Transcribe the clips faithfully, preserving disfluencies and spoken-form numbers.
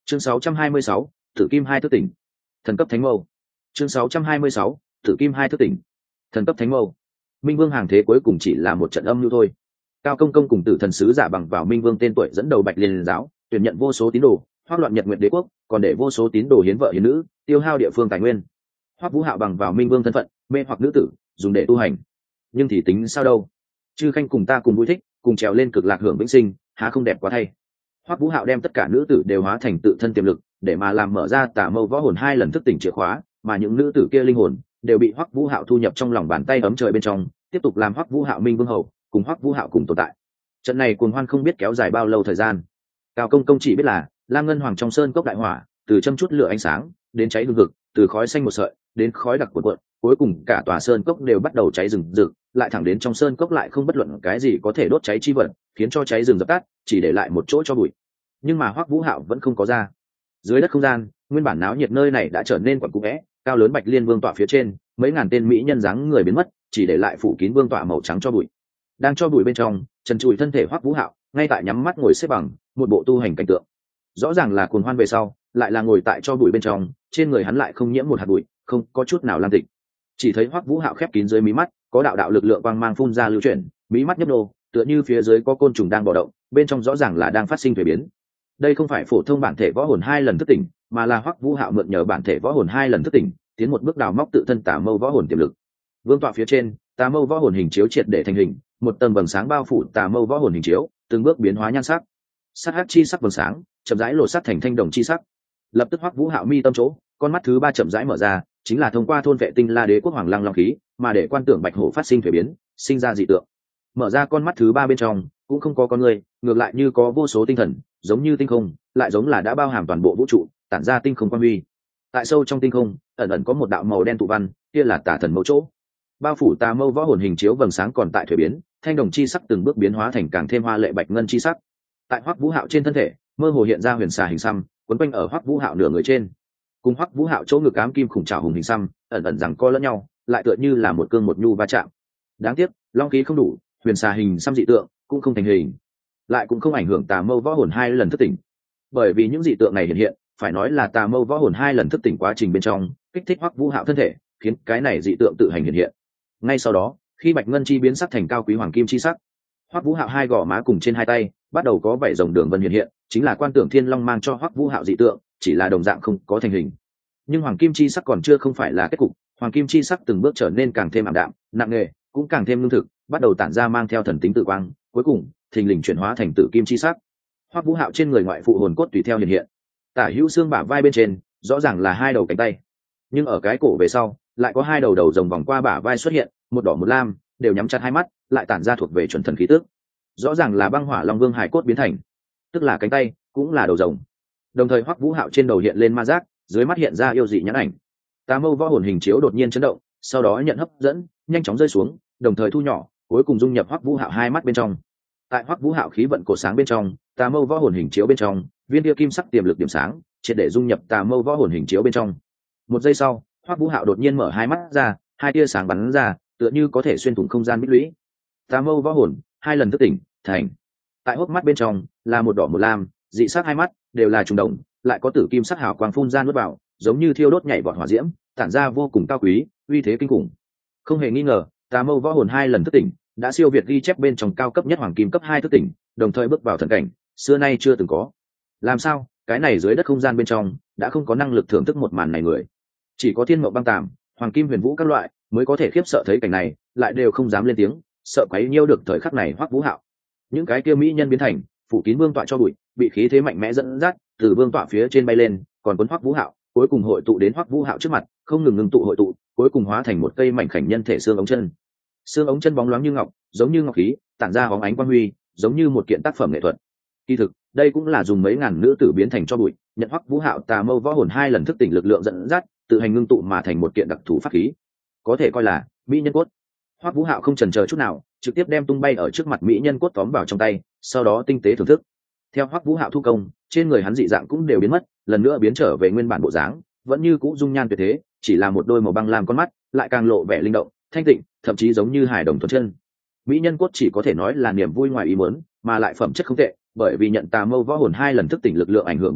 chương sáu trăm hai mươi sáu, Tử Kim hai thức tỉnh. Thần cấp thánh mâu. Chương sáu trăm hai mươi sáu, Tử Kim hai thức tỉnh. Thần cấp thánh mâu. Minh Vương hàng thế cuối cùng chỉ là một trận âm mưu thôi. Cao Công Công cùng Tử Thần sứ giả bằng vào Minh Vương tên tuổi dẫn đầu Bạch Liên giáo, tuyển nhận vô số tín đồ, hoắc loạn Nhật Nguyệt Đế quốc, còn để vô số tín đồ hiến vợ hiến nữ, tiêu hao địa phương tài nguyên. Hoắc Vũ Hạo bằng vào Minh Vương thân phận, mê hoặc nữ tử, dùng để tu hành. Nhưng thì tính sao đâu? Chư Khanh cùng ta cùng vui thích, cùng trèo lên cực lạc hưởng vĩnh sinh, há không đẹp quá thay? Hoắc Vũ Hạo đem tất cả nữ tử đều hóa thành tự thân tiềm lực, để mà làm mở ra Tà Mâu Võ Hồn hai lần thức tỉnh chìa khóa, mà những nữ tử kia linh hồn đều bị Hoắc Vũ Hạo thu nhập trong lòng bàn tay ấm trời bên trong, tiếp tục làm Hoắc Vũ Hạo Minh Vương hầu, cùng Hoắc Vũ Hạo cùng tồn tại. Trận này cuồng hoan không biết kéo dài bao lâu thời gian. Cao Công Công chỉ biết là Lam Ngân Hoàng trong sơn cốc đại hỏa, từ châm chút lửa ánh sáng đến cháy hương hực, từ khói xanh một sợi đến khói đặc cuộn cuộn, cuối cùng cả tòa sơn cốc đều bắt đầu cháy rừng rực, lại thẳng đến trong sơn cốc lại không bất luận cái gì có thể đốt cháy chi vật, khiến cho cháy rừng dập tắt, chỉ để lại một chỗ cho bụi. Nhưng mà Hoắc Vũ Hạo vẫn không có ra. Dưới đất không gian, nguyên bản náo nhiệt nơi này đã trở nên quẩn cung vẽ, cao lớn Bạch Liên Vương tọa phía trên, mấy ngàn tên mỹ nhân dáng người biến mất, chỉ để lại phủ kín vương tọa màu trắng cho bụi. Đang cho bụi bên trong, trần trụi thân thể Hoắc Vũ Hạo, ngay tại nhắm mắt ngồi xếp bằng, một bộ tu hành cảnh tượng. Rõ ràng là cuồng hoan về sau, lại là ngồi tại cho bụi bên trong, trên người hắn lại không nhiễm một hạt bụi, không có chút nào lam tịch. Chỉ thấy Hoắc Vũ Hạo khép kín dưới mí mắt, có đạo đạo lực lượng quang mang phun ra lưu chuyển, mí mắt nhấp nô, tựa như phía dưới có côn trùng đang bò động, bên trong rõ ràng là đang phát sinh thay biến. Đây không phải phổ thông bản thể võ hồn hai lần thức tỉnh, mà là Hoắc Vũ Hạo mượn nhờ bản thể võ hồn hai lần thức tỉnh, tiến một bước đào móc tự thân Tà Mâu võ hồn tiềm lực. Vương tọa phía trên, Tà Mâu võ hồn hình chiếu triệt để thành hình, một tầng vầng sáng bao phủ Tà Mâu võ hồn hình chiếu, từng bước biến hóa nhan sắc. Sắc hắc chi sắc vầng sáng, chậm rãi lộ sắc thành thanh đồng chi sắc. Lập tức Hoắc Vũ Hạo mi tâm chỗ, con mắt thứ ba chậm rãi mở ra, chính là thông qua thôn vệ tinh La Đế quốc hoàng lăng long khí, mà để quan tưởng Bạch Hổ phát sinh thay biến, sinh ra dị tượng. Mở ra con mắt thứ ba bên trong, cũng không có con người, ngược lại như có vô số tinh thần, giống như tinh không, lại giống là đã bao hàm toàn bộ vũ trụ, tản ra tinh không quang huy. Tại sâu trong tinh không, ẩn ẩn có một đạo màu đen tụ văn, kia là Tà Thần mẫu chỗ. Bao phủ Tà Mâu võ hồn hình chiếu vầng sáng còn tại thay biến, thanh đồng chi sắc từng bước biến hóa thành càng thêm hoa lệ bạch ngân chi sắc. Tại Hoắc Vũ Hạo trên thân thể, mơ hồ hiện ra huyền xà hình xăm, quấn quanh ở Hoắc Vũ Hạo nửa người trên. Cùng Hoắc Vũ Hạo chỗ ngực ám kim khủng trảo hùng hình xăm, ẩn ẩn rằng co lẫn nhau, lại tựa như là một cương một nhu va chạm. Đáng tiếc, long khí không đủ, huyền xà hình xăm dị tượng cũng không thành hình, lại cũng không ảnh hưởng Tà Mâu võ hồn hai lần thức tỉnh. Bởi vì những dị tượng này hiện hiện, phải nói là Tà Mâu võ hồn hai lần thức tỉnh quá trình bên trong, kích thích Hoắc Vũ Hạo thân thể, khiến cái này dị tượng tự hành hiện hiện. Ngay sau đó, khi bạch ngân chi biến sắc thành cao quý hoàng kim chi sắc, Hoắc Vũ Hạo hai gò má cùng trên hai tay bắt đầu có vảy rồng đường vân hiện hiện, chính là quan tưởng Thiên Long mang cho Hoắc Vũ Hạo dị tượng, chỉ là đồng dạng không có thành hình. Nhưng hoàng kim chi sắc còn chưa không phải là kết cục, hoàng kim chi sắc từng bước trở nên càng thêm ảm đạm, nặng nề, cũng càng thêm lương thực, bắt đầu tản ra mang theo thần tính tự quang, cuối cùng thình lình chuyển hóa thành tử kim chi sắc. Hoắc Vũ Hạo trên người ngoại phụ hồn cốt tùy theo hiện hiện, tả hữu xương bả vai bên trên rõ ràng là hai đầu cánh tay, nhưng ở cái cổ về sau lại có hai đầu đầu rồng vòng qua bả vai xuất hiện, một đỏ một lam, đều nhắm chặt hai mắt, lại tản ra thuộc về chuẩn thần khí tức. Rõ ràng là băng hỏa long vương hải cốt biến thành, tức là cánh tay cũng là đầu rồng. Đồng thời Hoắc Vũ Hạo trên đầu hiện lên ma giác, dưới mắt hiện ra yêu dị nhãn ảnh. Tà Mâu võ hồn hình chiếu đột nhiên chấn động, sau đó nhận hấp dẫn, nhanh chóng rơi xuống, đồng thời thu nhỏ, cuối cùng dung nhập Hoắc Vũ Hạo hai mắt bên trong. Tại Hoắc Vũ Hạo khí vận cổ sáng bên trong, Tà Mâu võ hồn hình chiếu bên trong, viên tia kim sắc tiềm lực điểm sáng, triệt để dung nhập Tà Mâu võ hồn hình chiếu bên trong. Một giây sau, Hoắc Vũ Hạo đột nhiên mở hai mắt ra, hai tia sáng bắn ra, tựa như có thể xuyên thủng không gian bích lũy. Tà Mâu võ hồn hai lần thức tỉnh, thành. Tại hốc mắt bên trong là một đỏ một lam, dị sắc hai mắt đều là trùng đồng, lại có tử kim sắc hào quang phun ra nuốt vào, giống như thiêu đốt nhảy vọt hỏa diễm, tản ra vô cùng cao quý, uy thế kinh khủng. Không hề nghi ngờ, Tà Mâu võ hồn hai lần thức tỉnh, đã siêu việt ghi chép bên trong cao cấp nhất hoàng kim cấp hai thức tỉnh, đồng thời bước vào thần cảnh, xưa nay chưa từng có. Làm sao, cái này dưới đất không gian bên trong đã không có năng lực thưởng thức một màn này người, chỉ có Thiên Mộng Băng Tàm, Hoàng Kim Huyền Vũ các loại mới có thể khiếp sợ thấy cảnh này, lại đều không dám lên tiếng, sợ quấy nhiêu được thời khắc này Hoắc Vũ Hạo. Những cái kia mỹ nhân biến thành phủ kín vương tọa cho bụi, bị khí thế mạnh mẽ dẫn dắt từ vương tọa phía trên bay lên, còn cuốn Hoắc Vũ Hạo, cuối cùng hội tụ đến Hoắc Vũ Hạo trước mặt, không ngừng ngừng tụ hội tụ, cuối cùng hóa thành một cây mảnh khảnh nhân thể xương ống chân. Xương ống chân bóng loáng như ngọc, giống như ngọc khí, tản ra bóng ánh quang huy, giống như một kiện tác phẩm nghệ thuật. Kỳ thực, đây cũng là dùng mấy ngàn nữ tử biến thành cho bụi, nhận Hoắc Vũ Hạo Tà Mâu võ hồn hai lần thức tỉnh lực lượng dẫn dắt, tự hành ngưng tụ mà thành một kiện đặc thù pháp khí, có thể coi là mỹ nhân cốt. Hoắc Vũ Hạo không chần chờ chút nào, trực tiếp đem tung bay ở trước mặt mỹ nhân cốt tóm vào trong tay, sau đó tinh tế thưởng thức. Theo Hoắc Vũ Hạo thu công, trên người hắn dị dạng cũng đều biến mất, lần nữa biến trở về nguyên bản bộ dáng, vẫn như cũ dung nhan tuyệt thế, chỉ là một đôi màu băng lam con mắt, lại càng lộ vẻ linh động, thanh tịnh, thậm chí giống như hài đồng thuần chân. Mỹ nhân cốt chỉ có thể nói là niềm vui ngoài ý muốn, mà lại phẩm chất không tệ, bởi vì nhận Tà Mâu võ hồn hai lần thức tỉnh lực lượng ảnh hưởng biến thành,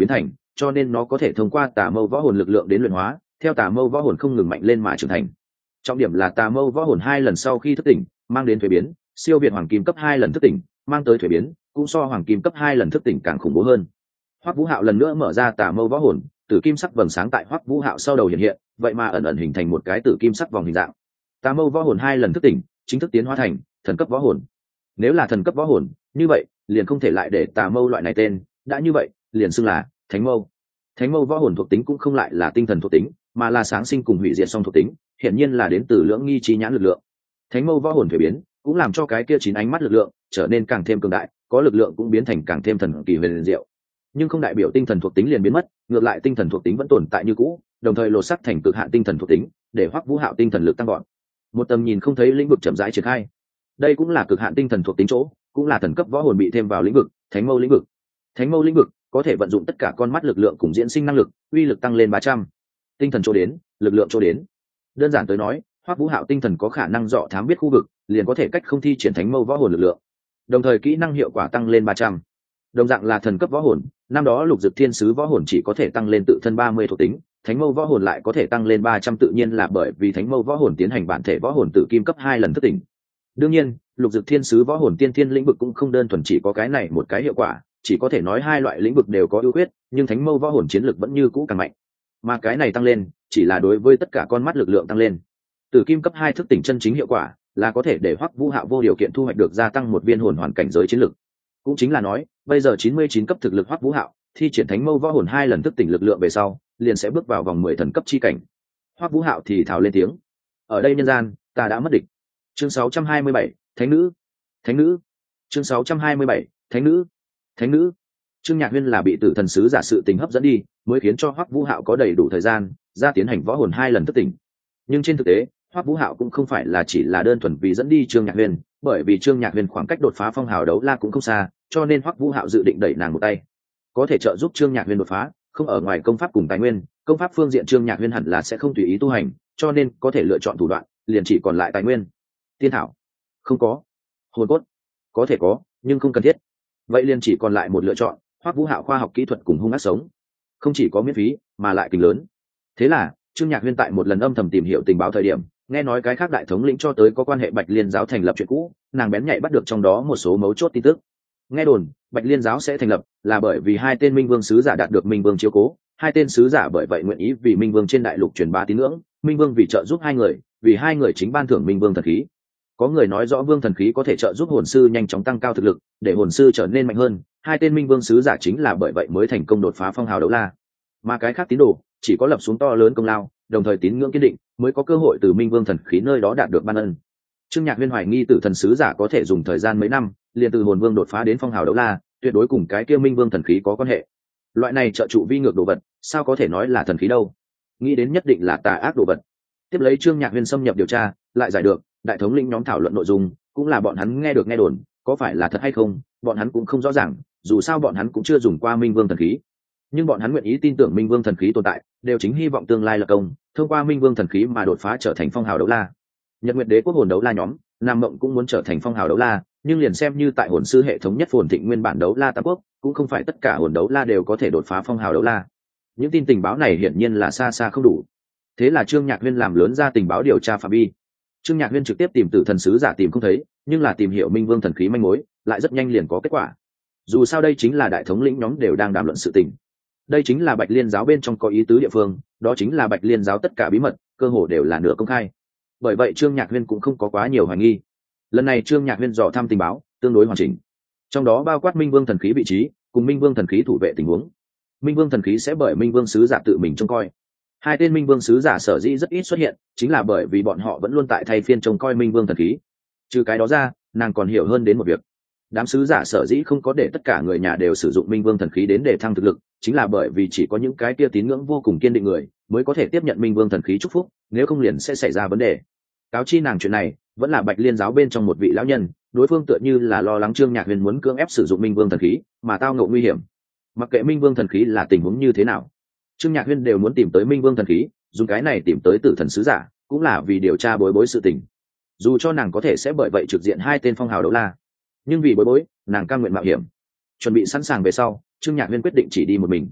cho nên nó có thể thông qua tà mâu võ hồn lực lượng đến luyện hóa, theo tà mâu võ hồn không ngừng mạnh lên mà trưởng thành. Trọng điểm là tà mâu võ hồn hai lần sau khi thức tỉnh mang đến thuế biến, siêu việt hoàng kim cấp hai lần thức tỉnh mang tới thuế biến cũng so hoàng kim cấp hai lần thức tỉnh càng khủng bố hơn. Hoắc Vũ Hạo lần nữa mở ra tà mâu võ hồn, tử kim sắc vầng sáng tại Hoắc Vũ Hạo sau đầu hiện hiện, vậy mà ẩn ẩn hình thành một cái tử kim sắc vòng hình dạng. Tà mâu võ hồn hai lần thức tỉnh, chính thức tiến hóa thành thần cấp võ hồn. Nếu là thần cấp võ hồn, như vậy liền không thể lại để tà mâu loại này tên, đã như vậy, liền xưng là thánh mâu. Thánh mâu võ hồn thuộc tính cũng không lại là tinh thần thuộc tính, mà là sáng sinh cùng hủy diệt song thuộc tính, hiển nhiên là đến từ lưỡng nghi trí nhãn lực lượng. Thánh mâu võ hồn thuế biến, cũng làm cho cái kia chín ánh mắt lực lượng trở nên càng thêm cường đại, có lực lượng cũng biến thành càng thêm thần kỳ huyền diệu. Nhưng không đại biểu tinh thần thuộc tính liền biến mất, ngược lại tinh thần thuộc tính vẫn tồn tại như cũ, đồng thời lột sắc thành cực hạn tinh thần thuộc tính, để Hoắc Vũ Hạo tinh thần lực tăng vọt. Một tầm nhìn không thấy lĩnh vực chậm rãi triển khai. Đây cũng là cực hạn tinh thần thuộc tính chỗ, cũng là thần cấp võ hồn bị thêm vào lĩnh vực, Thánh mâu lĩnh vực. Thánh mâu lĩnh vực có thể vận dụng tất cả con mắt lực lượng cùng diễn sinh năng lực, uy lực tăng lên ba trăm. Tinh thần chỗ đến, lực lượng chỗ đến. Đơn giản tới nói, Hoắc Vũ Hạo tinh thần có khả năng dọ thám biết khu vực, liền có thể cách không thi triển thánh mâu võ hồn lực lượng. Đồng thời kỹ năng hiệu quả tăng lên ba trăm. Đồng dạng là thần cấp võ hồn, năm đó Lục Dực Thiên Sứ võ hồn chỉ có thể tăng lên tự thân ba mươi thuộc tính, thánh mâu võ hồn lại có thể tăng lên ba trăm, tự nhiên là bởi vì thánh mâu võ hồn tiến hành bản thể võ hồn tự kim cấp hai lần thức tỉnh. Đương nhiên, Lục Dực Thiên Sứ võ hồn tiên thiên lĩnh vực cũng không đơn thuần chỉ có cái này một cái hiệu quả, chỉ có thể nói hai loại lĩnh vực đều có ưu khuyết, nhưng thánh mâu võ hồn chiến lực vẫn như cũ càng mạnh. Mà cái này tăng lên, chỉ là đối với tất cả con mắt lực lượng tăng lên. Tử kim cấp hai thức tỉnh chân chính hiệu quả là có thể để Hoắc Vũ Hạo vô điều kiện thu hoạch được gia tăng một viên hồn hoàn cảnh giới chiến lực. Cũng chính là nói, bây giờ chín mươi chín cấp thực lực Hoắc Vũ Hạo, thi triển thánh mâu võ hồn hai lần thức tỉnh lực lượng về sau, liền sẽ bước vào vòng mười thần cấp chi cảnh. Hoắc Vũ Hạo thì thào lên tiếng: "Ở đây nhân gian, ta đã mất địch." Chương sáu trăm hai mươi bảy, Thánh nữ. Thánh nữ. Chương sáu trăm hai mươi bảy, Thánh nữ. Thánh nữ. Trương Nhạc Huyên là bị Tử Thần sứ giả sự tình hấp dẫn đi, mới khiến cho Hoắc Vũ Hạo có đầy đủ thời gian ra tiến hành võ hồn hai lần thức tỉnh. Nhưng trên thực tế, Hoắc Vũ Hạo cũng không phải là chỉ là đơn thuần vì dẫn đi Trương Nhạc Huyên, bởi vì Trương Nhạc Huyên khoảng cách đột phá phong hào đấu la cũng không xa, cho nên Hoắc Vũ Hạo dự định đẩy nàng một tay, có thể trợ giúp Trương Nhạc Huyên đột phá. Không ở ngoài công pháp cùng tài nguyên, công pháp phương diện Trương Nhạc Huyên hẳn là sẽ không tùy ý tu hành, cho nên có thể lựa chọn thủ đoạn, liền chỉ còn lại tài nguyên. Tiên thảo không có, hồn cốt có thể có, nhưng không cần thiết. Vậy liền chỉ còn lại một lựa chọn, Hoắc Vũ Hạo khoa học kỹ thuật cùng hung ác sống, không chỉ có miễn phí mà lại kinh lớn. Thế là Trương Nhạc Huyên tại một lần âm thầm tìm hiểu tình báo thời điểm, nghe nói cái khác đại thống lĩnh cho tới có quan hệ Bạch Liên giáo thành lập chuyện cũ, nàng bén nhạy bắt được trong đó một số mấu chốt tin tức. Nghe đồn Bạch Liên giáo sẽ thành lập là bởi vì hai tên Minh Vương sứ giả đạt được Minh Vương chiếu cố, hai tên sứ giả bởi vậy nguyện ý vì Minh Vương trên đại lục truyền bá tín ngưỡng, Minh Vương vì trợ giúp hai người, vì hai người chính ban thưởng Minh Vương thần khí. Có người nói rõ Vương thần khí có thể trợ giúp hồn sư nhanh chóng tăng cao thực lực, để hồn sư trở nên mạnh hơn, hai tên Minh Vương sứ giả chính là bởi vậy mới thành công đột phá phong hào đấu la. Mà cái khác tín đồ chỉ có lập xuống to lớn công lao, đồng thời tín ngưỡng kiên định, mới có cơ hội từ Minh Vương thần khí nơi đó đạt được ban ân. Trương Nhạc Huyên hoài nghi Tử Thần sứ giả có thể dùng thời gian mấy năm, liền từ hồn vương đột phá đến phong hào đấu la, tuyệt đối cùng cái kia Minh Vương thần khí có quan hệ. Loại này trợ trụ vi ngược đồ vật, sao có thể nói là thần khí đâu? Nghĩ đến nhất định là tà ác đồ vật. Tiếp lấy Trương Nhạc Huyên xâm nhập điều tra, lại giải được, đại thống lĩnh nhóm thảo luận nội dung, cũng là bọn hắn nghe được nghe đồn, có phải là thật hay không, bọn hắn cũng không rõ ràng, dù sao bọn hắn cũng chưa dùng qua Minh Vương thần khí. Nhưng bọn hắn nguyện ý tin tưởng Minh Vương thần khí tồn tại, đều chính hy vọng tương lai lập công, thông qua Minh Vương thần khí mà đột phá trở thành phong hào đấu la. Nhật Nguyệt Đế quốc hồn đấu la nhóm, Nam Mộng cũng muốn trở thành phong hào đấu la, nhưng liền xem như tại hồn sư hệ thống nhất phồn thịnh nguyên bản đấu la tam quốc, cũng không phải tất cả hồn đấu la đều có thể đột phá phong hào đấu la. Những tin tình báo này hiển nhiên là xa xa không đủ. Thế là Trương Nhạc Huyên làm lớn ra tình báo điều tra phạm vi. Trương Nhạc Huyên trực tiếp tìm Tử Thần sứ giả tìm không thấy, nhưng là tìm hiểu Minh Vương thần khí manh mối, lại rất nhanh liền có kết quả. Dù sao đây chính là đại thống lĩnh nhóm đều đang đàm luận sự tình. Đây chính là Bạch Liên giáo bên trong có ý tứ địa phương, đó chính là Bạch Liên giáo tất cả bí mật, cơ hồ đều là nửa công khai. Bởi vậy Trương Nhạc Huyên cũng không có quá nhiều hoài nghi. Lần này Trương Nhạc Huyên dò thăm tình báo tương đối hoàn chỉnh, trong đó bao quát Minh Vương thần khí vị trí cùng Minh Vương thần khí thủ vệ tình huống. Minh Vương thần khí sẽ bởi Minh Vương sứ giả tự mình trông coi. Hai tên Minh Vương sứ giả sở dĩ rất ít xuất hiện, chính là bởi vì bọn họ vẫn luôn tại thay phiên trông coi Minh Vương thần khí. Trừ cái đó ra, nàng còn hiểu hơn đến một việc. Đám sứ giả sở dĩ không có để tất cả người nhà đều sử dụng Minh Vương thần khí đến để thăng thực lực, chính là bởi vì chỉ có những cái kia tín ngưỡng vô cùng kiên định người mới có thể tiếp nhận Minh Vương thần khí chúc phúc, nếu không liền sẽ xảy ra vấn đề. Cáo chi nàng chuyện này, vẫn là Bạch Liên giáo bên trong một vị lão nhân, đối phương tựa như là lo lắng Trương Nhạc Huyên muốn cưỡng ép sử dụng Minh Vương thần khí, mà tao ngộ nguy hiểm. Mặc kệ Minh Vương thần khí là tình huống như thế nào, Trương Nhạc Huyên đều muốn tìm tới Minh Vương thần khí, dùng cái này tìm tới Tử Thần sứ giả, cũng là vì điều tra bối bối sự tình. Dù cho nàng có thể sẽ bởi vậy trực diện hai tên phong hào đấu la, nhưng vì bối bối, nàng cam nguyện mạo hiểm. Chuẩn bị sẵn sàng về sau, Trương Nhạc Huyên quyết định chỉ đi một mình.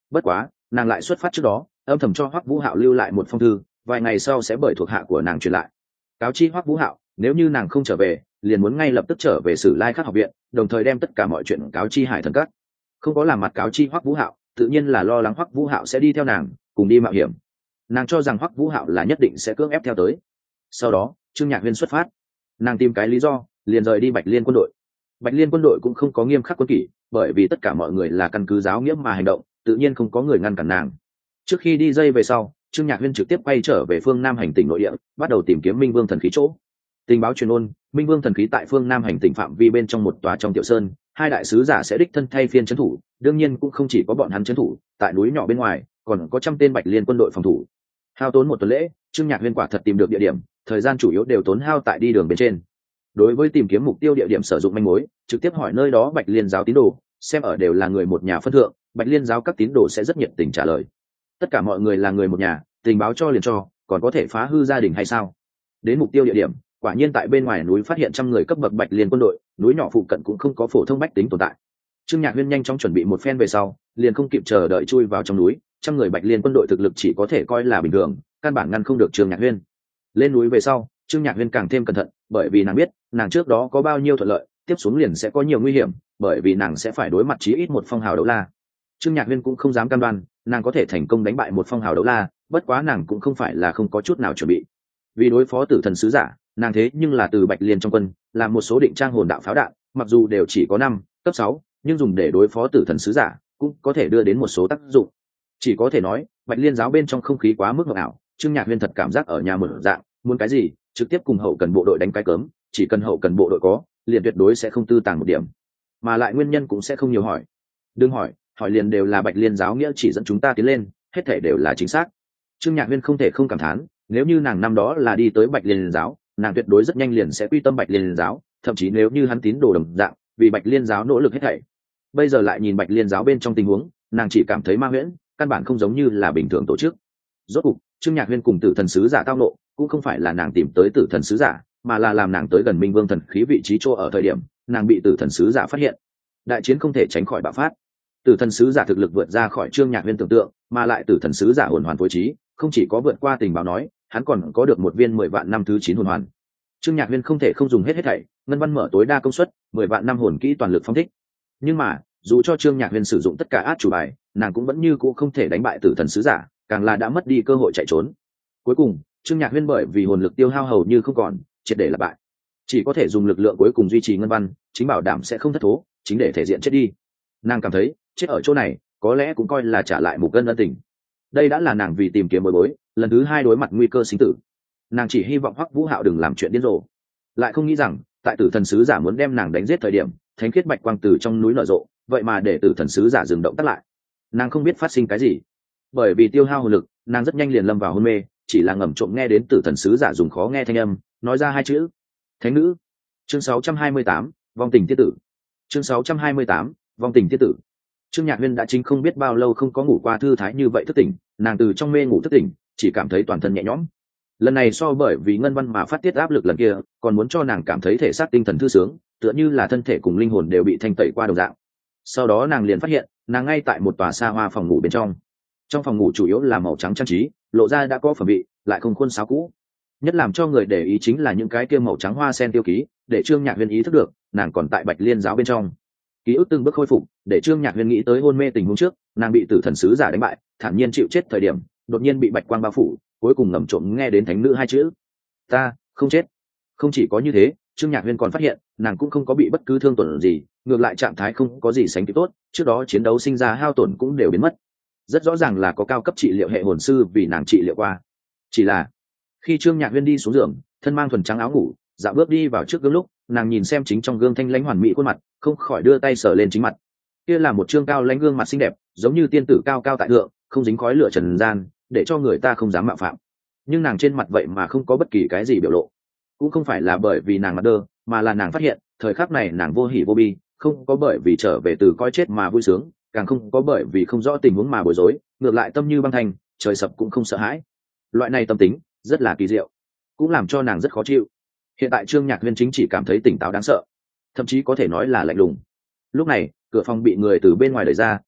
Bất quá nàng lại xuất phát trước đó âm thầm cho Hoắc Vũ Hạo lưu lại một phong thư, vài ngày sau sẽ bởi thuộc hạ của nàng truyền lại, cáo chi Hoắc Vũ Hạo nếu như nàng không trở về liền muốn ngay lập tức trở về Sử Lai Khắc học viện, đồng thời đem tất cả mọi chuyện cáo chi Hải Thần Các. Không có làm mặt cáo chi Hoắc Vũ Hạo, tự nhiên là lo lắng Hoắc Vũ Hạo sẽ đi theo nàng cùng đi mạo hiểm. Nàng cho rằng Hoắc Vũ Hạo là nhất định sẽ cưỡng ép theo tới. Sau đó Trương Nhạc Huyên xuất phát, nàng tìm cái lý do liền rời đi Bạch Liên quân đội. Bạch Liên quân đội cũng không có nghiêm khắc quân kỷ, bởi vì tất cả mọi người là căn cứ giáo nghĩa mà hành động, tự nhiên không có người ngăn cản nàng. Trước khi đi dây về sau, Trương Nhạc Huyên trực tiếp quay trở về phương Nam hành tỉnh nội địa, bắt đầu tìm kiếm Minh Vương thần khí chỗ. Tình báo truyền ôn, Minh Vương thần khí tại phương Nam hành tỉnh phạm vi bên trong một tòa trong tiểu sơn, hai đại sứ giả sẽ đích thân thay phiên trấn thủ, đương nhiên cũng không chỉ có bọn hắn trấn thủ, tại núi nhỏ bên ngoài còn có trăm tên Bạch Liên quân đội phòng thủ. Hao tốn một tuần lễ, Trương Nhạc Huyên quả thật tìm được địa điểm, thời gian chủ yếu đều tốn hao tại đi đường bên trên. Đối với tìm kiếm mục tiêu địa điểm sử dụng manh mối, trực tiếp hỏi nơi đó Bạch Liên giáo tín đồ, xem ở đều là người một nhà phân thượng, Bạch Liên giáo các tín đồ sẽ rất nhiệt tình trả lời. Tất cả mọi người là người một nhà, tình báo cho liền cho, còn có thể phá hư gia đình hay sao? Đến mục tiêu địa điểm, quả nhiên tại bên ngoài núi phát hiện trăm người cấp bậc Bạch Liên quân đội, núi nhỏ phụ cận cũng không có phổ thông bách tính tồn tại. Trương Nhạc Huyên nhanh chóng chuẩn bị một phen về sau, liền không kịp chờ đợi chui vào trong núi, trăm người Bạch Liên quân đội thực lực chỉ có thể coi là bình thường, căn bản ngăn không được Trương Nhạc Huyên. Lên núi về sau, Trương Nhạc Huyên càng thêm cẩn thận, bởi vì nàng biết, nàng trước đó có bao nhiêu thuận lợi, tiếp xuống liền sẽ có nhiều nguy hiểm, bởi vì nàng sẽ phải đối mặt chí ít một phong hào đấu la. Trương Nhạc Huyên cũng không dám cam đoan, nàng có thể thành công đánh bại một phong hào đấu la, bất quá nàng cũng không phải là không có chút nào chuẩn bị. Vì đối phó tử thần sứ giả, nàng thế nhưng là từ Bạch Liên trong quân, làm một số định trang hồn đạo pháo đạn, mặc dù đều chỉ có năm, cấp sáu, nhưng dùng để đối phó tử thần sứ giả, cũng có thể đưa đến một số tác dụng. Chỉ có thể nói, Bạch Liên giáo bên trong không khí quá mức ngọt ảo, Trương Nhạc Huyên thật cảm giác ở nhà mở dạng, muốn cái gì, trực tiếp cùng hậu cần bộ đội đánh cái cớm, chỉ cần hậu cần bộ đội có, liền tuyệt đối sẽ không tư tàng một điểm, mà lại nguyên nhân cũng sẽ không nhiều hỏi. Đừng hỏi, hỏi liền đều là Bạch Liên giáo nghĩa chỉ dẫn chúng ta tiến lên, hết thể đều là chính xác. Trương Nhạc Huyên không thể không cảm thán, nếu như nàng năm đó là đi tới Bạch Liên giáo, nàng tuyệt đối rất nhanh liền sẽ quy tâm Bạch Liên giáo, thậm chí nếu như hắn tín đồ đồng dạng, vì Bạch Liên giáo nỗ lực hết thảy. Bây giờ lại nhìn Bạch Liên giáo bên trong tình huống, nàng chỉ cảm thấy ma huyễn, căn bản không giống như là bình thường tổ chức. Rốt cục, Trương Nhạc Huyên cùng tử thần sứ giả tao nộ, cũng không phải là nàng tìm tới tử thần sứ giả, mà là làm nàng tới gần Minh Vương thần khí vị trí chỗ ở thời điểm, nàng bị tử thần sứ giả phát hiện. Đại chiến không thể tránh khỏi bạo phát. Tử thần sứ giả thực lực vượt ra khỏi Trương Nhạc Huyên tưởng tượng, mà lại tử thần sứ giả hồn hoàn phối trí, không chỉ có vượt qua tình báo nói, hắn còn có được một viên mười vạn năm thứ chín hồn hoàn. Trương Nhạc Huyên không thể không dùng hết hết thảy, ngân văn mở tối đa công suất, mười vạn năm hồn kỹ toàn lực phong thích. Nhưng mà, dù cho Trương Nhạc Huyên sử dụng tất cả át chủ bài, nàng cũng vẫn như cũ không thể đánh bại tử thần sứ giả, càng là đã mất đi cơ hội chạy trốn. Cuối cùng, Trương Nhạc Huyên bởi vì hồn lực tiêu hao hầu như không còn, triệt để là bại. Chỉ có thể dùng lực lượng cuối cùng duy trì ngân văn, chính bảo đảm sẽ không thất thố, chính để thể diện chết đi. Nàng cảm thấy, chết ở chỗ này, có lẽ cũng coi là trả lại một cân ân tình. Đây đã là nàng vì tìm kiếm bối bối, lần thứ hai đối mặt nguy cơ sinh tử. Nàng chỉ hy vọng Hoắc Vũ Hạo đừng làm chuyện điên rồ, lại không nghĩ rằng, tại tử thần sứ giả muốn đem nàng đánh giết thời điểm, thánh khiết bạch quang từ trong núi nở rộ, vậy mà để tử thần sứ giả dừng động tắt lại. Nàng không biết phát sinh cái gì, bởi vì tiêu hao hồn lực, nàng rất nhanh liền lâm vào hôn mê, chỉ là ngầm trộm nghe đến tử thần sứ giả dùng khó nghe thanh âm, nói ra hai chữ: thánh nữ. Chương sáu trăm hai mươi tám, vong tình tiết tử. Chương sáu trăm hai mươi tám, vong tình tiết tử. Trương Nhạc Huyên đã chính không biết bao lâu không có ngủ qua thư thái như vậy thức tỉnh, nàng từ trong mê ngủ thức tỉnh, chỉ cảm thấy toàn thân nhẹ nhõm. Lần này so bởi vì ngân văn mà phát tiết áp lực lần kia, còn muốn cho nàng cảm thấy thể xác tinh thần thư sướng, tựa như là thân thể cùng linh hồn đều bị thanh tẩy qua đồng dạng. Sau đó nàng liền phát hiện, nàng ngay tại một tòa xa hoa phòng ngủ bên trong. Trong phòng ngủ chủ yếu là màu trắng trang trí, lộ ra đã có phẩm vị, lại không khuôn sáo cũ. Nhất làm cho người để ý chính là những cái kia màu trắng hoa sen tiêu ký, để Trương Nhạc Huyên ý thức được, nàng còn tại Bạch Liên giáo bên trong. Ký ức từng bước khôi phục, để Trương Nhạc Huyên nghĩ tới hôn mê tình huống trước, nàng bị tử thần sứ giả đánh bại, thản nhiên chịu chết thời điểm, đột nhiên bị bạch quang bao phủ, cuối cùng ngầm trộm nghe đến thánh nữ hai chữ: ta không chết. Không chỉ có như thế, Trương Nhạc Huyên còn phát hiện, nàng cũng không có bị bất cứ thương tổn gì, ngược lại trạng thái không có gì sánh kịp tốt, trước đó chiến đấu sinh ra hao tổn cũng đều biến mất. Rất rõ ràng là có cao cấp trị liệu hệ hồn sư vì nàng trị liệu qua. Chỉ là khi Trương Nhạc Huyên đi xuống giường, thân mang thuần trắng áo ngủ, dạo bước đi vào trước gương lúc, nàng nhìn xem chính trong gương thanh lãnh hoàn mỹ khuôn mặt, không khỏi đưa tay sờ lên chính mặt. Kia là một trương cao lãnh gương mặt xinh đẹp, giống như tiên tử cao cao tại thượng, không dính khói lửa trần gian, để cho người ta không dám mạo phạm. Nhưng nàng trên mặt vậy mà không có bất kỳ cái gì biểu lộ, cũng không phải là bởi vì nàng mặt đơ, mà là nàng phát hiện thời khắc này nàng vô hỉ vô bi, không có bởi vì trở về từ coi chết mà vui sướng, càng không có bởi vì không rõ tình huống mà bối rối, ngược lại tâm như băng thành, trời sập cũng không sợ hãi. Loại này tâm tính rất là kỳ diệu, cũng làm cho nàng rất khó chịu. Hiện tại Trương Nhạc Huyên chính chỉ cảm thấy tỉnh táo đáng sợ, thậm chí có thể nói là lạnh lùng. Lúc này cửa phòng bị người từ bên ngoài đẩy ra,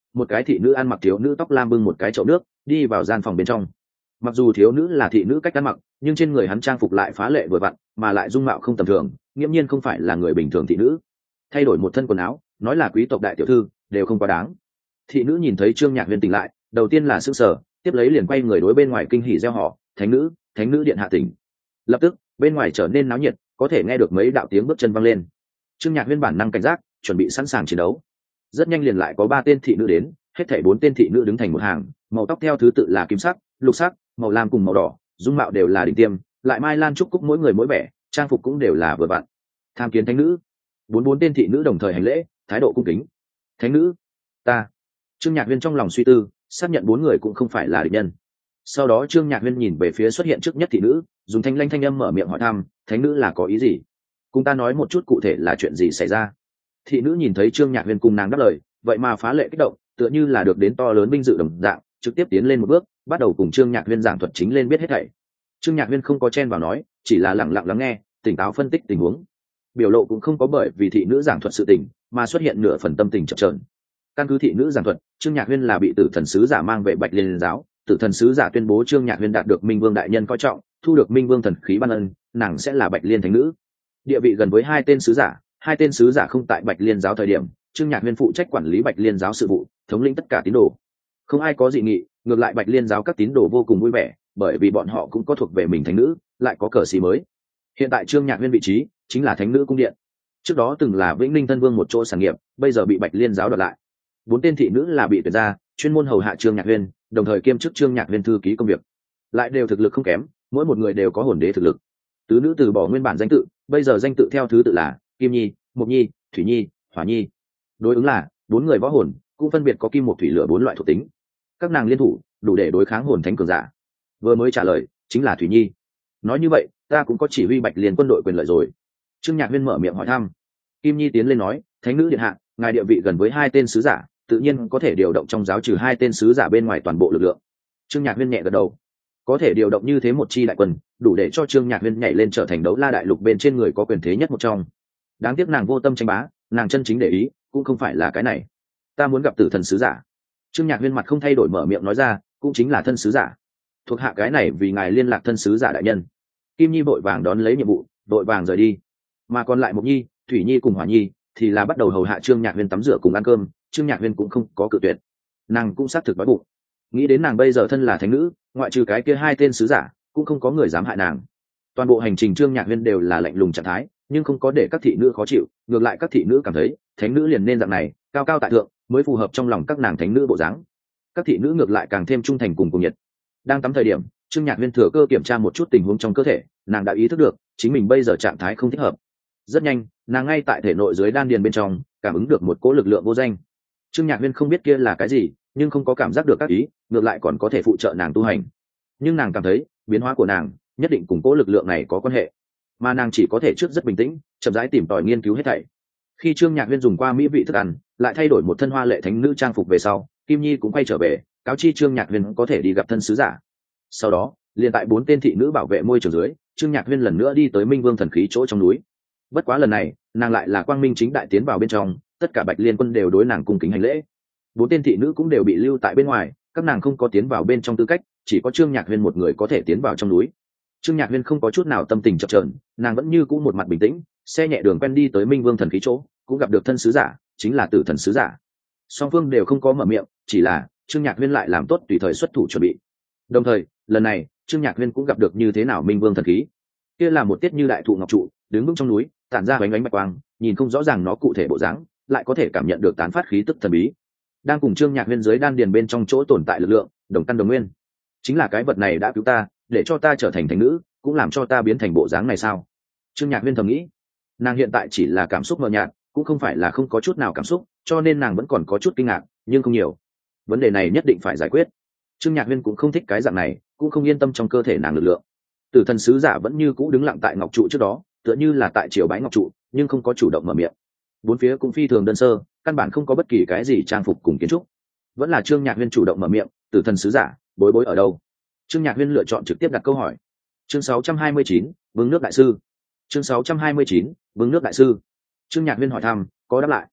một cái thị nữ ăn mặc thiếu nữ tóc lam bưng một cái chậu nước đi vào gian phòng bên trong. Mặc dù thiếu nữ là thị nữ cách ăn mặc, nhưng trên người hắn trang phục lại phá lệ vừa vặn, mà lại dung mạo không tầm thường, nghiễm nhiên không phải là người bình thường thị nữ. Thay đổi một thân quần áo, nói là quý tộc đại tiểu thư đều không quá đáng. Thị nữ nhìn thấy Trương Nhạc Huyên tỉnh lại, đầu tiên là sững sờ, tiếp lấy liền quay người đối bên ngoài kinh hỉ reo hò, thánh nữ, thánh nữ điện hạ tỉnh. Lập tức bên ngoài trở nên náo nhiệt, có thể nghe được mấy đạo tiếng bước chân văng lên. Trương Nhạc Huyên bản năng cảnh giác, chuẩn bị sẵn sàng chiến đấu. Rất nhanh liền lại có ba tên thị nữ đến, hết thảy bốn tên thị nữ đứng thành một hàng, màu tóc theo thứ tự là kim sắc, lục sắc, màu lam cùng màu đỏ, dung mạo đều là đỉnh tiêm, lại mai lan trúc cúc mỗi người mỗi vẻ, trang phục cũng đều là vừa vặn. Tham kiến thánh nữ. Bốn bốn tên thị nữ đồng thời hành lễ, thái độ cung kính. Thánh nữ, ta. Trương Nhạc Huyên trong lòng suy tư, xác nhận bốn người cũng không phải là địch nhân. Sau đó Trương Nhạc Huyên nhìn về phía xuất hiện trước nhất thị nữ, dùng thanh lanh thanh âm mở miệng hỏi thăm, thánh nữ là có ý gì? Cùng ta nói một chút cụ thể là chuyện gì xảy ra. Thị nữ nhìn thấy Trương Nhạc Huyên cùng nàng đáp lời, vậy mà phá lệ kích động, tựa như là được đến to lớn vinh dự đồng dạng, trực tiếp tiến lên một bước, bắt đầu cùng Trương Nhạc Huyên giảng thuật chính lên biết hết thảy. Trương Nhạc Huyên không có chen vào nói, chỉ là lặng lặng lắng nghe, tỉnh táo phân tích tình huống. Biểu lộ cũng không có bởi vì thị nữ giảng thuật sự tình mà xuất hiện nửa phần tâm tình chập chờn. Căn cứ thị nữ giảng thuật, Trương Nhạc Huyên là bị Tử Thần sứ giả mang về Bạch Liên giáo, Tử Thần sứ giả tuyên bố Trương Nhạc Huyên đạt được Minh Vương đại nhân coi trọng, thu được Minh Vương thần khí ban ân, nàng sẽ là Bạch Liên thánh nữ. Địa vị gần với hai tên sứ giả, hai tên sứ giả không tại Bạch Liên giáo thời điểm, Trương Nhạc Huyên phụ trách quản lý Bạch Liên giáo sự vụ, thống lĩnh tất cả tín đồ. Không ai có dị nghị, ngược lại Bạch Liên giáo các tín đồ vô cùng vui vẻ, bởi vì bọn họ cũng có thuộc về mình thánh nữ, lại có cờ xí mới. Hiện tại Trương Nhạc Huyên vị trí chính là thánh nữ cung điện. Trước đó từng là Vĩnh Ninh Thân Vương một chỗ sản nghiệp, bây giờ bị Bạch Liên giáo đoạt lại. Bốn tên thị nữ là bị tuyển ra, chuyên môn hầu hạ Trương Nhạc Huyên, đồng thời kiêm chức Trương Nhạc Huyên thư ký công việc. Lại đều thực lực không kém, mỗi một người đều có hồn đế thực lực. Tứ nữ từ bỏ nguyên bản danh tự, bây giờ danh tự theo thứ tự là Kim Nhi, Mộc Nhi, Thủy Nhi, Hỏa Nhi. Đối ứng là bốn người võ hồn, cũng phân biệt có kim một thủy lửa bốn loại thuộc tính. Các nàng liên thủ, đủ để đối kháng hồn thánh cường giả. Vừa mới trả lời chính là Thủy Nhi. Nói như vậy, ta cũng có chỉ huy Bạch Liên quân đội quyền lợi rồi. Trương Nhạc Huyên mở miệng hỏi thăm. Kim Nhi tiến lên nói, thánh nữ điện hạ, ngài địa vị gần với hai tên sứ giả, tự nhiên có thể điều động trong giáo trừ hai tên sứ giả bên ngoài toàn bộ lực lượng. Trương Nhạc Huyên nhẹ gật đầu. Có thể điều động như thế một chi đại quân, đủ để cho Trương Nhạc Huyên nhảy lên trở thành đấu la đại lục bên trên người có quyền thế nhất một trong. Đáng tiếc nàng vô tâm tranh bá, nàng chân chính để ý cũng không phải là cái này. Ta muốn gặp Tử Thần sứ giả. Trương Nhạc Huyên mặt không thay đổi mở miệng nói ra, cũng chính là thân sứ giả. Thuộc hạ cái này vì ngài liên lạc thân sứ giả đại nhân. Kim Nhi vội vàng đón lấy nhiệm vụ, vội vàng rời đi. Mà còn lại Mộc Nhi, Thủy Nhi cùng Hỏa Nhi thì là bắt đầu hầu hạ Trương Nhạc Huyên tắm rửa cùng ăn cơm. Trương Nhạc Huyên cũng không có cự tuyệt, nàng cũng xác thực đói bụng. Nghĩ đến nàng bây giờ thân là thánh nữ, ngoại trừ cái kia hai tên sứ giả, cũng không có người dám hại nàng. Toàn bộ hành trình Trương Nhạc Huyên đều là lạnh lùng trạng thái, nhưng không có để các thị nữ khó chịu, ngược lại các thị nữ cảm thấy thánh nữ liền nên dạng này, cao cao tại thượng, mới phù hợp trong lòng các nàng thánh nữ bộ dáng. Các thị nữ ngược lại càng thêm trung thành cùng cùng nhiệt. Đang tắm thời điểm, Trương Nhạc Huyên thừa cơ kiểm tra một chút tình huống trong cơ thể, nàng đã ý thức được chính mình bây giờ trạng thái không thích hợp. Rất nhanh, nàng ngay tại thể nội dưới đan điền bên trong cảm ứng được một cỗ lực lượng vô danh. Trương Nhạc Huyên không biết kia là cái gì, nhưng không có cảm giác được các ý, ngược lại còn có thể phụ trợ nàng tu hành. Nhưng nàng cảm thấy biến hóa của nàng nhất định cùng cỗ lực lượng này có quan hệ, mà nàng chỉ có thể trước rất bình tĩnh, chậm rãi tìm tòi nghiên cứu hết thảy. Khi Trương Nhạc Huyên dùng qua mỹ vị thức ăn, lại thay đổi một thân hoa lệ thánh nữ trang phục về sau, Kim Nhi cũng quay trở về, cáo chi Trương Nhạc Huyên có thể đi gặp thân sứ giả. Sau đó, liền tại bốn tên thị nữ bảo vệ môi trường dưới, Trương Nhạc Huyên lần nữa đi tới Minh Vương thần khí chỗ trong núi. Bất quá lần này, nàng lại là quang minh chính đại tiến vào bên trong, tất cả Bạch Liên quân đều đối nàng cung kính hành lễ. Bốn tên thị nữ cũng đều bị lưu tại bên ngoài, các nàng không có tiến vào bên trong tư cách, chỉ có Trương Nhạc Huyên một người có thể tiến vào trong núi. Trương Nhạc Huyên không có chút nào tâm tình chập chờn, nàng vẫn như cũ một mặt bình tĩnh, xe nhẹ đường quen đi tới Minh Vương thần khí chỗ, cũng gặp được thân sứ giả, chính là Tử Thần sứ giả. Song phương đều không có mở miệng, chỉ là Trương Nhạc Huyên lại làm tốt tùy thời xuất thủ chuẩn bị. Đồng thời, lần này, Trương Nhạc Huyên cũng gặp được như thế nào Minh Vương thần khí. Kia là một tiết như đại thụ ngọc trụ, đứng vững trong núi, tản ra ánh ánh bạch quang, nhìn không rõ ràng nó cụ thể bộ dáng, lại có thể cảm nhận được tán phát khí tức thần bí. Đang cùng Trương Nhạc Huyên dưới đan điền bên trong chỗ tồn tại lực lượng, đồng căn đồng nguyên. Chính là cái vật này đã cứu ta, để cho ta trở thành thánh nữ, cũng làm cho ta biến thành bộ dáng này sao? Trương Nhạc Huyên thầm nghĩ. Nàng hiện tại chỉ là cảm xúc mờ nhạt, cũng không phải là không có chút nào cảm xúc, cho nên nàng vẫn còn có chút kinh ngạc, nhưng không nhiều. Vấn đề này nhất định phải giải quyết. Trương Nhạc Huyên cũng không thích cái dạng này, cũng không yên tâm trong cơ thể nàng lực lượng. Tử Thần sứ giả vẫn như cũ đứng lặng tại ngọc trụ trước đó, tựa như là tại triều bái ngọc trụ, nhưng không có chủ động mở miệng. Bốn phía cũng phi thường đơn sơ, căn bản không có bất kỳ cái gì trang phục cùng kiến trúc. Vẫn là Trương Nhạc Huyên chủ động mở miệng, Tử Thần sứ giả, bối bối ở đâu? Trương Nhạc Huyên lựa chọn trực tiếp đặt câu hỏi. Chương sáu trăm hai mươi chín, Vương nước đại sư. Chương sáu trăm hai mươi chín, Vương nước đại sư. Trương Nhạc Huyên hỏi thăm, có đáp lại.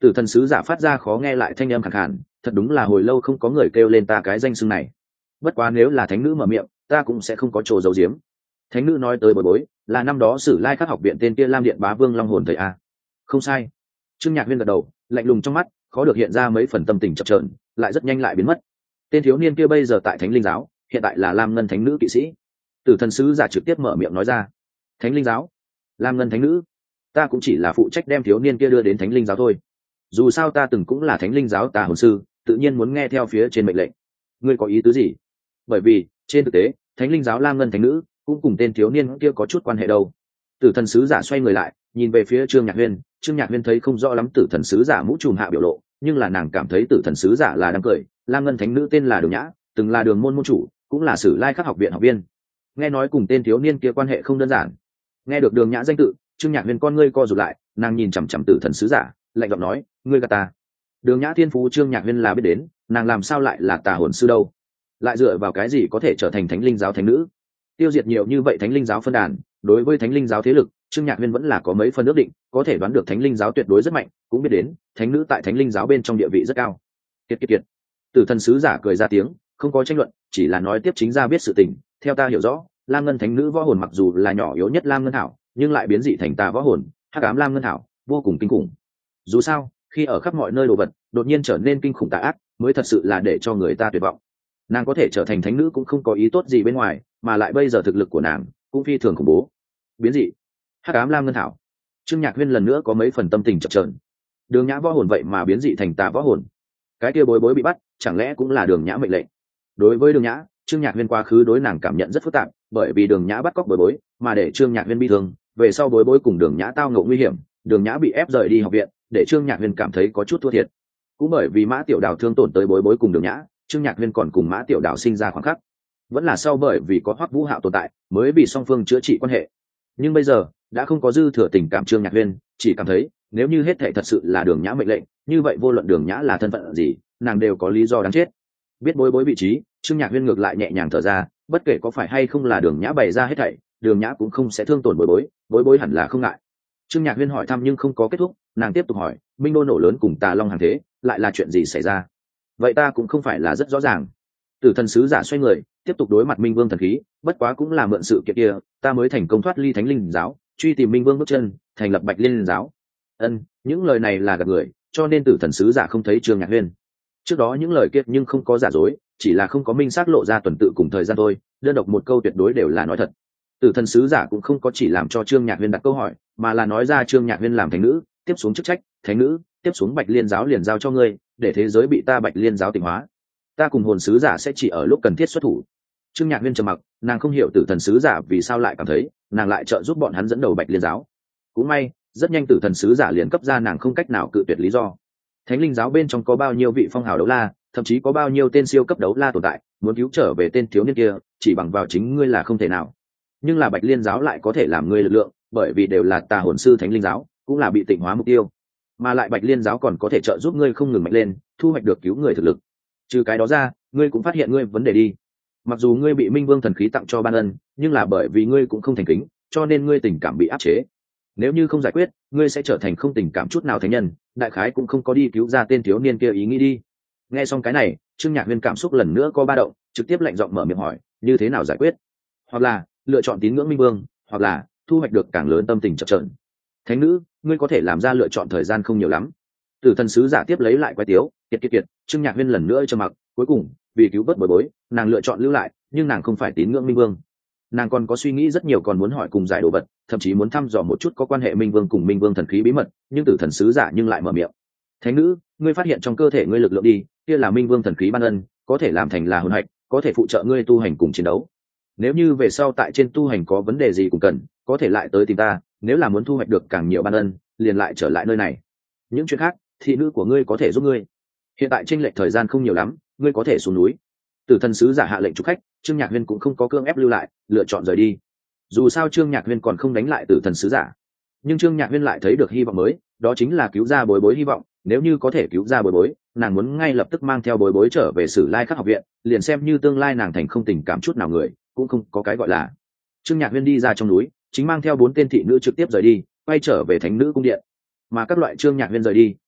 Tử thần sứ giả phát ra khó nghe lại thanh âm khàn khàn, thật đúng là hồi lâu không có người kêu lên ta cái danh xưng này. Bất quá nếu là thánh nữ mở miệng, ta cũng sẽ không có chỗ giấu giếm. Thánh nữ nói tới bối bối là năm đó Sử Lai Khắc học viện tên kia Lam Điện Bá Vương Long hồn thầy a. Không sai. Trương Nhạc Viên gật đầu, lạnh lùng trong mắt khó được hiện ra mấy phần tâm tình chập chờn, lại rất nhanh lại biến mất. Tên thiếu niên kia bây giờ tại Thánh Linh giáo, hiện tại là Lam Ngân thánh nữ kỵ sĩ. Tử thần sứ giả trực tiếp mở miệng nói ra. Thánh Linh giáo, Lam Ngân thánh nữ, ta cũng chỉ là phụ trách đem thiếu niên kia đưa đến Thánh Linh giáo thôi. Dù sao ta từng cũng là Thánh Linh giáo tà hồn sư, tự nhiên muốn nghe theo phía trên mệnh lệnh. Ngươi có ý tứ gì? Bởi vì trên thực tế Thánh Linh giáo Lam Ngân thánh nữ cũng cùng tên thiếu niên kia có chút quan hệ đâu. Tử thần sứ giả xoay người lại nhìn về phía Trương Nhạc Huyên. Trương Nhạc Huyên thấy không rõ lắm tử thần sứ giả mũ trùm hạ biểu lộ, nhưng là nàng cảm thấy tử thần sứ giả là đang cười. Lam Ngân thánh nữ tên là Đường Nhã, từng là Đường môn môn chủ, cũng là Sử Lai Khắc học viện học viên. Nghe nói cùng tên thiếu niên kia quan hệ không đơn giản. Nghe được Đường Nhã danh tự, Trương Nhạc Huyên con ngươi co rụt lại, nàng nhìn chằm chằm tử thần sứ giả, lạnh giọng nói, ngươi gạt ta. Đường Nhã thiên phú Trương Nhạc Huyên là biết đến, nàng làm sao lại là tà hồn sư đâu? Lại dựa vào cái gì có thể trở thành Thánh Linh giáo thánh nữ? Tiêu diệt nhiều như vậy Thánh Linh giáo phân đàn, đối với Thánh Linh giáo thế lực, Trương Nhạc Huyên vẫn là có mấy phần ước định, có thể đoán được Thánh Linh giáo tuyệt đối rất mạnh, cũng biết đến thánh nữ tại Thánh Linh giáo bên trong địa vị rất cao. Kiệt kiệt kiệt. Tử thần sứ giả cười ra tiếng, không có tranh luận, chỉ là nói tiếp chính ra biết sự tình. Theo ta hiểu rõ, Lam Ngân thánh nữ võ hồn mặc dù là nhỏ yếu nhất Lam Ngân thảo, nhưng lại biến dị thành tà võ hồn, hắc ám Lam Ngân thảo, vô cùng kinh khủng. Dù sao, khi ở khắp mọi nơi đồ vật đột nhiên trở nên kinh khủng tà ác, mới thật sự là để cho người ta tuyệt vọng. Nàng có thể trở thành thánh nữ cũng không có ý tốt gì bên ngoài, mà lại bây giờ thực lực của nàng cũng phi thường khủng bố. Biến dị, hắc ám Lam Ngân thảo. Trương Nhạc Huyên lần nữa có mấy phần tâm tình chập chờn. Đường Nhã võ hồn vậy mà biến dị thành tà võ hồn, cái kia bối bối bị bắt chẳng lẽ cũng là Đường Nhã mệnh lệnh? Đối với Đường Nhã, Trương Nhạc Huyên quá khứ đối nàng cảm nhận rất phức tạp, bởi vì Đường Nhã bắt cóc bối bối mà để Trương Nhạc Huyên bi thương, về sau bối bối cùng Đường Nhã tao ngộ nguy hiểm, Đường Nhã bị ép rời đi học viện, để Trương Nhạc Huyên cảm thấy có chút thua thiệt. Cũng bởi vì Mã Tiểu Đào thương tổn tới bối bối cùng Đường Nhã, Trương Nhạc Huyên còn cùng Mã Tiểu Đào sinh ra khoảng khắc. Vẫn là sau bởi vì có Hoắc Vũ Hạo tồn tại, mới vì song phương chữa trị quan hệ. Nhưng bây giờ đã không có dư thừa tình cảm. Trương Nhạc Huyên chỉ cảm thấy nếu như hết thảy thật sự là Đường Nhã mệnh lệnh, như vậy vô luận Đường Nhã là thân phận gì, nàng đều có lý do đáng chết. Biết bối bối vị trí, Trương Nhạc Huyên ngược lại nhẹ nhàng thở ra, bất kể có phải hay không là Đường Nhã bày ra hết thảy, Đường Nhã cũng không sẽ thương tổn bối bối, bối bối hẳn là không ngại. Trương Nhạc Huyên hỏi thăm nhưng không có kết thúc, nàng tiếp tục hỏi, Minh Đô nổ lớn cùng Tà Long hàng thế, lại là chuyện gì xảy ra? Vậy ta cũng không phải là rất rõ ràng. Tử thần sứ giả xoay người, tiếp tục đối mặt Minh Vương thần khí, bất quá cũng là mượn sự kiện kia, ta mới thành công thoát ly Thánh Linh giáo, truy tìm Minh Vương bước chân, thành lập Bạch Liên giáo. Ân, những lời này là gạt người, cho nên tử thần sứ giả không thấy Trương Nhạc Huyên. Trước đó những lời kiệt nhưng không có giả dối, chỉ là không có minh xác lộ ra tuần tự cùng thời gian thôi, đơn độc một câu tuyệt đối đều là nói thật. Tử thần sứ giả cũng không có chỉ làm cho Trương Nhạc Huyên đặt câu hỏi, mà là nói ra Trương Nhạc Huyên làm thánh nữ, tiếp xuống chức trách, thánh nữ, tiếp xuống Bạch Liên giáo liền giao cho ngươi, để thế giới bị ta Bạch Liên giáo tịnh hóa. Ta cùng hồn sứ giả sẽ chỉ ở lúc cần thiết xuất thủ. Trương Nhạc Huyên trầm mặc, nàng không hiểu tử thần sứ giả vì sao lại cảm thấy nàng lại trợ giúp bọn hắn dẫn đầu Bạch Liên giáo. Cũng may, rất nhanh tử thần sứ giả liền cấp ra nàng không cách nào cự tuyệt lý do. Thánh Linh giáo bên trong có bao nhiêu vị phong hào đấu la, thậm chí có bao nhiêu tên siêu cấp đấu la tồn tại, muốn cứu trở về tên thiếu niên kia, chỉ bằng vào chính ngươi là không thể nào. Nhưng là Bạch Liên giáo lại có thể làm ngươi lực lượng, bởi vì đều là tà hồn sư Thánh Linh giáo, cũng là bị tịnh hóa mục tiêu. Mà lại Bạch Liên giáo còn có thể trợ giúp ngươi không ngừng mạnh lên, thu hoạch được cứu người thực lực. Trừ cái đó ra, ngươi cũng phát hiện ngươi vấn đề đi. Mặc dù ngươi bị Minh Vương thần khí tặng cho ban ân, nhưng là bởi vì ngươi cũng không thành kính, cho nên ngươi tình cảm bị áp chế. Nếu như không giải quyết, ngươi sẽ trở thành không tình cảm chút nào thánh nhân, đại khái cũng không có đi cứu ra tên thiếu niên kia ý nghĩ đi. Nghe xong cái này, Trương Nhạc Huyên cảm xúc lần nữa có ba động, trực tiếp lạnh giọng mở miệng hỏi, như thế nào giải quyết? Hoặc là lựa chọn tín ngưỡng Minh Vương, hoặc là thu hoạch được càng lớn tâm tình chập chờn. Thánh nữ, ngươi có thể làm ra lựa chọn thời gian không nhiều lắm. Tử thần sứ giả tiếp lấy lại quay tiếu, kiệt kiệt kiệt. Trương Nhạc Huyên lần nữa trầm mặc, cuối cùng vì cứu vớt bối bối, nàng lựa chọn lưu lại, nhưng nàng không phải tín ngưỡng Minh Vương. Nàng còn có suy nghĩ rất nhiều, còn muốn hỏi cùng giải đồ vật, thậm chí muốn thăm dò một chút có quan hệ Minh Vương cùng Minh Vương thần khí bí mật, nhưng tử thần sứ giả nhưng lại mở miệng. Thánh nữ, ngươi phát hiện trong cơ thể ngươi lực lượng đi, kia là Minh Vương thần khí ban ân, có thể làm thành là hồn hạch, có thể phụ trợ ngươi tu hành cùng chiến đấu. Nếu như về sau tại trên tu hành có vấn đề gì cũng cần, có thể lại tới tìm ta, nếu là muốn thu hoạch được càng nhiều ban ân, liền lại trở lại nơi này. Những chuyện khác, thị nữ của ngươi có thể giúp ngươi. Hiện tại chênh lệch thời gian không nhiều lắm, ngươi có thể xuống núi. Tử thần sứ giả hạ lệnh chúc khách, Trương Nhạc Huyên cũng không có cưỡng ép lưu lại, lựa chọn rời đi. Dù sao Trương Nhạc Huyên còn không đánh lại tử thần sứ giả, nhưng Trương Nhạc Huyên lại thấy được hy vọng mới, đó chính là cứu ra bối bối hy vọng. Nếu như có thể cứu ra bối bối, nàng muốn ngay lập tức mang theo bối bối trở về Sử Lai Khắc học viện, liền xem như tương lai nàng thành không tình cảm chút nào người, cũng không có cái gọi là. Trương Nhạc Huyên đi ra trong núi, chính mang theo bốn tên thị nữ trực tiếp rời đi, quay trở về thánh nữ cung điện. Mà các loại Trương Nhạc Huyên rời đi,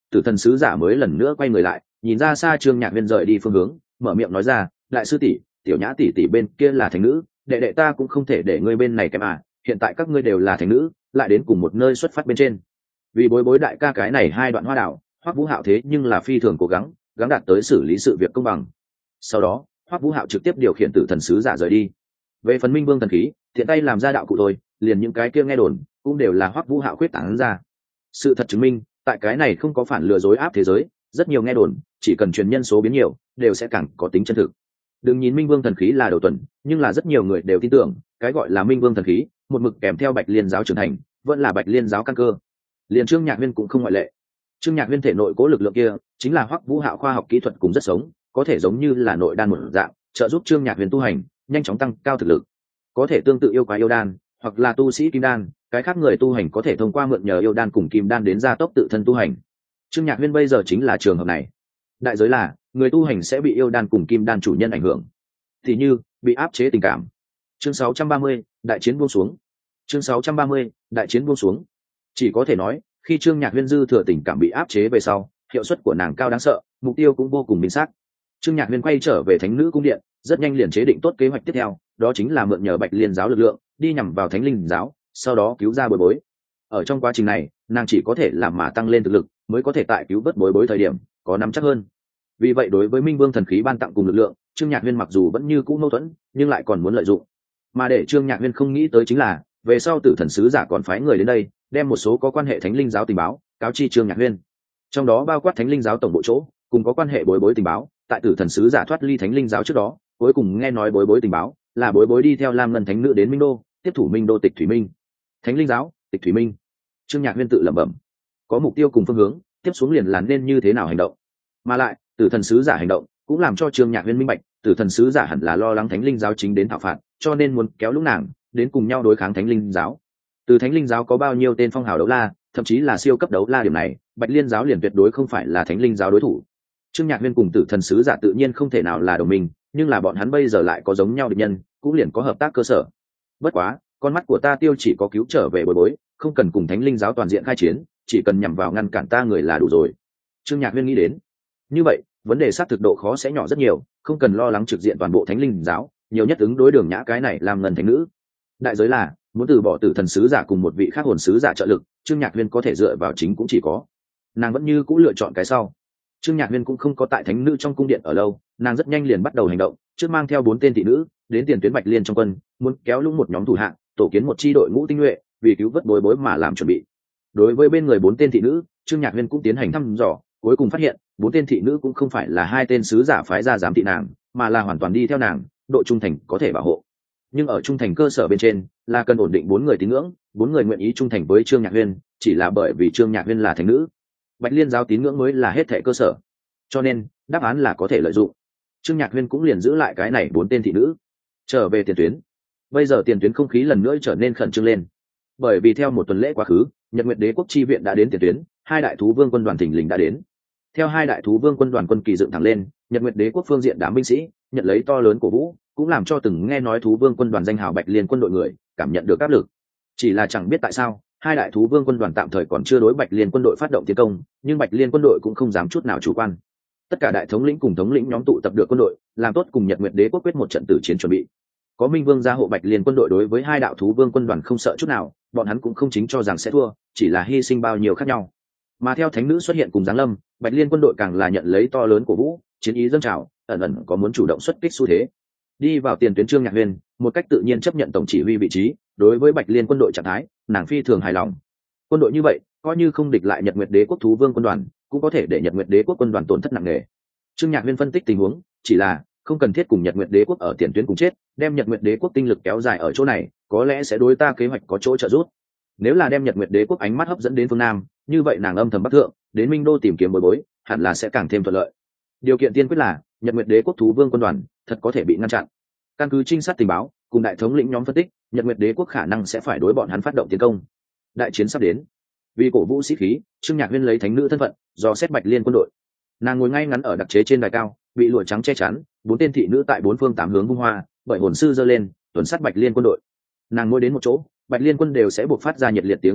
tử thần sứ giả mới lần nữa quay người lại, nhìn ra xa Trương Nhạc Huyên rời đi phương hướng, mở miệng nói ra, đại sư tỷ, tiểu nhã tỷ tỷ bên kia là thánh nữ, đệ đệ ta cũng không thể để ngươi bên này kém à, hiện tại các ngươi đều là thánh nữ, lại đến cùng một nơi xuất phát bên trên. Vì bối bối đại ca cái này hai đoạn hoa đảo, Hoắc Vũ Hạo thế nhưng là phi thường cố gắng, gắng đạt tới xử lý sự việc công bằng. Sau đó, Hoắc Vũ Hạo trực tiếp điều khiển tử thần sứ giả rời đi. Về phần Minh Vương thần khí, thiện tay làm ra đạo cụ thôi, liền những cái kia nghe đồn, cũng đều là Hoắc Vũ Hạo khuyết tán ra. Sự thật chứng minh, tại cái này không có phản lừa dối áp thế giới, rất nhiều nghe đồn, chỉ cần truyền nhân số biến nhiều, đều sẽ càng có tính chân thực. Đừng nhìn Minh Vương thần khí là đầu tuần, nhưng là rất nhiều người đều tin tưởng, cái gọi là Minh Vương thần khí, một mực kèm theo Bạch Liên giáo trưởng thành, vẫn là Bạch Liên giáo căn cơ. Liền Trương Nhạc Huyên cũng không ngoại lệ. Trương Nhạc Huyên thể nội cố lực lượng kia, chính là Hoắc Vũ Hạo khoa học kỹ thuật cùng rất sống, có thể giống như là nội đan một dạng, trợ giúp Trương Nhạc Huyên tu hành, nhanh chóng tăng cao thực lực. Có thể tương tự yêu quái yêu đan, hoặc là tu sĩ kim đan, cái khác người tu hành có thể thông qua mượn nhờ yêu đan cùng kim đan đến gia tốc tự thân tu hành. Trương Nhạc Huyên bây giờ chính là trường hợp này. Đại giới là, người tu hành sẽ bị yêu đan cùng kim đan chủ nhân ảnh hưởng, thì như bị áp chế tình cảm. Chương sáu trăm ba mươi, đại chiến buông xuống. Chương sáu trăm ba mươi, đại chiến buông xuống. Chỉ có thể nói, khi Trương Nhạc Huyên dư thừa tình cảm bị áp chế về sau, hiệu suất của nàng cao đáng sợ, mục tiêu cũng vô cùng minh xác. Trương Nhạc Huyên quay trở về Thánh Nữ cung điện, rất nhanh liền chế định tốt kế hoạch tiếp theo, đó chính là mượn nhờ Bạch Liên giáo lực lượng, đi nhằm vào Thánh Linh giáo, sau đó cứu ra Bối Bối. Ở trong quá trình này, nàng chỉ có thể làm mà tăng lên thực lực, mới có thể tại cứu vớt Bối Bối thời điểm có nắm chắc hơn. Vì vậy đối với Minh Vương thần khí ban tặng cùng lực lượng, Trương Nhạc Huyên mặc dù vẫn như cũ mâu thuẫn, nhưng lại còn muốn lợi dụng. Mà để Trương Nhạc Huyên không nghĩ tới chính là, về sau Tử Thần sứ giả còn phái người đến đây, đem một số có quan hệ Thánh Linh giáo tình báo cáo chi Trương Nhạc Huyên. Trong đó bao quát Thánh Linh giáo tổng bộ chỗ, cùng có quan hệ Bối Bối tình báo, tại Tử Thần sứ giả thoát ly Thánh Linh giáo trước đó, cuối cùng nghe nói Bối Bối tình báo, là Bối Bối đi theo Lam Ngân Thánh Nữ đến Minh Đô, tiếp thủ Minh Đô Tịch Thủy Minh. Thánh Linh giáo, Tịch Thủy Minh. Trương Nhạc Huyên tự lẩm bẩm, có mục tiêu cùng phương hướng, tiếp xuống liền là nên như thế nào hành động. Mà lại, Tử Thần sứ giả hành động, cũng làm cho Trương Nhạc Huyên minh bạch, Tử Thần sứ giả hẳn là lo lắng Thánh Linh giáo chính đến thảo phạt, cho nên muốn kéo lúc nàng đến cùng nhau đối kháng Thánh Linh giáo. Từ Thánh Linh giáo có bao nhiêu tên phong hào đấu la, thậm chí là siêu cấp đấu la, điểm này, Bạch Liên giáo liền tuyệt đối không phải là Thánh Linh giáo đối thủ. Trương Nhạc Huyên cùng Tử Thần sứ giả tự nhiên không thể nào là đồng minh, nhưng là bọn hắn bây giờ lại có giống nhau địch nhân, cũng liền có hợp tác cơ sở. Bất quá, con mắt của ta tiêu chỉ có cứu trở về Bối Bối, không cần cùng Thánh Linh giáo toàn diện khai chiến, chỉ cần nhằm vào ngăn cản ta người là đủ rồi. Trương Nhạc Huyên nghĩ đến. Như vậy, vấn đề sát thực độ khó sẽ nhỏ rất nhiều, không cần lo lắng trực diện toàn bộ Thánh Linh giáo, nhiều nhất ứng đối Đường Nhã cái này làm Ngân Thánh Nữ. Đại giới là muốn từ bỏ Tử Thần sứ giả cùng một vị khác hồn sứ giả trợ lực, Trương Nhạc Huyên có thể dựa vào chính cũng chỉ có nàng, vẫn như cũng lựa chọn cái sau. Trương Nhạc Huyên cũng không có tại Thánh Nữ trong cung điện ở lâu, nàng rất nhanh liền bắt đầu hành động, trước mang theo bốn tên thị nữ đến tiền tuyến Bạch Liên trong quân, muốn kéo lũng một nhóm thủ hạng, tổ kiến một chi đội ngũ tinh nhuệ, vì cứu vớt Bối Bối mà làm chuẩn bị. Đối với bên người bốn tên thị nữ, Trương Nhạc Huyên cũng tiến hành thăm dò, cuối cùng phát hiện bốn tên thị nữ cũng không phải là hai tên sứ giả phái ra giám thị nàng, mà là hoàn toàn đi theo nàng, độ trung thành có thể bảo hộ. Nhưng ở trung thành cơ sở bên trên, là cần ổn định bốn người tín ngưỡng, bốn người nguyện ý trung thành với Trương Nhạc Huyên, chỉ là bởi vì Trương Nhạc Huyên là thánh nữ. Bạch Liên giáo tín ngưỡng mới là hết thệ cơ sở, cho nên đáp án là có thể lợi dụng. Trương Nhạc Huyên cũng liền giữ lại cái này bốn tên thị nữ, trở về tiền tuyến. Bây giờ tiền tuyến không khí lần nữa trở nên khẩn trương lên, bởi vì theo một tuần lễ quá khứ, Nhật Nguyệt Đế quốc chi viện đã đến tiền tuyến, hai đại thú vương quân đoàn thình lình đã đến. Theo hai đại thú vương quân đoàn quân kỳ dựng thẳng lên, Nhật Nguyệt Đế quốc phương diện đám binh sĩ nhận lấy to lớn cổ vũ, cũng làm cho từng nghe nói thú vương quân đoàn danh hào Bạch Liên quân đội người cảm nhận được áp lực. Chỉ là chẳng biết tại sao, hai đại thú vương quân đoàn tạm thời còn chưa đối Bạch Liên quân đội phát động tiến công, nhưng Bạch Liên quân đội cũng không dám chút nào chủ quan. Tất cả đại thống lĩnh cùng thống lĩnh nhóm tụ tập được quân đội, làm tốt cùng Nhật Nguyệt Đế quốc quyết một trận tử chiến chuẩn bị. Có Minh Vương gia hộ, Bạch Liên quân đội đối với hai đạo thú vương quân đoàn không sợ chút nào, bọn hắn cũng không chính cho rằng sẽ thua, chỉ là hy sinh bao nhiêu khác nhau. Mà theo thánh nữ xuất hiện cùng giáng lâm, Bạch Liên quân đội càng là nhận lấy to lớn cổ vũ, chiến ý dâng trào, ẩn ẩn có muốn chủ động xuất kích xu thế. Đi vào tiền tuyến Trương Nhạc Huyên, một cách tự nhiên chấp nhận tổng chỉ huy vị trí, đối với Bạch Liên quân đội trạng thái, nàng phi thường hài lòng. Quân đội như vậy, coi như không địch lại Nhật Nguyệt Đế quốc thú vương quân đoàn, cũng có thể để Nhật Nguyệt Đế quốc quân đoàn tổn thất nặng nề. Trương Nhạc Huyên phân tích tình huống, chỉ là không cần thiết cùng Nhật Nguyệt Đế quốc ở tiền tuyến cùng chết, đem Nhật Nguyệt Đế quốc tinh lực kéo dài ở chỗ này, có lẽ sẽ đối ta kế hoạch có chỗ trợ giúp. Nếu là đem Nhật Nguyệt Đế quốc ánh mắt hấp dẫn đến phương Nam, như vậy nàng âm thầm bắc thượng, đến Minh Đô tìm kiếm Bối Bối, hẳn là sẽ càng thêm thuận lợi. Điều kiện tiên quyết là Nhật Nguyệt Đế quốc thú vương quân đoàn thật có thể bị ngăn chặn. Căn cứ trinh sát tình báo, cùng đại thống lĩnh nhóm phân tích, Nhật Nguyệt Đế quốc khả năng sẽ phải đối bọn hắn phát động tiến công. Đại chiến sắp đến. Vì cổ vũ sĩ khí, Trương Nhạc Huyên lấy thánh nữ thân phận, do xét Bạch Liên quân đội. Nàng ngồi ngay ngắn ở đặc chế trên đài cao, bị lụa trắng che chắn, bốn tên thị nữ tại bốn phương tám hướng vung hoa, bởi hồn sư giơ lên, tuần sát Bạch Liên quân đội. Nàng ngồi đến một chỗ, Bạch Liên quân đều sẽ buộc phát ra nhiệt liệt tiếng hoan hô,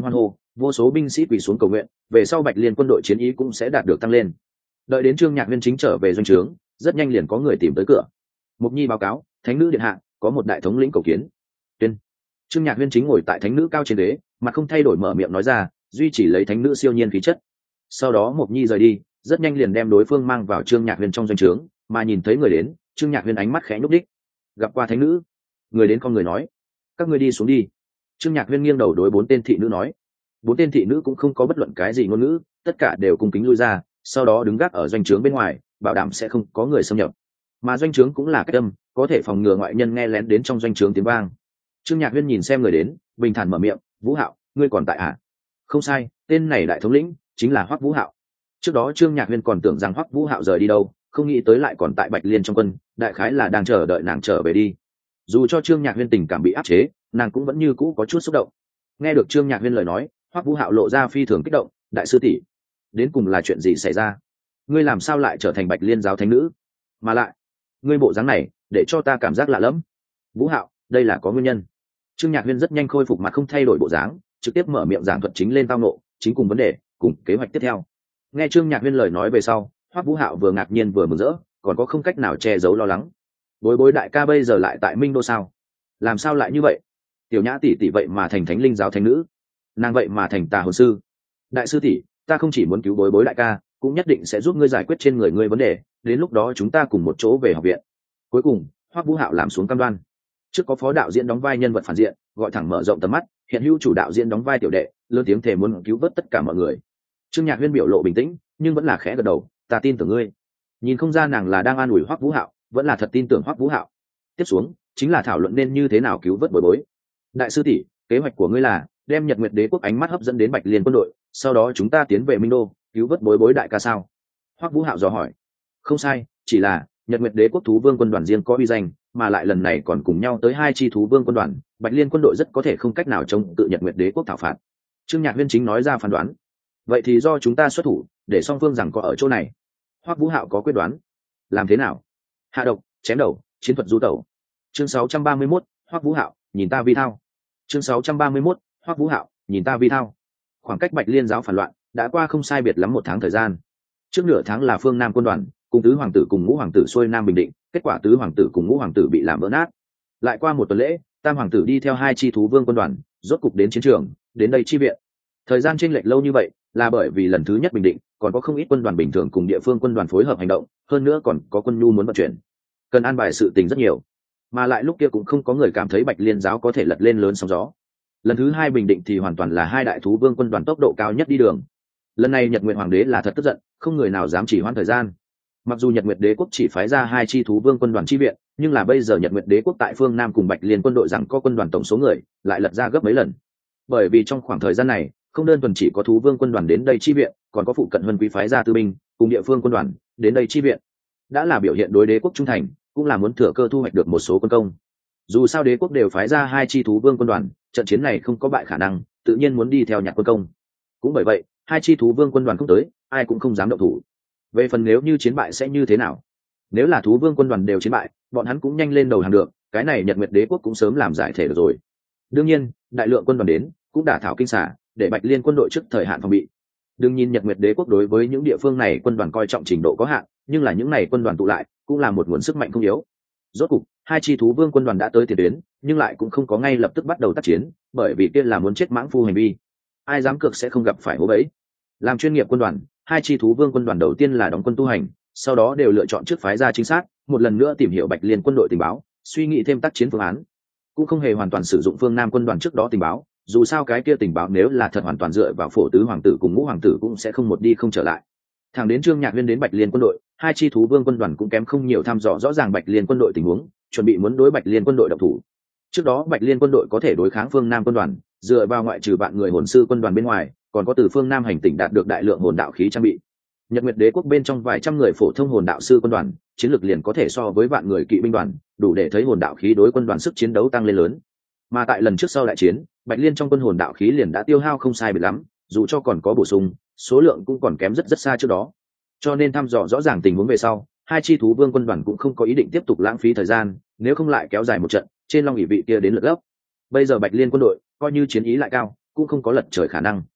vô số binh sĩ quỳ xuống cầu nguyện, về sau Bạch Liên quân đội chiến ý cũng sẽ đạt được tăng lên. Đợi đến Trương Nhạc Huyên chính trở về doanh trướng, rất nhanh liền có người tìm tới cửa. Mục Nhi báo cáo, thánh nữ điện hạ, có một đại thống lĩnh cầu kiến. Tuyên. Trương Nhạc Huyên chính ngồi tại thánh nữ cao trên đế, mà không thay đổi mở miệng nói ra, duy chỉ lấy thánh nữ siêu nhiên khí chất. Sau đó Mục Nhi rời đi, rất nhanh liền đem đối phương mang vào Trương Nhạc Huyên trong doanh trướng, mà nhìn thấy người đến, Trương Nhạc Huyên ánh mắt khẽ nhúc đích. Gặp qua thánh nữ. Người đến con người nói, các ngươi đi xuống đi. Trương Nhạc Huyên nghiêng đầu đối bốn tên thị nữ nói. Bốn tên thị nữ cũng không có bất luận cái gì ngôn ngữ, tất cả đều cung kính lui ra, sau đó đứng gác ở doanh trướng bên ngoài, bảo đảm sẽ không có người xâm nhập. Mà doanh trướng cũng là cách âm, có thể phòng ngừa ngoại nhân nghe lén đến trong doanh trướng tiếng vang. Trương Nhạc Huyên nhìn xem người đến, bình thản mở miệng, Vũ Hạo, ngươi còn tại à? Không sai, tên này đại thống lĩnh chính là Hoắc Vũ Hạo. Trước đó Trương Nhạc Huyên còn tưởng rằng Hoắc Vũ Hạo rời đi đâu, không nghĩ tới lại còn tại Bạch Liên trong quân, đại khái là đang chờ đợi nàng trở về đi. Dù cho Trương Nhạc Huyên tình cảm bị áp chế, nàng cũng vẫn như cũ có chút xúc động. Nghe được Trương Nhạc Huyên lời nói, Hoắc Vũ Hạo lộ ra phi thường kích động, đại sư tỷ, đến cùng là chuyện gì xảy ra? Ngươi làm sao lại trở thành Bạch Liên giáo thánh nữ? Mà lại, ngươi bộ dáng này, để cho ta cảm giác lạ lẫm. Vũ Hạo, đây là có nguyên nhân. Trương Nhạc Huyên rất nhanh khôi phục mặt không thay đổi bộ dáng, trực tiếp mở miệng giảng thuật chính lên tao nộ, chính cùng vấn đề, cùng kế hoạch tiếp theo. Nghe Trương Nhạc Huyên lời nói về sau, Hoắc Vũ Hạo vừa ngạc nhiên vừa mừng rỡ, còn có không cách nào che giấu lo lắng. Bối Bối đại ca bây giờ lại tại Minh Đô sao? Làm sao lại như vậy? Tiểu Nhã tỷ tỷ vậy mà thành Thánh Linh giáo thánh nữ, nàng vậy mà thành tà hồn sư. Đại sư tỷ, ta không chỉ muốn cứu Bối Bối đại ca, cũng nhất định sẽ giúp ngươi giải quyết trên người ngươi vấn đề, đến lúc đó chúng ta cùng một chỗ về học viện. Cuối cùng, Hoắc Vũ Hạo làm xuống cam đoan. Trước có phó đạo diễn đóng vai nhân vật phản diện, gọi thẳng mở rộng tầm mắt, hiện hữu chủ đạo diễn đóng vai tiểu đệ, lớn tiếng thề muốn cứu vớt tất cả mọi người. Trương Nhạc Huyên biểu lộ bình tĩnh, nhưng vẫn là khẽ gật đầu, ta tin tưởng ngươi. Nhìn không ra nàng là đang an ủi Hoắc Vũ Hạo, vẫn là thật tin tưởng Hoắc Vũ Hạo. Tiếp xuống, chính là thảo luận nên như thế nào cứu vớt Bối Bối. Đại sư tỷ, kế hoạch của ngươi là đem Nhật Nguyệt Đế quốc ánh mắt hấp dẫn đến Bạch Liên quân đội, sau đó chúng ta tiến về Minh Đô, cứu vớt Bối Bối đại ca sao? Hoắc Vũ Hạo dò hỏi. Không sai, chỉ là Nhật Nguyệt Đế quốc thú vương quân đoàn riêng có uy danh, mà lại lần này còn cùng nhau tới hai chi thú vương quân đoàn, Bạch Liên quân đội rất có thể không cách nào chống tự Nhật Nguyệt Đế quốc thảo phạt. Trương Nhạc Huyên chính nói ra phán đoán. Vậy thì do chúng ta xuất thủ, để song phương rằng có ở chỗ này. Hoắc Vũ Hạo có quyết đoán. Làm thế nào? Hạ độc, chém đầu, chiến thuật du tẩu. Chương sáu trăm ba mươi mốt, Hoắc Vũ Hạo, nhìn ta vi thao. Chương sáu trăm ba mươi mốt, Hoắc Vũ Hạo, nhìn ta vi thao. Khoảng cách Bạch Liên giáo phản loạn đã qua không sai biệt lắm một tháng thời gian. Trước nửa tháng là phương Nam quân đoàn cùng tứ hoàng tử cùng ngũ hoàng tử xuôi Nam Bình Định, kết quả tứ hoàng tử cùng ngũ hoàng tử bị làm vỡ nát. Lại qua một tuần lễ, tam hoàng tử đi theo hai chi thú vương quân đoàn, rốt cục đến chiến trường, đến đây chi viện. Thời gian chênh lệch lâu như vậy, là bởi vì lần thứ nhất Bình Định, còn có không ít quân đoàn bình thường cùng địa phương quân đoàn phối hợp hành động, hơn nữa còn có quân nhu muốn vận chuyển, cần an bài sự tình rất nhiều. Mà lại lúc kia cũng không có người cảm thấy Bạch Liên giáo có thể lật lên lớn sóng gió. Lần thứ hai Bình Định thì hoàn toàn là hai đại thú vương quân đoàn tốc độ cao nhất đi đường. Lần này Nhật Nguyệt Hoàng đế là thật tức giận, không người nào dám chỉ hoãn thời gian. Mặc dù Nhật Nguyệt Đế quốc chỉ phái ra hai chi thú vương quân đoàn chi viện, nhưng là bây giờ Nhật Nguyệt Đế quốc tại phương Nam cùng Bạch Liên quân đội rằng có quân đoàn tổng số người lại lật ra gấp mấy lần. Bởi vì trong khoảng thời gian này, không đơn thuần chỉ có thú vương quân đoàn đến đây chi viện, còn có phụ cận Vân Quý phái ra tư binh cùng địa phương quân đoàn đến đây chi viện. Đã là biểu hiện đối đế quốc trung thành, cũng là muốn thừa cơ thu hoạch được một số quân công. Dù sao đế quốc đều phái ra hai chi thú vương quân đoàn, trận chiến này không có bại khả năng, tự nhiên muốn đi theo nhặt quân công. Cũng bởi vậy, hai chi thú vương quân đoàn không tới, ai cũng không dám động thủ. Về phần nếu như chiến bại sẽ như thế nào? Nếu là thú vương quân đoàn đều chiến bại, bọn hắn cũng nhanh lên đầu hàng được, cái này Nhật Nguyệt Đế quốc cũng sớm làm giải thể được rồi. Đương nhiên, đại lượng quân đoàn đến, cũng đả thảo kinh xả, để Bạch Liên quân đội trước thời hạn phòng bị. Đương nhiên Nhật Nguyệt Đế quốc đối với những địa phương này quân đoàn coi trọng trình độ có hạn, nhưng là những này quân đoàn tụ lại, cũng là một nguồn sức mạnh không yếu. Rốt cục, hai chi thú vương quân đoàn đã tới tiền tuyến, nhưng lại cũng không có ngay lập tức bắt đầu tác chiến, bởi vì kia là muốn chết mãng phu hành vi. Ai dám cược sẽ không gặp phải hố bẫy. Làm chuyên nghiệp quân đoàn, hai chi thú vương quân đoàn đầu tiên là đóng quân tu hành, sau đó đều lựa chọn trước phái ra chính xác, một lần nữa tìm hiểu Bạch Liên quân đội tình báo, suy nghĩ thêm tác chiến phương án. Cũng không hề hoàn toàn sử dụng phương Nam quân đoàn trước đó tình báo, dù sao cái kia tình báo nếu là thật hoàn toàn dựa vào phổ tứ hoàng tử cùng ngũ hoàng tử cũng sẽ không một đi không trở lại. Thẳng đến Trương Nhạc Viên đến Bạch Liên quân đội, hai chi thú vương quân đoàn cũng kém không nhiều thăm dò rõ ràng Bạch Liên quân đội tình huống, chuẩn bị muốn đối Bạch Liên quân đội động thủ. Trước đó Bạch Liên quân đội có thể đối kháng phương Nam quân đoàn, dựa vào ngoại trừ bạn người hồn sư quân đoàn bên ngoài, còn có từ phương Nam hành tỉnh đạt được đại lượng hồn đạo khí trang bị. Nhật Nguyệt Đế quốc bên trong vài trăm người phổ thông hồn đạo sư quân đoàn, chiến lược liền có thể so với vạn người kỵ binh đoàn, đủ để thấy hồn đạo khí đối quân đoàn sức chiến đấu tăng lên lớn. Mà tại lần trước sau đại chiến, Bạch Liên trong quân hồn đạo khí liền đã tiêu hao không sai biệt lắm, dù cho còn có bổ sung, số lượng cũng còn kém rất rất xa trước đó. Cho nên thăm dò rõ ràng tình huống về sau, hai chi thú vương quân đoàn cũng không có ý định tiếp tục lãng phí thời gian, nếu không lại kéo dài một trận, trên long ỷ vị kia đến lượt gấp. Bây giờ Bạch Liên quân đội, coi như chiến ý lại cao, cũng không có lật trời khả năng.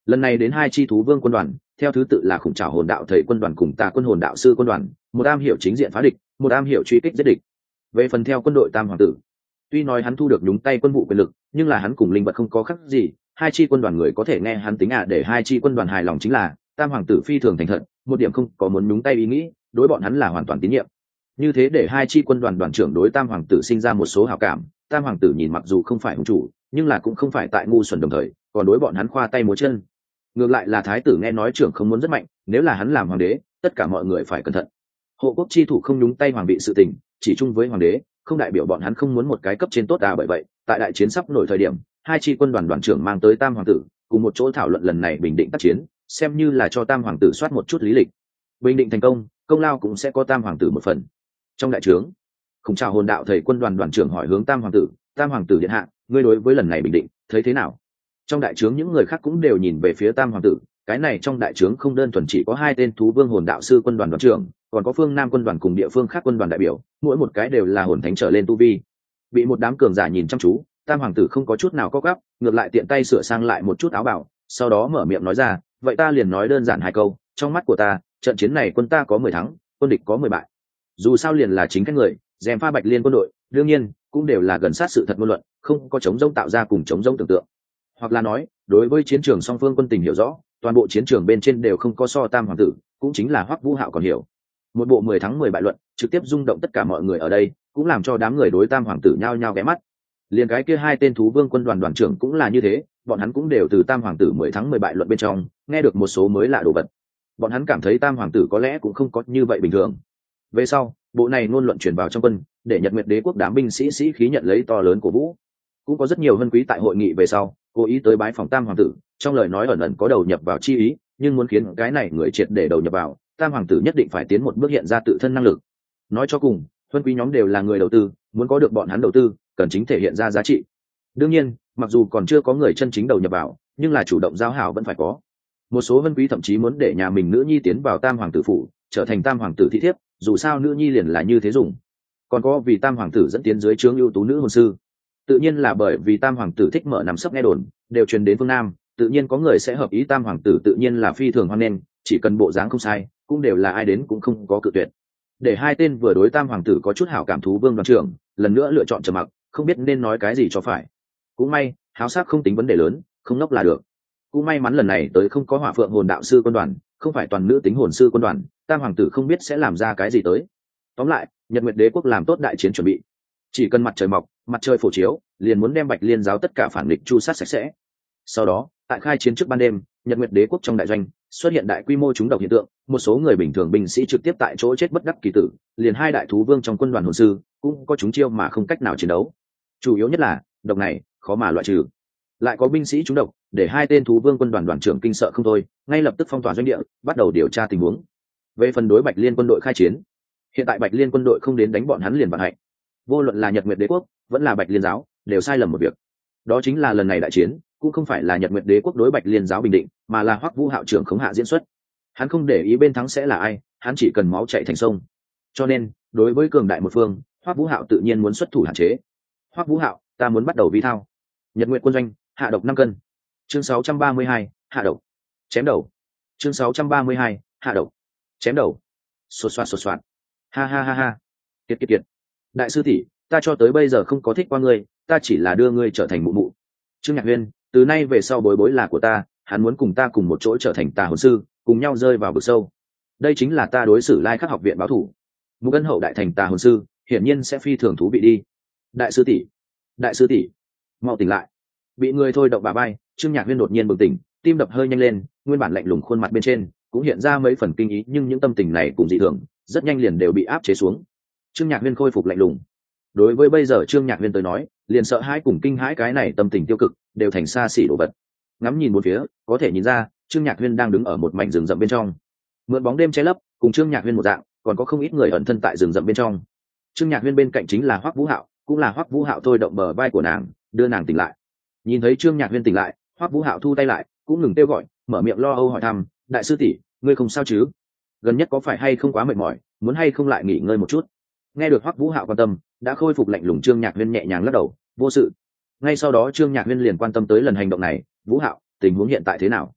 lần này đến hai chi thú vương quân đoàn, theo thứ tự là khủng trảo hồn đạo thầy quân đoàn cùng tà quân hồn đạo sư quân đoàn, một am hiểu chính diện phá địch, một am hiểu truy kích giết địch. Về phần theo quân đội tam hoàng tử, tuy nói hắn thu được nhúng tay quân vụ quyền lực, nhưng là hắn cùng linh vật không có khác gì, hai chi quân đoàn người có thể nghe hắn tính à. Để hai chi quân đoàn hài lòng chính là tam hoàng tử phi thường thành thật, một điểm không có muốn nhúng tay ý nghĩ, đối bọn hắn là hoàn toàn tín nhiệm. Như thế để hai chi quân đoàn đoàn trưởng đối tam hoàng tử sinh ra một số hảo cảm. Tam hoàng tử nhìn mặc dù không phải hùng chủ, nhưng là cũng không phải tại ngu xuẩn đồng thời, còn đối bọn hắn khoa tay múa chân. Ngược lại là thái tử nghe nói trưởng không muốn rất mạnh, nếu là hắn làm hoàng đế, tất cả mọi người phải cẩn thận. Hộ quốc chi thủ không nhúng tay hoàng vị sự tình, chỉ chung với hoàng đế, không đại biểu bọn hắn không muốn một cái cấp trên tốt à. Bởi vậy tại đại chiến sắp nổi thời điểm, hai chi quân đoàn đoàn trưởng mang tới tam hoàng tử cùng một chỗ thảo luận lần này bình định tác chiến, xem như là cho tam hoàng tử soát một chút lý lịch. Bình định thành công, công lao cũng sẽ có tam hoàng tử một phần. Trong đại trướng, khủng trào hồn đạo thầy quân đoàn đoàn trưởng hỏi hướng tam hoàng tử: tam hoàng tử điện hạ, ngươi đối với lần này bình định thấy thế nào? Trong đại trướng những người khác cũng đều nhìn về phía tam hoàng tử. Cái này trong đại trướng không đơn thuần chỉ có hai tên thú vương hồn đạo sư quân đoàn đoàn trưởng, còn có phương nam quân đoàn cùng địa phương khác quân đoàn đại biểu, mỗi một cái đều là hồn thánh trở lên tu vi. Bị một đám cường giả nhìn chăm chú, tam hoàng tử không có chút nào có gấp, ngược lại tiện tay sửa sang lại một chút áo bào, sau đó mở miệng nói ra: vậy ta liền nói đơn giản hai câu, trong mắt của ta, trận chiến này quân ta có mười thắng, quân địch có mười bại. Dù sao liền là chính các người dèm pha Bạch Liên quân đội, đương nhiên cũng đều là gần sát sự thật ngôn luận, không có chống rông tạo ra cùng chống rông tưởng tượng. Hoặc là nói, đối với chiến trường song phương quân tình hiểu rõ, toàn bộ chiến trường bên trên đều không có so tam hoàng tử, cũng chính là Hoắc Vũ Hạo còn hiểu. Một bộ mười thắng mười bại luận, trực tiếp rung động tất cả mọi người ở đây, cũng làm cho đám người đối tam hoàng tử nhao nhao ghé mắt. Liền cái kia hai tên thú vương quân đoàn đoàn trưởng cũng là như thế, bọn hắn cũng đều từ tam hoàng tử mười thắng mười bại luận bên trong nghe được một số mới lạ đồ vật. Bọn hắn cảm thấy tam hoàng tử có lẽ cũng không có như vậy bình thường. Về sau, bộ này ngôn luận truyền vào trong quân, để Nhật Nguyệt Đế quốc đám binh sĩ sĩ khí nhận lấy to lớn của vũ. Cũng có rất nhiều hân quý tại hội nghị về sau cố ý tới bái phòng tam hoàng tử, trong lời nói ẩn ẩn có đầu nhập vào chi ý, nhưng muốn khiến cái này người triệt để đầu nhập vào, tam hoàng tử nhất định phải tiến một bước hiện ra tự thân năng lực. Nói cho cùng, hân quý nhóm đều là người đầu tư, muốn có được bọn hắn đầu tư, cần chính thể hiện ra giá trị. Đương nhiên, mặc dù còn chưa có người chân chính đầu nhập vào, nhưng là chủ động giao hảo vẫn phải có. Một số hân quý thậm chí muốn để nhà mình nữ nhi tiến vào tam hoàng tử phủ, trở thành tam hoàng tử thị thiếp, dù sao nữ nhi liền là như thế dùng. Còn có vì tam hoàng tử dẫn tiến dưới trướng ưu tú nữ hôn sư, tự nhiên là bởi vì tam hoàng tử thích mở nằm sấp nghe đồn đều truyền đến phương nam, tự nhiên có người sẽ hợp ý tam hoàng tử, tự nhiên là phi thường hoan nghênh, chỉ cần bộ dáng không sai, cũng đều là ai đến cũng không có cự tuyệt. Để hai tên vừa đối tam hoàng tử có chút hảo cảm thú vương đoàn trưởng lần nữa lựa chọn trầm mặc, không biết nên nói cái gì cho phải. Cũng may háo sắc không tính vấn đề lớn, không ngốc là được. Cũng may mắn lần này tới không có hỏa phượng hồn đạo sư quân đoàn, không phải toàn nữ tính hồn sư quân đoàn, tam hoàng tử không biết sẽ làm ra cái gì tới. Tóm lại, Nhật Nguyệt Đế quốc làm tốt đại chiến chuẩn bị, chỉ cần mặt trời mọc, mặt trời phổ chiếu, liền muốn đem Bạch Liên giáo tất cả phản địch chu sát sạch sẽ. Sau đó, tại khai chiến trước ban đêm, Nhật Nguyệt Đế quốc trong đại doanh xuất hiện đại quy mô trúng độc hiện tượng, một số người bình thường binh sĩ trực tiếp tại chỗ chết bất đắc kỳ tử, liền hai đại thú vương trong quân đoàn hồn sư cũng có chúng chiêu mà không cách nào chiến đấu. Chủ yếu nhất là độc này khó mà loại trừ, lại có binh sĩ trúng độc, để hai tên thú vương quân đoàn đoàn trưởng kinh sợ không thôi, ngay lập tức phong tỏa doanh địa, bắt đầu điều tra tình huống. Về phần đối Bạch Liên quân đội khai chiến, hiện tại Bạch Liên quân đội không đến đánh bọn hắn liền vận hạnh. Vô luận là Nhật Nguyệt Đế quốc vẫn là Bạch Liên giáo, đều sai lầm một việc, đó chính là lần này đại chiến cũng không phải là Nhật Nguyệt Đế quốc đối Bạch Liên giáo bình định, mà là Hoắc Vũ Hạo trưởng khống hạ diễn xuất. Hắn không để ý bên thắng sẽ là ai, hắn chỉ cần máu chảy thành sông. Cho nên, đối với cường đại một phương, Hoắc Vũ Hạo tự nhiên muốn xuất thủ hạn chế. Hoắc Vũ Hạo, ta muốn bắt đầu vi thao. Nhật Nguyệt quân doanh, hạ độc năm cân. Chương sáu trăm ba mươi hai, hạ độc. Chém đầu. Chương sáu trăm ba mươi hai, hạ độc. Chém đầu. Xột xoạt xột xoạt. Ha ha ha ha. Kiệt kiệt kiệt. Đại sư tỷ, ta cho tới bây giờ không có thích qua ngươi, ta chỉ là đưa ngươi trở thành mụ mụ. Trương Nhạc Huyên, từ nay về sau bối bối là của ta, hắn muốn cùng ta cùng một chỗ trở thành tà hồn sư, cùng nhau rơi vào vực sâu. Đây chính là ta đối xử Lai Khắc học viện báo thủ. Mục Ân hậu đại thành tà hồn sư, hiển nhiên sẽ phi thường thú vị đi. Đại sư tỷ, đại sư tỷ, mau tỉnh lại. Bị người thôi động bà bay, Trương Nhạc Huyên đột nhiên bừng tỉnh, tim đập hơi nhanh lên, nguyên bản lạnh lùng khuôn mặt bên trên cũng hiện ra mấy phần kinh ý, nhưng những tâm tình này cùng dị thường, rất nhanh liền đều bị áp chế xuống. Trương Nhạc Huyên khôi phục lạnh lùng. Đối với bây giờ Trương Nhạc Huyên tới nói, liền sợ hãi cùng kinh hãi cái này tâm tình tiêu cực đều thành xa xỉ đồ vật. Ngắm nhìn một phía, có thể nhìn ra Trương Nhạc Huyên đang đứng ở một mảnh rừng rậm bên trong, mượn bóng đêm che lấp, cùng Trương Nhạc Huyên một dạng, còn có không ít người ẩn thân tại rừng rậm bên trong. Trương Nhạc Huyên bên cạnh chính là Hoắc Vũ Hạo, cũng là Hoắc Vũ Hạo thôi động bờ vai của nàng, đưa nàng tỉnh lại. Nhìn thấy Trương Nhạc Huyên tỉnh lại, Hoắc Vũ Hạo thu tay lại, cũng ngừng kêu gọi, mở miệng lo âu hỏi thăm: đại sư tỷ, ngươi không sao chứ? Gần nhất có phải hay không quá mệt mỏi, muốn hay không lại nghỉ ngơi một chút? Nghe được Hoắc Vũ Hạo quan tâm, đã khôi phục lạnh lùng Trương Nhạc Huyên nhẹ nhàng lắc đầu, vô sự. Ngay sau đó Trương Nhạc Huyên liền quan tâm tới lần hành động này: Vũ Hạo, tình huống hiện tại thế nào?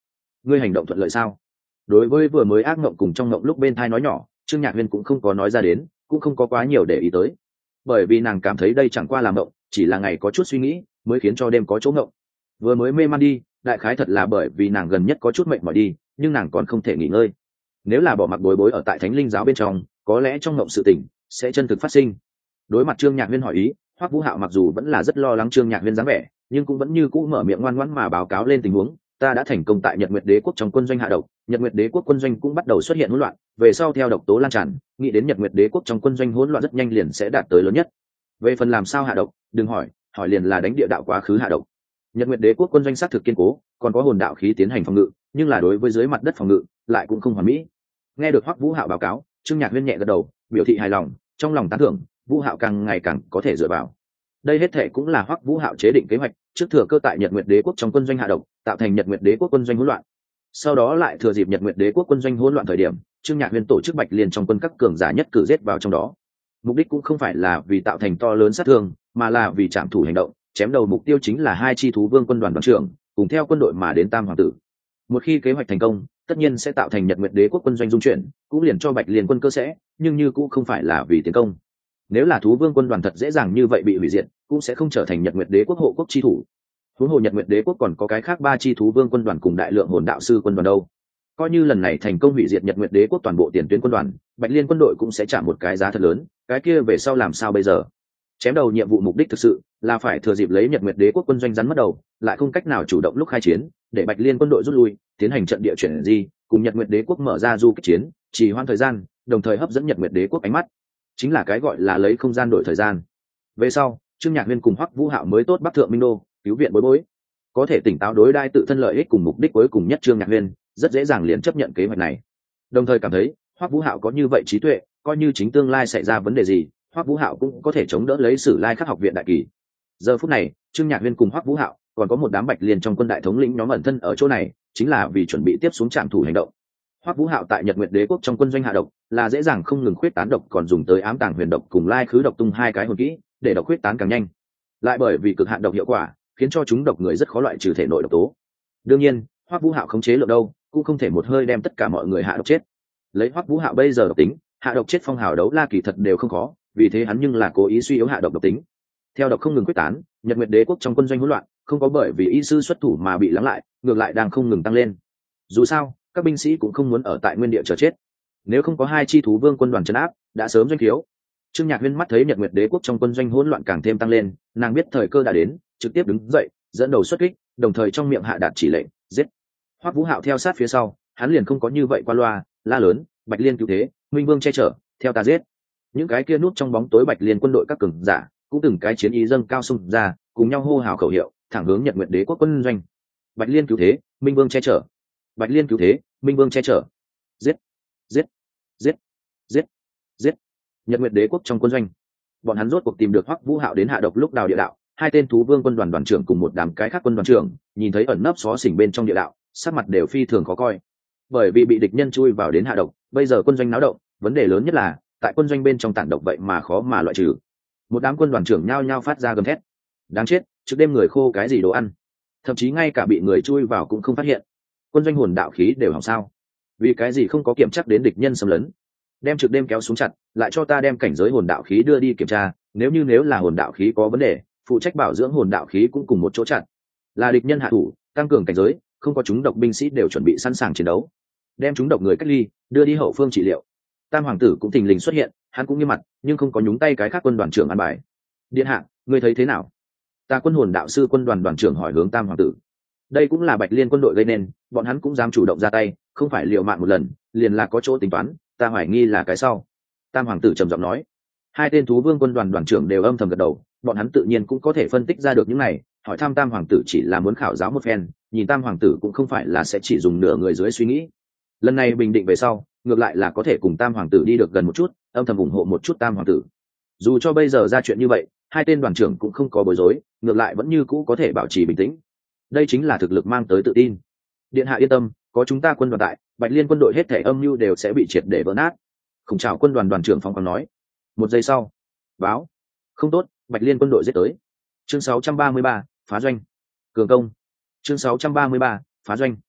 ngươi hành động thuận lợi sao? Đối với vừa mới ác mộng cùng trong mộng lúc bên thai nói nhỏ, Trương Nhạc Huyên cũng không có nói ra đến, cũng không có quá nhiều để ý tới, bởi vì nàng cảm thấy đây chẳng qua là mộng, chỉ là ngày có chút suy nghĩ mới khiến cho đêm có chỗ mộng. Vừa mới mê man đi, đại khái thật là bởi vì nàng gần nhất có chút mệt mỏi đi, nhưng nàng còn không thể nghỉ ngơi. Nếu là bỏ mặc bối bối ở tại Thánh Linh giáo bên trong, có lẽ trong mộng sự tình sẽ chân thực phát sinh. Đối mặt Trương Nhạc Huyên hỏi ý, Hoắc Vũ Hạo mặc dù vẫn là rất lo lắng Trương Nhạc Huyên dáng vẻ, nhưng cũng vẫn như cũ mở miệng ngoan ngoãn mà báo cáo lên tình huống. Ta đã thành công tại Nhật Nguyệt Đế quốc trong quân doanh hạ độc, Nhật Nguyệt Đế quốc quân doanh cũng bắt đầu xuất hiện hỗn loạn, về sau theo độc tố lan tràn, nghĩ đến Nhật Nguyệt Đế quốc trong quân doanh hỗn loạn rất nhanh liền sẽ đạt tới lớn nhất. Về phần làm sao hạ độc, đừng hỏi, hỏi liền là đánh địa đạo quá khứ hạ độc. Nhật Nguyệt Đế quốc quân doanh xác thực kiên cố, còn có hồn đạo khí tiến hành phòng ngự, nhưng là đối với dưới mặt đất phòng ngự lại cũng không hoàn mỹ. Nghe được Hoắc Vũ Hạo báo cáo, Trương Nhạc Huyên nhẹ gật đầu, biểu thị hài lòng, trong lòng tán thưởng, Vũ Hạo càng ngày càng có thể dựa vào. Đây hết thệ cũng là Hoắc Vũ Hạo chế định kế hoạch, trước thừa cơ tại Nhật Nguyệt Đế quốc trong quân doanh hạ độc, tạo thành Nhật Nguyệt Đế quốc quân doanh hỗn loạn. Sau đó lại thừa dịp Nhật Nguyệt Đế quốc quân doanh hỗn loạn thời điểm, Trương Nhạc Huyên tổ chức Bạch Liên trong quân các cường giả nhất cử giết vào trong đó. Mục đích cũng không phải là vì tạo thành to lớn sát thương, mà là vì trảm thủ hành động, chém đầu mục tiêu chính là hai chi thú vương quân đoàn đoàn trưởng, cùng theo quân đội mà đến Tam hoàng tử. Một khi kế hoạch thành công, tất nhiên sẽ tạo thành Nhật Nguyệt Đế quốc quân doanh dung chuyển, cũng liền cho Bạch Liên quân cơ sẽ, nhưng như cũng không phải là vì tiến công. Nếu là thú vương quân đoàn thật dễ dàng như vậy bị hủy diệt, cũng sẽ không trở thành Nhật Nguyệt Đế quốc hộ quốc chi thủ. Huống hồ Nhật Nguyệt Đế quốc còn có cái khác ba chi thú vương quân đoàn cùng đại lượng hồn đạo sư quân đoàn đâu. Coi như lần này thành công hủy diệt Nhật Nguyệt Đế quốc toàn bộ tiền tuyến quân đoàn, Bạch Liên quân đội cũng sẽ trả một cái giá thật lớn, cái kia về sau làm sao bây giờ? Chém đầu nhiệm vụ mục đích thực sự là phải thừa dịp lấy Nhật Nguyệt Đế quốc quân doanh rắn mất đầu, lại không cách nào chủ động lúc khai chiến, để Bạch Liên quân đội rút lui, tiến hành trận địa chuyển di, cùng Nhật Nguyệt Đế quốc mở ra du kích chiến, trì hoãn thời gian, đồng thời hấp dẫn Nhật Nguyệt Đế quốc ánh mắt. Chính là cái gọi là lấy không gian đổi thời gian. Về sau, Trương Nhạc Huyên cùng Hoắc Vũ Hạo mới tốt Bắc Thượng Minh Đô, cứu viện bối bối. Có thể tỉnh táo đối đai tự thân lợi ích cùng mục đích cuối cùng nhất, Trương Nhạc Huyên rất dễ dàng liền chấp nhận kế hoạch này. Đồng thời cảm thấy, Hoắc Vũ Hạo có như vậy trí tuệ, coi như chính tương lai xảy ra vấn đề gì, Hoắc Vũ Hạo cũng có thể chống đỡ lấy Sử Lai Khắc học viện đại kỳ. Giờ phút này, Trương Nhạc Huyên cùng Hoắc Vũ Hạo, còn có một đám Bạch Liên trong quân đại thống lĩnh nhóm ẩn thân ở chỗ này, chính là vì chuẩn bị tiếp xuống trạm thủ hành động. Hoắc Vũ Hạo tại Nhật Nguyệt Đế quốc trong quân doanh hạ độc, là dễ dàng không ngừng khuyết tán độc, còn dùng tới ám tàng huyền độc cùng lai khứ độc tung hai cái hồn kỹ, để độc khuyết tán càng nhanh. Lại bởi vì cực hạn độc hiệu quả, khiến cho chúng độc người rất khó loại trừ thể nội độc tố. Đương nhiên, Hoắc Vũ Hạo khống chế lượng đâu, cũng không thể một hơi đem tất cả mọi người hạ độc chết. Lấy Hoắc Vũ Hạo bây giờ độc tính, hạ độc chết phong hào đấu la kỳ thật đều không khó, vì thế hắn nhưng là cố ý suy yếu hạ độc độc tính. Theo độc không ngừng quyết tán, Nhật Nguyệt Đế quốc trong quân doanh hỗn loạn, không có bởi vì y sư xuất thủ mà bị lắng lại, ngược lại đang không ngừng tăng lên. Dù sao, các binh sĩ cũng không muốn ở tại nguyên địa chờ chết. Nếu không có hai chi thú vương quân đoàn trấn áp, đã sớm doanh thiếu. Trương Nhạc Huyên mắt thấy Nhật Nguyệt Đế quốc trong quân doanh hỗn loạn càng thêm tăng lên, nàng biết thời cơ đã đến, trực tiếp đứng dậy, dẫn đầu xuất kích, đồng thời trong miệng hạ đạt chỉ lệnh, giết. Hoắc Vũ Hạo theo sát phía sau, hắn liền không có như vậy qua loa, la lớn, Bạch Liên cứu thế, Minh Vương che chở, theo ta giết. Những cái kia núp trong bóng tối Bạch Liên quân đội các cường giả, cũng từng cái chiến ý dâng cao xung ra, cùng nhau hô hào khẩu hiệu, thẳng hướng Nhật Nguyệt Đế quốc quân doanh. Bạch Liên cứu thế, Minh Vương che chở. Bạch Liên cứu thế, Minh Vương che chở. Giết, giết, giết, giết, giết. Nhật Nguyệt Đế quốc trong quân doanh, bọn hắn rốt cuộc tìm được Hoắc Vũ Hạo đến hạ độc lúc đào địa đạo, hai tên thú vương quân đoàn đoàn trưởng cùng một đám cái khác quân đoàn trưởng, nhìn thấy ẩn nấp xó xỉnh bên trong địa đạo, sắc mặt đều phi thường khó coi. Bởi vì bị địch nhân chui vào đến hạ độc, bây giờ quân doanh náo động, vấn đề lớn nhất là tại quân doanh bên trong tản độc vậy mà khó mà loại trừ. Một đám quân đoàn trưởng nhao nhao phát ra gầm thét. Đáng chết, trước đêm người khô cái gì đồ ăn, thậm chí ngay cả bị người chui vào cũng không phát hiện. Quân doanh hồn đạo khí đều hỏng sao? Vì cái gì không có kiểm chắc đến địch nhân xâm lấn? Đem trực đêm kéo xuống chặt, lại cho ta đem cảnh giới hồn đạo khí đưa đi kiểm tra, nếu như nếu là hồn đạo khí có vấn đề, phụ trách bảo dưỡng hồn đạo khí cũng cùng một chỗ chặt. Là địch nhân hạ thủ, tăng cường cảnh giới, không có chúng độc binh sĩ đều chuẩn bị sẵn sàng chiến đấu. Đem chúng độc người cách ly, đưa đi hậu phương trị liệu. Tam hoàng tử cũng thình lình xuất hiện, hắn cũng nghiêm mặt, nhưng không có nhúng tay cái khác quân đoàn trưởng an bài. Điện hạ, ngươi thấy thế nào? Ta quân hồn đạo sư quân đoàn đoàn trưởng hỏi hướng Tam hoàng tử. Đây cũng là Bạch Liên quân đội gây nên, bọn hắn cũng dám chủ động ra tay, không phải liều mạng một lần, liền là có chỗ tính toán, ta hoài nghi là cái sau. Tam hoàng tử trầm giọng nói. Hai tên thú vương quân đoàn đoàn trưởng đều âm thầm gật đầu, bọn hắn tự nhiên cũng có thể phân tích ra được những này, hỏi thăm Tam hoàng tử chỉ là muốn khảo giáo một phen, nhìn Tam hoàng tử cũng không phải là sẽ chỉ dùng nửa người dưới suy nghĩ. Lần này bình định về sau, ngược lại là có thể cùng Tam hoàng tử đi được gần một chút, âm thầm ủng hộ một chút Tam hoàng tử. Dù cho bây giờ ra chuyện như vậy, hai tên đoàn trưởng cũng không có bối rối, ngược lại vẫn như cũ có thể bảo trì bình tĩnh. Đây chính là thực lực mang tới tự tin. Điện hạ yên tâm, có chúng ta quân đoàn tại, Bạch Liên quân đội hết thể âm mưu đều sẽ bị triệt để vỡ nát. Khổng Trào quân đoàn đoàn trưởng Phong còn nói. Một giây sau, báo không tốt, Bạch Liên quân đội giết tới. Chương sáu trăm ba mươi ba, phá doanh cường công. Chương sáu trăm ba mươi ba, phá doanh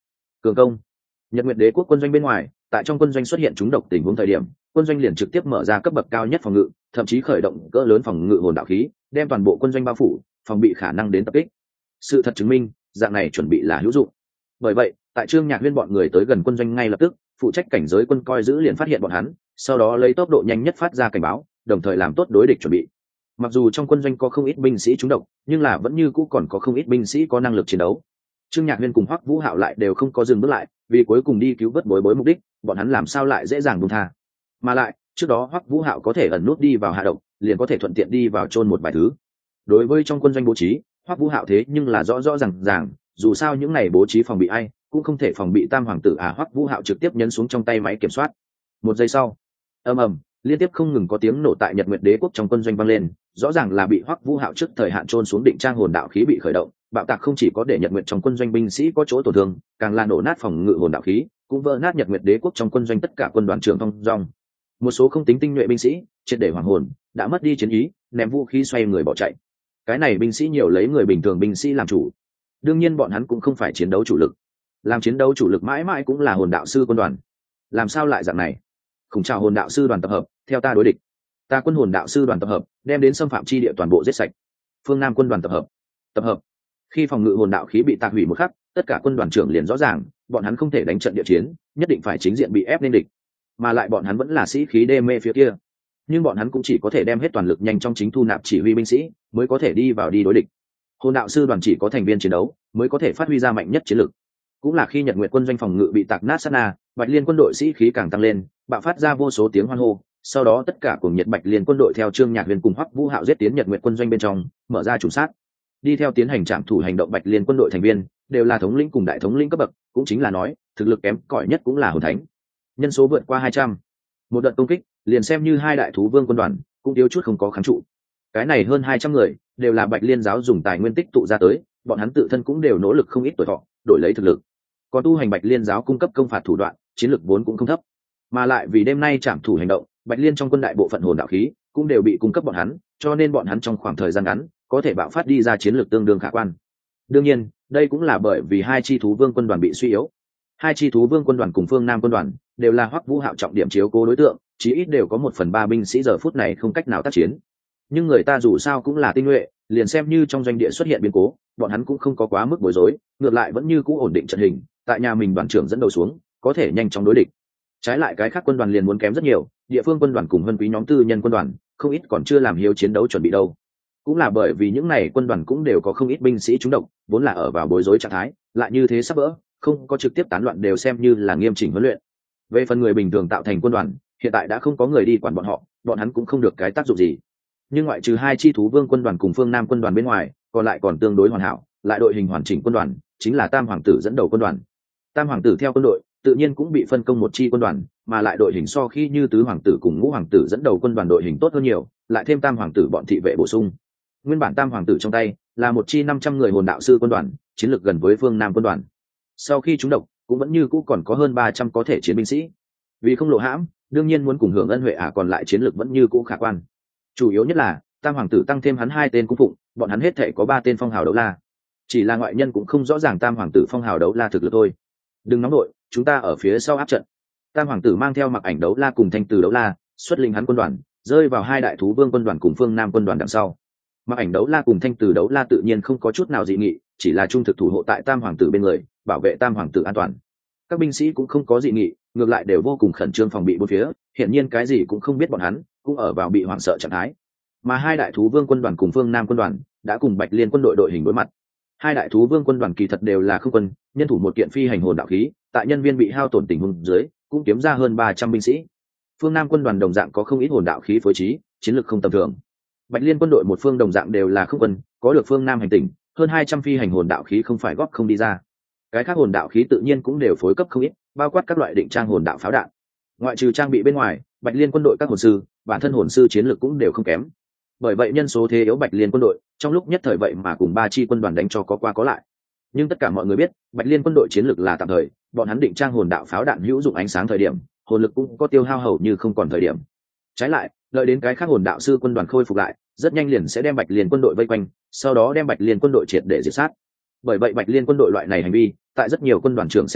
cường công. Nhật Nguyệt Đế quốc quân doanh bên ngoài, tại trong quân doanh xuất hiện trúng độc tình huống thời điểm, quân doanh liền trực tiếp mở ra cấp bậc cao nhất phòng ngự, thậm chí khởi động cỡ lớn phòng ngự hồn đạo khí, đem toàn bộ quân doanh bao phủ, phòng bị khả năng đến tập kích. Sự thật chứng minh, dạng này chuẩn bị là hữu dụng. Bởi vậy, tại Trương Nhạc Huyên bọn người tới gần quân doanh ngay lập tức, phụ trách cảnh giới quân coi giữ liền phát hiện bọn hắn, sau đó lấy tốc độ nhanh nhất phát ra cảnh báo, đồng thời làm tốt đối địch chuẩn bị. Mặc dù trong quân doanh có không ít binh sĩ trúng độc, nhưng là vẫn như cũ còn có không ít binh sĩ có năng lực chiến đấu. Trương Nhạc Huyên cùng Hoắc Vũ Hạo lại đều không có dừng bước lại, vì cuối cùng đi cứu vớt Bối Bối mục đích, bọn hắn làm sao lại dễ dàng buông tha. Mà lại, trước đó Hoắc Vũ Hạo có thể ẩn nút đi vào hạ độc, liền có thể thuận tiện đi vào chôn một vài thứ. Đối với trong quân doanh bố trí, Hoắc Vũ Hạo thế nhưng là rõ rõ ràng ràng, dù sao những này bố trí phòng bị ai, cũng không thể phòng bị Tam hoàng tử à. Hoắc Vũ Hạo trực tiếp nhấn xuống trong tay máy kiểm soát. Một giây sau, ầm ầm, liên tiếp không ngừng có tiếng nổ tại Nhật Nguyệt Đế quốc trong quân doanh vang lên, rõ ràng là bị Hoắc Vũ Hạo trước thời hạn chôn xuống định trang hồn đạo khí bị khởi động. Bạo tạc không chỉ có để Nhật Nguyệt trong quân doanh binh sĩ có chỗ tổn thương, càng là nổ nát phòng ngự hồn đạo khí, cũng vỡ nát Nhật Nguyệt Đế quốc trong quân doanh tất cả quân đoàn trưởng thông dong. Một số không tính tinh nhuệ binh sĩ, triệt để hoàng hồn, đã mất đi chiến ý, ném vũ khí xoay người bỏ chạy. Cái này binh sĩ nhiều lấy người bình thường binh sĩ làm chủ. Đương nhiên bọn hắn cũng không phải chiến đấu chủ lực. Làm chiến đấu chủ lực mãi mãi cũng là hồn đạo sư quân đoàn. Làm sao lại dạng này? Khủng trào hồn đạo sư đoàn tập hợp, theo ta đối địch. Ta quân hồn đạo sư đoàn tập hợp, đem đến xâm phạm chi địa toàn bộ giết sạch. Phương Nam quân đoàn tập hợp. Tập hợp. Khi phòng ngự hồn đạo khí bị tạc hủy một khắc, tất cả quân đoàn trưởng liền rõ ràng, bọn hắn không thể đánh trận địa chiến, nhất định phải chính diện bị ép lên địch. Mà lại bọn hắn vẫn là sĩ khí đê mê phía kia, nhưng bọn hắn cũng chỉ có thể đem hết toàn lực nhanh trong chính thu nạp chỉ huy binh sĩ, mới có thể đi vào đi đối địch. Hồn đạo sư đoàn chỉ có thành viên chiến đấu, mới có thể phát huy ra mạnh nhất chiến lực. Cũng là khi Nhật Nguyệt quân doanh phòng ngự bị tạc nát sát na, Bạch Liên quân đội sĩ khí càng tăng lên, bạo phát ra vô số tiếng hoan hô. Sau đó tất cả cùng Nhật Bạch Liên quân đội theo Trương Nhạc Huyền cùng Hoắc Vũ Hạo giết tiến Nhật Nguyệt quân doanh bên trong, mở ra trùng sát. Đi theo tiến hành trạm thủ hành động Bạch Liên quân đội thành viên đều là thống lĩnh cùng đại thống lĩnh cấp bậc, cũng chính là nói, thực lực kém cỏi nhất cũng là hồn thánh. Nhân số vượt qua hai trăm. Một đợt công kích, liền xem như hai đại thú vương quân đoàn, cũng thiếu chút không có kháng trụ. Cái này hơn hai trăm người, đều là Bạch Liên giáo dùng tài nguyên tích tụ ra tới, bọn hắn tự thân cũng đều nỗ lực không ít tuổi thọ, đổi lấy thực lực. Còn tu hành Bạch Liên giáo cung cấp công phạt thủ đoạn, chiến lực vốn cũng không thấp. Mà lại vì đêm nay trảm thủ hành động, Bạch Liên trong quân đại bộ phận hồn đạo khí cũng đều bị cung cấp bọn hắn, cho nên bọn hắn trong khoảng thời gian ngắn có thể bạo phát đi ra chiến lược tương đương khả quan. Đương nhiên, đây cũng là bởi vì hai chi thú vương quân đoàn bị suy yếu. Hai chi thú vương quân đoàn cùng Phương Nam quân đoàn đều là Hoắc Vũ Hạo trọng điểm chiếu cố đối tượng, chí ít đều có một phần ba binh sĩ giờ phút này không cách nào tác chiến. Nhưng người ta dù sao cũng là tinh nhuệ, liền xem như trong doanh địa xuất hiện biến cố, bọn hắn cũng không có quá mức bối rối, ngược lại vẫn như cũ ổn định trận hình, tại nhà mình đoàn trưởng dẫn đầu xuống, có thể nhanh chóng đối địch. Trái lại cái khác quân đoàn liền muốn kém rất nhiều, địa phương quân đoàn cùng Vân Quý nhóm tư nhân quân đoàn, không ít còn chưa làm hiếu chiến đấu chuẩn bị đâu. Cũng là bởi vì những này quân đoàn cũng đều có không ít binh sĩ trúng độc, vốn là ở vào bối rối trạng thái, lại như thế sắp vỡ, không có trực tiếp tán loạn đều xem như là nghiêm chỉnh huấn luyện. Về phần người bình thường tạo thành quân đoàn, hiện tại đã không có người đi quản bọn họ, bọn hắn cũng không được cái tác dụng gì. Nhưng ngoại trừ hai chi thú vương quân đoàn cùng Phương Nam quân đoàn bên ngoài, còn lại còn tương đối hoàn hảo, lại đội hình hoàn chỉnh quân đoàn, chính là Tam hoàng tử dẫn đầu quân đoàn. Tam hoàng tử theo quân đội, tự nhiên cũng bị phân công một chi quân đoàn, mà lại đội hình so khi như tứ hoàng tử cùng ngũ hoàng tử dẫn đầu quân đoàn đội hình tốt hơn nhiều, lại thêm Tam hoàng tử bọn thị vệ bổ sung. Nguyên bản Tam hoàng tử trong tay là một chi năm trăm người hồn đạo sư quân đoàn, chiến lược gần với Phương Nam quân đoàn. Sau khi trúng độc, cũng vẫn như cũ còn có hơn ba trăm có thể chiến binh sĩ. Vì không lộ hãm, đương nhiên muốn cùng hưởng ân huệ à, còn lại chiến lược vẫn như cũ khả quan. Chủ yếu nhất là Tam hoàng tử tăng thêm hắn hai tên cung phụng, bọn hắn hết thể có ba tên phong hào đấu la. Chỉ là ngoại nhân cũng không rõ ràng Tam hoàng tử phong hào đấu la thực lực thôi. Đừng nóng đội, chúng ta ở phía sau áp trận. Tam hoàng tử mang theo Mặc Ảnh đấu la cùng Thanh Từ đấu la, xuất lĩnh hắn quân đoàn, rơi vào hai đại thú vương quân đoàn cùng Phương Nam quân đoàn đằng sau. Mặc Ảnh đấu la cùng Thanh Từ đấu la tự nhiên không có chút nào dị nghị, chỉ là trung thực thủ hộ tại Tam hoàng tử bên người, bảo vệ Tam hoàng tử an toàn. Các binh sĩ cũng không có dị nghị, ngược lại đều vô cùng khẩn trương phòng bị bốn phía, hiển nhiên cái gì cũng không biết, bọn hắn cũng ở vào bị hoảng sợ trạng thái. Mà hai đại thú vương quân đoàn cùng Phương Nam quân đoàn đã cùng Bạch Liên quân đội đội hình đối mặt. Hai đại thú vương quân đoàn kỳ thật đều là không quân, nhân thủ một kiện phi hành hồn đạo khí, tại nhân viên bị hao tổn tình huống dưới, cũng kiếm ra hơn ba trăm binh sĩ. Phương Nam quân đoàn đồng dạng có không ít hồn đạo khí phối trí, chiến lược không tầm thường. Bạch Liên quân đội một phương đồng dạng đều là không quân, có được Phương Nam hành tinh, hơn hai trăm phi hành hồn đạo khí không phải góp không đi ra. Cái khác hồn đạo khí tự nhiên cũng đều phối cấp không ít, bao quát các loại định trang hồn đạo pháo đạn. Ngoại trừ trang bị bên ngoài, Bạch Liên quân đội các hồn sư, bản thân hồn sư chiến lược cũng đều không kém. Bởi vậy nhân số thế yếu Bạch Liên quân đội, trong lúc nhất thời vậy mà cùng ba chi quân đoàn đánh cho có qua có lại. Nhưng tất cả mọi người biết, Bạch Liên quân đội chiến lược là tạm thời, bọn hắn định trang hồn đạo pháo đạn hữu dụng ánh sáng thời điểm, hồn lực cũng có tiêu hao hầu như không còn thời điểm. Trái lại, đợi đến cái khác hồn đạo sư quân đoàn khôi phục lại, rất nhanh liền sẽ đem Bạch Liên quân đội vây quanh, sau đó đem Bạch Liên quân đội triệt để diệt sát. Bởi vậy Bạch Liên quân đội loại này hành vi, tại rất nhiều quân đoàn trưởng xem ra,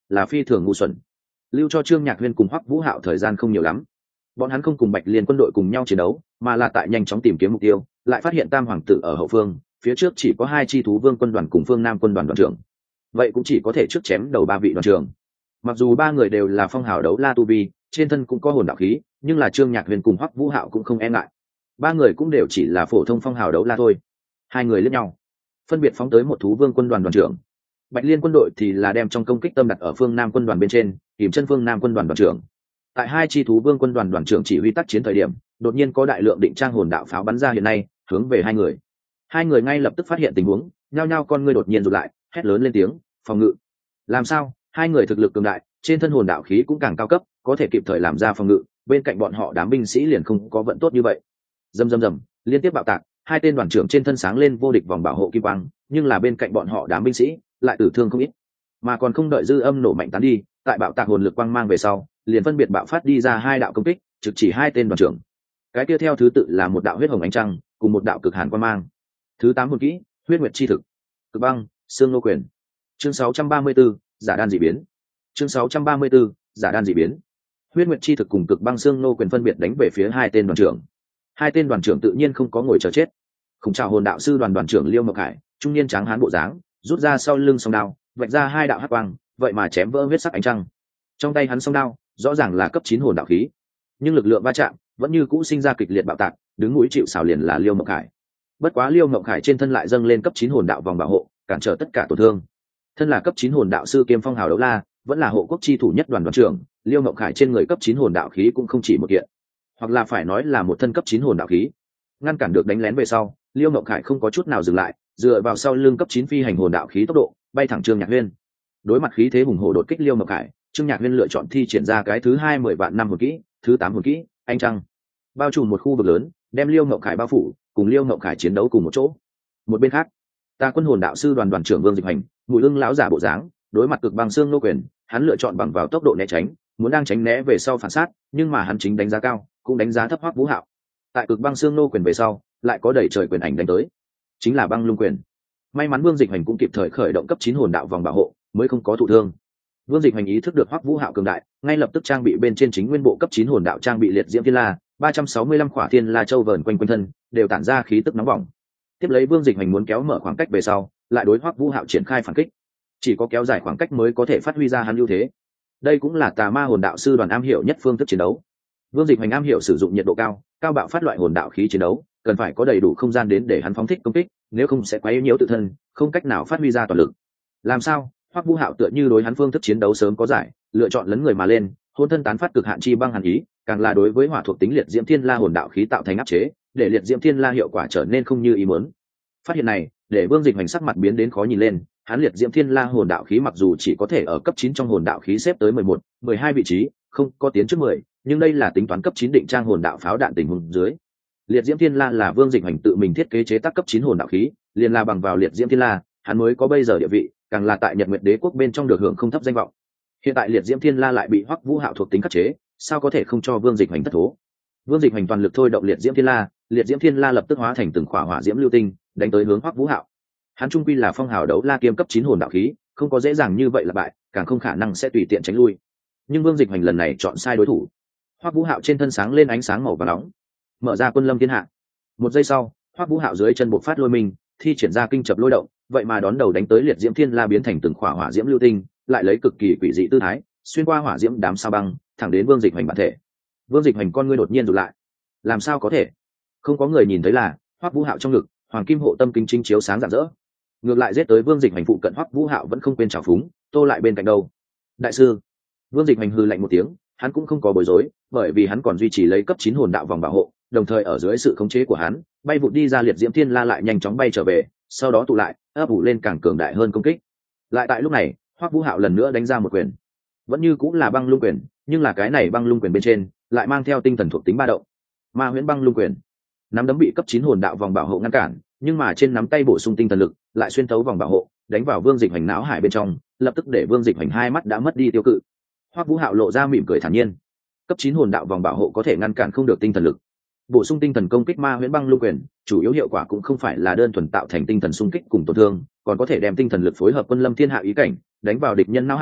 là phi thường ngu xuẩn. Lưu cho Trương Nhạc Huyên cùng Hoắc Vũ Hạo thời gian không nhiều lắm. Bọn hắn không cùng Bạch Liên quân đội cùng nhau chiến đấu, mà là tại nhanh chóng tìm kiếm mục tiêu, lại phát hiện Tam hoàng tử ở hậu phương, phía trước chỉ có hai chi thú vương quân đoàn cùng phương Nam quân đoàn đoàn trưởng. Vậy cũng chỉ có thể trước chém đầu ba vị đoàn trưởng. Mặc dù ba người đều là phong hào đấu la tu vi, trên thân cũng có hồn đạo khí, nhưng là Trương Nhạc Huyền cùng Hoắc Vũ Hạo cũng không e ngại. Ba người cũng đều chỉ là phổ thông phong hào đấu la thôi. Hai người liếc nhau, phân biệt phóng tới một thú vương quân đoàn đoàn trưởng. Bạch Liên quân đội thì là đem trong công kích tâm đặt ở phương Nam quân đoàn bên trên, kìm chân phương Nam quân đoàn đoàn trưởng. Tại hai chi thú vương quân đoàn đoàn trưởng chỉ huy tác chiến thời điểm, đột nhiên có đại lượng định trang hồn đạo pháo bắn ra hiện nay, hướng về hai người. Hai người ngay lập tức phát hiện tình huống, nhao nhao con ngươi đột nhiên rụt lại, hét lớn lên tiếng, phòng ngự. Làm sao? Hai người thực lực cường đại, trên thân hồn đạo khí cũng càng cao cấp, có thể kịp thời làm ra phòng ngự, bên cạnh bọn họ đám binh sĩ liền không có vận tốt như vậy. Rầm rầm rầm, liên tiếp bạo tạc, hai tên đoàn trưởng trên thân sáng lên vô địch vòng bảo hộ kim quang, nhưng là bên cạnh bọn họ đám binh sĩ lại tử thương không ít, mà còn không đợi dư âm nổ mạnh tán đi, tại bạo tạc hồn lực quang mang về sau, liền phân biệt bạo phát đi ra hai đạo công kích, trực chỉ hai tên đoàn trưởng. Cái tiếp theo thứ tự là một đạo huyết hồng ánh trăng, cùng một đạo cực hàn quang mang. Thứ tám hồn kỹ, huyết nguyệt chi thực. Cực băng, xương nô quyền. Chương sáu trăm ba mươi 34, giả đan dị biến. Chương sáu trăm ba mươi 34, giả đan dị biến. Huyết nguyệt chi thực cùng cực băng xương nô quyền phân biệt đánh về phía hai tên đoàn trưởng. Hai tên đoàn trưởng tự nhiên không có ngồi chờ chết. Khủng trào hồn đạo sư đoàn đoàn trưởng Liêu Mộc Hải, trung niên tráng hán bộ dáng, rút ra sau lưng song đao, vạch ra hai đạo hắc quang, vậy mà chém vỡ huyết sắc ánh trăng. Trong tay hắn song đao, rõ ràng là cấp chín hồn đạo khí, nhưng lực lượng va chạm vẫn như cũ sinh ra kịch liệt bạo tạc, đứng mũi chịu sào liền là Liêu Mộc Hải. Bất quá Liêu Mộc Hải trên thân lại dâng lên cấp chín hồn đạo vòng bảo hộ, cản trở tất cả tổn thương. Thân là cấp chín hồn đạo sư kiêm phong hào đấu la, vẫn là hộ quốc chi thủ nhất đoàn đoàn trưởng, Liêu Mộc Hải trên người cấp chín hồn đạo khí cũng không chỉ một kiện, hoặc là phải nói là một thân cấp chín hồn đạo khí. Ngăn cản được đánh lén về sau, Liêu Mộc Hải không có chút nào dừng lại, dựa vào sau lưng cấp chín phi hành hồn đạo khí tốc độ, bay thẳng Trương Nhạc Huyên. Đối mặt khí thế hùng hổ đột kích Liêu Mộc Hải, Trương Nhạc Huyên lựa chọn thi triển ra cái thứ hai mười vạn năm hồn kỹ, thứ tám hồn kỹ, ánh trăng, bao trùm một khu vực lớn, đem Liêu Mộc Hải bao phủ, cùng Liêu Mộc Hải chiến đấu cùng một chỗ. Một bên khác, Ta Quân hồn đạo sư đoàn đoàn trưởng Vương Dịch Hành, mùi ưng lão giả bộ dáng, đối mặt cực băng xương nô quyền, hắn lựa chọn bằng vào tốc độ né tránh, muốn đang tránh né về sau phản sát, nhưng mà hắn chính đánh giá cao, cũng đánh giá thấp Hoắc Vũ Hạo. Tại cực băng xương nô quyền về sau, lại có đẩy trời quyền ảnh đánh tới, chính là băng lung quyền. May mắn Vương Dịch Hành cũng kịp thời khởi động cấp chín hồn đạo vòng bảo hộ, mới không có thụ thương. Vương Dịch Hành ý thức được Hoắc Vũ Hạo cường đại, ngay lập tức trang bị bên trên chính nguyên bộ cấp chín hồn đạo trang bị liệt diễm thiên la, ba trăm sáu mươi lăm khỏa thiên la châu vờn quanh quanh thân, đều tản ra khí tức nóng bỏng. Tiếp lấy Vương Dịch Hành muốn kéo mở khoảng cách về sau, lại đối Hoắc Vũ Hạo triển khai phản kích. Chỉ có kéo dài khoảng cách mới có thể phát huy ra hắn ưu thế. Đây cũng là Tà Ma hồn đạo sư đoàn am hiểu nhất phương thức chiến đấu. Vương Dịch Hành am hiểu sử dụng nhiệt độ cao, cao bạo phát loại hồn đạo khí chiến đấu, cần phải có đầy đủ không gian đến để hắn phóng thích công kích, nếu không sẽ quấy nhiễu tự thân, không cách nào phát huy ra toàn lực. Làm sao? Hoắc Vũ Hạo tựa như đối hắn phương thức chiến đấu sớm có giải, lựa chọn lấn người mà lên, hồn thân tán phát cực hạn chi băng hàn ý, càng là đối với hỏa thuộc tính liệt diễm thiên la hồn đạo khí tạo thành áp chế, để liệt diễm thiên la hiệu quả trở nên không như ý muốn. Phát hiện này, để Vương Dịch Hành sắc mặt biến đến khó nhìn lên, hắn liệt diễm thiên la hồn đạo khí mặc dù chỉ có thể ở cấp chín trong hồn đạo khí xếp tới mười một, mười hai vị trí, không có tiến trước mười, nhưng đây là tính toán cấp chín định trang hồn đạo pháo đạn tình huống dưới. Liệt diễm thiên la là Vương Dịch Hành tự mình thiết kế chế tác cấp chín hồn đạo khí, liền là bằng vào liệt diễm thiên la, hắn mới có bây giờ địa vị, càng là tại Nhật Nguyệt Đế quốc bên trong được hưởng không thấp danh vọng. Hiện tại liệt diễm thiên la lại bị Hoắc Vũ Hạo thuộc tính khắc chế, sao có thể không cho Vương Dịch Hành thất thố. Vương Dịch Hành toàn lực thôi động liệt diễm thiên la, liệt diễm thiên la lập tức hóa thành từng khỏa hỏa diễm lưu tinh, đánh tới hướng Hoắc Vũ Hạo. Hắn trung quy là phong hào đấu la kiêm cấp chín hồn đạo khí, không có dễ dàng như vậy là bại, càng không khả năng sẽ tùy tiện tránh lui. Nhưng Vương Dịch Hành lần này chọn sai đối thủ. Hoắc Vũ Hạo trên thân sáng lên ánh sáng màu vàng nóng, mở ra quân lâm thiên hạ. Một giây sau, Hoắc Vũ Hạo dưới chân bộc phát lôi mình, thi triển ra kinh chập lôi động, vậy mà đón đầu đánh tới liệt diễm thiên la biến thành từng khỏa hỏa diễm lưu tinh, lại lấy cực kỳ quỷ dị tư thái, xuyên qua hỏa diễm đám sao băng, thẳng đến Vương Dịch Hành bản thể. Vương Dịch Hành con ngươi đột nhiên rụt lại. Làm sao có thể? Không có người nhìn thấy là Hoắc Vũ Hạo trong ngực, hoàng kim hộ tâm kính chính chiếu sáng rạng rỡ. Ngược lại giết tới Vương Dịch Hành phụ cận Hoắc Vũ Hạo vẫn không quên trào phúng, tô lại bên cạnh đâu. Đại sư. Vương Dịch Hành hừ lạnh một tiếng, hắn cũng không có bối rối, bởi vì hắn còn duy trì lấy cấp chín hồn đạo vòng bảo hộ, đồng thời ở dưới sự khống chế của hắn, bay vụt đi ra liệt diễm thiên la lại nhanh chóng bay trở về, sau đó tụ lại, ấp ủ lên càng cường đại hơn công kích. Lại tại lúc này, Hoắc Vũ Hạo lần nữa đánh ra một quyền. Vẫn như cũng là băng lung quyền, nhưng là cái này băng lung quyền bên trên lại mang theo tinh thần thuộc tính ba động. Ma huyễn băng lung quyền. Nắm đấm bị cấp chín hồn đạo vòng bảo hộ ngăn cản, nhưng mà trên nắm tay bổ sung tinh thần lực, lại xuyên thấu vòng bảo hộ, đánh vào Vương Dịch Hành não hải bên trong, lập tức để Vương Dịch Hành hai mắt đã mất đi tiêu cự. Hoắc Vũ Hạo lộ ra mỉm cười thản nhiên. Cấp chín hồn đạo vòng bảo hộ có thể ngăn cản không được tinh thần lực. Bổ sung tinh thần công kích ma huyễn băng lung quyền, chủ yếu hiệu quả cũng không phải là đơn thuần tạo thành tinh thần xung kích cùng tổn thương, còn có thể đem tinh thần lực phối hợp quân lâm thiên hạ ý cảnh, đánh vào địch nhân não hải,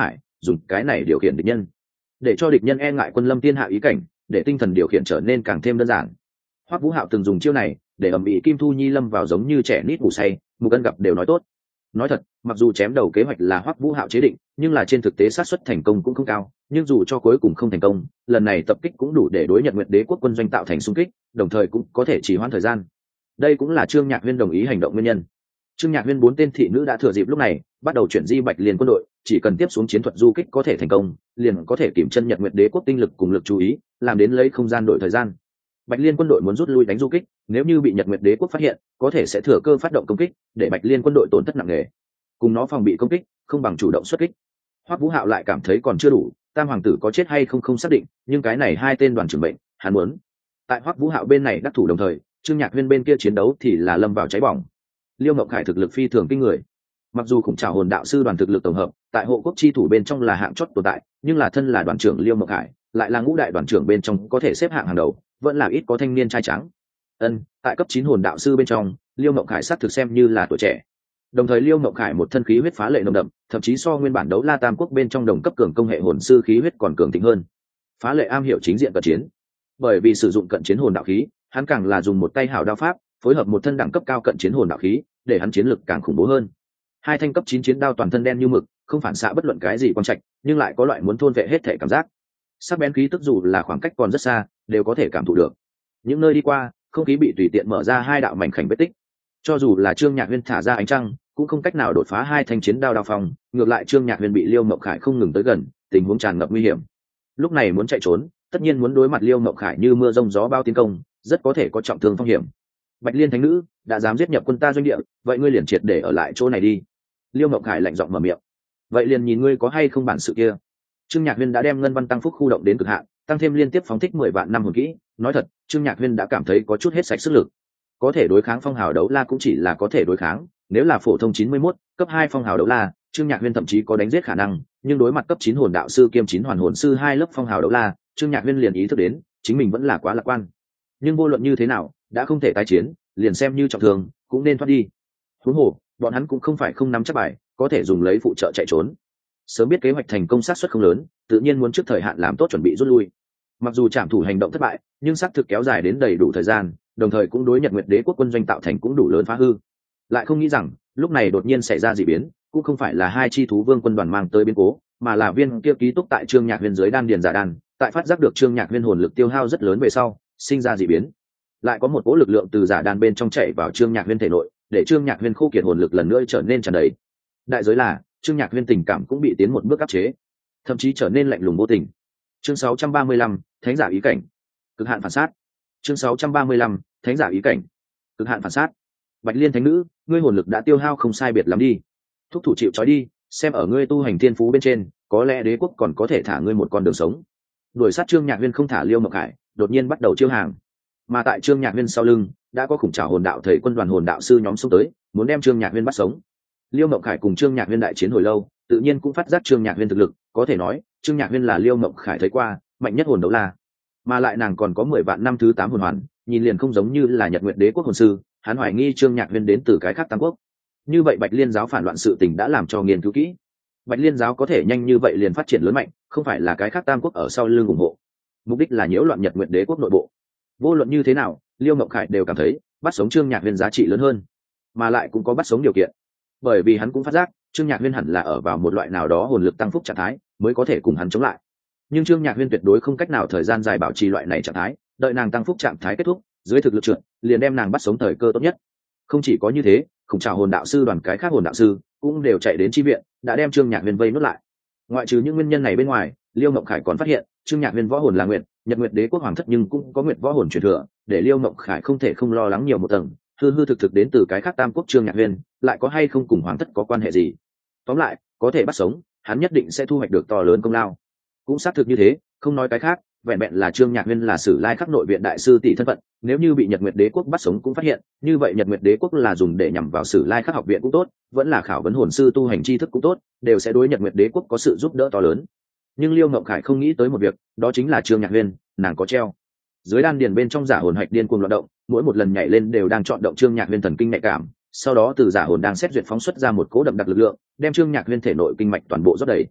dùng cái này điều khiển địch nhân, để cho địch nhân e ngại quân lâm thiên hạ ý cảnh, để tinh thần điều khiển trở nên càng thêm đơn giản. Hoắc Vũ Hạo từng dùng chiêu này để ầm ĩ Kim Thu Nhi lâm vào giống như trẻ nít ngủ say. Mục Ân gặp đều nói tốt. Nói thật, mặc dù chém đầu kế hoạch là Hoắc Vũ Hạo chế định, nhưng là trên thực tế xác suất thành công cũng không cao, nhưng dù cho cuối cùng không thành công, lần này tập kích cũng đủ để đối Nhật Nguyệt Đế quốc quân doanh tạo thành xung kích, đồng thời cũng có thể trì hoãn thời gian. Đây cũng là Trương Nhạc Huyên đồng ý hành động nguyên nhân. Trương Nhạc Huyên bốn tên thị nữ đã thừa dịp lúc này, bắt đầu chuyển di Bạch Liên quân đội, chỉ cần tiếp xuống chiến thuật du kích có thể thành công, liền có thể kiểm chân Nhật Nguyệt Đế quốc tinh lực cùng lực chú ý, làm đến lấy không gian đổi thời gian. Bạch Liên quân đội muốn rút lui đánh du kích, nếu như bị Nhật Nguyệt Đế quốc phát hiện, có thể sẽ thừa cơ phát động công kích, để Bạch Liên quân đội tổn thất nặng nề. Cùng nó phòng bị công kích, không bằng chủ động xuất kích. Hoắc Vũ Hạo lại cảm thấy còn chưa đủ, Tam hoàng tử có chết hay không không xác định, nhưng cái này hai tên đoàn trưởng bệnh, hắn muốn. Tại Hoắc Vũ Hạo bên này đắc thủ đồng thời, Trương Nhạc Huyên bên kia chiến đấu thì là lâm vào cháy bỏng. Liêu Ngọc Khải thực lực phi thường kinh người. Mặc dù Khủng Trảo Hồn đạo sư đoàn thực lực tổng hợp, tại hộ quốc chi thủ bên trong là hạng chót tồn tại, nhưng là thân là đoàn trưởng Liêu Ngọc Khải, lại là ngũ đại đoàn trưởng bên trong có thể xếp hạng hàng đầu, vẫn là ít có thanh niên trai trắng. Ân, tại cấp chín hồn đạo sư bên trong, Liêu Ngọc Khải sát thực xem như là tuổi trẻ. Đồng thời Liêu Ngọc Khải một thân khí huyết phá lệ nồng đậm, thậm chí so nguyên bản đấu La Tam Quốc bên trong đồng cấp cường công hệ hồn sư khí huyết còn cường thịnh hơn. Phá lệ am hiểu chính diện cận chiến. Bởi vì sử dụng cận chiến hồn đạo khí, hắn càng là dùng một tay hảo đao pháp, phối hợp một thân đẳng cấp cao cận chiến hồn đạo khí, để hắn chiến lực càng khủng bố hơn. Hai thanh cấp chín chiến đao toàn thân đen như mực, không phản xạ bất luận cái gì quang trạch, nhưng lại có loại muốn thôn vệ hết thể cảm giác. Sắc bén khí tức dù là khoảng cách còn rất xa, đều có thể cảm thụ được. Những nơi đi qua, không khí bị tùy tiện mở ra hai đạo mảnh khảnh vết tích. Cho dù là Trương Nhạc Huyên thả ra ánh trăng, cũng không cách nào đột phá hai thanh chiến đao đao phòng, ngược lại Trương Nhạc Huyên bị Liêu Mộng Khải không ngừng tới gần, tình huống tràn ngập nguy hiểm. Lúc này muốn chạy trốn, tất nhiên muốn đối mặt Liêu Mộng Khải như mưa rông gió bao tiến công, rất có thể có trọng thương phong hiểm. Bạch Liên thánh nữ đã dám giết nhập quân ta doanh địa, vậy ngươi liền triệt để ở lại chỗ này đi. Liêu Mộng Khải lạnh giọng mở miệng. Vậy liền nhìn ngươi có hay không bản sự kia. Trương Nhạc Huyên đã đem ngân văn tăng phúc khu động đến cực hạn, tăng thêm liên tiếp phóng thích mười vạn năm hồn kỹ. Nói thật, Trương Nhạc Huyên đã cảm thấy có chút hết sạch sức lực. Có thể đối kháng phong hào đấu la cũng chỉ là có thể đối kháng, nếu là phổ thông chín mươi mốt, cấp hai phong hào đấu la, Trương Nhạc Huyên thậm chí có đánh giết khả năng, nhưng đối mặt cấp chín hồn đạo sư kiêm chín hoàn hồn sư hai lớp phong hào đấu la, Trương Nhạc Huyên liền ý thức đến, chính mình vẫn là quá lạc quan. Nhưng vô luận như thế nào, đã không thể tái chiến, liền xem như trọng thương, cũng nên thoát đi. Huống hồ, bọn hắn cũng không phải không nắm chắc bài, có thể dùng lấy phụ trợ chạy trốn. Sớm biết kế hoạch thành công xác suất không lớn, tự nhiên muốn trước thời hạn làm tốt chuẩn bị rút lui. Mặc dù trảm thủ hành động thất bại, nhưng xác thực kéo dài đến đầy đủ thời gian, đồng thời cũng đối Nhật Nguyệt Đế quốc quân doanh tạo thành cũng đủ lớn phá hư. Lại không nghĩ rằng, lúc này đột nhiên xảy ra dị biến, cũng không phải là hai chi thú vương quân đoàn mang tới biến cố, mà là viên kia ký túc tại Trương Nhạc Huyên dưới đan điền giả đan, tại phát giác được Trương Nhạc Huyên hồn lực tiêu hao rất lớn về sau, sinh ra dị biến. Lại có một cỗ lực lượng từ giả đan bên trong chạy vào Trương Nhạc Huyên thể nội, để Trương Nhạc Huyên khô kiệt hồn lực lần nữa trở nên tràn đầy. Đại giới là, Trương Nhạc Huyên tình cảm cũng bị tiến một bước áp chế, thậm chí trở nên lạnh lùng vô tình. Chương sáu trăm ba mươi lăm, Thánh giả ý cảnh, cực hạn phản sát. Chương sáu trăm ba mươi lăm, Thánh giả ý cảnh, cực hạn phản sát. Bạch Liên thánh nữ, ngươi hồn lực đã tiêu hao không sai biệt lắm đi, thúc thủ chịu trói đi, xem ở ngươi tu hành thiên phú bên trên, có lẽ đế quốc còn có thể thả ngươi một con đường sống. Đuổi sát Trương Nhạc Huyên không thả Liêu Mộng Khải, đột nhiên bắt đầu chiêu hàng. Mà tại Trương Nhạc Huyên sau lưng, đã có Khủng Trảo Hồn đạo thầy quân đoàn hồn đạo sư nhóm xông tới, muốn đem Trương Nhạc Huyên bắt sống. Liêu Mộng Khải cùng Trương Nhạc Huyên đại chiến hồi lâu, tự nhiên cũng phát giác Trương Nhạc Huyên thực lực, có thể nói, Trương Nhạc Huyên là Liêu Mộng Khải thấy qua mạnh nhất hồn đấu la, mà lại nàng còn có mười vạn năm thứ tám hồn hoàn, nhìn liền không giống như là Nhật Nguyệt Đế quốc hồn sư, hắn hoài nghi Trương Nhạc Huyên đến từ cái khác Tam quốc. Như vậy Bạch Liên giáo phản loạn sự tình đã làm cho nghiên cứu kỹ. Bạch Liên giáo có thể nhanh như vậy liền phát triển lớn mạnh, không phải là cái khác Tam quốc ở sau lưng ủng hộ, mục đích là nhiễu loạn Nhật Nguyệt Đế quốc nội bộ. Vô luận như thế nào, Liêu Mộng Khải đều cảm thấy bắt sống Trương Nhạc Huyên giá trị lớn hơn, mà lại cũng có bắt sống điều kiện, bởi vì hắn cũng phát giác Trương Nhạc Huyên hẳn là ở vào một loại nào đó hồn lực tăng phúc trạng thái mới có thể cùng hắn chống lại. Nhưng Trương Nhạc Huyên tuyệt đối không cách nào thời gian dài bảo trì loại này trạng thái, đợi nàng tăng phúc trạng thái kết thúc, dưới thực lực trượt, liền đem nàng bắt sống thời cơ tốt nhất. Không chỉ có như thế, Khủng Trảo Hồn đạo sư đoàn cái khác hồn đạo sư cũng đều chạy đến chi viện, đã đem Trương Nhạc Huyên vây nuốt lại. Ngoại trừ những nguyên nhân này bên ngoài, Liêu Mộng Khải còn phát hiện Trương Nhạc Huyên võ hồn là nguyệt, Nhật Nguyệt Đế quốc hoàng thất nhưng cũng có nguyệt võ hồn truyền thừa, để Liêu Mộng Khải không thể không lo lắng nhiều một tầng, hư hư thực thực đến từ cái khác Tam quốc Trương Nhạc Huyên, lại có hay không cùng hoàng thất có quan hệ gì. Tóm lại, có thể bắt sống, hắn nhất định sẽ thu hoạch được to lớn công lao. Cũng xác thực như thế, không nói cái khác, vẹn vẹn là Trương Nhạc Huyên là Sử Lai Khắc nội viện đại sư tỷ thân phận, nếu như bị Nhật Nguyệt Đế quốc bắt sống cũng phát hiện, như vậy Nhật Nguyệt Đế quốc là dùng để nhằm vào Sử Lai Khắc học viện cũng tốt, vẫn là khảo vấn hồn sư tu hành tri thức cũng tốt, đều sẽ đối Nhật Nguyệt Đế quốc có sự giúp đỡ to lớn. Nhưng Liêu Ngộng Khải không nghĩ tới một việc, đó chính là Trương Nhạc Huyên, nàng có treo. Dưới đan điền bên trong giả hồn hạch điên cuồng loạn động, mỗi một lần nhảy lên đều đang chọn động Trương Nhạc Huyên thần kinh nhạy cảm, sau đó từ giả hồn đang xét duyệt phóng xuất ra một cỗ đậm đặc lực lượng, đem Trương Nhạc Huyên thể nội kinh mạch toàn bộ rót đầy.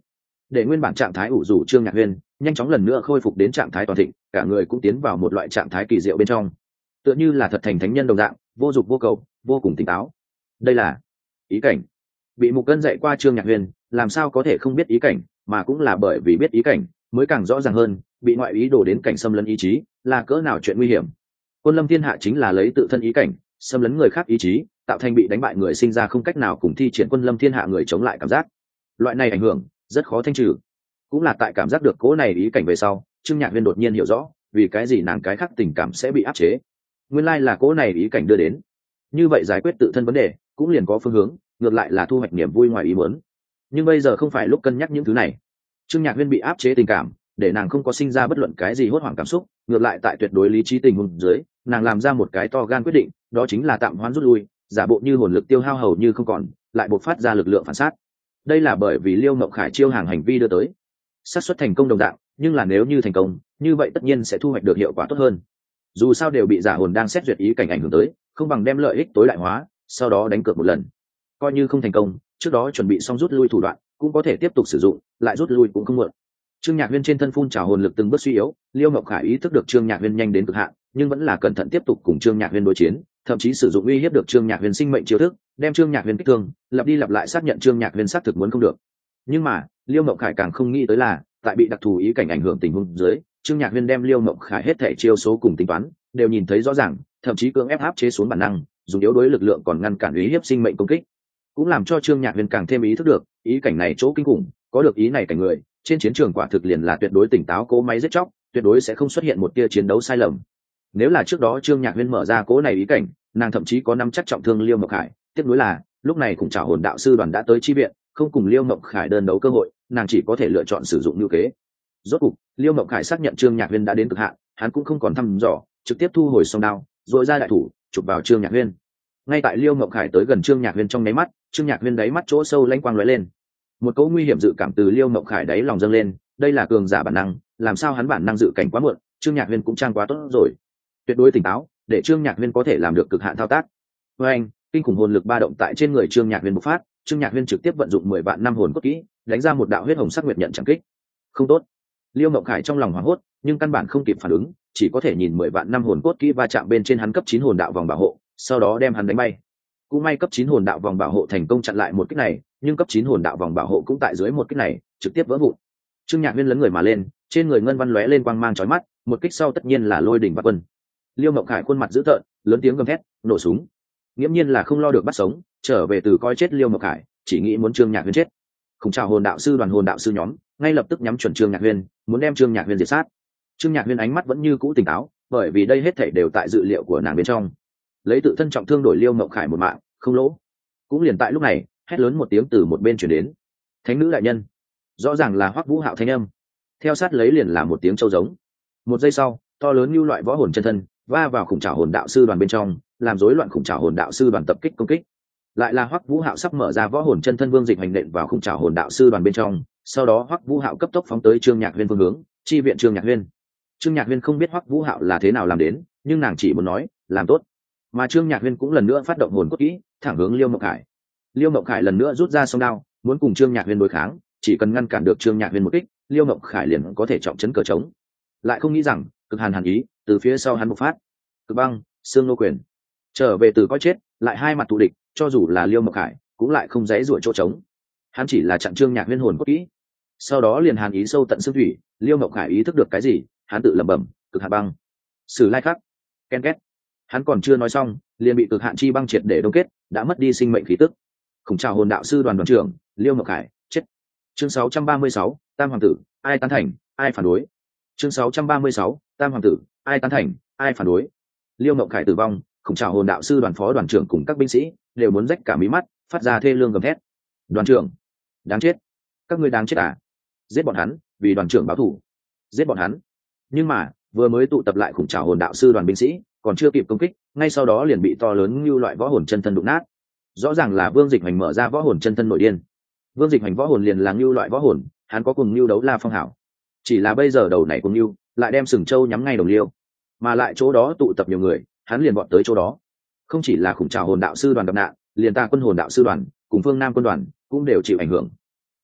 để nguyên bản trạng thái ủ rũ trương nhạc huyên nhanh chóng lần nữa khôi phục đến trạng thái toàn thịnh, cả người cũng tiến vào một loại trạng thái kỳ diệu bên trong, tựa như là thật thành thánh nhân đồng dạng, vô dục vô cầu, vô cùng tỉnh táo. Đây là ý cảnh. Bị Mục Cân dạy qua trương nhạc huyên làm sao có thể không biết ý cảnh, mà cũng là bởi vì biết ý cảnh mới càng rõ ràng hơn bị ngoại ý đồ đến cảnh xâm lấn ý chí là cỡ nào chuyện nguy hiểm. Quân lâm thiên hạ chính là lấy tự thân ý cảnh xâm lấn người khác ý chí, tạo thành bị đánh bại người sinh ra không cách nào cùng thi triển quân lâm thiên hạ người chống lại cảm giác. Loại này ảnh hưởng rất khó thanh trừ. Cũng là tại cảm giác được cố này ý cảnh về sau, trương nhạc huyên đột nhiên hiểu rõ vì cái gì nàng cái khác tình cảm sẽ bị áp chế. Nguyên lai là cố này ý cảnh đưa đến, như vậy giải quyết tự thân vấn đề cũng liền có phương hướng, ngược lại là thu hoạch niềm vui ngoài ý muốn. Nhưng bây giờ không phải lúc cân nhắc những thứ này. Trương nhạc huyên bị áp chế tình cảm để nàng không có sinh ra bất luận cái gì hốt hoảng cảm xúc, ngược lại tại tuyệt đối lý trí tình huống dưới, nàng làm ra một cái to gan quyết định, đó chính là tạm hoãn rút lui, giả bộ như hồn lực tiêu hao hầu như không còn, lại bộc phát ra lực lượng phản sát. Đây là bởi vì Liêu Mộng Khải chiêu hàng hành vi đưa tới xác suất thành công đồng dạng, nhưng là nếu như thành công, như vậy tất nhiên sẽ thu hoạch được hiệu quả tốt hơn. Dù sao đều bị giả hồn đang xét duyệt ý cảnh ảnh hưởng tới, không bằng đem lợi ích tối đại hóa, sau đó đánh cược một lần. Coi như không thành công, trước đó chuẩn bị xong rút lui thủ đoạn cũng có thể tiếp tục sử dụng, lại rút lui cũng không muộn. Trương Nhạc Huyên trên thân phun trào hồn lực từng bước suy yếu, Liêu Mộng Khải ý thức được Trương Nhạc Huyên nhanh đến cực hạn, nhưng vẫn là cẩn thận tiếp tục cùng Trương Nhạc Huyên đối chiến, thậm chí sử dụng uy hiếp được Trương Nhạc Huyên sinh mệnh chiêu thức, đem Trương Nhạc Huyên kích thương, lặp đi lặp lại xác nhận Trương Nhạc Huyên xác thực muốn không được. Nhưng mà, Liêu Mộng Khải càng không nghĩ tới là, tại bị đặc thù ý cảnh ảnh hưởng tình huống dưới, Trương Nhạc Huyên đem Liêu Mộng Khải hết thảy chiêu số cùng tính toán, đều nhìn thấy rõ ràng, thậm chí cưỡng ép áp chế xuống bản năng, dùng yếu đối lực lượng còn ngăn cản uy hiếp sinh mệnh công kích. Cũng làm cho Trương Nhạc Huyên càng thêm ý thức được, ý cảnh này chỗ kinh khủng, có được ý này cảnh người, trên chiến trường quả thực liền là tuyệt đối tỉnh táo cố máy giết chóc, tuyệt đối sẽ không xuất hiện một tia chiến đấu sai lầm. Nếu là trước đó Trương Nhạc Huyên mở ra cố này ý cảnh, nàng thậm chí có nắm chắc trọng thương Liêu Mộng Khải, tiếc nuối là, lúc này cùng Trảo Hồn đạo sư đoàn đã tới chi viện, không cùng Liêu Mộng Khải đơn đấu cơ hội, nàng chỉ có thể lựa chọn sử dụng như kế. Rốt cục, Liêu Mộng Khải xác nhận Trương Nhạc Huyên đã đến cực hạn, hắn cũng không còn thăm dò, trực tiếp thu hồi song đao, rồi ra đại thủ, chụp vào Trương Nhạc Huyên. Ngay tại Liêu Mộng Khải tới gần Trương Nhạc Huyên trong nháy mắt, Trương Nhạc Huyên đáy mắt chỗ sâu lanh quang lóe lên. Một cỗ nguy hiểm dự cảm từ Liêu Mộng Khải đáy lòng dâng lên, đây là cường giả bản năng, làm sao hắn bản năng dự cảnh quá muộn, Trương Nhạc Huyên cũng trang quá tốt rồi. Tuyệt đối tỉnh táo, để Trương Nhạc Huyên có thể làm được cực hạn thao tác. Với anh, kinh khủng hồn lực ba động tại trên người Trương Nhạc Huyên bộc phát, Trương Nhạc Huyên trực tiếp vận dụng mười vạn năm hồn cốt kỹ, đánh ra một đạo huyết hồng sắc nguyệt nhận chẳng kích. Không tốt. Liêu Mộng Khải trong lòng hoảng hốt, nhưng căn bản không kịp phản ứng, chỉ có thể nhìn mười vạn năm hồn cốt kỹ va chạm bên trên hắn cấp chín hồn đạo vòng bảo hộ, sau đó đem hắn đánh bay. Cũng may cấp chín hồn đạo vòng bảo hộ thành công chặn lại một kích này, nhưng cấp chín hồn đạo vòng bảo hộ cũng tại dưới một kích này trực tiếp vỡ vụn. Trương Nhạc Huyên lấn người mà lên, trên người ngân văn lóe lên quang mang chói mắt, một kích sau tất nhiên là lôi đỉnh và quân. Liêu Mộng Khải khuôn mặt dữ tợn, lớn tiếng gầm thét, nổ súng. Nghiễm nhiên là không lo được bắt sống, trở về từ coi chết Liêu Mộng Khải, chỉ nghĩ muốn Trương Nhạc Huyên chết. Khủng Trảo Hồn đạo sư đoàn hồn đạo sư nhóm, ngay lập tức nhắm chuẩn Trương Nhạc Huyên, muốn đem Trương Nhạc Huyên diệt sát. Trương Nhạc Huyên ánh mắt vẫn như cũ tỉnh táo, bởi vì đây hết thảy đều tại dự liệu của nàng bên trong. Lấy tự thân trọng thương đổi Liêu Mộng Khải một mạng, không lỗ. Cũng liền tại lúc này, hét lớn một tiếng từ một bên truyền đến. Thánh nữ đại nhân. Rõ ràng là Hoắc Vũ Hạo thanh âm. Theo sát lấy liền là một tiếng trâu giống. Một giây sau, to lớn như loại võ hồn chân thân va vào Khủng Trảo Hồn đạo sư đoàn bên trong, làm rối loạn Khủng Trảo Hồn đạo sư đoàn tập kích công kích. Lại là Hoắc Vũ Hạo sắp mở ra võ hồn chân thân Vương Dịch hành nện vào Khủng Trảo Hồn đạo sư đoàn bên trong, sau đó Hoắc Vũ Hạo cấp tốc phóng tới Trương Nhạc Huyên phương hướng, chi viện Trương Nhạc Huyên. Trương Nhạc Huyên không biết Hoắc Vũ Hạo là thế nào làm đến, nhưng nàng chỉ muốn nói, làm tốt. Mà Trương Nhạc Huyên cũng lần nữa phát động hồn cốt kỹ, thẳng hướng Liêu Mộng Khải. Liêu Mộng Khải lần nữa rút ra song đao, muốn cùng Trương Nhạc Huyên đối kháng, chỉ cần ngăn cản được Trương Nhạc Huyên một kích, Liêu Mộng Khải liền có thể trọng trấn cờ trống. Lại không nghĩ rằng, cực hàn hàn ý từ phía sau hắn bộc phát. Cực băng, xương nô quyền. Trở về từ coi chết, lại hai mặt thù địch, cho dù là Liêu Mộng Khải, cũng lại không dễ dụa chỗ trống. Hắn chỉ là chặn Trương Nhạc Huyên hồn cốt kỹ. Sau đó liền hàn ý sâu tận xương thủy, Liêu Mộng Khải ý thức được cái gì, hắn tự lẩm bẩm, cực hàn băng. Sử lai khắc. Ken két. Hắn còn chưa nói xong, liền bị cực hạn chi băng triệt để đông kết, đã mất đi sinh mệnh khí tức. Khủng Trảo Hồn đạo sư đoàn đoàn trưởng Liêu Mộng Khải chết. Chương sáu trăm ba mươi sáu, Tam hoàng tử, ai tán thành, ai phản đối. Chương sáu trăm ba mươi sáu, Tam hoàng tử, ai tán thành, ai phản đối. Liêu Mộng Khải tử vong, Khủng Trảo Hồn đạo sư đoàn phó đoàn trưởng cùng các binh sĩ đều muốn rách cả mí mắt, phát ra thê lương gầm thét. Đoàn trưởng, đáng chết, các ngươi đáng chết à? Giết bọn hắn, vì đoàn trưởng báo thù. Giết bọn hắn. Nhưng mà, vừa mới tụ tập lại Khủng Trảo Hồn đạo sư đoàn binh sĩ, còn chưa kịp công kích, ngay sau đó liền bị to lớn như loại võ hồn chân thân đụng nát. Rõ ràng là Vương Dịch Hành mở ra võ hồn chân thân nội điên. Vương Dịch Hành võ hồn liền là như loại võ hồn, hắn có cùng như đấu la phong hảo. Chỉ là bây giờ đầu này cùng như, lại đem sừng châu nhắm ngay đồng liêu, mà lại chỗ đó tụ tập nhiều người, hắn liền bọn tới chỗ đó. Không chỉ là Khủng Trảo Hồn đạo sư đoàn gặp nạn, liền ta quân hồn đạo sư đoàn cùng phương Nam quân đoàn cũng đều chịu ảnh hưởng.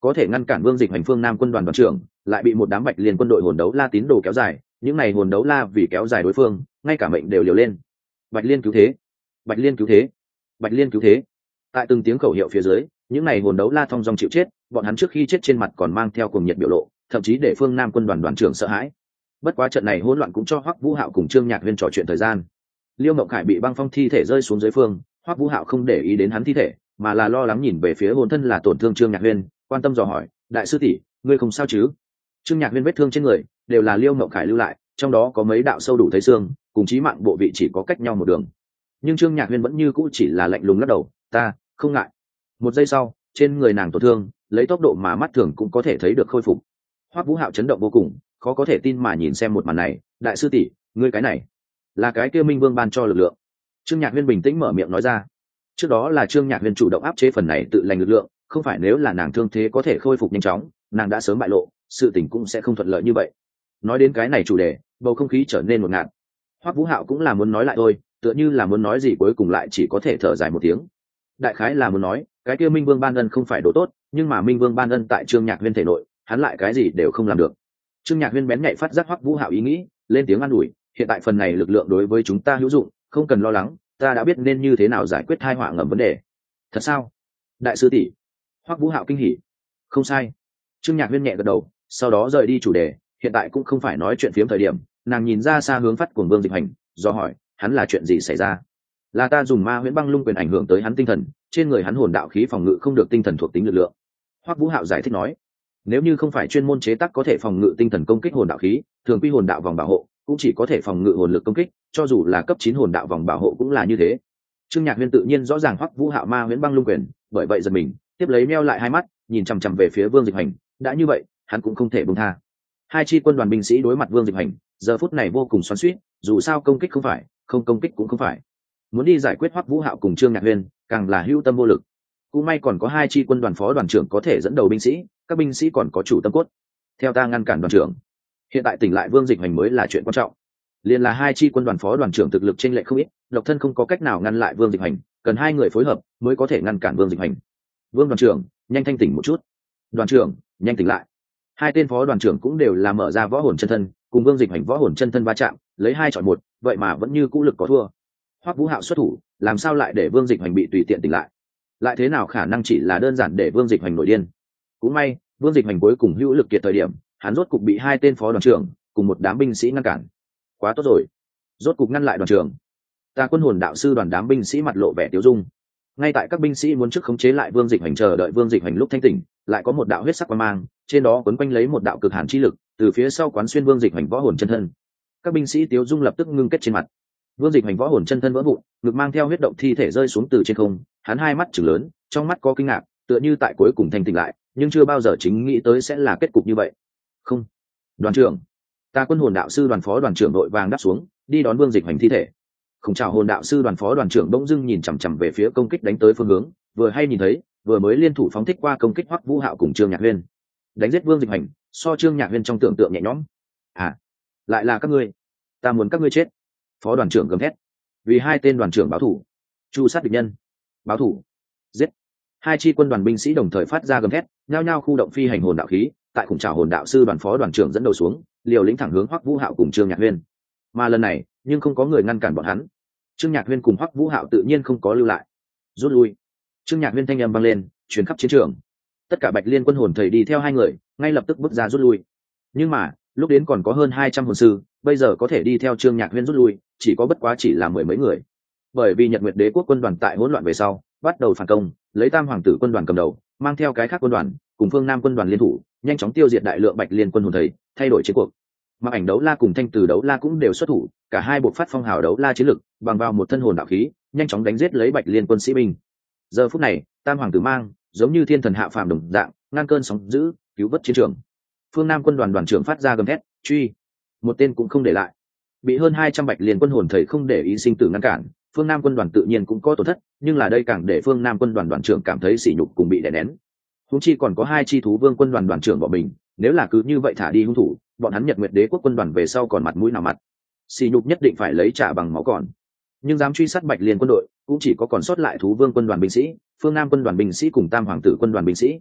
có thể ngăn cản Vương Dịch Hành phương Nam quân đoàn đoàn trưởng, lại bị một đám Bạch Liên quân đội hồn đấu la tín đồ kéo dài, những này hồn đấu la vì kéo dài đối phương, ngay cả mệnh đều liều lên. Bạch Liên cứu thế, Bạch Liên cứu thế, Bạch Liên cứu thế. Tại từng tiếng khẩu hiệu phía dưới, những này hồn đấu la thong dong chịu chết, bọn hắn trước khi chết trên mặt còn mang theo cuồng nhiệt biểu lộ, thậm chí để phương Nam quân đoàn đoàn trưởng sợ hãi. Bất quá trận này hỗn loạn cũng cho Hoắc Vũ Hạo cùng Trương Nhạc Huyên trò chuyện thời gian. Liêu Mộng Khải bị băng phong thi thể rơi xuống dưới phương, Hoắc Vũ Hạo không để ý đến hắn thi thể, mà là lo lắng nhìn về phía hồn thân là tổn thương Trương Nhạc Huyên, quan tâm dò hỏi, đại sư tỷ, ngươi không sao chứ? Trương Nhạc Huyên vết thương trên người đều là Liêu Mộng Khải lưu lại, trong đó có mấy đạo sâu đủ thấy xương, cùng chí mạng bộ vị chỉ có cách nhau một đường. Nhưng Trương Nhạc Huyên vẫn như cũ chỉ là lạnh lùng lắc đầu, ta không ngại. Một giây sau, trên người nàng tổn thương lấy tốc độ mà mắt thường cũng có thể thấy được khôi phục. Hoắc Vũ Hạo chấn động vô cùng, khó có thể tin mà nhìn xem một màn này, đại sư tỷ, ngươi cái này là cái kia Minh Vương ban cho lực lượng. Trương Nhạc Huyên bình tĩnh mở miệng nói ra. Trước đó là Trương Nhạc Huyên chủ động áp chế phần này tự lành lực lượng, không phải nếu là nàng thương thế có thể khôi phục nhanh chóng, nàng đã sớm bại lộ, sự tình cũng sẽ không thuận lợi như vậy. Nói đến cái này chủ đề, bầu không khí trở nên ngột ngạt. Hoắc Vũ Hạo cũng là muốn nói lại thôi, tựa như là muốn nói gì cuối cùng lại chỉ có thể thở dài một tiếng. Đại khái là muốn nói, cái kia Minh Vương ban ân không phải đồ tốt, nhưng mà Minh Vương ban ân tại Trương Nhạc Huyên thể nội, hắn lại cái gì đều không làm được. Trương Nhạc Huyên bén nhạy phát giác Hoắc Vũ Hạo ý nghĩ, lên tiếng an ủi, hiện tại phần này lực lượng đối với chúng ta hữu dụng, không cần lo lắng, ta đã biết nên như thế nào giải quyết tai họa ngầm vấn đề. Thật sao? Đại sư tỷ. Hoắc Vũ Hạo kinh hỉ. Không sai. Trương Nhạc Huyên nhẹ gật đầu, sau đó rời đi chủ đề, hiện tại cũng không phải nói chuyện phiếm thời điểm, nàng nhìn ra xa hướng phát của Vương Dịch Hành, do hỏi, hắn là chuyện gì xảy ra? Là ta dùng ma huyễn băng lung quyền ảnh hưởng tới hắn tinh thần, trên người hắn hồn đạo khí phòng ngự không được tinh thần thuộc tính lực lượng. Hoắc Vũ Hạo giải thích nói, nếu như không phải chuyên môn chế tác có thể phòng ngự tinh thần công kích hồn đạo khí, thường quy hồn đạo vòng bảo hộ cũng chỉ có thể phòng ngự hồn lực công kích, cho dù là cấp chín hồn đạo vòng bảo hộ cũng là như thế. Trương Nhạc Huyên tự nhiên rõ ràng Hoắc Vũ Hạo ma huyễn băng lung quyền, bởi vậy giật mình, tiếp lấy meo lại hai mắt, nhìn chằm chằm về phía Vương Dịch Hành, đã như vậy, hắn cũng không thể buông tha. Hai chi quân đoàn binh sĩ đối mặt Vương Dịch Hành, giờ phút này vô cùng xoắn xuýt, dù sao công kích không phải, không công kích cũng không phải. Muốn đi giải quyết Hoắc Vũ Hạo cùng Trương Nhạc Huyên, càng là hữu tâm vô lực. Cũng may còn có hai chi quân đoàn phó đoàn trưởng có thể dẫn đầu binh sĩ, các binh sĩ còn có chủ tâm cốt. Theo ta ngăn cản đoàn trưởng, hiện tại tỉnh lại Vương Dịch Hành mới là chuyện quan trọng. Liên là hai chi quân đoàn phó đoàn trưởng thực lực chênh lệch không ít, độc thân không có cách nào ngăn lại Vương Dịch Hành, cần hai người phối hợp mới có thể ngăn cản Vương Dịch Hành. Vương đoàn trưởng, nhanh thanh tỉnh một chút. Đoàn trưởng, nhanh tỉnh lại. Hai tên phó đoàn trưởng cũng đều là mở ra võ hồn chân thân, cùng Vương Dịch Hành võ hồn chân thân va chạm, lấy hai chọi một, vậy mà vẫn như cũ lực có thua. Hoắc Vũ Hạo xuất thủ, làm sao lại để Vương Dịch Hành bị tùy tiện tỉnh lại? Lại thế nào khả năng chỉ là đơn giản để Vương Dịch Hành nổi điên? Cũng may, Vương Dịch Hành cuối cùng hữu lực kiệt thời điểm, hắn rốt cục bị hai tên phó đoàn trưởng cùng một đám binh sĩ ngăn cản. Quá tốt rồi, rốt cục ngăn lại đoàn trưởng. Ta quân hồn đạo sư đoàn đám binh sĩ mặt lộ vẻ tiêu dung. Ngay tại các binh sĩ muốn trước khống chế lại Vương Dịch Hành chờ đợi Vương Dịch Hành lúc thanh tỉnh, lại có một đạo huyết sắc quang mang, trên đó quấn quanh lấy một đạo cực hàn chi lực, từ phía sau quán xuyên Vương Dịch Hành võ hồn chân thân. Các binh sĩ tiêu dung lập tức ngưng kết trên mặt. Vương Dịch Hành võ hồn chân thân vỡ vụn, ngực mang theo huyết động thi thể rơi xuống từ trên không, hắn hai mắt trừng lớn, trong mắt có kinh ngạc, tựa như tại cuối cùng thanh tỉnh lại, nhưng chưa bao giờ chính nghĩ tới sẽ là kết cục như vậy. Không, đoàn trưởng. Ta quân hồn đạo sư đoàn phó đoàn trưởng đội vàng đáp xuống, đi đón Vương Dịch Hành thi thể. Không chào hồn đạo sư đoàn phó đoàn trưởng bỗng dưng nhìn chằm chằm về phía công kích đánh tới phương hướng, vừa hay nhìn thấy, vừa mới liên thủ phóng thích qua công kích Hoắc Vũ Hạo cùng Trương Nhạc Huyên. Đánh giết Vương Dịch Hành, so Trương Nhạc Huyên trong tưởng tượng nhẹ nhõm. À, lại là các ngươi, ta muốn các ngươi chết. Phó đoàn trưởng gầm thét, vì hai tên đoàn trưởng báo thủ, chu sát địch nhân, báo thủ, giết. Hai chi quân đoàn binh sĩ đồng thời phát ra gầm thét, nhao nhao khu động phi hành hồn đạo khí, tại khủng trảo hồn đạo sư đoàn phó đoàn trưởng dẫn đầu xuống, liều lĩnh thẳng hướng Hoắc Vũ Hạo cùng Trương Nhạc Huyên. Mà lần này, nhưng không có người ngăn cản bọn hắn. Trương Nhạc Huyên cùng Hoắc Vũ Hạo tự nhiên không có lưu lại, rút lui. Trương Nhạc Huyên thanh âm vang lên, truyền khắp chiến trường. Tất cả Bạch Liên quân hồn thầy đi theo hai người, ngay lập tức bước ra rút lui. Nhưng mà, lúc đến còn có hơn hai trăm hồn sư, bây giờ có thể đi theo Trương Nhạc Huyên rút lui, chỉ có bất quá chỉ là mười mấy người. Bởi vì Nhật Nguyệt Đế quốc quân đoàn tại hỗn loạn về sau, bắt đầu phản công, lấy Tam hoàng tử quân đoàn cầm đầu, mang theo cái khác quân đoàn, cùng Phương Nam quân đoàn liên thủ, nhanh chóng tiêu diệt đại lượng Bạch Liên quân hồn thầy, thay đổi chiến cuộc. Mặc Ảnh Đấu La cùng Thanh Từ Đấu La cũng đều xuất thủ, cả hai buộc phát phong hào đấu la chiến lực, bằng vào một thân hồn đạo khí, nhanh chóng đánh giết lấy Bạch Liên quân sĩ binh. Giờ phút này, Tam hoàng tử mang, giống như thiên thần hạ phàm đồng dạng, ngăn cơn sóng dữ, cứu vớt chiến trường. Phương Nam quân đoàn đoàn trưởng phát ra gầm thét, truy, một tên cũng không để lại. Bị hơn hai trăm Bạch Liên quân hồn thầy không để ý sinh tử ngăn cản, Phương Nam quân đoàn tự nhiên cũng có tổn thất, nhưng là đây càng để Phương Nam quân đoàn đoàn trưởng cảm thấy sỉ nhục cùng bị đè nén. Huống chi còn có hai chi thú vương quân đoàn đoàn trưởng bỏ mình, nếu là cứ như vậy thả đi hung thủ, bọn hắn Nhật Nguyệt Đế quốc quân đoàn về sau còn mặt mũi nào mặt. Sỉ nhục nhất định phải lấy trả bằng máu còn. Nhưng dám truy sát Bạch Liên quân đội, cũng chỉ có còn sót lại thú vương quân đoàn binh sĩ, Phương Nam quân đoàn binh sĩ cùng Tam hoàng tử quân đoàn binh sĩ.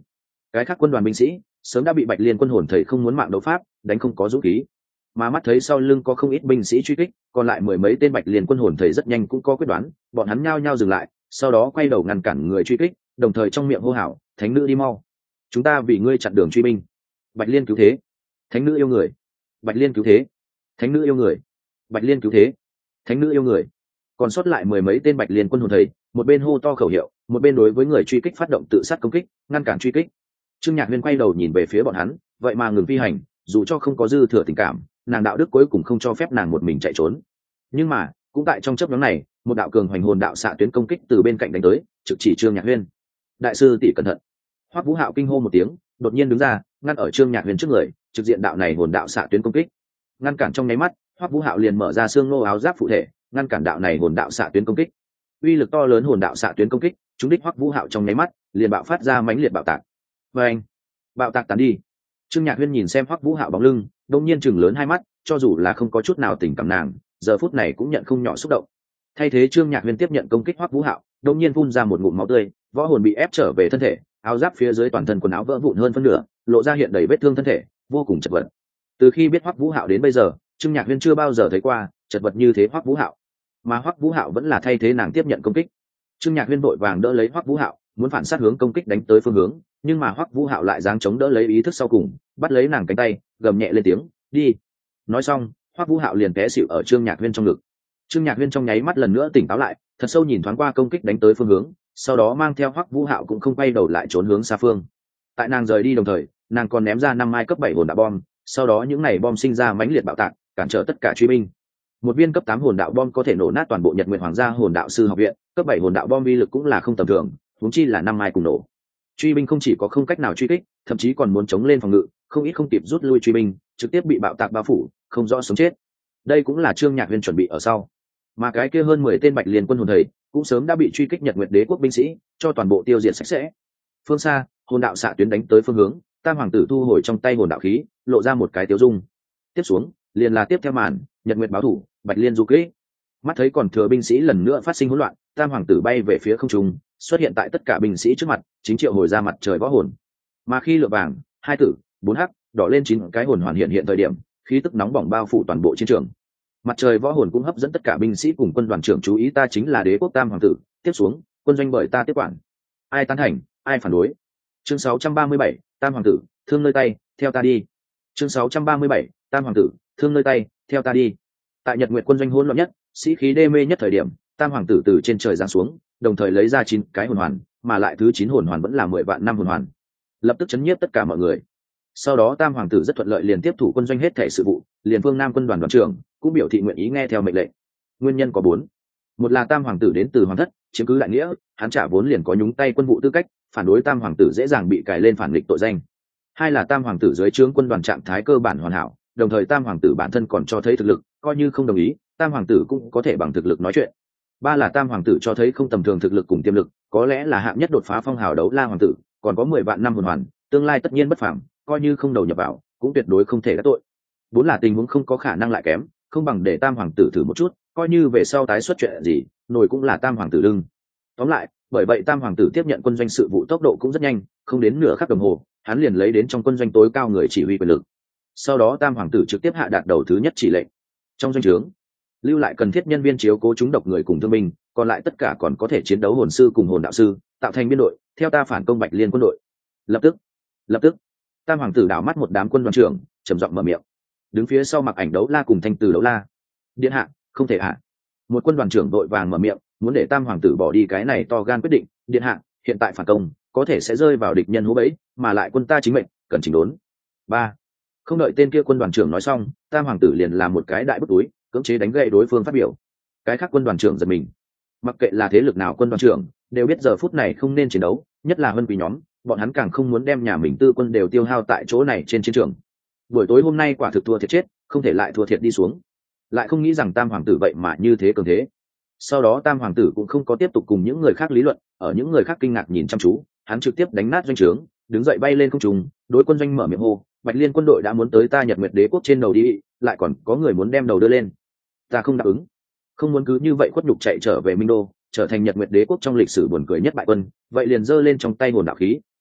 cái khác quân đoàn binh sĩ sớm đã bị Bạch Liên quân hồn thầy không muốn mạng đấu pháp đánh không có dũng khí, mà mắt thấy sau lưng có không ít binh sĩ truy kích, còn lại mười mấy tên Bạch Liên quân hồn thầy rất nhanh cũng có quyết đoán, bọn hắn nhao nhao dừng lại, sau đó quay đầu ngăn cản người truy kích, đồng thời trong miệng hô hào: thánh nữ đi mau, chúng ta vì ngươi chặn đường truy binh. Bạch Liên cứu thế, thánh nữ yêu người. Bạch Liên cứu thế, thánh nữ yêu người. Bạch Liên cứu thế, thánh nữ yêu người. Còn sót lại mười mấy tên Bạch Liên quân hồn thầy, một bên hô to khẩu hiệu, một bên đối với người truy kích phát động tự sát công kích, ngăn cản truy kích. Trương Nhạc Huyên quay đầu nhìn về phía bọn hắn, vậy mà ngừng phi hành, dù cho không có dư thừa tình cảm, nàng đạo đức cuối cùng không cho phép nàng một mình chạy trốn. Nhưng mà cũng tại trong chớp nhoáng này, một đạo cường hoành hồn đạo xạ tuyến công kích từ bên cạnh đánh tới, trực chỉ Trương Nhạc Huyên. Đại sư tỷ cẩn thận! Hoắc Vũ Hạo kinh hô một tiếng, đột nhiên đứng ra, ngăn ở Trương Nhạc Huyên trước người, trực diện đạo này hồn đạo xạ tuyến công kích. Ngăn cản trong nháy mắt, Hoắc Vũ Hạo liền mở ra xương nô áo giáp phụ thể, ngăn cản đạo này hồn đạo xạ tuyến công kích. Uy lực to lớn hồn đạo xạ tuyến công kích, trúng đích Hoắc Vũ Hạo trong nháy mắt, liền bạo phát ra mãnh liệt bạo tạc. Và anh, bạo tạc tàn đi. Trương Nhạc Huyên nhìn xem Hoắc Vũ Hạo bóng lưng, đột nhiên chừng lớn hai mắt, cho dù là không có chút nào tình cảm nàng, giờ phút này cũng nhận không nhỏ xúc động. Thay thế Trương Nhạc Huyên tiếp nhận công kích Hoắc Vũ Hạo, đột nhiên phun ra một ngụm máu tươi, võ hồn bị ép trở về thân thể, áo giáp phía dưới toàn thân quần áo vỡ vụn hơn phân nửa, lộ ra hiện đầy vết thương thân thể, vô cùng chật vật. Từ khi biết Hoắc Vũ Hạo đến bây giờ, Trương Nhạc Huyên chưa bao giờ thấy qua chật vật như thế Hoắc Vũ Hạo, mà Hoắc Vũ Hạo vẫn là thay thế nàng tiếp nhận công kích. Trương Nhạc Huyên vội vàng đỡ lấy Hoắc Vũ Hạo, muốn phản sát hướng công kích đánh tới phương hướng, nhưng mà Hoắc Vũ Hạo lại giáng chống đỡ lấy ý thức sau cùng, bắt lấy nàng cánh tay, gầm nhẹ lên tiếng, "Đi." Nói xong, Hoắc Vũ Hạo liền té xỉu ở Trương Nhạc Huyên trong ngực. Trương Nhạc Huyên trong nháy mắt lần nữa tỉnh táo lại, thật sâu nhìn thoáng qua công kích đánh tới phương hướng, sau đó mang theo Hoắc Vũ Hạo cũng không quay đầu lại trốn hướng xa phương. Tại nàng rời đi đồng thời, nàng còn ném ra năm mai cấp bảy hồn đạo bom, sau đó những này bom sinh ra mãnh liệt bạo tạc, cản trở tất cả truy binh. Một viên cấp tám hồn đạo bom có thể nổ nát toàn bộ Nhật Nguyệt Hoàng gia hồn đạo sư học viện, cấp bảy hồn đạo bom uy lực cũng là không tầm thường, huống chi là năm mai cùng nổ. Truy binh không chỉ có không cách nào truy kích, thậm chí còn muốn chống lên phòng ngự, không ít không kịp rút lui truy binh, trực tiếp bị bạo tạc bao phủ, không rõ sống chết. Đây cũng là Trương Nhạc Huyên chuẩn bị ở sau. Mà cái kia hơn mười tên Bạch Liên quân hồn thầy, cũng sớm đã bị truy kích Nhật Nguyệt Đế quốc binh sĩ cho toàn bộ tiêu diệt sạch sẽ. Phương xa, hồn đạo xạ tuyến đánh tới phương hướng, Tam hoàng tử thu hồi trong tay hồn đạo khí, lộ ra một cái tiêu dung. Tiếp xuống, liền là tiếp theo màn, Nhật Nguyệt báo thủ, Bạch Liên du kích. Mắt thấy còn thừa binh sĩ lần nữa phát sinh hỗn loạn, Tam hoàng tử bay về phía không trung, xuất hiện tại tất cả binh sĩ trước mặt, chính triệu hồi ra mặt trời võ hồn. Mà khi lửa vàng, hai tử, bốn hắc, đỏ lên chín cái hồn hoàn hiện hiện thời điểm, khí tức nóng bỏng bao phủ toàn bộ chiến trường. Mặt trời võ hồn cũng hấp dẫn tất cả binh sĩ cùng quân đoàn trưởng chú ý, ta chính là Đế quốc Tam hoàng tử, tiếp xuống, quân doanh bởi ta tiếp quản. Ai tán thành, ai phản đối. Chương sáu trăm ba mươi bảy, Tam hoàng tử, thương nơi tay, theo ta đi. Chương sáu trăm ba mươi bảy, Tam hoàng tử, thương nơi tay, theo ta đi. Tại Nhật Nguyệt quân doanh hỗn loạn nhất, sĩ khí đê mê nhất thời điểm, Tam hoàng tử từ trên trời giáng xuống, đồng thời lấy ra chín cái hồn hoàn, mà lại thứ chín hồn hoàn vẫn là mười vạn năm hồn hoàn, lập tức chấn nhiếp tất cả mọi người. Sau đó Tam hoàng tử rất thuận lợi liền tiếp thủ quân doanh hết thảy sự vụ, liền Phương Nam quân đoàn đoàn trưởng cũng biểu thị nguyện ý nghe theo mệnh lệnh. Nguyên nhân có bốn: một là Tam hoàng tử đến từ hoàng thất, chiếm cứ đại nghĩa, hắn trả vốn liền có nhúng tay quân vụ tư cách, phản đối Tam hoàng tử dễ dàng bị cài lên phản nghịch tội danh. Hai là Tam hoàng tử dưới trướng quân đoàn trạng thái cơ bản hoàn hảo, đồng thời Tam hoàng tử bản thân còn cho thấy thực lực, coi như không đồng ý, Tam hoàng tử cũng có thể bằng thực lực nói chuyện. Ba là Tam hoàng tử cho thấy không tầm thường thực lực cùng tiềm lực, có lẽ là hạng nhất đột phá phong hào đấu la hoàng tử, còn có mười vạn năm hồn hoàn, tương lai tất nhiên bất phàm, coi như không đầu nhập vào, cũng tuyệt đối không thể đắc tội. Bốn là tình huống không có khả năng lại kém, không bằng để Tam hoàng tử thử một chút, coi như về sau tái xuất chuyện gì, nổi cũng là Tam hoàng tử lưng. Tóm lại, bởi vậy Tam hoàng tử tiếp nhận quân doanh sự vụ tốc độ cũng rất nhanh, không đến nửa khắc đồng hồ, hắn liền lấy đến trong quân doanh tối cao người chỉ huy quyền lực. Sau đó Tam hoàng tử trực tiếp hạ đạt đầu thứ nhất chỉ lệnh. Trong doanh trướng, lưu lại cần thiết nhân viên chiếu cố chúng độc người cùng thương binh, còn lại tất cả còn có thể chiến đấu hồn sư cùng hồn đạo sư, tạo thành biên đội, theo ta phản công Bạch Liên quân đội. Lập tức, lập tức, Tam hoàng tử đảo mắt một đám quân đoàn trưởng, trầm giọng mở miệng. Đứng phía sau Mặc Ảnh Đấu La cùng Thanh Từ Đấu La. Điện hạ, không thể hạ. Một quân đoàn trưởng đội vàng mở miệng, muốn để Tam hoàng tử bỏ đi cái này to gan quyết định. Điện hạ, hiện tại phản công, có thể sẽ rơi vào địch nhân hố bẫy, mà lại quân ta chính mệnh, cần chỉnh đốn. Ba. Không đợi tên kia quân đoàn trưởng nói xong, Tam hoàng tử liền làm một cái đại bức túi, cưỡng chế đánh gậy đối phương phát biểu. Cái khác quân đoàn trưởng giật mình. Mặc kệ là thế lực nào quân đoàn trưởng, đều biết giờ phút này không nên chiến đấu, nhất là Vân Quý nhóm, bọn hắn càng không muốn đem nhà mình tư quân đều tiêu hao tại chỗ này trên chiến trường. Buổi tối hôm nay quả thực thua thiệt chết, không thể lại thua thiệt đi xuống. Lại không nghĩ rằng Tam hoàng tử vậy mà như thế cường thế. Sau đó Tam hoàng tử cũng không có tiếp tục cùng những người khác lý luận, ở những người khác kinh ngạc nhìn chăm chú, hắn trực tiếp đánh nát doanh trướng, đứng dậy bay lên không trung, đối quân doanh mở miệng hô, Bạch Liên quân đội đã muốn tới ta Nhật Nguyệt Đế quốc trên đầu đi, lại còn có người muốn đem đầu đưa lên. Ta không đáp ứng, không muốn cứ như vậy khuất nhục chạy trở về Minh Đô, trở thành Nhật Nguyệt Đế quốc trong lịch sử buồn cười nhất bại quân, vậy liền giơ lên trong tay hồn đạo khí,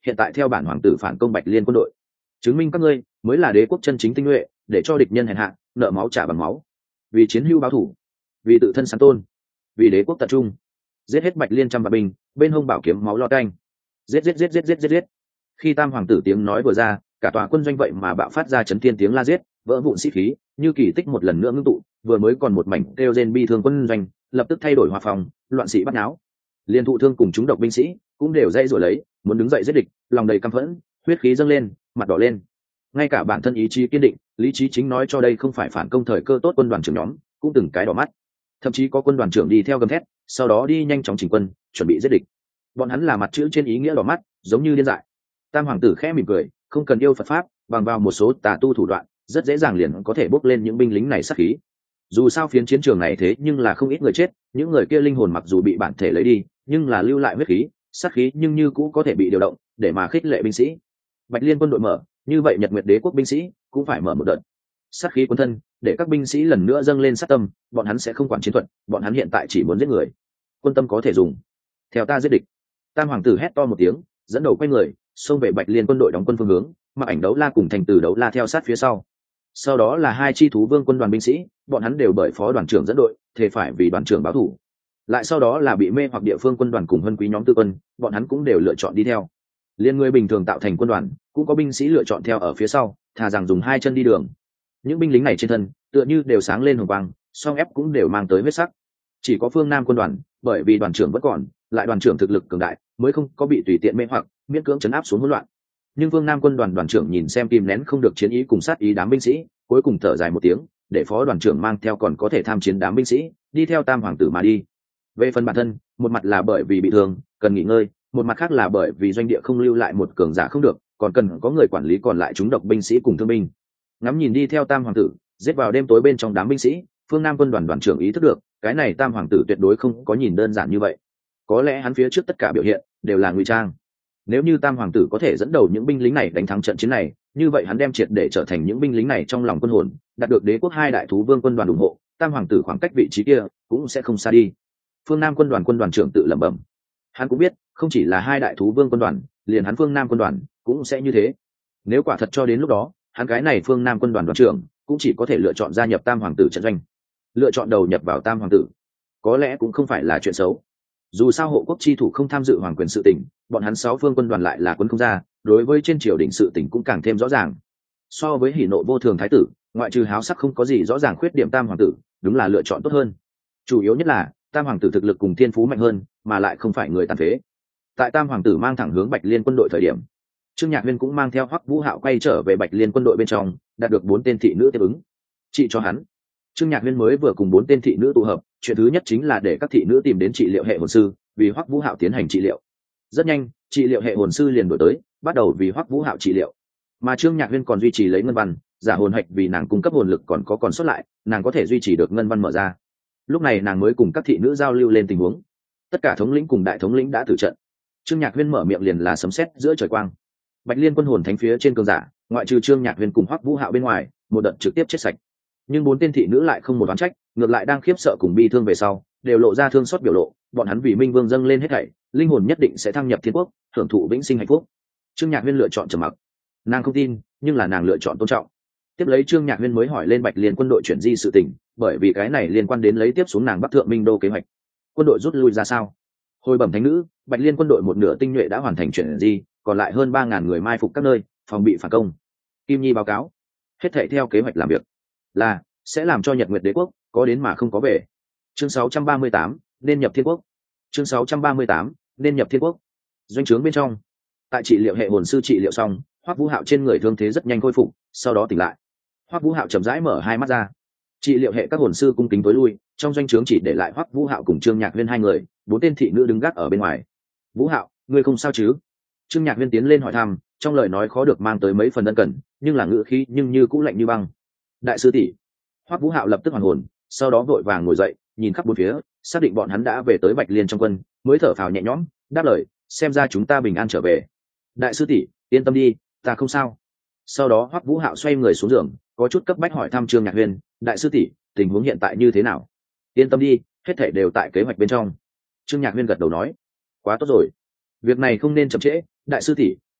hiện tại theo bản hoàng tử phản công Bạch Liên quân đội, chứng minh các ngươi mới là đế quốc chân chính tinh nhuệ, để cho địch nhân hèn hạ, nợ máu trả bằng máu, vì chiến hữu báo thủ, vì tự thân sáng tôn, vì đế quốc tập trung, giết hết Bạch Liên trăm vạn binh, bên hông bảo kiếm máu lo canh, giết giết giết giết giết giết giết. Khi tam hoàng tử tiếng nói vừa ra, cả tòa quân doanh vậy mà bạo phát ra chấn thiên tiếng la giết, vỡ vụn sĩ khí, như kỳ tích một lần nữa ngưng tụ, vừa mới còn một mảnh kêu rên bi thương quân doanh, lập tức thay đổi hòa phòng, loạn sĩ bắt náo. Liên thụ thương cùng chúng độc binh sĩ cũng đều dây rồi lấy, muốn đứng dậy giết địch, lòng đầy căm phẫn, huyết khí dâng lên, mặt đỏ lên. Ngay cả bản thân ý chí kiên định, lý trí chính nói cho đây không phải phản công thời cơ tốt, quân đoàn trưởng nhóm cũng từng cái đỏ mắt. Thậm chí có quân đoàn trưởng đi theo gầm thét, sau đó đi nhanh chóng chỉnh quân, chuẩn bị giết địch. Bọn hắn là mặt chữ trên ý nghĩa đỏ mắt, giống như điên dại. Tam hoàng tử khẽ mỉm cười, không cần yêu Phật pháp, bằng vào một số tà tu thủ đoạn, rất dễ dàng liền có thể bốc lên những binh lính này sát khí. Dù sao phiến chiến trường này thế nhưng là không ít người chết, những người kia linh hồn mặc dù bị bản thể lấy đi, nhưng là lưu lại huyết khí, sát khí nhưng như cũ có thể bị điều động để mà khích lệ binh sĩ. Bạch Liên quân đội mở, như vậy Nhật Nguyệt đế quốc binh sĩ cũng phải mở một đợt sát khí cuốn thân, để các binh sĩ lần nữa dâng lên sát tâm. Bọn hắn sẽ không quản chiến thuật, bọn hắn hiện tại chỉ muốn giết người. Quân tâm có thể dùng, theo ta giết địch. Tam hoàng tử hét to một tiếng, dẫn đầu quay người xông về Bạch Liên quân đội đóng quân phương hướng, mà ảnh đấu la cùng thành từ đấu la theo sát phía sau. Sau đó là hai chi thú vương quân đoàn binh sĩ, bọn hắn đều bởi phó đoàn trưởng dẫn đội, thề phải vì đoàn trưởng báo thù. Lại sau đó là bị mê hoặc địa phương quân đoàn cùng hân quý nhóm tư quân, bọn hắn cũng đều lựa chọn đi theo. Liên người bình thường tạo thành quân đoàn, cũng có binh sĩ lựa chọn theo ở phía sau, thà rằng dùng hai chân đi đường. Những binh lính này trên thân tựa như đều sáng lên hồng quang, song ép cũng đều mang tới huyết sắc. Chỉ có phương Nam quân đoàn, bởi vì đoàn trưởng vẫn còn, lại đoàn trưởng thực lực cường đại, mới không có bị tùy tiện mê hoặc, miễn cưỡng chấn áp xuống hỗn loạn. Nhưng phương Nam quân đoàn đoàn trưởng nhìn xem kìm nén không được chiến ý cùng sát ý đám binh sĩ, cuối cùng thở dài một tiếng, để phó đoàn trưởng mang theo còn có thể tham chiến đám binh sĩ đi theo tam hoàng tử mà đi. Về phần bản thân, một mặt là bởi vì bị thương cần nghỉ ngơi, một mặt khác là bởi vì doanh địa không lưu lại một cường giả không được, còn cần có người quản lý còn lại chúng độc binh sĩ cùng thương binh. Ngắm nhìn đi theo tam hoàng tử giết vào đêm tối bên trong đám binh sĩ, phương Nam quân đoàn đoàn trưởng ý thức được cái này tam hoàng tử tuyệt đối không có nhìn đơn giản như vậy. Có lẽ hắn phía trước tất cả biểu hiện đều là ngụy trang. Nếu như tam hoàng tử có thể dẫn đầu những binh lính này đánh thắng trận chiến này, như vậy hắn đem triệt để trở thành những binh lính này trong lòng quân hồn, đạt được đế quốc hai đại thú vương quân đoàn ủng hộ, tam hoàng tử khoảng cách vị trí kia cũng sẽ không xa đi. Phương Nam quân đoàn quân đoàn trưởng tự lẩm bẩm, hắn cũng biết không chỉ là hai đại thú vương quân đoàn, liền hắn phương Nam quân đoàn cũng sẽ như thế. Nếu quả thật cho đến lúc đó, hắn cái này phương Nam quân đoàn đoàn trưởng cũng chỉ có thể lựa chọn gia nhập tam hoàng tử trận doanh. Lựa chọn đầu nhập vào tam hoàng tử có lẽ cũng không phải là chuyện xấu. Dù sao hộ quốc chi thủ không tham dự hoàng quyền sự tỉnh, bọn hắn sáu phương quân đoàn lại là quân không ra, đối với trên triều đình sự tỉnh cũng càng thêm rõ ràng. So với hỉ nộ vô thường thái tử, ngoại trừ háo sắc không có gì rõ ràng khuyết điểm tam hoàng tử đúng là lựa chọn tốt hơn. Chủ yếu nhất là tam hoàng tử thực lực cùng thiên phú mạnh hơn, mà lại không phải người tàn phế. Tại tam hoàng tử mang thẳng hướng Bạch Liên quân đội thời điểm, Trương Nhạc Huyên cũng mang theo Hoắc Vũ Hạo quay trở về Bạch Liên quân đội bên trong, đạt được bốn tên thị nữ tiếp ứng trị cho hắn. Trương Nhạc Huyên mới vừa cùng bốn tên thị nữ tụ hợp, chuyện thứ nhất chính là để các thị nữ tìm đến trị liệu hệ hồn sư, vì Hoắc Vũ Hạo tiến hành trị liệu. Rất nhanh, trị liệu hệ hồn sư liền đổi tới, bắt đầu vì Hoắc Vũ Hạo trị liệu. Mà Trương Nhạc Huyên còn duy trì lấy ngân văn, giả hồn hạch vì nàng cung cấp hồn lực còn có còn sót lại, nàng có thể duy trì được ngân văn mở ra. Lúc này nàng mới cùng các thị nữ giao lưu lên tình huống. Tất cả thống lĩnh cùng đại thống lĩnh đã tử trận. Trương Nhạc Huyên mở miệng liền là sấm sét giữa trời quang. Bạch Liên quân hồn thánh phía trên cường giả, ngoại trừ Trương Nhạc Huyên cùng Hoắc Vũ Hạo bên ngoài, một đợt trực tiếp chết sạch. Nhưng bốn tên thị nữ lại không một oán trách, ngược lại đang khiếp sợ cùng bi thương về sau, đều lộ ra thương xót biểu lộ, bọn hắn vì Minh Vương dâng lên hết thảy, linh hồn nhất định sẽ thăng nhập thiên quốc, hưởng thụ vĩnh sinh hạnh phúc. Trương Nhạc Huyên lựa chọn trầm mặc. Nàng không tin, nhưng là nàng lựa chọn tôn trọng. Tiếp lấy Trương Nhạc Huyên mới hỏi lên Bạch Liên quân đội chuyển di sự tình, bởi vì cái này liên quan đến lấy tiếp xuống nàng Bắc Thượng Minh Đô kế hoạch. Quân đội rút lui ra sao? Hồi bẩm thánh nữ, Bạch Liên quân đội một nửa tinh nhuệ đã hoàn thành chuyển di, còn lại hơn ba ngàn người mai phục các nơi, phòng bị phản công. Kim Nhi báo cáo, hết thảy theo kế hoạch làm việc, là sẽ làm cho Nhật Nguyệt Đế quốc có đến mà không có về. Chương sáu trăm ba mươi tám, nên nhập thiên quốc. Chương sáu trăm ba mươi tám, nên nhập thiên quốc. Doanh trướng bên trong, tại trị liệu hệ hồn sư trị liệu xong, Hoắc Vũ Hạo trên người thương thế rất nhanh khôi phục, sau đó tỉnh lại. Hoắc Vũ Hạo chậm rãi mở hai mắt ra. Trị liệu hệ các hồn sư cung kính tối lui, trong doanh trướng chỉ để lại Hoắc Vũ Hạo cùng Trương Nhạc Huyên hai người, bốn tên thị nữ đứng gác ở bên ngoài. Vũ Hạo, ngươi không sao chứ? Trương Nhạc Huyên tiến lên hỏi thăm, trong lời nói khó được mang tới mấy phần ân cần, nhưng là ngữ khí nhưng như cũng lạnh như băng. Đại sư tỷ. Hoắc Vũ Hạo lập tức hoàn hồn, sau đó vội vàng ngồi dậy, nhìn khắp bốn phía, xác định bọn hắn đã về tới Bạch Liên trong quân, mới thở phào nhẹ nhõm, đáp lời, xem ra chúng ta bình an trở về. Đại sư tỷ, yên tâm đi, ta không sao. Sau đó Hoắc Vũ Hạo xoay người xuống giường, có chút cấp bách hỏi thăm Trương Nhạc Huyên, đại sư tỷ, tình huống hiện tại như thế nào? Yên tâm đi, hết thảy đều tại kế hoạch bên trong. Trương Nhạc Huyên gật đầu nói, quá tốt rồi, việc này không nên chậm trễ. Đại sư tỷ,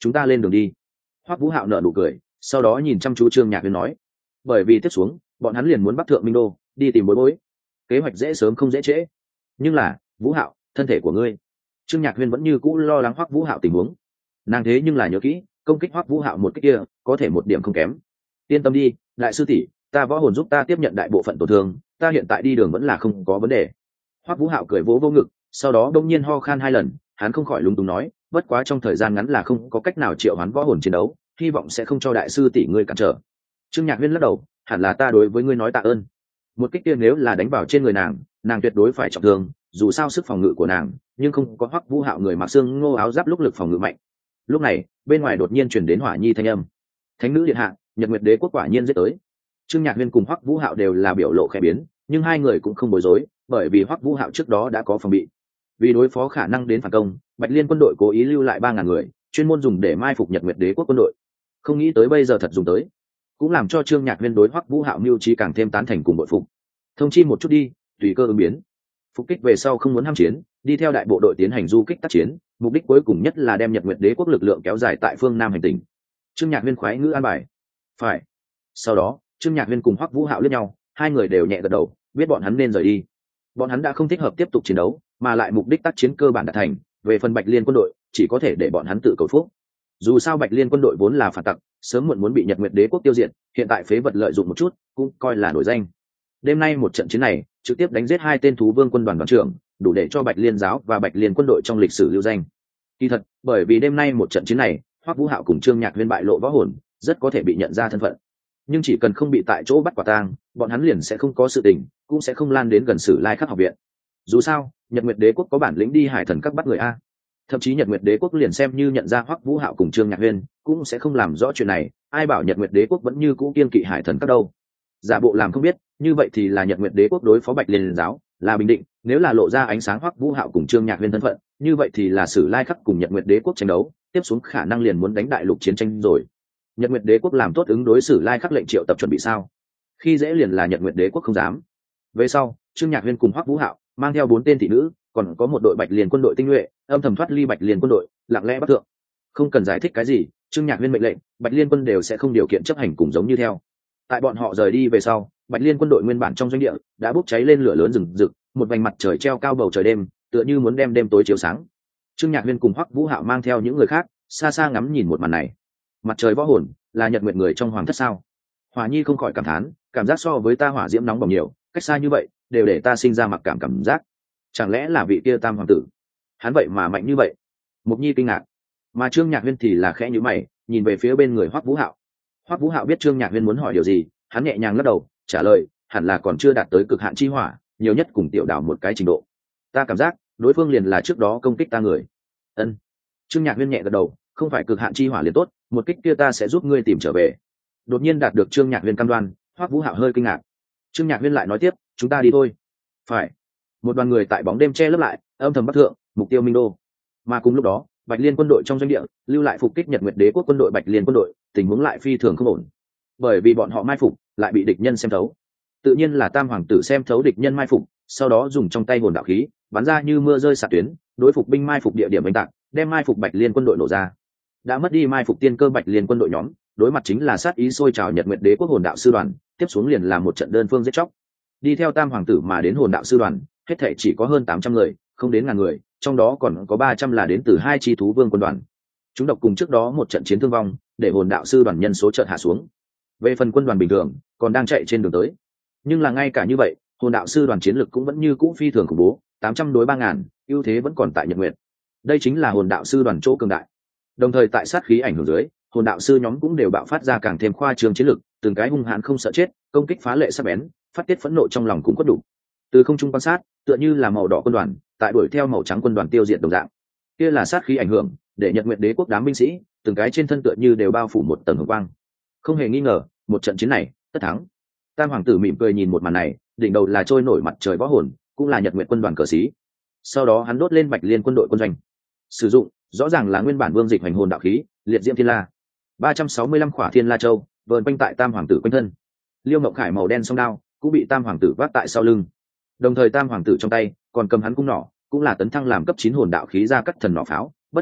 chúng ta lên đường đi. Hoắc Vũ Hạo nở nụ cười, sau đó nhìn chăm chú Trương Nhạc Huyên nói, bởi vì tiếp xuống bọn hắn liền muốn bắc thượng Minh Đô đi tìm bối bối, kế hoạch dễ sớm không dễ trễ. Nhưng là Vũ Hạo, thân thể của ngươi. Trương Nhạc Huyên vẫn như cũ lo lắng Hoắc Vũ Hạo tình huống. Nàng thế nhưng là nhớ kỹ, công kích Hoắc Vũ Hạo một cái kia có thể một điểm không kém. Yên tâm đi, đại sư tỷ, ta võ hồn giúp ta tiếp nhận đại bộ phận tổn thương, ta hiện tại đi đường vẫn là không có vấn đề. Hoắc Vũ Hạo cười vỗ vô ngực, sau đó đông nhiên ho khan hai lần, hắn không khỏi lúng túng nói, bất quá trong thời gian ngắn là không có cách nào triệu hoán võ hồn chiến đấu, hy vọng sẽ không cho đại sư tỷ ngươi cản trở. Trương Nhạc Huyên lắc đầu, hẳn là ta đối với ngươi nói tạ ơn. Một kích kia nếu là đánh vào trên người nàng, nàng tuyệt đối phải trọng thương, dù sao sức phòng ngự của nàng nhưng không có Hoắc Vũ Hạo người mặc xương ngô áo giáp lúc lực phòng ngự mạnh. Lúc này bên ngoài đột nhiên truyền đến Hỏa Nhi thanh âm, thánh nữ điện hạ, Nhật Nguyệt Đế quốc quả nhiên giết tới. Trương Nhạc Huyên cùng Hoắc Vũ Hạo đều là biểu lộ khẽ biến, nhưng hai người cũng không bối rối, bởi vì Hoắc Vũ Hạo trước đó đã có phòng bị. Vì đối phó khả năng đến phản công, Bạch Liên quân đội cố ý lưu lại ba ngàn người, chuyên môn dùng để mai phục Nhật Nguyệt Đế quốc quân đội. Không nghĩ tới bây giờ thật dùng tới, cũng làm cho Trương Nhạc Huyên đối Hoắc Vũ Hạo mưu trí càng thêm tán thành cùng bội phục. Thông chi một chút đi, tùy cơ ứng biến. Phục kích về sau không muốn ham chiến, đi theo đại bộ đội tiến hành du kích tác chiến, mục đích cuối cùng nhất là đem Nhật Nguyệt Đế quốc lực lượng kéo dài tại phương Nam hành tinh. Trương Nhạc Huyên khoái ngữ an bài. Phải. Sau đó, Trương Nhạc Huyên cùng Hoắc Vũ Hạo liếc nhau, hai người đều nhẹ gật đầu, biết bọn hắn nên rời đi. Bọn hắn đã không thích hợp tiếp tục chiến đấu, mà lại mục đích tác chiến cơ bản đạt thành, về phần Bạch Liên quân đội, chỉ có thể để bọn hắn tự cầu phúc. Dù sao Bạch Liên quân đội vốn là phản tặc, sớm muộn muốn bị Nhật Nguyệt Đế quốc tiêu diệt, hiện tại phế vật lợi dụng một chút, cũng coi là nổi danh. Đêm nay một trận chiến này, trực tiếp đánh giết hai tên thú vương quân đoàn đoàn trưởng, đủ để cho Bạch Liên giáo và Bạch Liên quân đội trong lịch sử lưu danh. Kỳ thật, bởi vì đêm nay một trận chiến này, Hoắc Vũ Hạo cùng Trương Nhạc Huyên bại lộ võ hồn, rất có thể bị nhận ra thân phận. Nhưng chỉ cần không bị tại chỗ bắt quả tang, bọn hắn liền sẽ không có sự tình, cũng sẽ không lan đến gần Sử Lai Khắc học viện. Dù sao, Nhật Nguyệt Đế quốc có bản lĩnh đi hải thần các bắt người a. Thậm chí Nhật Nguyệt Đế quốc liền xem như nhận ra Hoắc Vũ Hạo cùng Trương Nhạc Huyên, cũng sẽ không làm rõ chuyện này, ai bảo Nhật Nguyệt Đế quốc vẫn như cũ kiên kỵ hải thần các đâu. Giả bộ làm không biết, như vậy thì là Nhật Nguyệt Đế quốc đối phó Bạch Liên giáo, là bình định, nếu là lộ ra ánh sáng Hoắc Vũ Hạo cùng Trương Nhạc Huyên thân phận, như vậy thì là Sử Lai Khắc cùng Nhật Nguyệt Đế quốc tranh đấu, tiếp xuống khả năng liền muốn đánh đại lục chiến tranh rồi. Nhật Nguyệt Đế quốc làm tốt ứng đối Sử Lai Khắc lệnh triệu tập chuẩn bị sao? Khi dễ liền là Nhật Nguyệt Đế quốc không dám. Về sau, Trương Nhạc Huyên cùng Hoắc Vũ Hạo mang theo bốn tên thị nữ, còn có một đội Bạch Liên quân đội tinh nhuệ, âm thầm thoát ly Bạch Liên quân đội, lặng lẽ bắt thượng. Không cần giải thích cái gì, Trương Nhạc Huyên mệnh lệnh, Bạch Liên quân đều sẽ không điều kiện chấp hành cùng giống như theo. Tại bọn họ rời đi về sau, Bạch Liên quân đội nguyên bản trong doanh địa đã bốc cháy lên lửa lớn rừng rực, một vành mặt trời treo cao bầu trời đêm, tựa như muốn đem đêm tối chiếu sáng. Trương Nhạc Huyên cùng Hoắc Vũ Hạo mang theo những người khác, xa xa ngắm nhìn một màn này. Mặt trời võ hồn, là Nhật Nguyệt người trong hoàng thất sao? Hỏa Nhi không khỏi cảm thán, cảm giác so với ta hỏa diễm nóng bỏng nhiều, cách xa như vậy, đều để ta sinh ra mặc cảm cảm giác. Chẳng lẽ là vị kia tam hoàng tử? Hắn vậy mà mạnh như vậy? Mục Nhi kinh ngạc, mà Trương Nhạc Huyên thì là khẽ nhíu mày, nhìn về phía bên người Hoắc Vũ Hạo. Hoắc Vũ Hạo biết Trương Nhạc Huyên muốn hỏi điều gì, hắn nhẹ nhàng lắc đầu, trả lời, hẳn là còn chưa đạt tới cực hạn chi hỏa, nhiều nhất cùng tiểu đảo một cái trình độ. Ta cảm giác, đối phương liền là trước đó công kích ta người. Ân. Trương Nhạc Huyên nhẹ gật đầu, không phải cực hạn chi hỏa liền tốt, một kích kia ta sẽ giúp ngươi tìm trở về. Đột nhiên đạt được Trương Nhạc Huyên cam đoan, Hoắc Vũ Hạo hơi kinh ngạc. Trương Nhạc Huyên lại nói tiếp, chúng ta đi thôi. Phải. Một đoàn người tại bóng đêm che lấp lại, âm thầm bắc thượng, mục tiêu Minh Đô. Mà cùng lúc đó, Bạch Liên quân đội trong doanh địa lưu lại phục kích Nhật Nguyệt Đế quốc quân đội Bạch Liên quân đội, tình huống lại phi thường không ổn. Bởi vì bọn họ mai phục, lại bị địch nhân xem thấu. Tự nhiên là Tam hoàng tử xem thấu địch nhân mai phục, sau đó dùng trong tay hồn đạo khí, bắn ra như mưa rơi xạ tuyến, đối phục binh mai phục địa điểm đánh tạc, đem mai phục Bạch Liên quân đội nổ ra. Đã mất đi mai phục tiên cơ Bạch Liên quân đội nhóm, đối mặt chính là sát ý sôi trào Nhật Nguyệt Đế quốc hồn đạo sư đoàn, tiếp xuống liền là một trận đơn phương giết chóc. Đi theo Tam hoàng tử mà đến hồn đạo sư đoàn, hết thảy chỉ có hơn tám trăm người, không đến ngàn người, trong đó còn có ba trăm là đến từ hai chi thú vương quân đoàn. Chúng độc cùng trước đó một trận chiến thương vong, để hồn đạo sư đoàn nhân số chợt hạ xuống. Về phần quân đoàn bình thường, còn đang chạy trên đường tới. Nhưng là ngay cả như vậy, hồn đạo sư đoàn chiến lực cũng vẫn như cũ phi thường khủng bố, tám trăm đối ba ngàn, ưu thế vẫn còn tại Nhật Nguyệt. Đây chính là hồn đạo sư đoàn chỗ cường đại. Đồng thời tại sát khí ảnh hưởng dưới, hồn đạo sư nhóm cũng đều bạo phát ra càng thêm khoa trương chiến lực, từng cái hung hãn không sợ chết, công kích phá lệ sắc bén, phát tiết phẫn nộ trong lòng cũng có đủ. Từ không trung quan sát, tựa như là màu đỏ quân đoàn, tại đuổi theo màu trắng quân đoàn tiêu diệt đồng dạng. Kia là sát khí ảnh hưởng, để Nhật Nguyệt Đế quốc đám binh sĩ, từng cái trên thân tựa như đều bao phủ một tầng hồng quang. Không hề nghi ngờ, một trận chiến này, tất thắng. Tam hoàng tử mỉm cười nhìn một màn này, đỉnh đầu là trôi nổi mặt trời võ hồn, cũng là Nhật Nguyệt quân đoàn cờ xí. Sau đó hắn đốt lên Bạch Liên quân đội quân doanh. Sử dụng, rõ ràng là nguyên bản vương dịch hành hồn đạo khí, liệt diễm thiên la. ba trăm sáu mươi lăm khỏa thiên la châu, vờn quanh tại Tam hoàng tử quanh thân. Liêu Mộng Khải màu đen song đao, cũng bị Tam hoàng tử vác tại sau lưng. Đồng thời Tam hoàng tử trong tay còn cầm hắn cung nỏ, cũng là tấn thăng làm cấp chín hồn đạo khí ra cắt thần nỏ pháo, bất quá,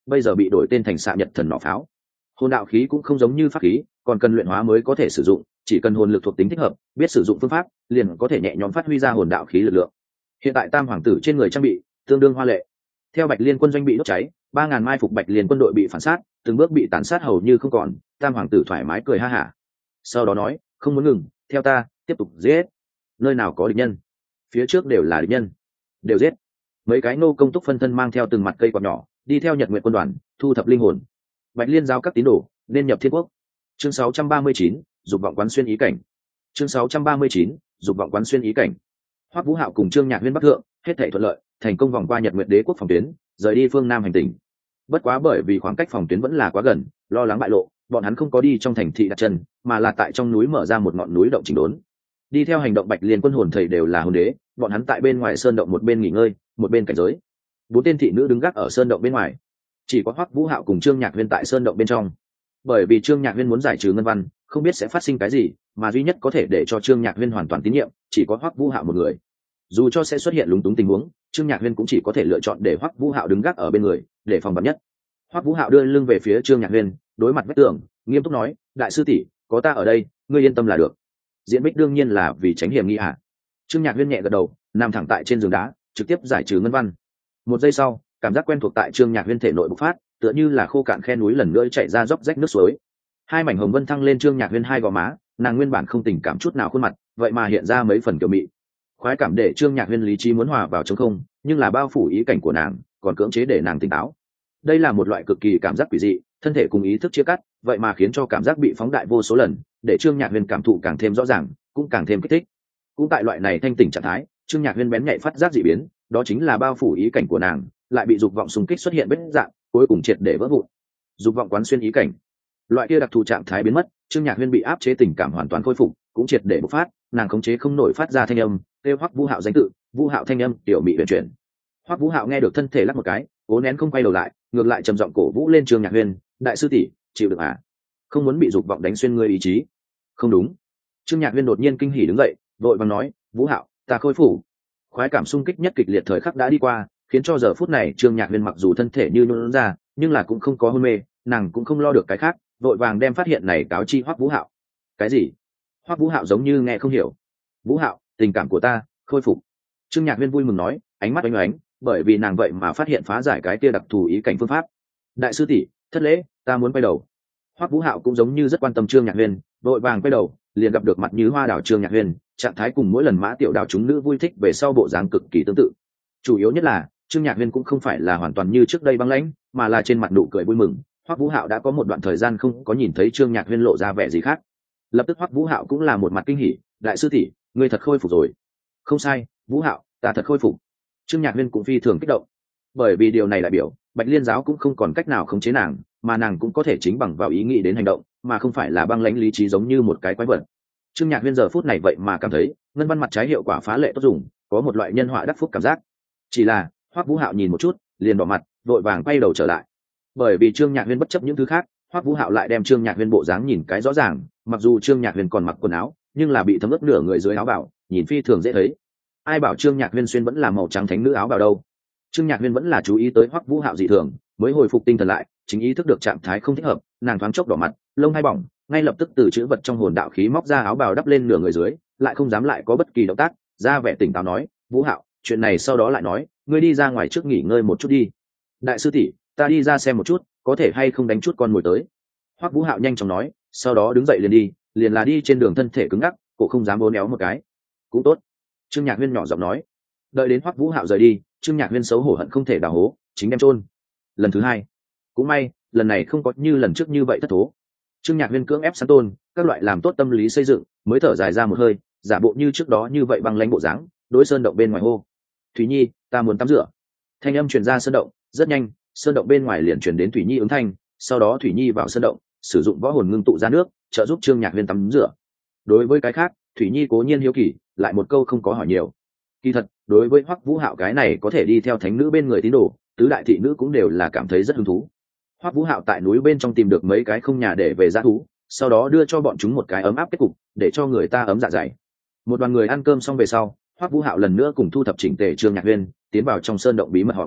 bây giờ bị đổi tên thành xạ nhật thần nỏ pháo. Hồn đạo khí cũng không giống như pháp khí, còn cần luyện hóa mới có thể sử dụng, chỉ cần hồn lực thuộc tính thích hợp, biết sử dụng phương pháp, liền có thể nhẹ nhõm phát huy ra hồn đạo khí lực lượng. Hiện tại tam hoàng tử trên người trang bị tương đương hoa lệ. Theo Bạch Liên quân doanh bị đốt cháy, ba ngàn mai phục Bạch Liên quân đội bị phản sát, từng bước bị tàn sát hầu như không còn, tam hoàng tử thoải mái cười ha hả. Sau đó nói, không muốn ngừng, theo ta, tiếp tục giết. Nơi nào có địch nhân, phía trước đều là địch nhân, đều giết. Mấy cái nô công túc phân thân mang theo từng mặt cây quạt nhỏ, đi theo Nhật Nguyệt quân đoàn, thu thập linh hồn. Bạch Liên giáo các tín đồ nên nhập thiên quốc. Chương sáu trăm ba mươi chín, dục vọng quán xuyên ý cảnh. Chương sáu trăm ba mươi chín, dục vọng quán xuyên ý cảnh. Hoắc Vũ Hạo cùng Trương Nhạc Huyên bắc thượng, hết thảy thuận lợi, thành công vòng qua Nhật Nguyệt Đế quốc phòng tuyến, rời đi phương Nam hành tinh. Bất quá bởi vì khoảng cách phòng tuyến vẫn là quá gần, lo lắng bại lộ, bọn hắn không có đi trong thành thị đặt chân, mà là tại trong núi mở ra một ngọn núi động chỉnh đốn. Đi theo hành động Bạch Liên quân hồn thầy đều là hồn đế, bọn hắn tại bên ngoài sơn động một bên nghỉ ngơi, một bên cảnh giới. Bốn tên thị nữ đứng gác ở sơn động bên ngoài, chỉ có Hoắc Vũ Hạo cùng Trương Nhạc Huyên tại sơn động bên trong. Bởi vì Trương Nhạc Huyên muốn giải trừ ngân văn, không biết sẽ phát sinh cái gì, mà duy nhất có thể để cho Trương Nhạc Huyên hoàn toàn tín nhiệm, chỉ có Hoắc Vũ Hạo một người. Dù cho sẽ xuất hiện lúng túng tình huống, Trương Nhạc Huyên cũng chỉ có thể lựa chọn để Hoắc Vũ Hạo đứng gác ở bên người, để phòng vạn nhất. Hoắc Vũ Hạo đưa lưng về phía Trương Nhạc Huyên, đối mặt vách tường, nghiêm túc nói, đại sư tỷ, có ta ở đây, ngươi yên tâm là được. Diễn Bích đương nhiên là vì tránh hiểm nghi hạ. Trương Nhạc Huyên nhẹ gật đầu, nằm thẳng tại trên giường đá, trực tiếp giải trừ ngân văn. Một giây sau, cảm giác quen thuộc tại Trương Nhạc Huyên thể nội bộc phát, tựa như là khô cạn khe núi lần nữa chạy ra dốc rách nước suối. Hai mảnh hồng vân thăng lên Trương Nhạc Huyên hai gò má, nàng nguyên bản không tình cảm chút nào khuôn mặt, vậy mà hiện ra mấy phần kiểu mị. Khoái cảm để Trương Nhạc Huyên lý trí muốn hòa vào trống không, nhưng là bao phủ ý cảnh của nàng, còn cưỡng chế để nàng tỉnh táo. Đây là một loại cực kỳ cảm giác quỷ dị, thân thể cùng ý thức chia cắt, vậy mà khiến cho cảm giác bị phóng đại vô số lần, để Trương Nhạc Huyên cảm thụ càng thêm rõ ràng, cũng càng thêm kích thích. Cũng tại loại này thanh tỉnh trạng thái, Trương Nhạc Huyên bén nhạy phát giác dị biến, đó chính là bao phủ ý cảnh của nàng, lại bị dục vọng xung kích xuất hiện vết dạng, cuối cùng triệt để vỡ vụn. Dục vọng quán xuyên ý cảnh, loại kia đặc thù trạng thái biến mất, Trương Nhạc Huyên bị áp chế tình cảm hoàn toàn khôi phục, cũng triệt để bộc phát, nàng khống chế không nổi phát ra thanh âm, kêu Hoắc Vũ Hạo danh tự, Vũ Hạo thanh âm, tiểu mị huyền chuyển. Hoắc Vũ Hạo nghe được thân thể lắc một cái, cố nén không quay đầu lại, ngược lại trầm giọng cổ vũ lên Trương Nhạc Huyên, đại sư tỷ, chịu được à? Không muốn bị dục vọng đánh xuyên ngươi ý chí. Không đúng. Trương Nhạc Huyên đột nhiên kinh hỉ đứng dậy, vội vàng nói, Vũ Hạo, ta khôi phục. Khoái cảm xung kích nhất kịch liệt thời khắc đã đi qua, khiến cho giờ phút này Trương Nhạc Huyên mặc dù thân thể như nhũn ra, nhưng là cũng không có hôn mê, nàng cũng không lo được cái khác, vội vàng đem phát hiện này cáo chi Hoắc Vũ Hạo. Cái gì? Hoắc Vũ Hạo giống như nghe không hiểu. Vũ Hạo, tình cảm của ta khôi phục. Trương Nhạc Huyên vui mừng nói, ánh mắt oánh oánh, bởi vì nàng vậy mà phát hiện phá giải cái kia đặc thù ý cảnh phương pháp. Đại sư tỷ, thất lễ, ta muốn quay đầu. Hoắc Vũ Hạo cũng giống như rất quan tâm Trương Nhạc Huyên, vội vàng quay đầu, liền gặp được mặt như hoa đào Trương Nhạc Huyên, trạng thái cùng mỗi lần Mã Tiểu Đào chúng nữ vui thích về sau bộ dáng cực kỳ tương tự. Chủ yếu nhất là Trương Nhạc Huyên cũng không phải là hoàn toàn như trước đây băng lãnh, mà là trên mặt nụ cười vui mừng. Hoắc Vũ Hạo đã có một đoạn thời gian không có nhìn thấy Trương Nhạc Huyên lộ ra vẻ gì khác. Lập tức Hoắc Vũ Hạo cũng là một mặt kinh hỉ, đại sư tỷ, ngươi thật khôi phục rồi. Không sai, Vũ Hạo, ta thật khôi phục. Trương Nhạc Huyên cũng phi thường kích động, bởi vì điều này đại biểu Bạch Liên giáo cũng không còn cách nào khống chế nàng, mà nàng cũng có thể chính bằng vào ý nghĩ đến hành động, mà không phải là băng lãnh lý trí giống như một cái quái vật. Trương Nhạc Huyên giờ phút này vậy mà cảm thấy ngân văn mặt trái hiệu quả phá lệ tốt dùng, có một loại nhân họa đắc phúc cảm giác. Chỉ là Hoắc Vũ Hạo nhìn một chút, liền đỏ mặt, vội vàng quay đầu trở lại. Bởi vì Trương Nhạc Huyên bất chấp những thứ khác, Hoắc Vũ Hạo lại đem Trương Nhạc Huyên bộ dáng nhìn cái rõ ràng, mặc dù Trương Nhạc Huyên còn mặc quần áo, nhưng là bị thấm ướt nửa người dưới áo bào, nhìn phi thường dễ thấy. Ai bảo Trương Nhạc Huyên xuyên vẫn là màu trắng thánh nữ áo bào đâu? Trương Nhạc Huyên vẫn là chú ý tới Hoắc Vũ Hạo dị thường, mới hồi phục tinh thần lại, chính ý thức được trạng thái không thích hợp, nàng thoáng chốc đỏ mặt, lông hai bỏng, ngay lập tức từ chữ vật trong hồn đạo khí móc ra áo bào đắp lên nửa người dưới, lại không dám lại có bất kỳ động tác, ra vẻ tỉnh táo nói, Vũ Hạo, chuyện này sau đó lại nói, ngươi đi ra ngoài trước nghỉ ngơi một chút đi. Đại sư tỷ, ta đi ra xem một chút, có thể hay không đánh chút con mồi tới. Hoắc Vũ Hạo nhanh chóng nói, sau đó đứng dậy liền đi, liền là đi trên đường thân thể cứng ngắc, cổ không dám bốn éo một cái. Cũng tốt. Trương Nhạc Huyên nhỏ giọng nói. Đợi đến Hoắc Vũ Hạo rời đi, Trương Nhạc Huyên xấu hổ hận không thể đào hố, chính đem chôn. Lần thứ hai, cũng may, lần này không có như lần trước như vậy thất thố. Trương Nhạc Huyên cưỡng ép sán tôn, các loại làm tốt tâm lý xây dựng, mới thở dài ra một hơi, giả bộ như trước đó như vậy băng lãnh bộ dáng, đối sơn động bên ngoài hô. Thủy Nhi, ta muốn tắm rửa. Thanh âm truyền ra sơn động, rất nhanh, sơn động bên ngoài liền truyền đến Thủy Nhi ứng thanh, sau đó Thủy Nhi vào sơn động, sử dụng võ hồn ngưng tụ ra nước, trợ giúp Trương Nhạc Huyên tắm rửa. Đối với cái khác, Thủy Nhi cố nhiên hiếu kỳ, lại một câu không có hỏi nhiều. Kỳ thật, đối với Hoắc Vũ Hạo cái này có thể đi theo thánh nữ bên người tín đồ, tứ đại thị nữ cũng đều là cảm thấy rất hứng thú. Hoắc Vũ Hạo tại núi bên trong tìm được mấy cái không nhà để về dã thú, sau đó đưa cho bọn chúng một cái ấm áp kết cục, để cho người ta ấm dạ dày. Một đoàn người ăn cơm xong về sau, Hoắc Vũ Hạo lần nữa cùng thu thập chỉnh tề Trương Nhạc Huyên, tiến vào trong sơn động bí mật họp.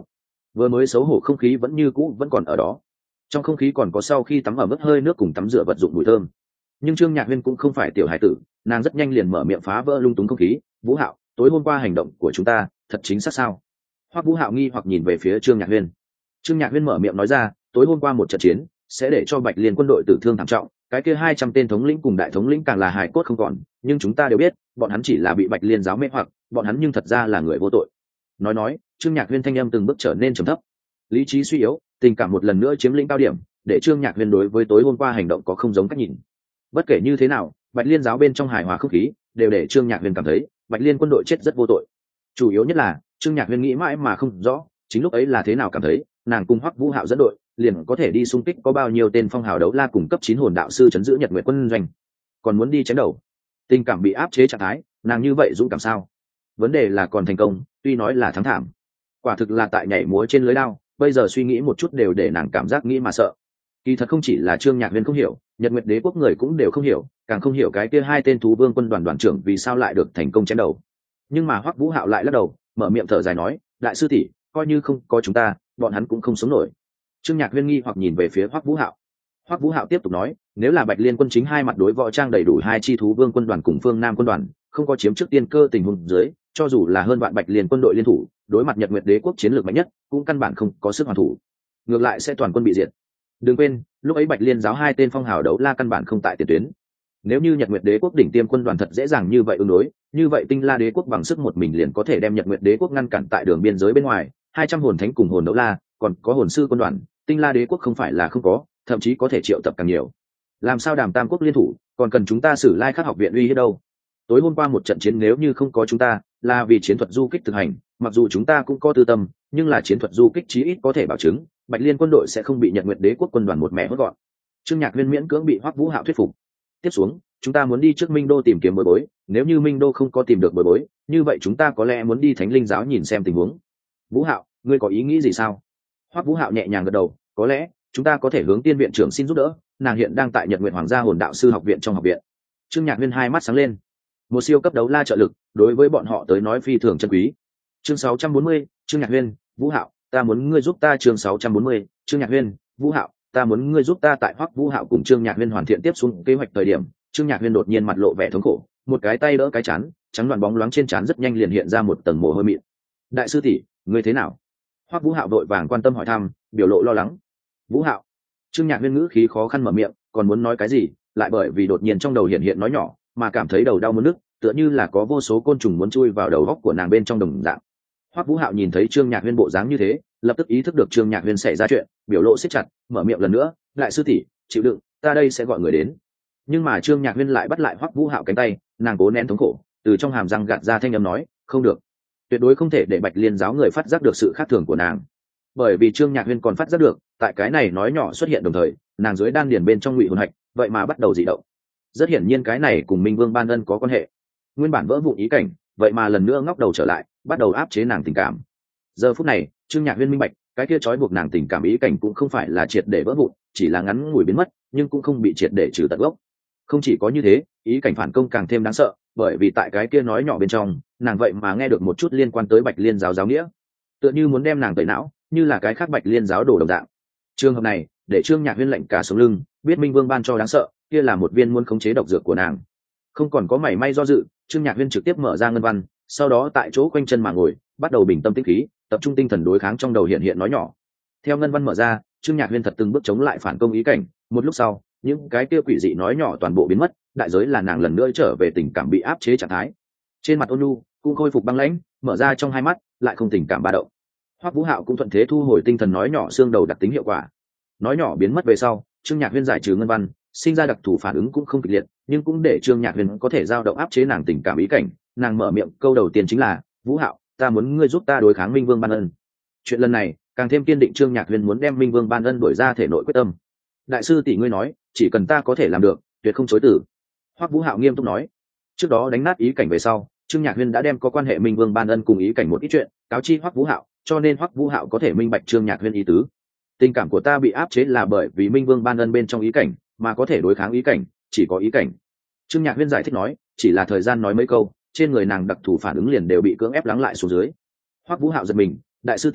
vừa mới xấu hổ không khí vẫn như cũ vẫn còn ở đó, trong không khí còn có sau khi tắm ở mức hơi nước cùng tắm rửa vật dụng mùi thơm. Nhưng trương nhạc huyên cũng không phải tiểu hải tử, nàng rất nhanh liền mở miệng phá vỡ lung túng không khí. Vũ Hạo, tối hôm qua hành động của chúng ta thật chính xác sao? Hoắc Vũ Hạo nghi hoặc nhìn về phía trương nhạc huyên. Trương nhạc huyên mở miệng nói ra, tối hôm qua một trận chiến sẽ để cho Bạch Liên quân đội tử thương thảm trọng, cái kia hai trăm tên thống lĩnh cùng đại thống lĩnh càng là hài cốt không còn, nhưng chúng ta đều biết bọn hắn chỉ là bị Bạch Liên giáo mê hoặc, bọn hắn nhưng thật ra là người vô tội. Nói nói, trương nhạc huyên thanh âm từng bước trở nên trầm thấp, lý trí suy yếu, tình cảm một lần nữa chiếm lĩnh cao điểm, để trương nhạc huyên đối với tối hôm qua hành động có không giống cách nhìn. Bất kể như thế nào, Bạch Liên giáo bên trong hài hòa không khí đều để trương nhạc huyên cảm thấy Bạch Liên quân đội chết rất vô tội. Chủ yếu nhất là trương nhạc huyên nghĩ mãi mà không rõ chính lúc ấy là thế nào cảm thấy nàng cùng Hoắc Vũ Hạo dẫn đội liền có thể đi xung kích có bao nhiêu tên phong hào đấu la cùng cấp chín hồn đạo sư chấn giữ Nhật Nguyệt quân doanh, còn muốn đi chém đầu. Tình cảm bị áp chế trạng thái, nàng như vậy dũng cảm sao? Vấn đề là còn thành công, tuy nói là thắng thảm, quả thực là tại nhảy múa trên lưới đao, bây giờ suy nghĩ một chút đều để nàng cảm giác nghĩ mà sợ. Kỳ thật không chỉ là trương nhạc huyên không hiểu, Nhật Nguyệt đế quốc người cũng đều không hiểu, càng không hiểu cái kia hai tên thú vương quân đoàn đoàn trưởng vì sao lại được thành công chém đầu. Nhưng mà Hoắc Vũ Hạo lại lắc đầu, mở miệng thở dài nói, đại sư tỷ, coi như không có chúng ta, bọn hắn cũng không sống nổi. Trương Nhạc Huyên nghi hoặc nhìn về phía Hoắc Vũ Hạo. Hoắc Vũ Hạo tiếp tục nói, nếu là Bạch Liên quân chính hai mặt đối võ trang đầy đủ hai chi thú vương quân đoàn cùng phương Nam quân đoàn, không có chiếm trước tiên cơ tình huống dưới, cho dù là hơn vạn Bạch Liên quân đội liên thủ, đối mặt Nhật Nguyệt đế quốc chiến lược mạnh nhất, cũng căn bản không có sức hoàn thủ, ngược lại sẽ toàn quân bị diệt. Đừng quên, lúc ấy Bạch Liên giáo hai tên phong hào đấu la căn bản không tại tiền tuyến. Nếu như Nhật Nguyệt đế quốc đỉnh tiêm quân đoàn thật dễ dàng như vậy ứng đối, như vậy Tinh La đế quốc bằng sức một mình liền có thể đem Nhật Nguyệt đế quốc ngăn cản tại đường biên giới bên ngoài, hai trăm hồn thánh cùng hồn đấu la, còn có hồn sư quân đoàn, Tinh La đế quốc không phải là không có, thậm chí có thể triệu tập càng nhiều. Làm sao Đàm Tam quốc liên thủ, còn cần chúng ta Sử Lai Khắc học viện uy hiếp đâu? Tối hôm qua một trận chiến nếu như không có chúng ta, là vì chiến thuật du kích thực hành, mặc dù chúng ta cũng có tư tâm, nhưng là chiến thuật du kích chí ít có thể bảo chứng Bạch Liên quân đội sẽ không bị Nhật Nguyệt đế quốc quân đoàn một mẹ hốt gọn. Trương Nhạc Huyên miễn cưỡng bị Hoắc Vũ Hạo thuyết phục. Tiếp xuống, chúng ta muốn đi trước Minh Đô tìm kiếm bối bối, nếu như Minh Đô không có tìm được bối bối, như vậy chúng ta có lẽ muốn đi Thánh Linh giáo nhìn xem tình huống. Vũ Hạo, ngươi có ý nghĩ gì sao? Hoắc Vũ Hạo nhẹ nhàng gật đầu, có lẽ chúng ta có thể hướng Tiên viện trưởng xin giúp đỡ, nàng hiện đang tại Nhật Nguyệt Hoàng gia hồn đạo sư học viện trong học viện. Trương Nhạc Huyên hai mắt sáng lên, một siêu cấp đấu la trợ lực, đối với bọn họ tới nói phi thường chân quý. Chương sáu trăm bốn mươi, Trương Nhạc Huyên, Vũ Hạo, ta muốn ngươi giúp ta. Chương sáu trăm bốn mươi, Trương Nhạc Huyên, Vũ Hạo, ta muốn ngươi giúp ta. Tại Hoắc Vũ Hạo cùng Trương Nhạc Huyên hoàn thiện tiếp xuống kế hoạch thời điểm, Trương Nhạc Huyên đột nhiên mặt lộ vẻ thống khổ, một cái tay đỡ cái chán, trắng đoàn bóng loáng trên trán rất nhanh liền hiện ra một tầng mồ hôi mịn. Đại sư tỷ, ngươi thế nào? Hoắc Vũ Hạo đội vàng quan tâm hỏi thăm, biểu lộ lo lắng. Vũ Hạo, Trương Nhạc Huyên ngữ khí khó khăn mở miệng, còn muốn nói cái gì, lại bởi vì đột nhiên trong đầu hiện hiện nói nhỏ, mà cảm thấy đầu đau muốn nức, tựa như là có vô số côn trùng muốn chui vào đầu óc của nàng bên trong đồng dạng. Hoắc Vũ Hạo nhìn thấy Trương Nhạc Huyên bộ dáng như thế, lập tức ý thức được Trương Nhạc Huyên xảy ra chuyện, biểu lộ siết chặt, mở miệng lần nữa, "Lại sư tỷ, chịu đựng, ta đây sẽ gọi người đến." Nhưng mà Trương Nhạc Huyên lại bắt lại Hoắc Vũ Hạo cánh tay, nàng cố nén thống khổ, từ trong hàm răng gạt ra thanh âm nói, "Không được, tuyệt đối không thể để Bạch Liên giáo người phát giác được sự khác thường của nàng." Bởi vì Trương Nhạc Huyên còn phát giác được, tại cái này nói nhỏ xuất hiện đồng thời, nàng dưới đan điền bên trong ngụy hồn hạch, vậy mà bắt đầu dị động. Rất hiển nhiên cái này cùng Minh Vương Ban Ân có quan hệ. Nguyên bản vỡ vụn ý cảnh, vậy mà lần nữa ngóc đầu trở lại, bắt đầu áp chế nàng tình cảm. Giờ phút này, Trương Nhạc Huyên minh bạch, cái kia trói buộc nàng tình cảm ý cảnh cũng không phải là triệt để vỡ vụn, chỉ là ngắn ngủi biến mất, nhưng cũng không bị triệt để trừ tận gốc. Không chỉ có như thế, ý cảnh phản công càng thêm đáng sợ, bởi vì tại cái kia nói nhỏ bên trong, nàng vậy mà nghe được một chút liên quan tới Bạch Liên giáo giáo nghĩa, tựa như muốn đem nàng tẩy não, như là cái khác Bạch Liên giáo đồ đồng dạng. Trường hợp này, để Trương Nhạc Huyên lạnh cả sống lưng, biết Minh Vương ban cho đáng sợ, kia là một viên muốn khống chế độc dược của nàng. Không còn có mảy may do dự, Trương Nhạc Huyên trực tiếp mở ra ngân văn, sau đó tại chỗ quanh chân mà ngồi, bắt đầu bình tâm tĩnh khí, tập trung tinh thần đối kháng trong đầu hiện hiện nói nhỏ. Theo ngân văn mở ra, Trương Nhạc Huyên thật từng bước chống lại phản công ý cảnh, một lúc sau, những cái kia quỷ dị nói nhỏ toàn bộ biến mất, đại giới là nàng lần nữa trở về tình cảm bị áp chế trạng thái. Trên mặt ôn nhu cũng khôi phục băng lãnh, mở ra trong hai mắt lại không tình cảm ba động. Hoắc Vũ Hạo cũng thuận thế thu hồi tinh thần nói nhỏ xương đầu đặc tính hiệu quả. Nói nhỏ biến mất về sau, Trương Nhạc Huyên giải trừ ngân văn, sinh ra đặc thù phản ứng cũng không kịch liệt, nhưng cũng để Trương Nhạc Huyên có thể dao động áp chế nàng tình cảm ý cảnh. Nàng mở miệng câu đầu tiên chính là, "Vũ Hạo, ta muốn ngươi giúp ta đối kháng Minh Vương Ban Ân." Chuyện lần này càng thêm kiên định Trương Nhạc Huyên muốn đem Minh Vương Ban Ân đuổi ra thể nội quyết tâm. "Đại sư tỷ ngươi nói, chỉ cần ta có thể làm được, tuyệt không chối từ." Hoắc Vũ Hạo nghiêm túc nói. Trước đó đánh nát ý cảnh về sau, Trương Nhạc Huyên đã đem có quan hệ Minh Vương Ban Ân cùng ý cảnh một ít chuyện cáo chi Hoắc Vũ Hạo, cho nên Hoắc Vũ Hạo có thể minh bạch Trương Nhạc Huyên ý tứ. Tình cảm của ta bị áp chế là bởi vì Minh Vương Ban Ân bên trong ý cảnh, mà có thể đối kháng ý cảnh, chỉ có ý cảnh. Trương Nhạc Huyên giải thích nói, chỉ là thời gian nói mấy câu, trên người nàng đặc thù phản ứng liền đều bị cưỡng ép lắng lại xuống dưới. Hoắc Vũ Hạo giật mình, "Đại sư tỷ,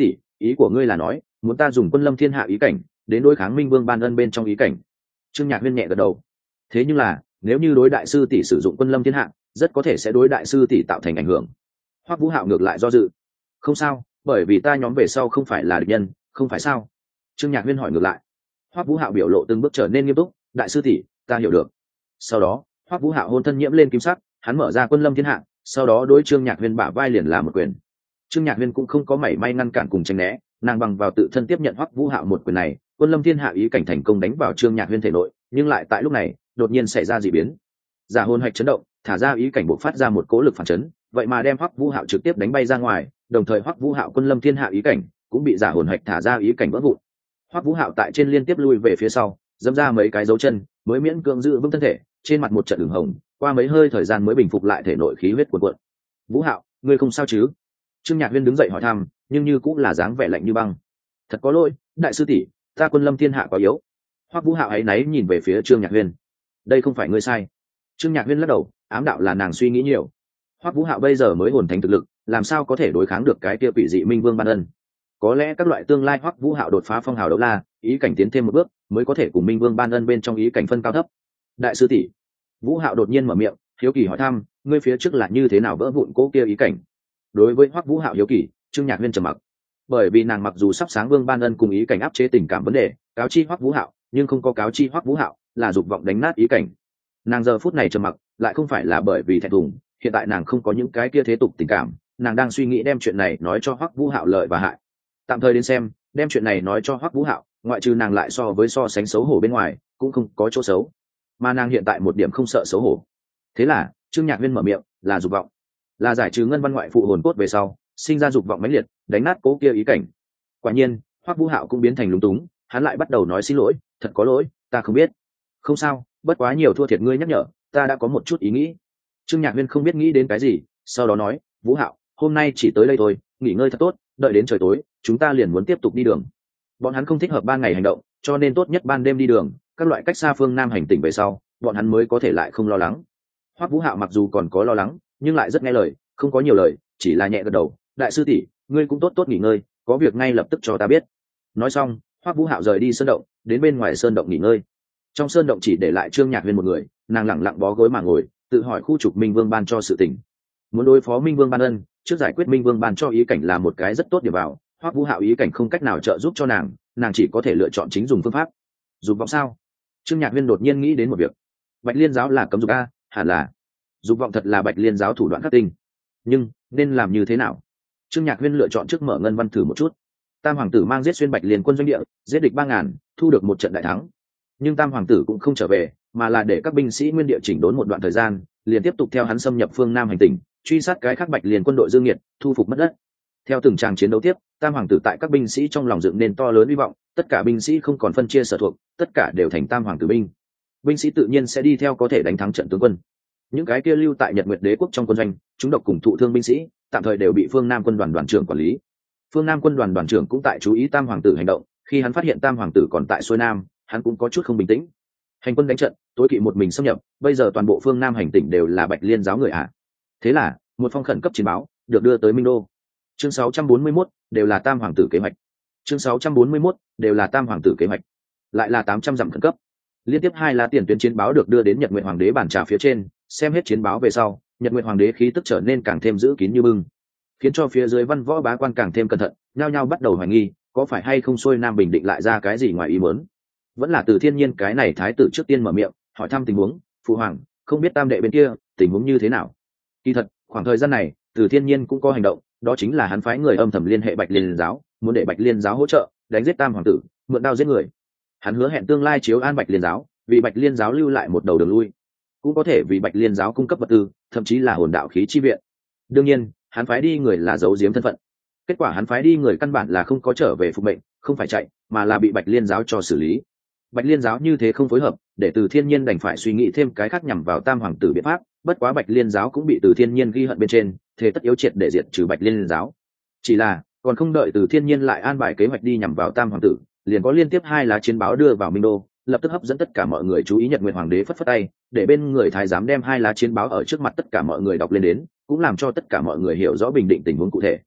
ý của ngươi là nói muốn ta dùng quân lâm thiên hạ ý cảnh đến đối kháng minh vương ban ân bên trong ý cảnh. Trương Nhạc Huyên nhẹ gật đầu. Thế nhưng là nếu như đối đại sư tỷ sử dụng quân lâm thiên hạ, rất có thể sẽ đối đại sư tỷ tạo thành ảnh hưởng. Hoắc Vũ Hạo ngược lại do dự. Không sao, bởi vì ta nhóm về sau không phải là địch nhân, không phải sao? Trương Nhạc Huyên hỏi ngược lại. Hoắc Vũ Hạo biểu lộ từng bước trở nên nghiêm túc. Đại sư tỷ, ta hiểu được. Sau đó Hoắc Vũ Hạo hôn thân nhiễm lên kim sắc, hắn mở ra quân lâm thiên hạ, sau đó đối Trương Nhạc Huyên bả vai liền làm một quyền. Trương Nhạc Huyên cũng không có mảy may ngăn cản cùng tránh né, nàng bằng vào tự thân tiếp nhận Hoắc Vũ Hạo một quyền này, quân lâm thiên hạ ý cảnh thành công đánh vào Trương Nhạc Huyên thể nội, nhưng lại tại lúc này đột nhiên xảy ra dị biến. Giả hồn hạch chấn động, thả ra ý cảnh bộc phát ra một cỗ lực phản chấn, vậy mà đem Hoắc Vũ Hạo trực tiếp đánh bay ra ngoài, đồng thời Hoắc Vũ Hạo quân lâm thiên hạ ý cảnh cũng bị giả hồn hạch thả ra ý cảnh vỡ vụn. Hoắc Vũ Hạo tại trên liên tiếp lui về phía sau, dẫm ra mấy cái dấu chân, mới miễn cưỡng giữ vững thân thể, trên mặt một trận ửng hồng, qua mấy hơi thời gian mới bình phục lại thể nội khí huyết cuồn cuộn. Vũ Hạo, ngươi không sao chứ? Trương Nhạc Huyên đứng dậy hỏi thăm, nhưng như cũng là dáng vẻ lạnh như băng. Thật có lỗi, đại sư tỷ, ta quân lâm thiên hạ quá yếu. Hoắc Vũ Hạo ấy náy nhìn về phía Trương Nhạc Huyên. Đây không phải ngươi sai. Trương Nhạc Huyên lắc đầu, ám đạo là nàng suy nghĩ nhiều. Hoắc Vũ Hạo bây giờ mới hồn thánh thực lực, làm sao có thể đối kháng được cái kia quỷ dị minh vương ban ân? Có lẽ các loại tương lai Hoắc Vũ Hạo đột phá phong hào đấu la, ý cảnh tiến thêm một bước, mới có thể cùng minh vương ban ân bên trong ý cảnh phân cao thấp. Đại sư tỷ, Vũ Hạo đột nhiên mở miệng, hiếu kỳ hỏi thăm, ngươi phía trước là như thế nào vỡ vụn cố kia ý cảnh? Đối với Hoắc Vũ Hạo hiếu kỳ, Trương Nhạc Huyên trầm mặc. Bởi vì nàng mặc dù sắp sáng vương ban ân cùng ý cảnh áp chế tình cảm vấn đề, cáo chi Hoắc Vũ Hạo, nhưng không có cáo chi Hoắc Vũ Hạo là dục vọng đánh nát ý cảnh. Nàng giờ phút này trầm mặc, lại không phải là bởi vì thẹn thùng, hiện tại nàng không có những cái kia thế tục tình cảm, nàng đang suy nghĩ đem chuyện này nói cho Hoắc Vũ Hạo lợi và hại. Tạm thời đến xem, đem chuyện này nói cho Hoắc Vũ Hạo, ngoại trừ nàng lại so với so sánh xấu hổ bên ngoài, cũng không có chỗ xấu. Mà nàng hiện tại một điểm không sợ xấu hổ. Thế là, Trương Nhạc Huyên mở miệng, là dục vọng, là giải trừ ngân văn ngoại phụ hồn cốt về sau, sinh ra dục vọng mãnh liệt, đánh nát cố kia ý cảnh. Quả nhiên, Hoắc Vũ Hạo cũng biến thành lúng túng, hắn lại bắt đầu nói xin lỗi, thật có lỗi, ta không biết. Không sao, bất quá nhiều thua thiệt ngươi nhắc nhở, ta đã có một chút ý nghĩ. Trương Nhạc Huyên không biết nghĩ đến cái gì, sau đó nói, Vũ Hạo, hôm nay chỉ tới đây thôi, nghỉ ngơi thật tốt, đợi đến trời tối, chúng ta liền muốn tiếp tục đi đường. Bọn hắn không thích hợp ban ngày hành động, cho nên tốt nhất ban đêm đi đường, các loại cách xa phương Nam hành tỉnh về sau, bọn hắn mới có thể lại không lo lắng. Hoắc Vũ Hạo mặc dù còn có lo lắng, nhưng lại rất nghe lời, không có nhiều lời, chỉ là nhẹ gật đầu, đại sư tỷ, ngươi cũng tốt tốt nghỉ ngơi, có việc ngay lập tức cho ta biết. Nói xong, Hoắc Vũ Hạo rời đi sơn động, đến bên ngoài sơn động nghỉ ngơi. Trong sơn động chỉ để lại Trương Nhạc Huyên một người, nàng lẳng lặng bó gối mà ngồi, tự hỏi khu trục Minh Vương ban cho sự tình. Muốn đối phó Minh Vương ban ân, trước giải quyết Minh Vương ban cho ý cảnh là một cái rất tốt điểm vào. Hoắc Vũ Hạo ý cảnh không cách nào trợ giúp cho nàng, nàng chỉ có thể lựa chọn chính dùng phương pháp. Dục vọng sao? Trương Nhạc Huyên đột nhiên nghĩ đến một việc. Bạch Liên giáo là cấm dục a, hẳn là. Dục vọng thật là Bạch Liên giáo thủ đoạn khắc tinh. Nhưng nên làm như thế nào? Trương Nhạc Huyên lựa chọn trước mở ngân văn thử một chút. Tam hoàng tử mang giết xuyên Bạch Liên quân doanh địa, giết địch ba ngàn, thu được một trận đại thắng. Nhưng Tam hoàng tử cũng không trở về, mà là để các binh sĩ nguyên địa chỉnh đốn một đoạn thời gian, liền tiếp tục theo hắn xâm nhập phương Nam hành tỉnh, truy sát cái khác Bạch Liên quân đội dương nghiệt, thu phục mất đất. Theo từng tràng chiến đấu tiếp, Tam hoàng tử tại các binh sĩ trong lòng dựng nên to lớn hy vọng, tất cả binh sĩ không còn phân chia sở thuộc, tất cả đều thành Tam hoàng tử binh. Binh sĩ tự nhiên sẽ đi theo có thể đánh thắng trận tướng quân. Những cái kia lưu tại Nhật Nguyệt Đế quốc trong quân doanh, chúng độc cùng thụ thương binh sĩ, tạm thời đều bị phương Nam quân đoàn đoàn trưởng quản lý. Phương Nam quân đoàn đoàn trưởng cũng tại chú ý Tam hoàng tử hành động, khi hắn phát hiện Tam hoàng tử còn tại xuôi Nam, hắn cũng có chút không bình tĩnh. Hành quân đánh trận, tối kỵ một mình xâm nhập, bây giờ toàn bộ phương Nam hành tỉnh đều là Bạch Liên giáo người ạ. À. Thế là, một phong khẩn cấp chiến báo được đưa tới Minh Đô. Chương sáu trăm bốn mươi mốt, đều là Tam hoàng tử kế hoạch. Chương sáu trăm bốn mươi mốt, đều là Tam hoàng tử kế hoạch. Lại là tám trăm dặm khẩn cấp. Liên tiếp hai lá tiền tuyến chiến báo được đưa đến Nhật Nguyệt hoàng đế bàn trà phía trên, xem hết chiến báo về sau, Nhật Nguyệt hoàng đế khí tức trở nên càng thêm giữ kín như bưng, khiến cho phía dưới văn võ bá quan càng thêm cẩn thận, nhao nhao bắt đầu hoài nghi, có phải hay không xuôi Nam bình định lại ra cái gì ngoài ý muốn. Vẫn là Từ Thiên Nhiên cái này thái tử trước tiên mở miệng, hỏi thăm tình huống, phụ hoàng, không biết Tam đệ bên kia tình huống như thế nào. Kỳ thật, khoảng thời gian này, Từ Thiên Nhiên cũng có hành động, đó chính là hắn phái người âm thầm liên hệ Bạch Liên giáo, muốn để Bạch Liên giáo hỗ trợ đánh giết Tam hoàng tử, mượn đao giết người. Hắn hứa hẹn tương lai chiếu an Bạch Liên giáo, vì Bạch Liên giáo lưu lại một đầu đường lui, cũng có thể vì Bạch Liên giáo cung cấp vật tư, thậm chí là hồn đạo khí chi viện. Đương nhiên, hắn phái đi người là giấu giếm thân phận. Kết quả hắn phái đi người căn bản là không có trở về phục mệnh, không phải chạy, mà là bị Bạch Liên giáo cho xử lý. Bạch Liên giáo như thế không phối hợp, để Từ Thiên Nhiên đành phải suy nghĩ thêm cái khác nhằm vào Tam hoàng tử biện pháp, bất quá Bạch Liên giáo cũng bị Từ Thiên Nhiên ghi hận bên trên, thế tất yếu triệt để diệt trừ Bạch Liên giáo. Chỉ là, còn không đợi Từ Thiên Nhiên lại an bài kế hoạch đi nhằm vào Tam hoàng tử, liền có liên tiếp hai lá chiến báo đưa vào Minh Đô, lập tức hấp dẫn tất cả mọi người chú ý. Nhật Nguyệt hoàng đế phất phất tay, để bên người thái giám đem hai lá chiến báo ở trước mặt tất cả mọi người đọc lên đến, cũng làm cho tất cả mọi người hiểu rõ bình định tình huống cụ thể.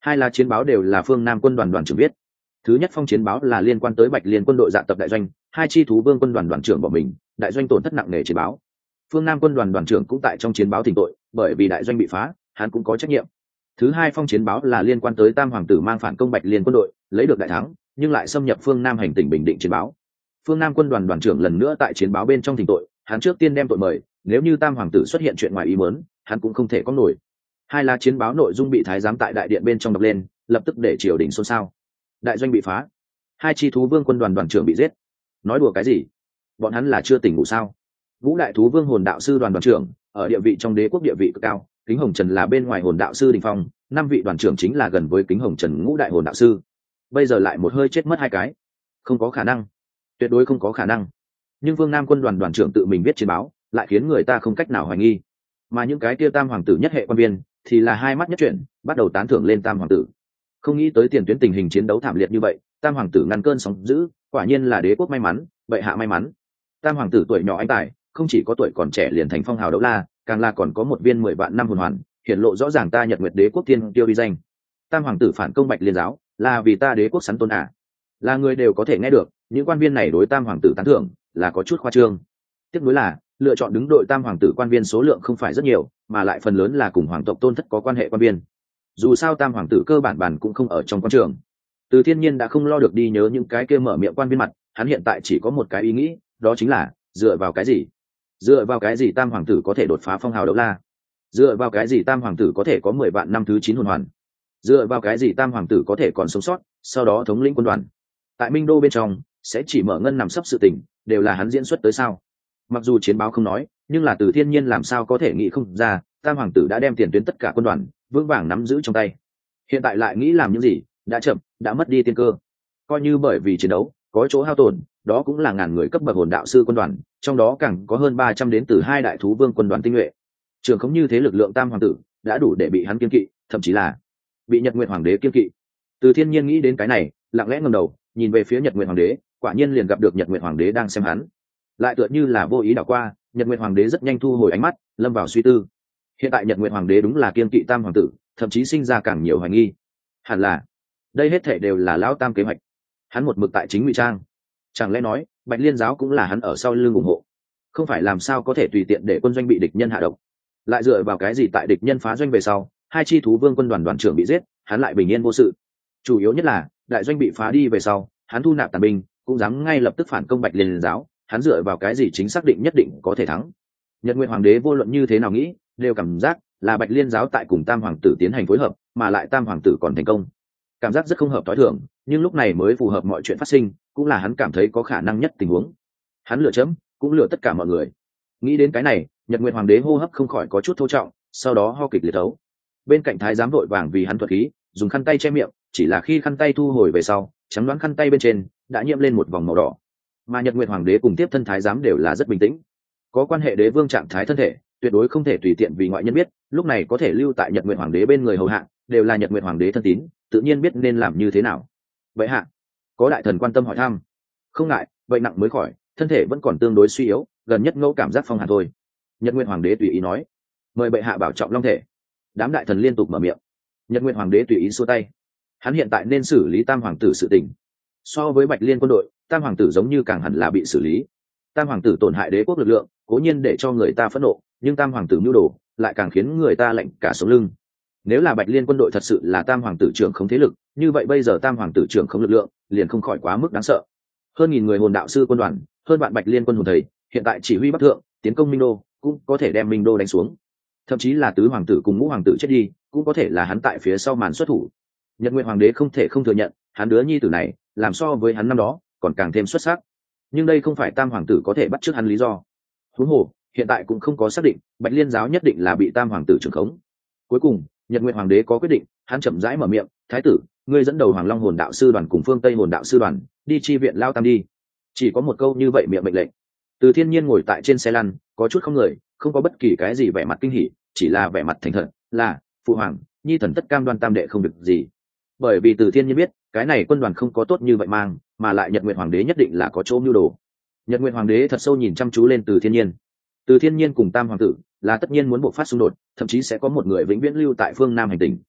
Hai lá chiến báo đều là phương Nam quân đoàn đoàn trưởng viết. Thứ nhất phong chiến báo là liên quan tới Bạch Liên quân đội dạ tập đại doanh, hai chi thú vương quân đoàn đoàn trưởng bỏ mình, đại doanh tổn thất nặng nề chiến báo. Phương Nam quân đoàn đoàn trưởng cũng tại trong chiến báo thỉnh tội, bởi vì đại doanh bị phá, hắn cũng có trách nhiệm. Thứ hai phong chiến báo là liên quan tới Tam hoàng tử mang phản công Bạch Liên quân đội, lấy được đại thắng, nhưng lại xâm nhập phương Nam hành tỉnh Bình Định chiến báo. Phương Nam quân đoàn đoàn trưởng lần nữa tại chiến báo bên trong thỉnh tội, hắn trước tiên đem tội mời, nếu như Tam hoàng tử xuất hiện chuyện ngoài ý muốn, hắn cũng không thể có nổi. Hai lá chiến báo nội dung bị thái giám tại đại điện bên trong đọc lên, lập tức để triều đình xôn xao. Đại doanh bị phá, hai chi thú vương quân đoàn đoàn trưởng bị giết. Nói đùa cái gì? Bọn hắn là chưa tỉnh ngủ sao? Vũ đại thú vương hồn đạo sư đoàn đoàn trưởng, ở địa vị trong đế quốc địa vị cực cao, Kính Hồng Trần là bên ngoài hồn đạo sư đình phong, năm vị đoàn trưởng chính là gần với Kính Hồng Trần ngũ đại hồn đạo sư. Bây giờ lại một hơi chết mất hai cái, không có khả năng, tuyệt đối không có khả năng. Nhưng Vương Nam quân đoàn đoàn trưởng tự mình viết chiến báo, lại khiến người ta không cách nào hoài nghi. Mà những cái kia Tam hoàng tử nhất hệ quan viên thì là hai mắt nhất chuyển, bắt đầu tán thưởng lên Tam hoàng tử. Không nghĩ tới tiền tuyến tình hình chiến đấu thảm liệt như vậy, Tam hoàng tử ngăn cơn sóng dữ, quả nhiên là đế quốc may mắn, bệ hạ may mắn. Tam hoàng tử tuổi nhỏ anh tài, không chỉ có tuổi còn trẻ liền thành phong hào đấu la, càng là còn có một viên mười vạn năm hồn hoàn, hiển lộ rõ ràng ta Nhật Nguyệt đế quốc tiên tiêu uy danh. Tam hoàng tử phản công Bạch Liên giáo, là vì ta đế quốc sắn tôn à? Là người đều có thể nghe được, những quan viên này đối Tam hoàng tử tán thưởng, là có chút khoa trương. Tiếc nuối là, lựa chọn đứng đội Tam hoàng tử quan viên số lượng không phải rất nhiều, mà lại phần lớn là cùng hoàng tộc tôn thất có quan hệ quan viên. Dù sao Tam hoàng tử cơ bản bản cũng không ở trong quan trường. Từ Thiên Nhiên đã không lo được đi nhớ những cái kia mở miệng quan viên mặt, hắn hiện tại chỉ có một cái ý nghĩ, đó chính là dựa vào cái gì? Dựa vào cái gì Tam hoàng tử có thể đột phá phong hào đấu la? Dựa vào cái gì Tam hoàng tử có thể có mười vạn năm thứ chín hồn hoàn? Dựa vào cái gì Tam hoàng tử có thể còn sống sót, sau đó thống lĩnh quân đoàn? Tại Minh Đô bên trong, sẽ chỉ mở ngân nằm sấp sự tình, đều là hắn diễn xuất tới sao? Mặc dù chiến báo không nói, nhưng là Từ Thiên Nhiên làm sao có thể nghĩ không ra, Tam hoàng tử đã đem tiền tuyến tất cả quân đoàn vững vàng nắm giữ trong tay. Hiện tại lại nghĩ làm những gì, đã chậm, đã mất đi tiên cơ. Coi như bởi vì chiến đấu có chỗ hao tổn, đó cũng là ngàn người cấp bậc hồn đạo sư quân đoàn, trong đó càng có hơn ba trăm đến từ hai đại thú vương quân đoàn tinh nhuệ. Trường không như thế lực lượng Tam hoàng tử đã đủ để bị hắn kiên kỵ, thậm chí là bị Nhật Nguyệt hoàng đế kiên kỵ. Từ Thiên Nhiên nghĩ đến cái này, lặng lẽ ngẩng đầu, nhìn về phía Nhật Nguyệt hoàng đế, quả nhiên liền gặp được Nhật Nguyệt hoàng đế đang xem hắn. Lại tựa như là vô ý đảo qua, Nhật Nguyệt hoàng đế rất nhanh thu hồi ánh mắt, lâm vào suy tư. Hiện tại Nhật Nguyệt hoàng đế đúng là kiên kỵ Tam hoàng tử, thậm chí sinh ra càng nhiều hoài nghi. Hẳn là đây hết thảy đều là lão Tam kế hoạch. Hắn một mực tại chính ngụy trang. Chẳng lẽ nói Bạch Liên giáo cũng là hắn ở sau lưng ủng hộ? Không phải làm sao có thể tùy tiện để quân doanh bị địch nhân hạ độc? Lại dựa vào cái gì tại địch nhân phá doanh về sau, hai chi thú vương quân đoàn đoàn trưởng bị giết, hắn lại bình yên vô sự? Chủ yếu nhất là đại doanh bị phá đi về sau, hắn thu nạp tàn binh, cũng dám ngay lập tức phản công Bạch Liên giáo, hắn dựa vào cái gì chính xác định nhất định có thể thắng? Nhật Nguyệt hoàng đế vô luận như thế nào nghĩ, đều cảm giác là Bạch Liên giáo tại cùng Tam hoàng tử tiến hành phối hợp, mà lại Tam hoàng tử còn thành công. Cảm giác rất không hợp tối thường, nhưng lúc này mới phù hợp mọi chuyện phát sinh, cũng là hắn cảm thấy có khả năng nhất tình huống. Hắn lựa chấm, cũng lựa tất cả mọi người. Nghĩ đến cái này, Nhật Nguyệt hoàng đế hô hấp không khỏi có chút thô trọng, sau đó ho kịch liệt thấu. Bên cạnh thái giám vội vàng vì hắn thuật khí, dùng khăn tay che miệng, chỉ là khi khăn tay thu hồi về sau, trắng đoán khăn tay bên trên đã nhiễm lên một vòng màu đỏ. Mà Nhật Nguyệt hoàng đế cùng tiếp thân thái giám đều là rất bình tĩnh. Có quan hệ đế vương trạng thái thân thể, tuyệt đối không thể tùy tiện vì ngoại nhân biết, lúc này có thể lưu tại Nhật Nguyệt hoàng đế bên người hầu hạ, đều là Nhật Nguyệt hoàng đế thân tín, tự nhiên biết nên làm như thế nào. Vậy hạ, có đại thần quan tâm hỏi thăm. Không ngại, bệnh nặng mới khỏi, thân thể vẫn còn tương đối suy yếu, gần nhất ngẫu cảm giác phong hàn thôi. Nhật Nguyệt hoàng đế tùy ý nói. Mời bệ hạ bảo trọng long thể. Đám đại thần liên tục mở miệng. Nhật Nguyệt hoàng đế tùy ý xua tay. Hắn hiện tại nên xử lý Tam hoàng tử sự tình. So với Bạch Liên quân đội, Tam hoàng tử giống như càng hẳn là bị xử lý. Tam hoàng tử tổn hại đế quốc lực lượng, cố nhiên để cho người ta phẫn nộ, nhưng Tam hoàng tử mưu đồ lại càng khiến người ta lạnh cả sống lưng. Nếu là Bạch Liên quân đội thật sự là Tam hoàng tử trưởng không thế lực, như vậy bây giờ Tam hoàng tử trưởng không lực lượng, liền không khỏi quá mức đáng sợ. Hơn nghìn người hồn đạo sư quân đoàn, hơn bạn Bạch Liên quân hồn thầy, hiện tại chỉ huy bắc thượng, tiến công Minh Đô, cũng có thể đem Minh Đô đánh xuống. Thậm chí là tứ hoàng tử cùng ngũ hoàng tử chết đi, cũng có thể là hắn tại phía sau màn xuất thủ. Nhật Nguyệt hoàng đế không thể không thừa nhận, hắn đứa nhi tử này, làm so với hắn năm đó, còn càng thêm xuất sắc. Nhưng đây không phải Tam hoàng tử có thể bắt chước hắn lý do. Huống hồ, hiện tại cũng không có xác định, Bạch Liên giáo nhất định là bị Tam hoàng tử trưởng khống. Cuối cùng, Nhật Nguyệt hoàng đế có quyết định, hắn chậm rãi mở miệng, "Thái tử, ngươi dẫn đầu Hoàng Long hồn đạo sư đoàn cùng Phương Tây hồn đạo sư đoàn, đi chi viện Lao Tam đi." Chỉ có một câu như vậy miệng mệnh lệnh. Từ Thiên Nhiên ngồi tại trên xe lăn, có chút không người, không có bất kỳ cái gì vẻ mặt kinh hỉ, chỉ là vẻ mặt thành thật, là, "Phụ hoàng, nhi thần tất cam đoan Tam đệ không được gì." Bởi vì Từ Thiên Nhiên biết, cái này quân đoàn không có tốt như vậy mang, mà lại Nhật Nguyệt hoàng đế nhất định là có chỗ mưu đồ. Nhật Nguyệt hoàng đế thật sâu nhìn chăm chú lên Từ Thiên Nhiên. Từ Thiên Nhiên cùng Tam hoàng tử là tất nhiên muốn buộc phát xung đột, thậm chí sẽ có một người vĩnh viễn lưu tại phương Nam hành tinh.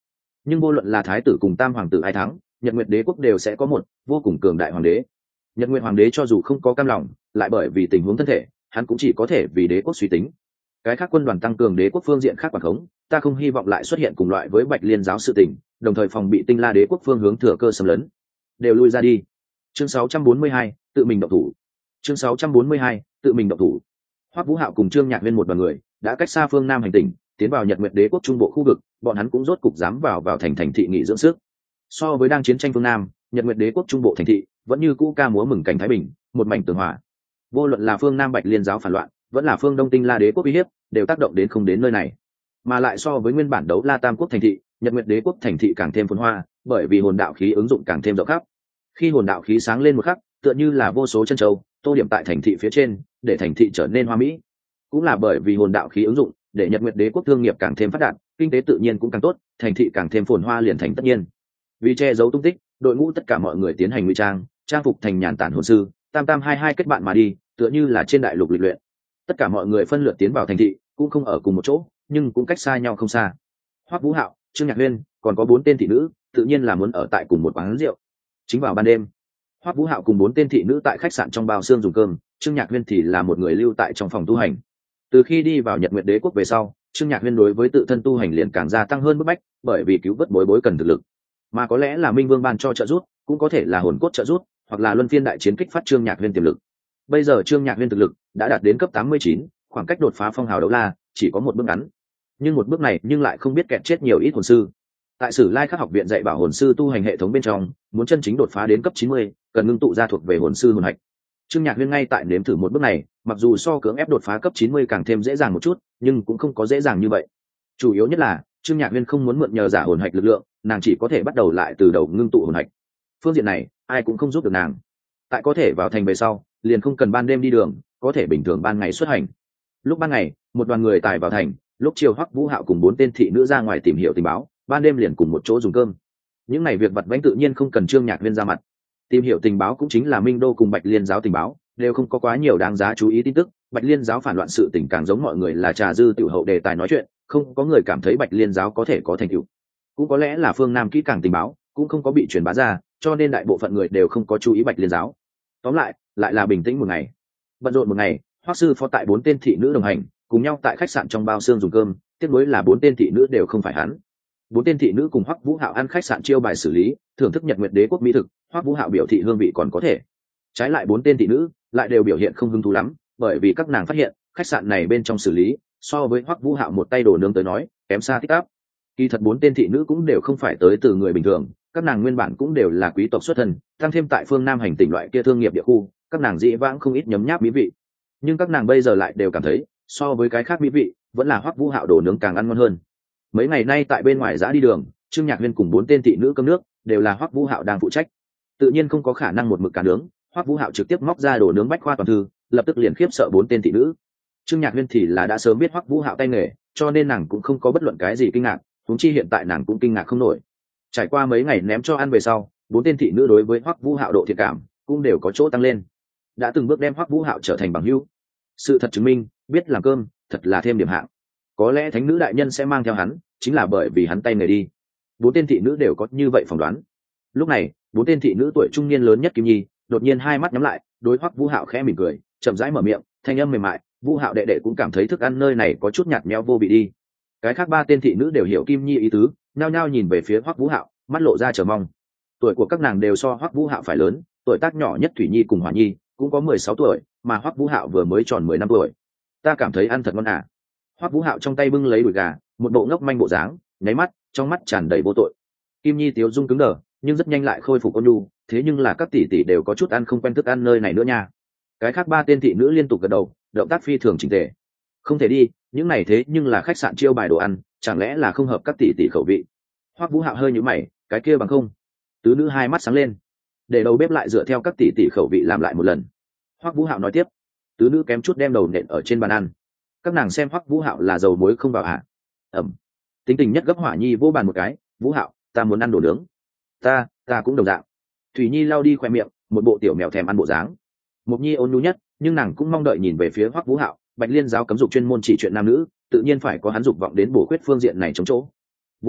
nhưng vô luận là thái tử cùng tam hoàng tử ai thắng, Nhật Nguyệt Đế quốc đều sẽ có một vô cùng cường đại hoàng đế. Nhật Nguyệt hoàng đế cho dù không có cam lòng, lại bởi vì tình huống thân thể, hắn cũng chỉ có thể vì đế quốc suy tính. Cái khác quân đoàn tăng cường đế quốc phương diện khác quản khống, ta không hy vọng lại xuất hiện cùng loại với Bạch Liên giáo sự tình, đồng thời phòng bị Tinh La đế quốc phương hướng thừa cơ xâm lấn. Đều lui ra đi. Chương sáu trăm bốn mươi hai, tự mình động thủ. Chương sáu trăm bốn mươi hai, tự mình động thủ. Hoắc Vũ Hạo cùng Trương Nhạc Viên một đoàn người đã cách xa phương Nam hành tinh, tiến vào Nhật Nguyệt Đế quốc trung bộ khu vực, bọn hắn cũng rốt cục dám vào vào thành thành thị nghỉ dưỡng sức. So với đang chiến tranh phương Nam, Nhật Nguyệt Đế quốc trung bộ thành thị vẫn như cũ ca múa mừng cảnh thái bình, một mảnh tường hòa. Vô luận là phương Nam Bạch Liên giáo phản loạn, vẫn là phương Đông Tinh La đế quốc uy hiếp, đều tác động đến không đến nơi này. Mà lại so với nguyên bản đấu La Tam quốc thành thị, Nhật Nguyệt Đế quốc thành thị càng thêm phồn hoa, bởi vì hồn đạo khí ứng dụng càng thêm rộng khắp. Khi hồn đạo khí sáng lên một khắc, tựa như là vô số chân châu tô điểm tại thành thị phía trên, để thành thị trở nên hoa mỹ. Cũng là bởi vì hồn đạo khí ứng dụng, để Nhật Nguyệt Đế quốc thương nghiệp càng thêm phát đạt, kinh tế tự nhiên cũng càng tốt, thành thị càng thêm phồn hoa liền thành tất nhiên. Vì che giấu tung tích, đội ngũ tất cả mọi người tiến hành ngụy trang, trang phục thành nhàn tản hồn sư, tam tam hai hai kết bạn mà đi, tựa như là trên đại lục lịch luyện. Tất cả mọi người phân lượt tiến vào thành thị, cũng không ở cùng một chỗ, nhưng cũng cách xa nhau không xa. Hoắc Vũ Hạo, Trương Nhạc Huyên, còn có bốn tên thị nữ, tự nhiên là muốn ở tại cùng một quán rượu. Chính vào ban đêm, Hoắc Vũ Hạo cùng bốn tên thị nữ tại khách sạn trong bao xương dùng cơm, Trương Nhạc Huyên thì là một người lưu tại trong phòng tu hành. Từ khi đi vào Nhật Nguyệt Đế quốc về sau, Trương Nhạc Huyên đối với tự thân tu hành liền càng gia tăng hơn bức bách, bởi vì cứu vớt bối bối cần thực lực, mà có lẽ là Minh Vương ban cho trợ giúp, cũng có thể là hồn cốt trợ giúp, hoặc là luân phiên đại chiến kích phát Trương Nhạc Huyên tiềm lực. Bây giờ Trương Nhạc Huyên thực lực đã đạt đến cấp tám mươi chín, khoảng cách đột phá phong hào đấu la chỉ có một bước ngắn, nhưng một bước này nhưng lại không biết kẹt chết nhiều ít hồn sư. Tại Sử Lai Khắc học viện dạy bảo hồn sư tu hành hệ thống bên trong, muốn chân chính đột phá đến cấp chín mươi, cần ngưng tụ ra thuộc về hồn sư hồn hạch. Trương Nhạc Huyên ngay tại nếm thử một bước này, mặc dù so cưỡng ép đột phá cấp chín mươi càng thêm dễ dàng một chút, nhưng cũng không có dễ dàng như vậy. Chủ yếu nhất là Trương Nhạc Huyên không muốn mượn nhờ giả hồn hạch lực lượng, nàng chỉ có thể bắt đầu lại từ đầu ngưng tụ hồn hạch. Phương diện này, ai cũng không giúp được nàng. Tại có thể vào thành về sau, liền không cần ban đêm đi đường, có thể bình thường ban ngày xuất hành. Lúc ban ngày, một đoàn người tài vào thành, lúc chiều Hoắc Vũ Hạo cùng bốn tên thị nữ ra ngoài tìm hiểu tình báo, ban đêm liền cùng một chỗ dùng cơm. Những này việc vặt vãnh tự nhiên không cần Trương Nhạc Huyên ra mặt. Tìm hiểu tình báo cũng chính là Minh Đô cùng Bạch Liên giáo tình báo, đều không có quá nhiều đáng giá chú ý tin tức. Bạch Liên giáo phản loạn sự tình càng giống mọi người là trà dư tiểu hậu đề tài nói chuyện, không có người cảm thấy Bạch Liên giáo có thể có thành tựu. Cũng có lẽ là phương Nam kỹ càng tình báo cũng không có bị truyền bá ra, cho nên đại bộ phận người đều không có chú ý Bạch Liên giáo. Tóm lại, lại là bình tĩnh một ngày. Bận rộn một ngày, Hoắc sư phó tại bốn tên thị nữ đồng hành, cùng nhau tại khách sạn trong bao xương dùng cơm, tiếc nuối là bốn tên thị nữ đều không phải hắn. Bốn tên thị nữ cùng Hoắc Vũ Hạo ăn khách sạn chiêu bài xử lý, thưởng thức Nhật Nguyệt Đế quốc mỹ thực, Hoắc Vũ Hạo biểu thị hương vị còn có thể. Trái lại bốn tên thị nữ lại đều biểu hiện không hứng thú lắm, bởi vì các nàng phát hiện, khách sạn này bên trong xử lý, so với Hoắc Vũ Hạo một tay đồ nướng tới nói, kém xa tích tắp. Kỳ thật bốn tên thị nữ cũng đều không phải tới từ người bình thường, các nàng nguyên bản cũng đều là quý tộc xuất thân, tăng thêm tại phương Nam hành tinh loại kia thương nghiệp địa khu, các nàng dĩ vãng không ít nhấm nháp mỹ vị. Nhưng các nàng bây giờ lại đều cảm thấy, so với cái khác mỹ vị, vẫn là Hoắc Vũ Hạo đồ nướng càng ăn ngon hơn. Mấy ngày nay tại bên ngoài dã đi đường, Trương Nhạc Huyên cùng bốn tên thị nữ cơm nước đều là Hoắc Vũ Hạo đang phụ trách, tự nhiên không có khả năng một mực cả nướng. Hoắc Vũ Hạo trực tiếp móc ra đồ nướng bách khoa toàn thư, lập tức liền khiếp sợ bốn tên thị nữ. Trương Nhạc Huyên thì là đã sớm biết Hoắc Vũ Hạo tay nghề, cho nên nàng cũng không có bất luận cái gì kinh ngạc, huống chi hiện tại nàng cũng kinh ngạc không nổi. Trải qua mấy ngày ném cho ăn về sau, bốn tên thị nữ đối với Hoắc Vũ Hạo độ thiện cảm cũng đều có chỗ tăng lên, đã từng bước đem Hoắc Vũ Hạo trở thành bằng hữu. Sự thật chứng minh, biết làm cơm thật là thêm điểm hạng. Có lẽ thánh nữ đại nhân sẽ mang theo hắn, chính là bởi vì hắn tay nghề đi. Bốn tên thị nữ đều có như vậy phỏng đoán. Lúc này, bốn tên thị nữ tuổi trung niên lớn nhất Kim Nhi đột nhiên hai mắt nhắm lại, đối Hoắc Vũ Hạo khẽ mỉm cười, chậm rãi mở miệng, thanh âm mềm mại, Vũ Hạo đệ đệ cũng cảm thấy thức ăn nơi này có chút nhạt nhẽo vô vị đi. Cái khác ba tên thị nữ đều hiểu Kim Nhi ý tứ, nhao nhao nhìn về phía Hoắc Vũ Hạo, mắt lộ ra chờ mong. Tuổi của các nàng đều so Hoắc Vũ Hạo phải lớn, tuổi tác nhỏ nhất Thủy Nhi cùng Hỏa Nhi cũng có mười sáu tuổi, mà Hoắc Vũ Hạo vừa mới tròn mười năm tuổi. Ta cảm thấy ăn thật ngon à. Hoắc Vũ Hạo trong tay bưng lấy đùi gà, một bộ ngốc manh bộ dáng, nháy mắt, trong mắt tràn đầy vô tội. Kim Nhi tiếu dung cứng đờ, nhưng rất nhanh lại khôi phục ôn nhu, thế nhưng là các tỷ tỷ đều có chút ăn không quen thức ăn nơi này nữa nha. Cái khác ba tên thị nữ liên tục gật đầu, động tác phi thường chỉnh tề. Không thể đi, những này thế nhưng là khách sạn chiêu bài đồ ăn, chẳng lẽ là không hợp các tỷ tỷ khẩu vị. Hoắc Vũ Hạo hơi nhíu mày, cái kia bằng không. Tứ nữ hai mắt sáng lên, để đầu bếp lại dựa theo các tỷ tỷ khẩu vị làm lại một lần. Hoắc Vũ Hạo nói tiếp. Tứ nữ kém chút đem đầu nện ở trên bàn ăn. Các nàng xem Hoắc Vũ Hạo là dầu muối không vào ạ. À? Ẩm. Tính tình nhất gấp Hỏa Nhi vô bàn một cái, Vũ Hạo, ta muốn ăn đồ nướng. Ta, ta cũng đồng dạng. Thủy Nhi lau đi khoe miệng, một bộ tiểu mèo thèm ăn bộ dáng. Mộc Nhi ôn nhu nhất, nhưng nàng cũng mong đợi nhìn về phía Hoắc Vũ Hạo. Bạch Liên giáo cấm dục chuyên môn chỉ chuyện nam nữ, tự nhiên phải có hắn dục vọng đến bổ khuyết phương diện này chống chỗ. Vũ Hạo,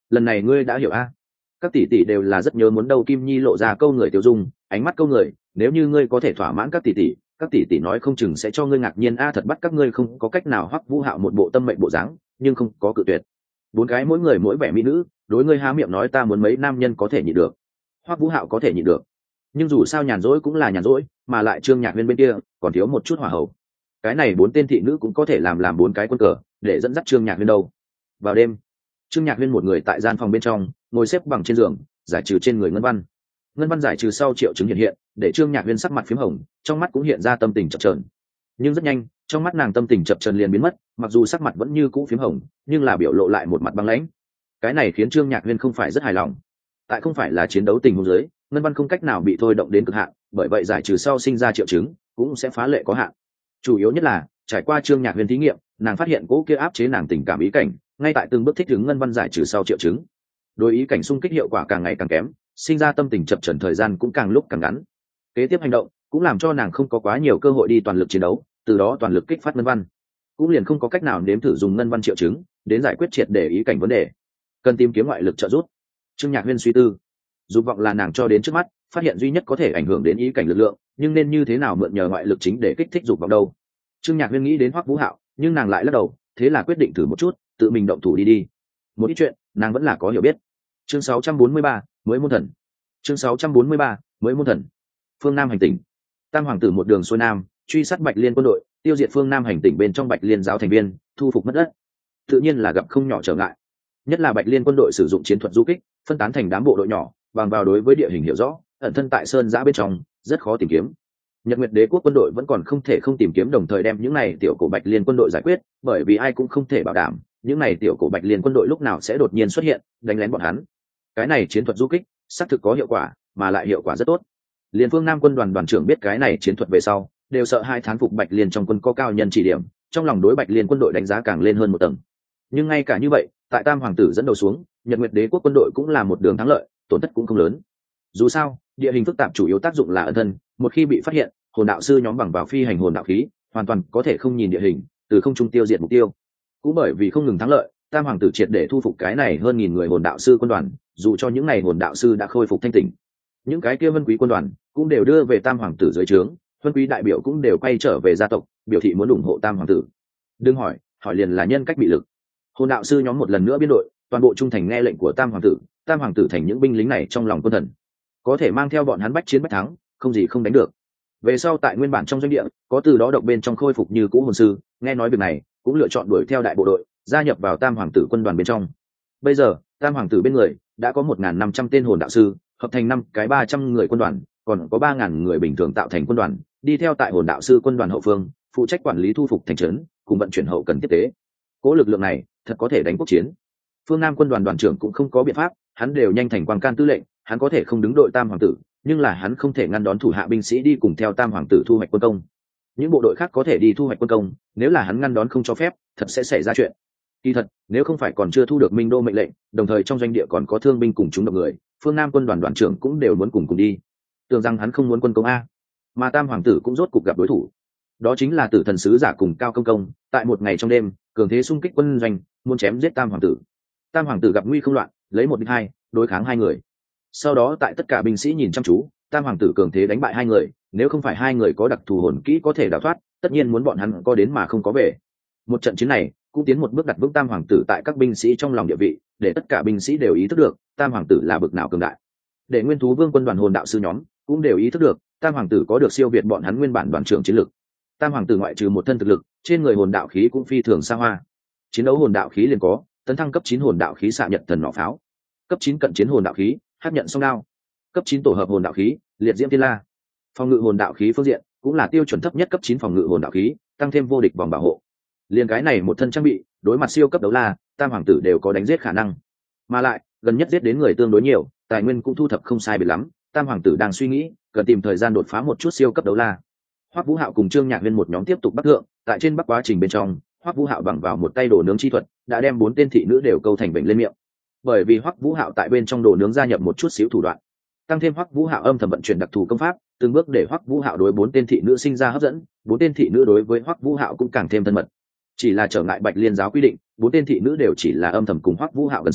lần này ngươi đã hiểu a? Các tỷ tỷ đều là rất nhớ muốn đâu. Kim Nhi lộ ra câu người tiêu dung, ánh mắt câu người, nếu như ngươi có thể thỏa mãn các tỷ tỷ, các tỷ tỷ nói không chừng sẽ cho ngươi ngạc nhiên a. Thật bắt các ngươi không có cách nào. Hoắc Vũ Hạo một bộ tâm mệnh bộ dáng, nhưng không có cự tuyệt. Bốn cái mỗi người mỗi vẻ mỹ nữ, đối ngươi há miệng nói ta muốn mấy nam nhân có thể nhịn được. Hoắc Vũ Hạo có thể nhịn được, nhưng dù sao nhàn rỗi cũng là nhàn rỗi, mà lại Trương Nhạc Huyên bên kia còn thiếu một chút hỏa hậu. Cái này bốn tên thị nữ cũng có thể làm làm bốn cái quân cờ để dẫn dắt Trương Nhạc Huyên đâu. Vào đêm, Trương Nhạc Huyên một người tại gian phòng bên trong ngồi xếp bằng trên giường, giải trừ trên người ngân văn. Ngân văn giải trừ sau triệu chứng hiện hiện, để Trương Nhạc Huyên sắc mặt phím hồng, trong mắt cũng hiện ra tâm tình chập chờn. Nhưng rất nhanh, trong mắt nàng tâm tình chập chờn liền biến mất, mặc dù sắc mặt vẫn như cũ phím hồng, nhưng là biểu lộ lại một mặt băng lãnh. Cái này khiến Trương Nhạc Huyên không phải rất hài lòng. Tại không phải là chiến đấu tình huống dưới, ngân văn không cách nào bị thôi động đến cực hạn, bởi vậy giải trừ sau sinh ra triệu chứng cũng sẽ phá lệ có hạn. Chủ yếu nhất là trải qua Trương Nhạc Huyên thí nghiệm, nàng phát hiện cỗ kia áp chế nàng tình cảm ý cảnh, ngay tại từng bước thích ứng ngân văn giải trừ sau triệu chứng. Đối ý cảnh xung kích hiệu quả càng ngày càng kém, sinh ra tâm tình chập chờn thời gian cũng càng lúc càng ngắn. Kế tiếp hành động cũng làm cho nàng không có quá nhiều cơ hội đi toàn lực chiến đấu, từ đó toàn lực kích phát ngân văn, cũng liền không có cách nào nếm thử dùng ngân văn triệu chứng đến giải quyết triệt để ý cảnh vấn đề, cần tìm kiếm ngoại lực trợ giúp. Trương Nhạc Huyên suy tư, dục vọng là nàng cho đến trước mắt phát hiện duy nhất có thể ảnh hưởng đến ý cảnh lực lượng, nhưng nên như thế nào mượn nhờ ngoại lực chính để kích thích dục vọng đâu. Trương Nhạc Huyên nghĩ đến Hoắc Vũ Hạo, nhưng nàng lại lắc đầu, thế là quyết định thử một chút, tự mình động thủ đi đi. Một ít chuyện nàng vẫn là có hiểu biết. Chương sáu trăm bốn mươi ba, mới môn thần. Chương sáu trăm bốn mươi ba, mới môn thần. Phương Nam hành tỉnh. Tam hoàng tử một đường xuôi nam, truy sát Bạch Liên quân đội, tiêu diệt phương Nam hành tỉnh bên trong Bạch Liên giáo thành viên, thu phục mất đất. Tự nhiên là gặp không nhỏ trở ngại. Nhất là Bạch Liên quân đội sử dụng chiến thuật du kích, phân tán thành đám bộ đội nhỏ, bằng vào đối với địa hình hiểu rõ, ẩn thân tại sơn giã bên trong, rất khó tìm kiếm. Nhật Nguyệt Đế quốc quân đội vẫn còn không thể không tìm kiếm, đồng thời đem những này tiểu cổ Bạch Liên quân đội giải quyết, bởi vì ai cũng không thể bảo đảm những này tiểu cổ Bạch Liên quân đội lúc nào sẽ đột nhiên xuất hiện, đánh lén bọn hắn. Cái này chiến thuật du kích xác thực có hiệu quả, mà lại hiệu quả rất tốt. Liên phương Nam quân đoàn đoàn trưởng biết cái này chiến thuật về sau, đều sợ hai thán phục Bạch Liên trong quân có cao nhân chỉ điểm, trong lòng đối Bạch Liên quân đội đánh giá càng lên hơn một tầng. Nhưng ngay cả như vậy, tại Tam hoàng tử dẫn đầu xuống, Nhật Nguyệt Đế quốc quân đội cũng là một đường thắng lợi, tổn thất cũng không lớn. Dù sao, địa hình phức tạp chủ yếu tác dụng là ẩn thân, một khi bị phát hiện, hồn đạo sư nhóm bằng vào phi hành hồn đạo khí, hoàn toàn có thể không nhìn địa hình, từ không trung tiêu diệt mục tiêu. Cũng bởi vì không ngừng thắng lợi, Tam hoàng tử triệt để thu phục cái này hơn nghìn người hồn đạo sư quân đoàn, dù cho những này hồn đạo sư đã khôi phục thanh tỉnh, những cái kia vân quý quân đoàn cũng đều đưa về Tam hoàng tử dưới trướng, vân quý đại biểu cũng đều quay trở về gia tộc, biểu thị muốn ủng hộ Tam hoàng tử. Đừng hỏi, hỏi liền là nhân cách bị lực. Hồn đạo sư nhóm một lần nữa biến đội, toàn bộ trung thành nghe lệnh của Tam hoàng tử, Tam hoàng tử thành những binh lính này trong lòng quân thần, có thể mang theo bọn hắn bách chiến bách thắng, không gì không đánh được. Về sau tại nguyên bản trong doanh địa, có từ đó độc bên trong khôi phục như cũ hồn sư, nghe nói việc này, cũng lựa chọn đuổi theo đại bộ đội, gia nhập vào Tam hoàng tử quân đoàn bên trong. Bây giờ, Tam hoàng tử bên người đã có một nghìn năm trăm tên hồn đạo sư, hợp thành năm cái ba trăm người quân đoàn, còn có ba nghìn người bình thường tạo thành quân đoàn, đi theo tại hồn đạo sư quân đoàn hậu phương, phụ trách quản lý thu phục thành trấn, cùng vận chuyển hậu cần tiếp tế. Cố lực lượng này, thật có thể đánh quốc chiến. Phương Nam quân đoàn đoàn trưởng cũng không có biện pháp, hắn đều nhanh thành quan can tư lệnh, hắn có thể không đứng đội Tam hoàng tử, nhưng là hắn không thể ngăn đón thủ hạ binh sĩ đi cùng theo Tam hoàng tử thu hoạch quân công. Những bộ đội khác có thể đi thu hoạch quân công, nếu là hắn ngăn đón không cho phép, thật sẽ xảy ra chuyện. Kỳ thật, nếu không phải còn chưa thu được Minh Đô mệnh lệnh, đồng thời trong doanh địa còn có thương binh cùng chúng độc người, Phương Nam quân đoàn đoàn trưởng cũng đều muốn cùng cùng đi. Tưởng rằng hắn không muốn quân công a, mà Tam hoàng tử cũng rốt cục gặp đối thủ. Đó chính là Tử Thần sứ giả cùng Cao Công Công, tại một ngày trong đêm, cường thế xung kích quân doanh, muốn chém giết Tam hoàng tử. Tam hoàng tử gặp nguy không loạn, lấy một địch hai, đối kháng hai người. Sau đó tại tất cả binh sĩ nhìn chăm chú, Tam hoàng tử cường thế đánh bại hai người, nếu không phải hai người có đặc thù hồn kỹ có thể đào thoát, tất nhiên muốn bọn hắn có đến mà không có về. Một trận chiến này cũng tiến một bước đặt vững Tam hoàng tử tại các binh sĩ trong lòng địa vị, để tất cả binh sĩ đều ý thức được Tam hoàng tử là bực nào cường đại. Để Nguyên Thú Vương quân đoàn hồn đạo sư nhóm cũng đều ý thức được Tam hoàng tử có được siêu việt bọn hắn nguyên bản đoàn trưởng chiến lược. Tam hoàng tử ngoại trừ một thân thực lực, trên người hồn đạo khí cũng phi thường xa hoa. Chiến đấu hồn đạo khí liền có tấn thăng cấp chín hồn đạo khí xạ nhật thần nỏ pháo, cấp chín cận chiến hồn đạo khí hắc nhận song đao, cấp chín tổ hợp hồn đạo khí liệt diễm thiên la. Phòng ngự hồn đạo khí phương diện cũng là tiêu chuẩn thấp nhất cấp chín phòng ngự hồn đạo khí, tăng thêm vô địch vòng bảo hộ. Liên cái này một thân trang bị, đối mặt siêu cấp đấu la, Tam hoàng tử đều có đánh giết khả năng. Mà lại, gần nhất giết đến người tương đối nhiều, tài nguyên cũng thu thập không sai biệt lắm, Tam hoàng tử đang suy nghĩ, cần tìm thời gian đột phá một chút siêu cấp đấu la. Hoắc Vũ Hạo cùng Trương Nhạc Viên một nhóm tiếp tục bắc thượng, tại trên bắc quá trình bên trong, Hoắc Vũ Hạo bằng vào một tay đồ nướng chi thuật, đã đem bốn tên thị nữ đều câu thành bệnh lên miệng. Bởi vì Hoắc Vũ Hạo tại bên trong đồ nướng gia nhập một chút xíu thủ đoạn, tăng thêm Hoắc Vũ Hạo âm thầm vận chuyển đặc thù công pháp, từng bước để Hoắc Vũ Hạo đối bốn tên thị nữ sinh ra hấp dẫn, bốn tên thị nữ đối với Hoắc Vũ Hạo cũng càng thêm thân mật. Chỉ là trở ngại Bạch Liên giáo quy định, bốn tên thị nữ đều chỉ là âm thầm cùng Hoắc Vũ Hạo gần sát,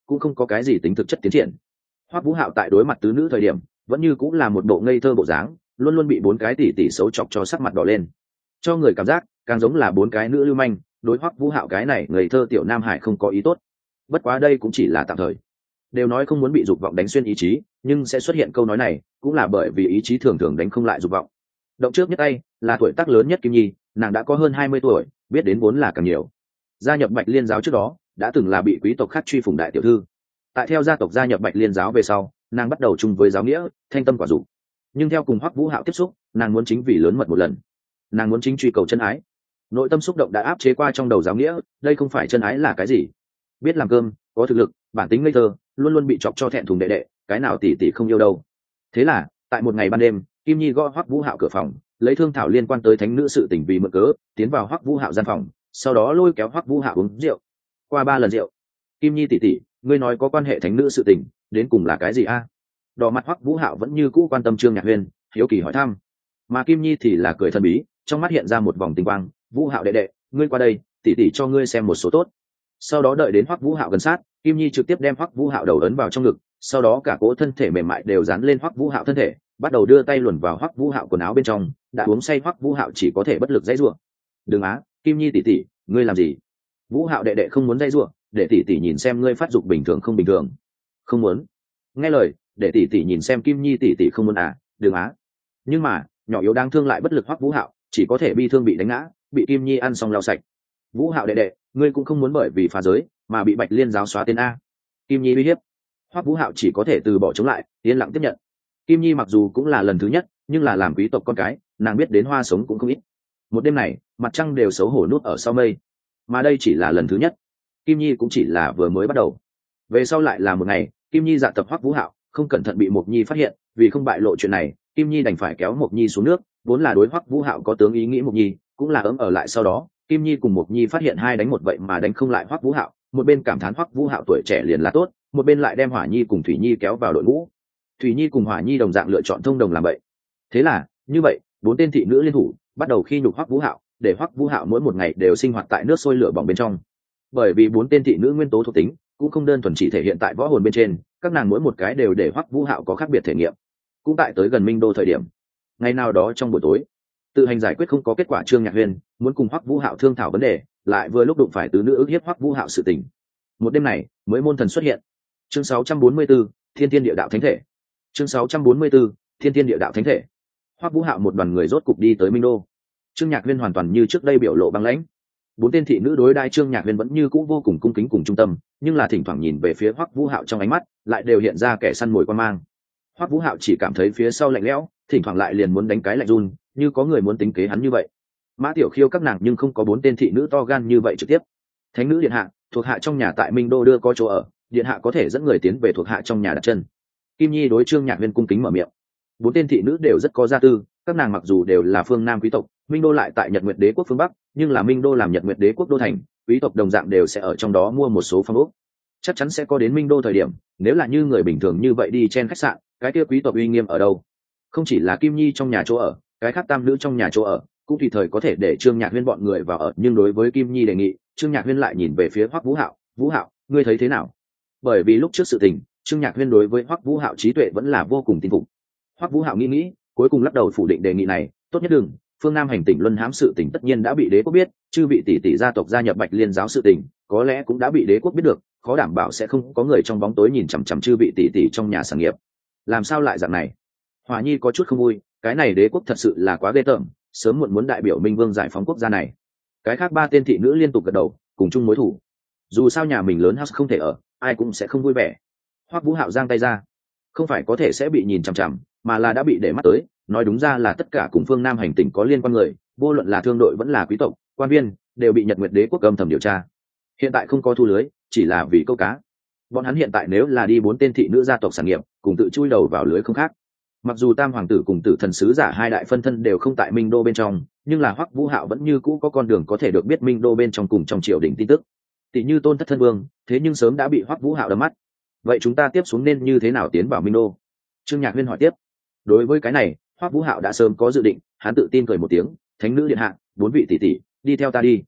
cũng không có cái gì tính thực chất tiến triển. Hoắc Vũ Hạo tại đối mặt tứ nữ thời điểm vẫn như cũng là một bộ ngây thơ bộ dáng, luôn luôn bị bốn cái tỷ tỷ xấu chọc cho sắc mặt đỏ lên, cho người cảm giác càng giống là bốn cái nữ lưu manh đối Hoắc Vũ Hạo cái này ngây thơ tiểu nam hải không có ý tốt. Bất quá đây cũng chỉ là tạm thời. Đều nói không muốn bị dục vọng đánh xuyên ý chí, nhưng sẽ xuất hiện câu nói này cũng là bởi vì ý chí thường thường đánh không lại dục vọng. Động trước nhất tay là tuổi tác lớn nhất Kim Nhi, nàng đã có hơn hai mươi tuổi, biết đến vốn là càng nhiều. Gia nhập Bạch Liên giáo trước đó đã từng là bị quý tộc khác truy phủng đại tiểu thư, tại theo gia tộc gia nhập Bạch Liên giáo về sau, nàng bắt đầu chung với giáo nghĩa thanh tâm quả dục. Nhưng theo cùng Hoắc Vũ Hạo tiếp xúc, nàng muốn chính vì lớn mật một lần, nàng muốn chính truy cầu chân ái. Nội tâm xúc động đã áp chế qua trong đầu giáo nghĩa, đây không phải chân ái là cái gì? Biết làm cơm, có thực lực, bản tính ngây thơ, luôn luôn bị chọc cho thẹn thùng đệ đệ, cái nào tỷ tỷ không yêu đâu. Thế là tại một ngày ban đêm, Kim Nhi gõ Hoắc Vũ Hạo cửa phòng, lấy thương thảo liên quan tới thánh nữ sự tình vì mượn cớ tiến vào Hoắc Vũ Hạo gian phòng, sau đó lôi kéo Hoắc Vũ Hạo uống rượu. Qua ba lần rượu, Kim Nhi tỷ tỷ, ngươi nói có quan hệ thánh nữ sự tình đến cùng là cái gì a? Đỏ mặt Hoắc Vũ Hạo vẫn như cũ quan tâm Trương Nhạc Huyên, hiếu kỳ hỏi thăm. Mà Kim Nhi thì là cười thần bí, trong mắt hiện ra một vòng tinh quang. Vũ Hạo đệ đệ, ngươi qua đây, tỷ tỷ cho ngươi xem một số tốt. Sau đó đợi đến Hoắc Vũ Hạo gần sát, Kim Nhi trực tiếp đem Hoắc Vũ Hạo đầu ấn vào trong ngực, sau đó cả cỗ thân thể mềm mại đều dán lên Hoắc Vũ Hạo thân thể, bắt đầu đưa tay luồn vào Hoắc Vũ Hạo quần áo bên trong. Đã uống say Hoắc Vũ Hạo chỉ có thể bất lực dãy rủa. Đừng á, Kim Nhi tỷ tỷ, ngươi làm gì? Vũ Hạo đệ đệ không muốn dãy rủa, để tỷ tỷ nhìn xem ngươi phát dục bình thường không bình thường. Không muốn. Nghe lời, để tỷ tỷ nhìn xem Kim Nhi tỷ tỷ không muốn à? Đừng á. Nhưng mà nhỏ yếu đang thương lại bất lực Hoắc Vũ Hạo chỉ có thể bi thương bị đánh ngã, bị Kim Nhi ăn xong lau sạch. Vũ Hạo đệ đệ, ngươi cũng không muốn bởi vì phá giới mà bị Bạch Liên giáo xóa tên a? Kim Nhi uy hiếp. Hoắc Vũ Hạo chỉ có thể từ bỏ chống lại, yên lặng tiếp nhận. Kim Nhi mặc dù cũng là lần thứ nhất, nhưng là làm quý tộc con cái, nàng biết đến hoa sống cũng không ít. Một đêm này, mặt trăng đều xấu hổ núp ở sau mây, mà đây chỉ là lần thứ nhất. Kim Nhi cũng chỉ là vừa mới bắt đầu. Về sau lại là một ngày, Kim Nhi dạ tập Hoắc Vũ Hạo, không cẩn thận bị Mộc Nhi phát hiện, vì không bại lộ chuyện này, Kim Nhi đành phải kéo Mộc Nhi xuống nước. Vốn là đối Hoắc Vũ Hạo có tướng ý nghĩ Mộc Nhi, cũng là ấm ở lại sau đó, Kim Nhi cùng Mộc Nhi phát hiện hai đánh một vậy mà đánh không lại Hoắc Vũ Hạo, một bên cảm thán Hoắc Vũ Hạo tuổi trẻ liền là tốt, một bên lại đem Hỏa Nhi cùng Thủy Nhi kéo vào đội ngũ. Thủy Nhi cùng Hỏa Nhi đồng dạng lựa chọn thông đồng làm vậy. Thế là, như vậy, bốn tên thị nữ liên thủ, bắt đầu khi nhục Hoắc Vũ Hạo, để Hoắc Vũ Hạo mỗi một ngày đều sinh hoạt tại nước sôi lửa bỏng bên trong. Bởi vì bốn tên thị nữ nguyên tố thuộc tính cũng không đơn thuần chỉ thể hiện tại võ hồn bên trên, các nàng mỗi một cái đều để Hoắc Vũ Hạo có khác biệt thể nghiệm. Cũng tại tới gần Minh Đô thời điểm, ngày nào đó trong buổi tối, tự hành giải quyết không có kết quả Trương Nhạc Huyên muốn cùng Hoắc Vũ Hạo thương thảo vấn đề, lại vừa lúc đụng phải tứ nữ ức hiếp Hoắc Vũ Hạo sự tình. Một đêm này, mới môn thần xuất hiện. Chương sáu trăm bốn mươi bốn, Thiên Thiên Địa Đạo Thánh Thể. Chương sáu trăm bốn mươi 4, Thiên Thiên Địa Đạo Thánh Thể. Hoắc Vũ Hạo một đoàn người rốt cục đi tới Minh Đô. Trương Nhạc Huyên hoàn toàn như trước đây biểu lộ băng lãnh. Bốn tên thị nữ đối đai Trương Nhạc Huyên vẫn như cũ vô cùng cung kính cùng trung tâm, nhưng là thỉnh thoảng nhìn về phía Hoắc Vũ Hạo trong ánh mắt lại đều hiện ra kẻ săn mồi quan mang. Hoắc Vũ Hạo chỉ cảm thấy phía sau lạnh lẽo, thỉnh thoảng lại liền muốn đánh cái lạnh run, như có người muốn tính kế hắn như vậy. Mã Tiểu Khiêu các nàng nhưng không có bốn tên thị nữ to gan như vậy trực tiếp. Thánh nữ điện hạ, thuộc hạ trong nhà tại Minh Đô đưa có chỗ ở, điện hạ có thể dẫn người tiến về thuộc hạ trong nhà đặt chân. Kim Nhi đối Trương Nhạc Huyên cung kính mở miệng. Bốn tên thị nữ đều rất có gia tư, các nàng mặc dù đều là phương Nam quý tộc, Minh Đô lại tại Nhật Nguyệt Đế quốc phương Bắc, nhưng là Minh Đô làm Nhật Nguyệt Đế quốc đô thành, quý tộc đồng dạng đều sẽ ở trong đó mua một số phòng ốc. Chắc chắn sẽ có đến Minh Đô thời điểm, nếu là như người bình thường như vậy đi chen khách sạn, cái kia quý tộc uy nghiêm ở đâu? Không chỉ là Kim Nhi trong nhà chỗ ở, cái khác tam nữ trong nhà chỗ ở cũng tùy thời có thể để Trương Nhạc Huyên bọn người vào ở, nhưng đối với Kim Nhi đề nghị, Trương Nhạc Huyên lại nhìn về phía Hoắc Vũ Hạo. Vũ Hạo, ngươi thấy thế nào? Bởi vì lúc trước sự tình, Trương Nhạc Huyên đối với Hoắc Vũ Hạo trí tuệ vẫn là vô cùng tin phục. Hoắc Vũ Hạo nghĩ nghĩ, cuối cùng lắc đầu phủ định đề nghị này. Tốt nhất đừng, phương Nam hành tỉnh luân hãm sự tình tất nhiên đã bị đế quốc biết, chư vị tỷ tỷ gia tộc gia nhập Bạch Liên giáo sự tình có lẽ cũng đã bị đế quốc biết được, khó đảm bảo sẽ không có người trong bóng tối nhìn chằm chằm chư vị tỷ tỷ trong nhà sản nghiệp. Làm sao lại dạng này? Hỏa Nhi có chút không vui, cái này đế quốc thật sự là quá ghê tởm, sớm muộn muốn đại biểu Minh Vương giải phóng quốc gia này. Cái khác ba tên thị nữ liên tục gật đầu, cùng chung mối thủ. Dù sao nhà mình lớn house không thể ở, ai cũng sẽ không vui vẻ. Hoắc Vũ Hạo giang tay ra, không phải có thể sẽ bị nhìn chằm chằm, mà là đã bị để mắt tới. Nói đúng ra là tất cả cùng phương Nam hành tỉnh có liên quan người, vô luận là thương đội vẫn là quý tộc, quan viên, đều bị Nhật Nguyệt Đế quốc âm thầm điều tra. Hiện tại không có thu lưới, chỉ là vì câu cá. Bọn hắn hiện tại nếu là đi bốn tên thị nữ gia tộc sản nghiệp, cùng tự chui đầu vào lưới không khác. Mặc dù Tam hoàng tử cùng Tử thần sứ giả hai đại phân thân đều không tại Minh Đô bên trong, nhưng là Hoắc Vũ Hạo vẫn như cũ có con đường có thể được biết Minh Đô bên trong cùng trong triều đình tin tức. Tỷ như Tôn Thất thân vương, thế nhưng sớm đã bị Hoắc Vũ Hạo đâm mắt. Vậy chúng ta tiếp xuống nên như thế nào tiến vào Minh Đô? Trương Nhạc Huyên hỏi tiếp. Đối với cái này, Hoắc Vũ Hạo đã sớm có dự định, hắn tự tin cười một tiếng, "Thánh nữ điện hạ, bốn vị tỷ tỷ, đi theo ta đi."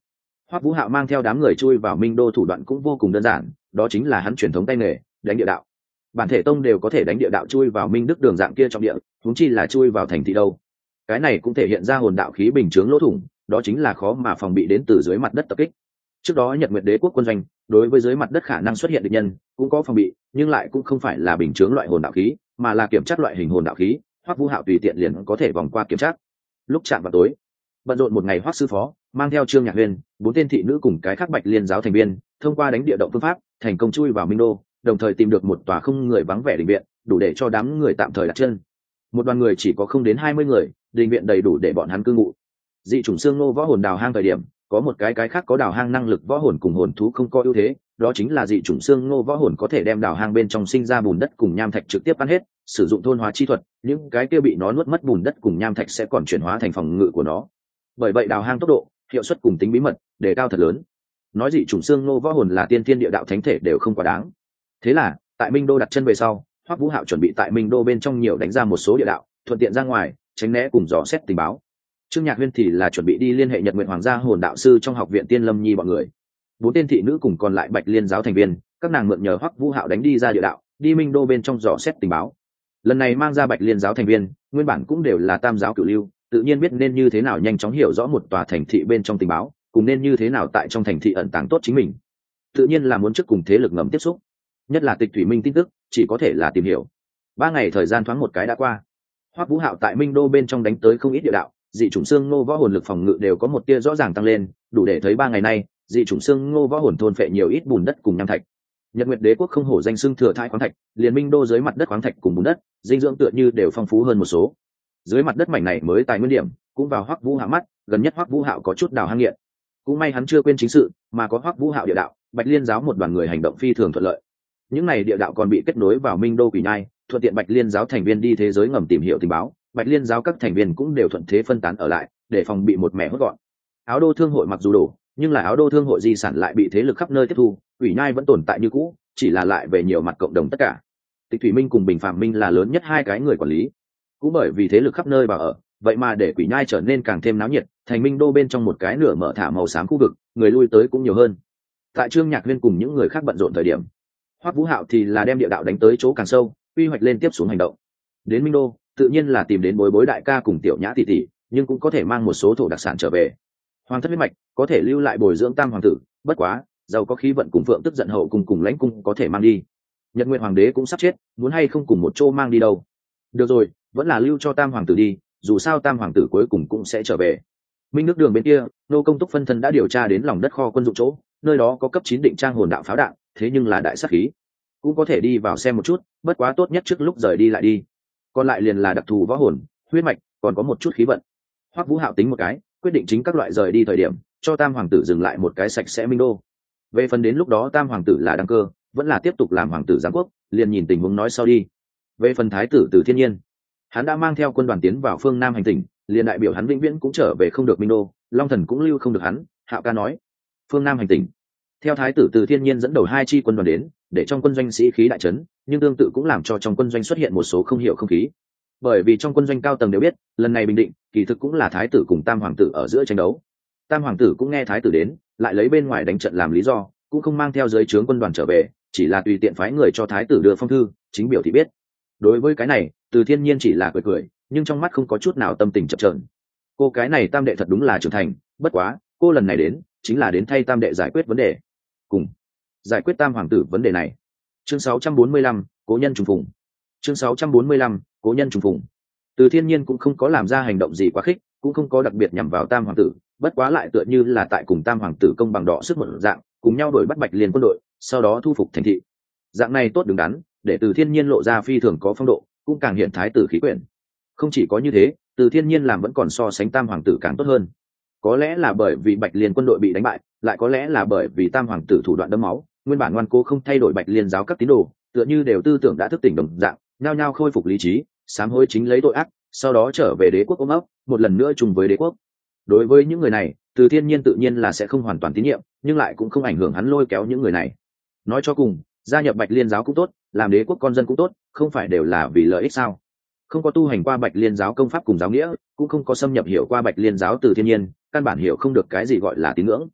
Hoắc Vũ Hạo mang theo đám người chui vào Minh Đô thủ đoạn cũng vô cùng đơn giản, đó chính là hắn truyền thống tay nghề, đánh địa đạo. Bản thể tông đều có thể đánh địa đạo chui vào Minh Đức đường dạng kia trong địa, huống chi là chui vào thành thị đâu. Cái này cũng thể hiện ra hồn đạo khí bình chướng lỗ thủng, đó chính là khó mà phòng bị đến từ dưới mặt đất tập kích. Trước đó Nhật Nguyệt Đế quốc quân doanh, đối với dưới mặt đất khả năng xuất hiện địch nhân, cũng có phòng bị, nhưng lại cũng không phải là bình chướng loại hồn đạo khí, mà là kiểm tra loại hình hồn đạo khí, Hoắc Vũ Hạo tùy tiện liền có thể vòng qua kiểm tra. Lúc chạm vào tối, bận rộn một ngày, Hoắc sư phó mang theo Trương Nhạc Huyền, bốn tên thị nữ cùng cái khác Bạch Liên giáo thành viên, thông qua đánh địa động phương pháp, thành công chui vào Minh Đô, đồng thời tìm được một tòa không người vắng vẻ đình viện, đủ để cho đám người tạm thời đặt chân. Một đoàn người chỉ có không đến hai mươi người, đình viện đầy đủ để bọn hắn cư ngụ. Dị chủng xương nô võ hồn đào hang thời điểm, có một cái cái khác có đào hang năng lực võ hồn cùng hồn thú không có ưu thế, đó chính là dị chủng xương nô võ hồn có thể đem đào hang bên trong sinh ra bùn đất cùng nham thạch trực tiếp ăn hết, sử dụng thôn hóa chi thuật, những cái kia bị nó nuốt mất bùn đất cùng nham thạch sẽ còn chuyển hóa thành phòng ngự của nó. Bởi vậy đào hang tốc độ, hiệu suất cùng tính bí mật đề cao thật lớn. Nói dị chủng xương nô võ hồn là tiên thiên địa đạo thánh thể đều không quá đáng. Thế là, tại Minh Đô đặt chân về sau, Hoắc Vũ Hạo chuẩn bị tại Minh Đô bên trong nhiều đánh ra một số địa đạo, thuận tiện ra ngoài, tránh né cùng dò xét tình báo. Trương Nhạc Huyên thì là chuẩn bị đi liên hệ Nhật Nguyệt Hoàng gia hồn đạo sư trong học viện Tiên Lâm Nhi bọn người. Bốn tên thị nữ cùng còn lại Bạch Liên giáo thành viên, các nàng mượn nhờ Hoắc Vũ Hạo đánh đi ra địa đạo, đi Minh Đô bên trong dò xét tình báo. Lần này mang ra Bạch Liên giáo thành viên, nguyên bản cũng đều là tam giáo cửu lưu, tự nhiên biết nên như thế nào nhanh chóng hiểu rõ một tòa thành thị bên trong tình báo, cùng nên như thế nào tại trong thành thị ẩn tàng tốt chính mình. Tự nhiên là muốn trước cùng thế lực ngầm tiếp xúc, nhất là Tịch Thủy Minh tin tức, chỉ có thể là tìm hiểu. Ba ngày thời gian thoáng một cái đã qua, Hoắc Vũ Hạo tại Minh Đô bên trong đánh tới không ít địa đạo, dị chủng xương nô võ hồn lực phòng ngự đều có một tia rõ ràng tăng lên, đủ để thấy ba ngày nay dị chủng xương nô võ hồn thôn phệ nhiều ít bùn đất cùng nham thạch. Nhật Nguyệt Đế quốc không hổ danh xưng thừa thai khoáng thạch, liền Minh Đô dưới mặt đất khoáng thạch cùng bùn đất, dinh dưỡng tựa như đều phong phú hơn một số. Dưới mặt đất mảnh này mới tài nguyên điểm, cũng vào Hoắc Vũ Hạo mắt, gần nhất Hoắc Vũ Hạo có chút đào hang nghiện. Cũng may hắn chưa quên chính sự, mà có Hoắc Vũ Hạo địa đạo, Bạch Liên giáo một đoàn người hành động phi thường thuận lợi. Những này địa đạo còn bị kết nối vào Minh Đô Quỷ Nhai, thuận tiện Bạch Liên giáo thành viên đi thế giới ngầm tìm hiểu tình báo, Bạch Liên giáo các thành viên cũng đều thuận thế phân tán ở lại, để phòng bị một mẻ hốt gọn. Áo Đô thương hội mặc dù đổ, nhưng là Áo Đô thương hội di sản lại bị thế lực khắp nơi tiếp thu, Quỷ Nhai vẫn tồn tại như cũ, chỉ là lại về nhiều mặt cộng đồng tất cả. Tịch Thủy Minh cùng Bình Phàm Minh là lớn nhất hai cái người quản lý, cũng bởi vì thế lực khắp nơi vào ở, vậy mà để Quỷ Nhai trở nên càng thêm náo nhiệt, thành Minh Đô bên trong một cái nửa mở thả màu xám khu vực, người lui tới cũng nhiều hơn. Tại Trương Nhạc Huyên cùng những người khác bận rộn thời điểm, Hoắc Vũ Hạo thì là đem địa đạo đánh tới chỗ càng sâu, quy hoạch lên tiếp xuống hành động. Đến Minh Đô, tự nhiên là tìm đến Bối Bối đại ca cùng Tiểu Nhã tỷ tỷ, nhưng cũng có thể mang một số thổ đặc sản trở về. Hoàng thất huyết mạch có thể lưu lại bồi dưỡng tam hoàng tử, bất quá, giàu có khí vận cùng Phượng tức giận hậu cùng cùng lãnh cung có thể mang đi. Nhật Nguyệt hoàng đế cũng sắp chết, muốn hay không cùng một chỗ mang đi đâu? Được rồi, vẫn là lưu cho tam hoàng tử đi, dù sao tam hoàng tử cuối cùng cũng sẽ trở về. Minh Đức đường bên kia, nô công túc phân thân đã điều tra đến lòng đất kho quân dụng chỗ, nơi đó có cấp chín định trang hồn đạo pháo đạn, thế nhưng là đại sát khí, cũng có thể đi vào xem một chút, bất quá tốt nhất trước lúc rời đi lại đi. Còn lại liền là đặc thù võ hồn, huyết mạch, còn có một chút khí vận. Hoắc Vũ Hạo tính một cái, quyết định chính các loại rời đi thời điểm, cho tam hoàng tử dừng lại một cái sạch sẽ Minh Đô. Về phần đến lúc đó tam hoàng tử là đăng cơ, vẫn là tiếp tục làm hoàng tử giám quốc, liền nhìn tình huống nói sau đi. Về phần thái tử Từ Thiên Nhiên, hắn đã mang theo quân đoàn tiến vào phương Nam hành tỉnh, liền đại biểu hắn vĩnh viễn cũng trở về không được Minh Đô, Long Thần cũng lưu không được hắn. Hạo ca nói, phương Nam hành tỉnh, theo thái tử Từ Thiên Nhiên dẫn đầu hai chi quân đoàn đến, để trong quân doanh sĩ khí đại trấn, nhưng tương tự cũng làm cho trong quân doanh xuất hiện một số không hiểu không khí. Bởi vì trong quân doanh cao tầng đều biết, lần này bình định, kỳ thực cũng là thái tử cùng tam hoàng tử ở giữa tranh đấu. Tam hoàng tử cũng nghe thái tử đến, lại lấy bên ngoài đánh trận làm lý do, cũng không mang theo dưới trướng quân đoàn trở về, chỉ là tùy tiện phái người cho thái tử đưa phong thư, chính biểu thị biết. Đối với cái này, Từ Thiên Nhiên chỉ là cười cười, nhưng trong mắt không có chút nào tâm tình chập chờn. Cô cái này tam đệ thật đúng là trưởng thành, bất quá, cô lần này đến, chính là đến thay tam đệ giải quyết vấn đề. Cùng giải quyết tam hoàng tử vấn đề này. Chương sáu trăm bốn mươi lăm, cố nhân trùng phùng. Chương sáu trăm bốn mươi lăm, cố nhân trùng phùng. Từ Thiên Nhiên cũng không có làm ra hành động gì quá khích, cũng không có đặc biệt nhằm vào tam hoàng tử, bất quá lại tựa như là tại cùng tam hoàng tử công bằng đọ sức một dạng, cùng nhau đuổi bắt Bạch Liên quân đội, sau đó thu phục thành thị. Dạng này tốt đứng đắn, để Từ Thiên Nhiên lộ ra phi thường có phong độ, cũng càng hiện thái tử khí quyển. Không chỉ có như thế, Từ Thiên Nhiên làm vẫn còn so sánh tam hoàng tử càng tốt hơn. Có lẽ là bởi vì Bạch Liên quân đội bị đánh bại, lại có lẽ là bởi vì tam hoàng tử thủ đoạn đẫm máu, nguyên bản ngoan cố không thay đổi Bạch Liên giáo các tín đồ, tựa như đều tư tưởng đã thức tỉnh đồng dạng, nhao nhao khôi phục lý trí, sám hối chính lấy tội ác, sau đó trở về đế quốc ôm ấp, một lần nữa chung với đế quốc. Đối với những người này, Từ Thiên Nhiên tự nhiên là sẽ không hoàn toàn tín nhiệm, nhưng lại cũng không ảnh hưởng hắn lôi kéo những người này. Nói cho cùng, gia nhập Bạch Liên giáo cũng tốt, làm đế quốc con dân cũng tốt, không phải đều là vì lợi ích sao? Không có tu hành qua Bạch Liên giáo công pháp cùng giáo nghĩa, cũng không có xâm nhập hiểu qua Bạch Liên giáo Từ Thiên Nhiên, căn bản hiểu không được cái gì gọi là tín ngưỡng.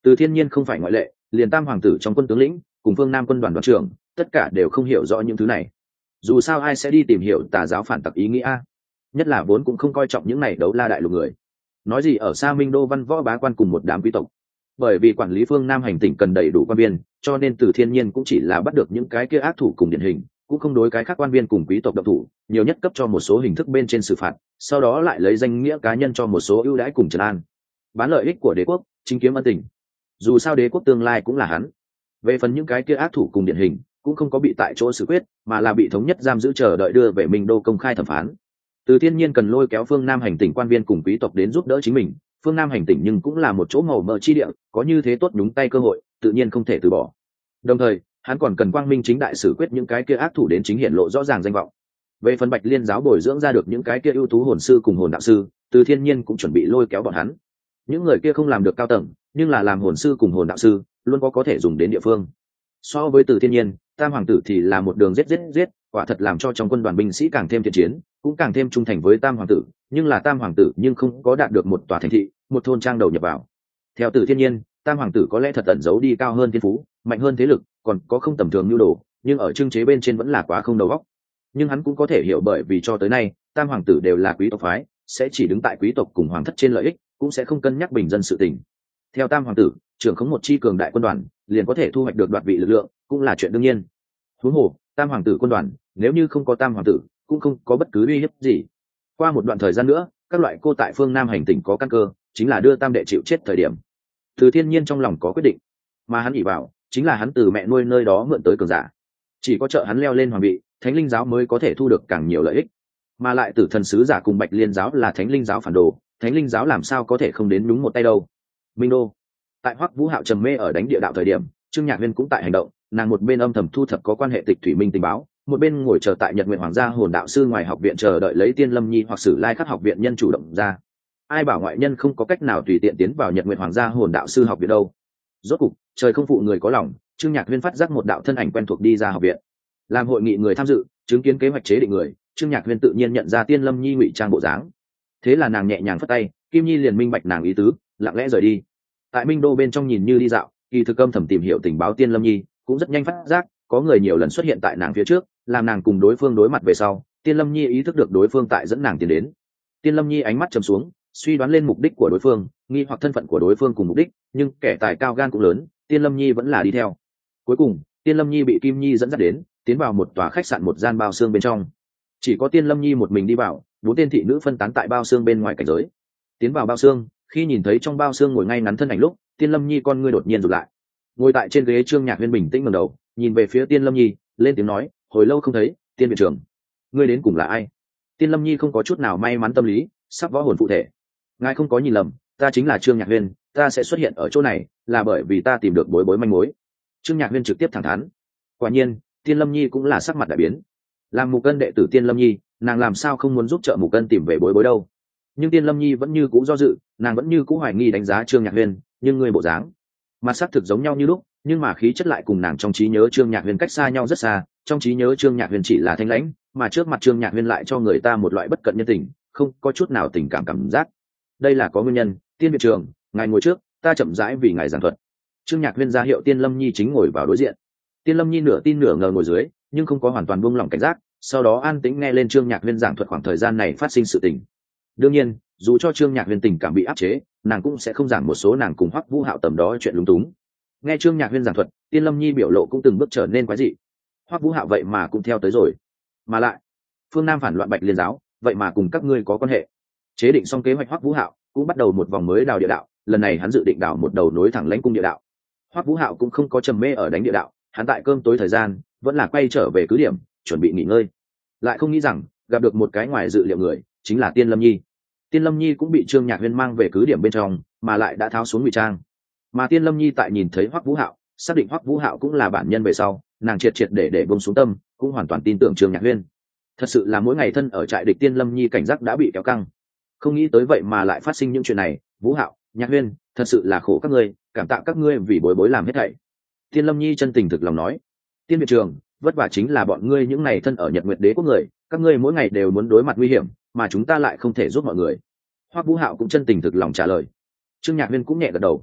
Từ Thiên Nhiên không phải ngoại lệ, liền tam hoàng tử trong quân tướng lĩnh cùng phương Nam quân đoàn đoàn trưởng tất cả đều không hiểu rõ những thứ này. Dù sao ai sẽ đi tìm hiểu tà giáo phản tặc ý nghĩa, nhất là vốn cũng không coi trọng những này đấu la đại lục người, nói gì ở xa Minh Đô văn võ bá quan cùng một đám quý tộc. Bởi vì quản lý phương Nam hành tỉnh cần đầy đủ quan viên, cho nên Từ Thiên Nhiên cũng chỉ là bắt được những cái kia ác thủ cùng điển hình, cũng không đối cái khác quan viên cùng quý tộc động thủ, nhiều nhất cấp cho một số hình thức bên trên xử phạt, sau đó lại lấy danh nghĩa cá nhân cho một số ưu đãi cùng trấn an, bán lợi ích của đế quốc, chính kiếm ân tình. Dù sao đế quốc tương lai cũng là hắn. Về phần những cái kia ác thủ cùng điển hình cũng không có bị tại chỗ xử quyết, mà là bị thống nhất giam giữ chờ đợi đưa về Minh Đô công khai thẩm phán. Từ Thiên Nhiên cần lôi kéo phương Nam hành tỉnh quan viên cùng quý tộc đến giúp đỡ chính mình. Phương Nam hành tỉnh nhưng cũng là một chỗ màu mỡ chi địa, có như thế tốt nhúng tay cơ hội, tự nhiên không thể từ bỏ. Đồng thời, hắn còn cần quang minh chính đại xử quyết những cái kia ác thủ đến chính hiện lộ rõ ràng danh vọng. Về phần Bạch Liên giáo bồi dưỡng ra được những cái kia ưu tú hồn sư cùng hồn đạo sư, Từ Thiên Nhiên cũng chuẩn bị lôi kéo bọn hắn. Những người kia không làm được cao tầng, nhưng là làm hồn sư cùng hồn đạo sư, luôn có có thể dùng đến địa phương. So với Từ Thiên Nhiên, Tam hoàng tử thì là một đường giết giết giết, quả thật làm cho trong quân đoàn binh sĩ càng thêm thiện chiến, cũng càng thêm trung thành với Tam hoàng tử, nhưng là Tam hoàng tử nhưng không có đạt được một tòa thành thị, một thôn trang đầu nhập vào. Theo Từ Thiên Nhiên, Tam hoàng tử có lẽ thật ẩn giấu đi cao hơn thiên phú, mạnh hơn thế lực, còn có không tầm thường nhu đồ, nhưng ở trưng chế bên trên vẫn là quá không đầu óc. Nhưng hắn cũng có thể hiểu, bởi vì cho tới nay, Tam hoàng tử đều là quý tộc phái, sẽ chỉ đứng tại quý tộc cùng hoàng thất trên lợi ích, cũng sẽ không cân nhắc bình dân sự tình. Theo Tam hoàng tử, trưởng khống một chi cường đại quân đoàn, liền có thể thu hoạch được đoạt vị lực lượng, cũng là chuyện đương nhiên. Huống hồ, Tam hoàng tử quân đoàn, nếu như không có Tam hoàng tử, cũng không có bất cứ uy hiếp gì. Qua một đoạn thời gian nữa, các loại cô tại phương Nam hành tỉnh có căn cơ, chính là đưa Tam đệ chịu chết thời điểm. Từ Thiên Nhiên trong lòng có quyết định, mà hắn ỷ vào chính là hắn từ mẹ nuôi nơi đó mượn tới cường giả, chỉ có trợ hắn leo lên hoàng vị, Thánh Linh giáo mới có thể thu được càng nhiều lợi ích. Mà lại Tử Thần sứ giả cùng Bạch Liên giáo là Thánh Linh giáo phản đồ, Thánh Linh giáo làm sao có thể không đến đúng một tay đâu. Minh Đô, tại Hoắc Vũ Hạo trầm mê ở đánh địa đạo thời điểm, Trương Nhạc Huyên cũng tại hành động, nàng một bên âm thầm thu thập có quan hệ tịch thủy minh tình báo, một bên ngồi chờ tại Nhật Nguyệt Hoàng gia hồn đạo sư ngoài học viện chờ đợi lấy Tiên Lâm Nhi hoặc Sử Lai Khắc học viện nhân chủ động ra. Ai bảo ngoại nhân không có cách nào tùy tiện tiến vào Nhật Nguyệt Hoàng gia hồn đạo sư học viện đâu. Rốt cục, trời không phụ người có lòng, Trương Nhạc Huyên phát giác một đạo thân ảnh quen thuộc đi ra học viện. Làm hội nghị người tham dự, chứng kiến kế hoạch chế định người, Trương Nhạc Huyên tự nhiên nhận ra Tiên Lâm Nhi ngụy trang bộ dáng. Thế là nàng nhẹ nhàng phất tay, Kim Nhi liền minh bạch nàng ý tứ, lặng lẽ rời đi. Tại Minh Đô bên trong nhìn như đi dạo, kỳ thực âm thầm tìm hiểu tình báo Tiên Lâm Nhi, cũng rất nhanh phát giác có người nhiều lần xuất hiện tại nàng phía trước, làm nàng cùng đối phương đối mặt về sau, Tiên Lâm Nhi ý thức được đối phương tại dẫn nàng tiến đến. Tiên Lâm Nhi ánh mắt trầm xuống, suy đoán lên mục đích của đối phương, nghi hoặc thân phận của đối phương cùng mục đích, nhưng kẻ tài cao gan cũng lớn, Tiên Lâm Nhi vẫn là đi theo. Cuối cùng, Tiên Lâm Nhi bị Kim Nhi dẫn dắt đến, tiến vào một tòa khách sạn một gian bao xương bên trong. Chỉ có Tiên Lâm Nhi một mình đi vào, bốn tên thị nữ phân tán tại bao xương bên ngoài cảnh giới. Tiến vào bao xương, khi nhìn thấy trong bao xương ngồi ngay ngắn thân ảnh lúc, Tiên Lâm Nhi con ngươi đột nhiên rụt lại. Ngồi tại trên ghế Trương Nhạc Huyên bình tĩnh ngẩng đầu, nhìn về phía Tiên Lâm Nhi, lên tiếng nói, hồi lâu không thấy, Tiên viện trưởng, ngươi đến cùng là ai? Tiên Lâm Nhi không có chút nào may mắn tâm lý, sắp võ hồn phụ thể. Ngài không có nhìn lầm, ta chính là Trương Nhạc Huyên, ta sẽ xuất hiện ở chỗ này là bởi vì ta tìm được bối bối manh mối. Trương Nhạc Huyên trực tiếp thẳng thắn. Quả nhiên, Tiên Lâm Nhi cũng là sắc mặt đại biến. Làm Mục Cân đệ tử Tiên Lâm Nhi, nàng làm sao không muốn giúp trợ Mục Cân tìm về bối bối đâu? Nhưng Tiên Lâm Nhi vẫn như cũ do dự, nàng vẫn như cũ hoài nghi đánh giá Trương Nhạc Huyên, nhưng người bộ dáng, mặt sắc thực giống nhau như lúc, nhưng mà khí chất lại cùng nàng trong trí nhớ Trương Nhạc Huyên cách xa nhau rất xa. Trong trí nhớ Trương Nhạc Huyên chỉ là thanh lãnh, mà trước mặt Trương Nhạc Huyên lại cho người ta một loại bất cận nhân tình, không có chút nào tình cảm cảm giác. Đây là có nguyên nhân. Tiên viện trưởng, ngài ngồi trước, ta chậm rãi vì ngài giảng thuật. Trương Nhạc Huyên ra hiệu Tiên Lâm Nhi chính ngồi vào đối diện. Tiên Lâm Nhi nửa tin nửa ngờ ngồi dưới, nhưng không có hoàn toàn buông lỏng cảnh giác, sau đó an tĩnh nghe lên Trương Nhạc Huyên giảng thuật khoảng thời gian này phát sinh sự tình. Đương nhiên, dù cho Trương Nhạc Huyên tình cảm bị áp chế, nàng cũng sẽ không giảng một số nàng cùng Hoắc Vũ Hạo tầm đó chuyện lúng túng. Nghe Trương Nhạc Huyên giảng thuật, Tiên Lâm Nhi biểu lộ cũng từng bước trở nên quái dị. Hoắc Vũ Hạo vậy mà cũng theo tới rồi, mà lại phương Nam phản loạn Bạch Liên giáo, vậy mà cùng các ngươi có quan hệ. Chế định xong kế hoạch, Hoắc Vũ Hạo cũng bắt đầu một vòng mới đào địa đạo, lần này hắn dự định đào một đầu nối thẳng lãnh cung địa đạo. Hoắc Vũ Hạo cũng không có trầm mê ở đánh địa đạo, hắn tại cơm tối thời gian vẫn là quay trở về cứ điểm, chuẩn bị nghỉ ngơi. Lại không nghĩ rằng gặp được một cái ngoài dự liệu người, chính là Tiên Lâm Nhi. Tiên Lâm Nhi cũng bị Trương Nhạc Huyên mang về cứ điểm bên trong, mà lại đã tháo xuống ngụy trang. Mà Tiên Lâm Nhi tại nhìn thấy Hoắc Vũ Hạo, xác định Hoắc Vũ Hạo cũng là bản nhân về sau, nàng triệt triệt để để buông xuống tâm, cũng hoàn toàn tin tưởng Trương Nhạc Huyên. Thật sự là mỗi ngày thân ở trại địch, Tiên Lâm Nhi cảnh giác đã bị kéo căng. Không nghĩ tới vậy mà lại phát sinh những chuyện này. Vũ Hạo, Nhạc Huyên, thật sự là khổ các ngươi, cảm tạ các ngươi vì bối bối làm hết thảy. Tiên Lâm Nhi chân tình thực lòng nói. Tiên viện trưởng, vất vả chính là bọn ngươi những ngày thân ở Nhật Nguyệt Đế quốc người, các ngươi mỗi ngày đều muốn đối mặt nguy hiểm, mà chúng ta lại không thể giúp mọi người. Hoắc Vũ Hạo cũng chân tình thực lòng trả lời. Trương Nhạc Huyên cũng nhẹ gật đầu.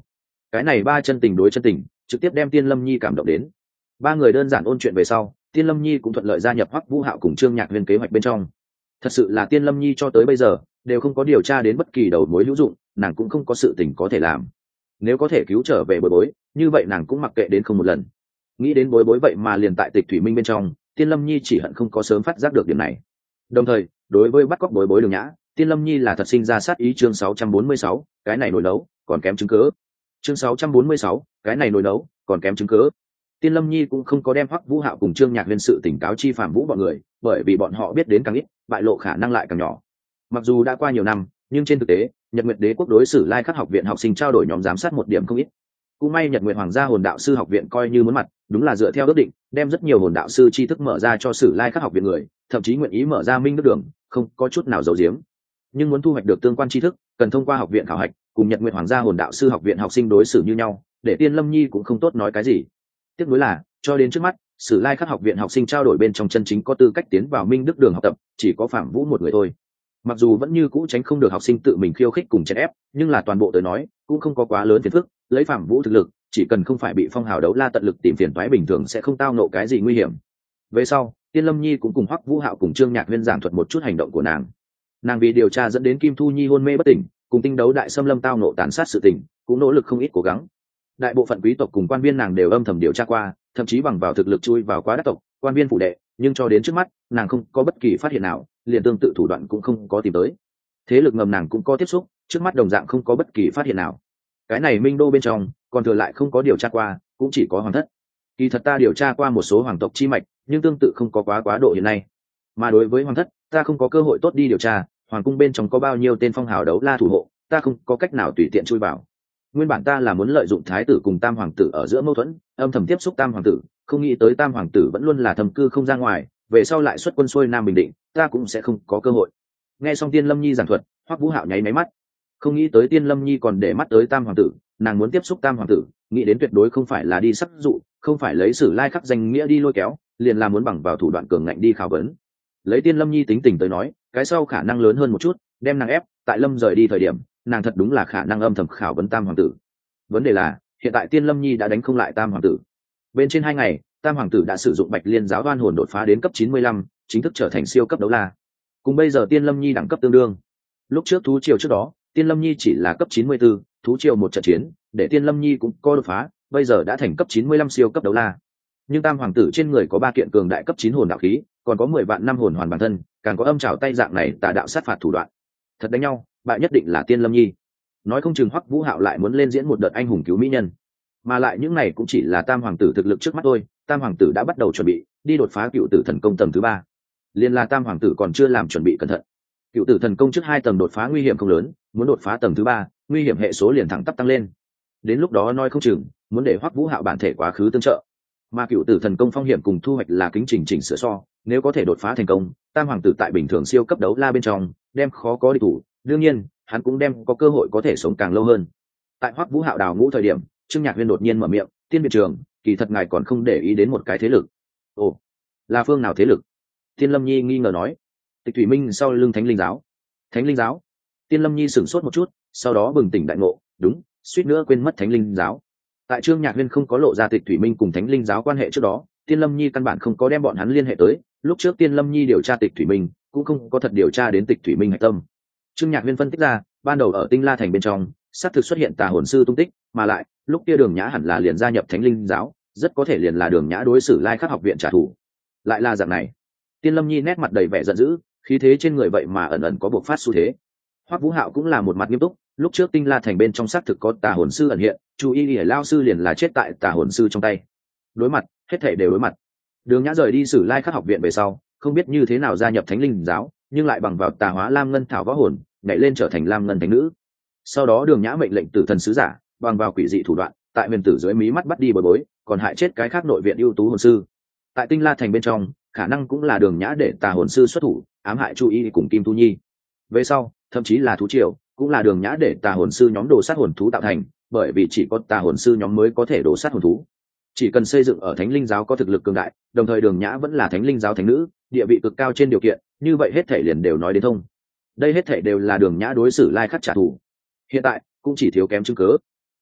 cái này ba chân tình đối chân tình trực tiếp đem Tiên Lâm Nhi cảm động đến. Ba người đơn giản ôn chuyện về sau, Tiên Lâm Nhi cũng thuận lợi gia nhập Hoắc Vũ Hạo cùng Trương Nhạc Huyền kế hoạch bên trong. Thật sự là Tiên Lâm Nhi cho tới bây giờ đều không có điều tra đến bất kỳ đầu mối hữu dụng, nàng cũng không có sự tình có thể làm. Nếu có thể cứu trở về Bối Bối, như vậy nàng cũng mặc kệ đến không một lần. Nghĩ đến Bối Bối vậy mà liền tại Tịch Thủy Minh bên trong, Tiên Lâm Nhi chỉ hận không có sớm phát giác được điểm này. Đồng thời, đối với bắt cóc Bối Bối Đường Nhã, Tiên Lâm Nhi là thật sinh ra sát ý. Chương sáu trăm bốn mươi sáu, cái này nổi đấu, còn kém chứng cứ. Chương sáu trăm bốn mươi sáu, cái này nổi đấu, còn kém chứng cứ. Tiên Lâm Nhi cũng không có đem Hoắc Vũ Hạo cùng Trương Nhạc Huyền sự tỉnh cáo chi Phạm Vũ bọn người, bởi vì bọn họ biết đến càng ít, bại lộ khả năng lại càng nhỏ. Mặc dù đã qua nhiều năm, nhưng trên thực tế, Nhật Nguyệt Đế quốc đối xử Lai Khắc học viện học sinh trao đổi nhóm giám sát một điểm không ít. Cũng may Nhật Nguyệt Hoàng gia Hồn Đạo sư học viện coi như muốn mặt, đúng là dựa theo ước định, đem rất nhiều hồn đạo sư tri thức mở ra cho sử Lai Khắc học viện người, thậm chí nguyện ý mở ra minh đức đường, không có chút nào giấu giếm. Nhưng muốn thu hoạch được tương quan tri thức, cần thông qua học viện khảo hạch, cùng Nhật Nguyệt Hoàng gia Hồn Đạo sư học viện học sinh đối xử như nhau, để Tiên Lâm Nhi cũng không tốt nói cái gì. Tiếc nuối là, cho đến trước mắt, sử Lai Khắc học viện học sinh trao đổi bên trong chân chính có tư cách tiến vào minh đức đường học tập, chỉ có Phạm Vũ một người thôi. Mặc dù vẫn như cũ tránh không được học sinh tự mình khiêu khích cùng chèn ép, nhưng là toàn bộ tới nói cũng không có quá lớn phiền phức. Lấy Phạm Vũ thực lực, chỉ cần không phải bị phong hào đấu la tận lực tìm phiền toái, bình thường sẽ không tao nộ cái gì nguy hiểm. Về sau, Tiên Lâm Nhi cũng cùng Hoắc Vũ Hạo cùng Trương Nhạc Huyên giảng thuật một chút hành động của nàng. Nàng vì điều tra dẫn đến Kim Thu Nhi hôn mê bất tỉnh, cùng tinh đấu đại xâm lâm tao nộ tàn sát sự tình, cũng nỗ lực không ít cố gắng. Đại bộ phận quý tộc cùng quan viên nàng đều âm thầm điều tra qua, thậm chí bằng vào thực lực chui vào quá đắc tộc, quan viên phủ đệ, nhưng cho đến trước mắt, nàng không có bất kỳ phát hiện nào, liền tương tự thủ đoạn cũng không có tìm tới. Thế lực ngầm nàng cũng có tiếp xúc, trước mắt đồng dạng không có bất kỳ phát hiện nào. Cái này Minh Đô bên trong, còn thừa lại không có điều tra qua, cũng chỉ có hoàng thất. Kỳ thật ta điều tra qua một số hoàng tộc chi mạch, nhưng tương tự không có quá quá độ hiện nay. Mà đối với hoàng thất, ta không có cơ hội tốt đi điều tra, hoàng cung bên trong có bao nhiêu tên phong hào đấu la thủ hộ, ta không có cách nào tùy tiện chui vào. Nguyên bản ta là muốn lợi dụng thái tử cùng tam hoàng tử ở giữa mâu thuẫn, âm thầm tiếp xúc tam hoàng tử, không nghĩ tới tam hoàng tử vẫn luôn là thầm cư không ra ngoài, về sau lại xuất quân xuôi nam Bình Định, ta cũng sẽ không có cơ hội. Nghe xong Tiên Lâm Nhi giảng thuật, Hoắc Vũ Hạo nháy máy mắt, không nghĩ tới Tiên Lâm Nhi còn để mắt tới tam hoàng tử, nàng muốn tiếp xúc tam hoàng tử, nghĩ đến tuyệt đối không phải là đi sắc dụ, không phải lấy sử Lai Khắc danh nghĩa đi lôi kéo, liền là muốn bằng vào thủ đoạn cường ngạnh đi khảo vấn. Lấy Tiên Lâm Nhi tính tình tới nói, cái sau khả năng lớn hơn một chút, đem nàng ép, tại Lâm rời đi thời điểm, nàng thật đúng là khả năng âm thầm khảo vấn tam hoàng tử. Vấn đề là, hiện tại Tiên Lâm Nhi đã đánh không lại tam hoàng tử. Bên trên hai ngày, tam hoàng tử đã sử dụng Bạch Liên giáo đoan hồn đột phá đến cấp chín mươi lăm, chính thức trở thành siêu cấp đấu la. Cùng bây giờ Tiên Lâm Nhi đẳng cấp tương đương. Lúc trước thú triều trước đó, Tiên Lâm Nhi chỉ là cấp chín mươi tư, thú triều một trận chiến, để Tiên Lâm Nhi cũng có đột phá, bây giờ đã thành cấp chín mươi lăm siêu cấp đấu la. Nhưng tam hoàng tử trên người có ba kiện cường đại cấp chín hồn đạo khí, còn có mười vạn năm hồn hoàn bản thân, càng có âm trảo tay dạng này tà đạo sát phạt thủ đoạn. Thật đánh nhau, bại nhất định là Tiên Lâm Nhi. Nói không chừng Hoắc Vũ Hạo lại muốn lên diễn một đợt anh hùng cứu mỹ nhân. Mà lại những này cũng chỉ là tam hoàng tử thực lực trước mắt thôi, tam hoàng tử đã bắt đầu chuẩn bị đi đột phá cựu tử thần công tầng thứ ba. Liên là tam hoàng tử còn chưa làm chuẩn bị cẩn thận. Cựu tử thần công trước hai tầng đột phá nguy hiểm không lớn, muốn đột phá tầng thứ ba, nguy hiểm hệ số liền thẳng tắp tăng lên. Đến lúc đó nói không chừng muốn để Hoắc Vũ Hạo bản thể quá khứ tương trợ. Mà cựu tử thần công phong hiểm cùng thu hoạch là kính trình chỉnh sửa so, nếu có thể đột phá thành công, tam hoàng tử tại bình thường siêu cấp đấu la bên trong đem khó có địch thủ, đương nhiên hắn cũng đem có cơ hội có thể sống càng lâu hơn. Tại Hoắc Vũ Hạo đào ngũ thời điểm, Trương Nhạc Huyên đột nhiên mở miệng, Tiên viện trường, kỳ thật ngài còn không để ý đến một cái thế lực. Ồ, là phương nào thế lực? Tiên Lâm Nhi nghi ngờ nói. Tịch Thủy Minh sau lưng Thánh Linh giáo. Thánh Linh giáo? Tiên Lâm Nhi sửng sốt một chút, sau đó bừng tỉnh đại ngộ, đúng, suýt nữa quên mất Thánh Linh giáo. Tại Trương Nhạc Huyên không có lộ ra Tịch Thủy Minh cùng Thánh Linh giáo quan hệ trước đó, Tiên Lâm Nhi căn bản không có đem bọn hắn liên hệ tới, lúc trước Tiên Lâm Nhi điều tra Tịch Thủy Minh, cũng không có thật điều tra đến Tịch Thủy Minh hạch tâm. Trương Nhạc Huyên phân tích ra, ban đầu ở Tinh La thành bên trong, xác thực xuất hiện tà hồn sư tung tích, mà lại, lúc kia Đường Nhã hẳn là liền gia nhập Thánh Linh giáo, rất có thể liền là Đường Nhã đối xử Lai Khắc học viện trả thù. Lại là dạng này. Tiên Lâm Nhi nét mặt đầy vẻ giận dữ, khí thế trên người vậy mà ẩn ẩn có bộc phát xu thế. Hoắc Vũ Hạo cũng là một mặt nghiêm túc, lúc trước Tinh La thành bên trong xác thực có tà hồn sư ẩn hiện, chú ý Liễu lão sư liền là chết tại tà hồn sư trong tay. Đối mặt, hết thảy đều đối mặt. Đường Nhã rời đi Sử Lai Khắc học viện về sau, không biết như thế nào gia nhập Thánh Linh giáo, nhưng lại bằng vào tà hóa Lam Ngân thảo võ hồn, nhảy lên trở thành Lam Ngân thánh nữ. Sau đó Đường Nhã mệnh lệnh Tử thần sứ giả, bằng vào quỷ dị thủ đoạn, tại huyền tử dưới mí mắt bắt đi Bối Bối, còn hại chết cái khác nội viện ưu tú hồn sư. Tại Tinh La thành bên trong, khả năng cũng là Đường Nhã để tà hồn sư xuất thủ, ám hại Chu Y cùng Kim Tu Nhi. Về sau, thậm chí là thú triều, cũng là Đường Nhã để tà hồn sư nhóm đồ sát hồn thú tạo thành, bởi vì chỉ có tà hồn sư nhóm mới có thể đồ sát hồn thú. Chỉ cần xây dựng ở Thánh Linh giáo có thực lực cường đại, đồng thời Đường Nhã vẫn là Thánh Linh giáo thánh nữ, địa vị cực cao trên điều kiện, như vậy hết thảy liền đều nói đến thông. Đây hết thảy đều là Đường Nhã đối xử Lai Khắc trả thù. Hiện tại cũng chỉ thiếu kém chứng cứ.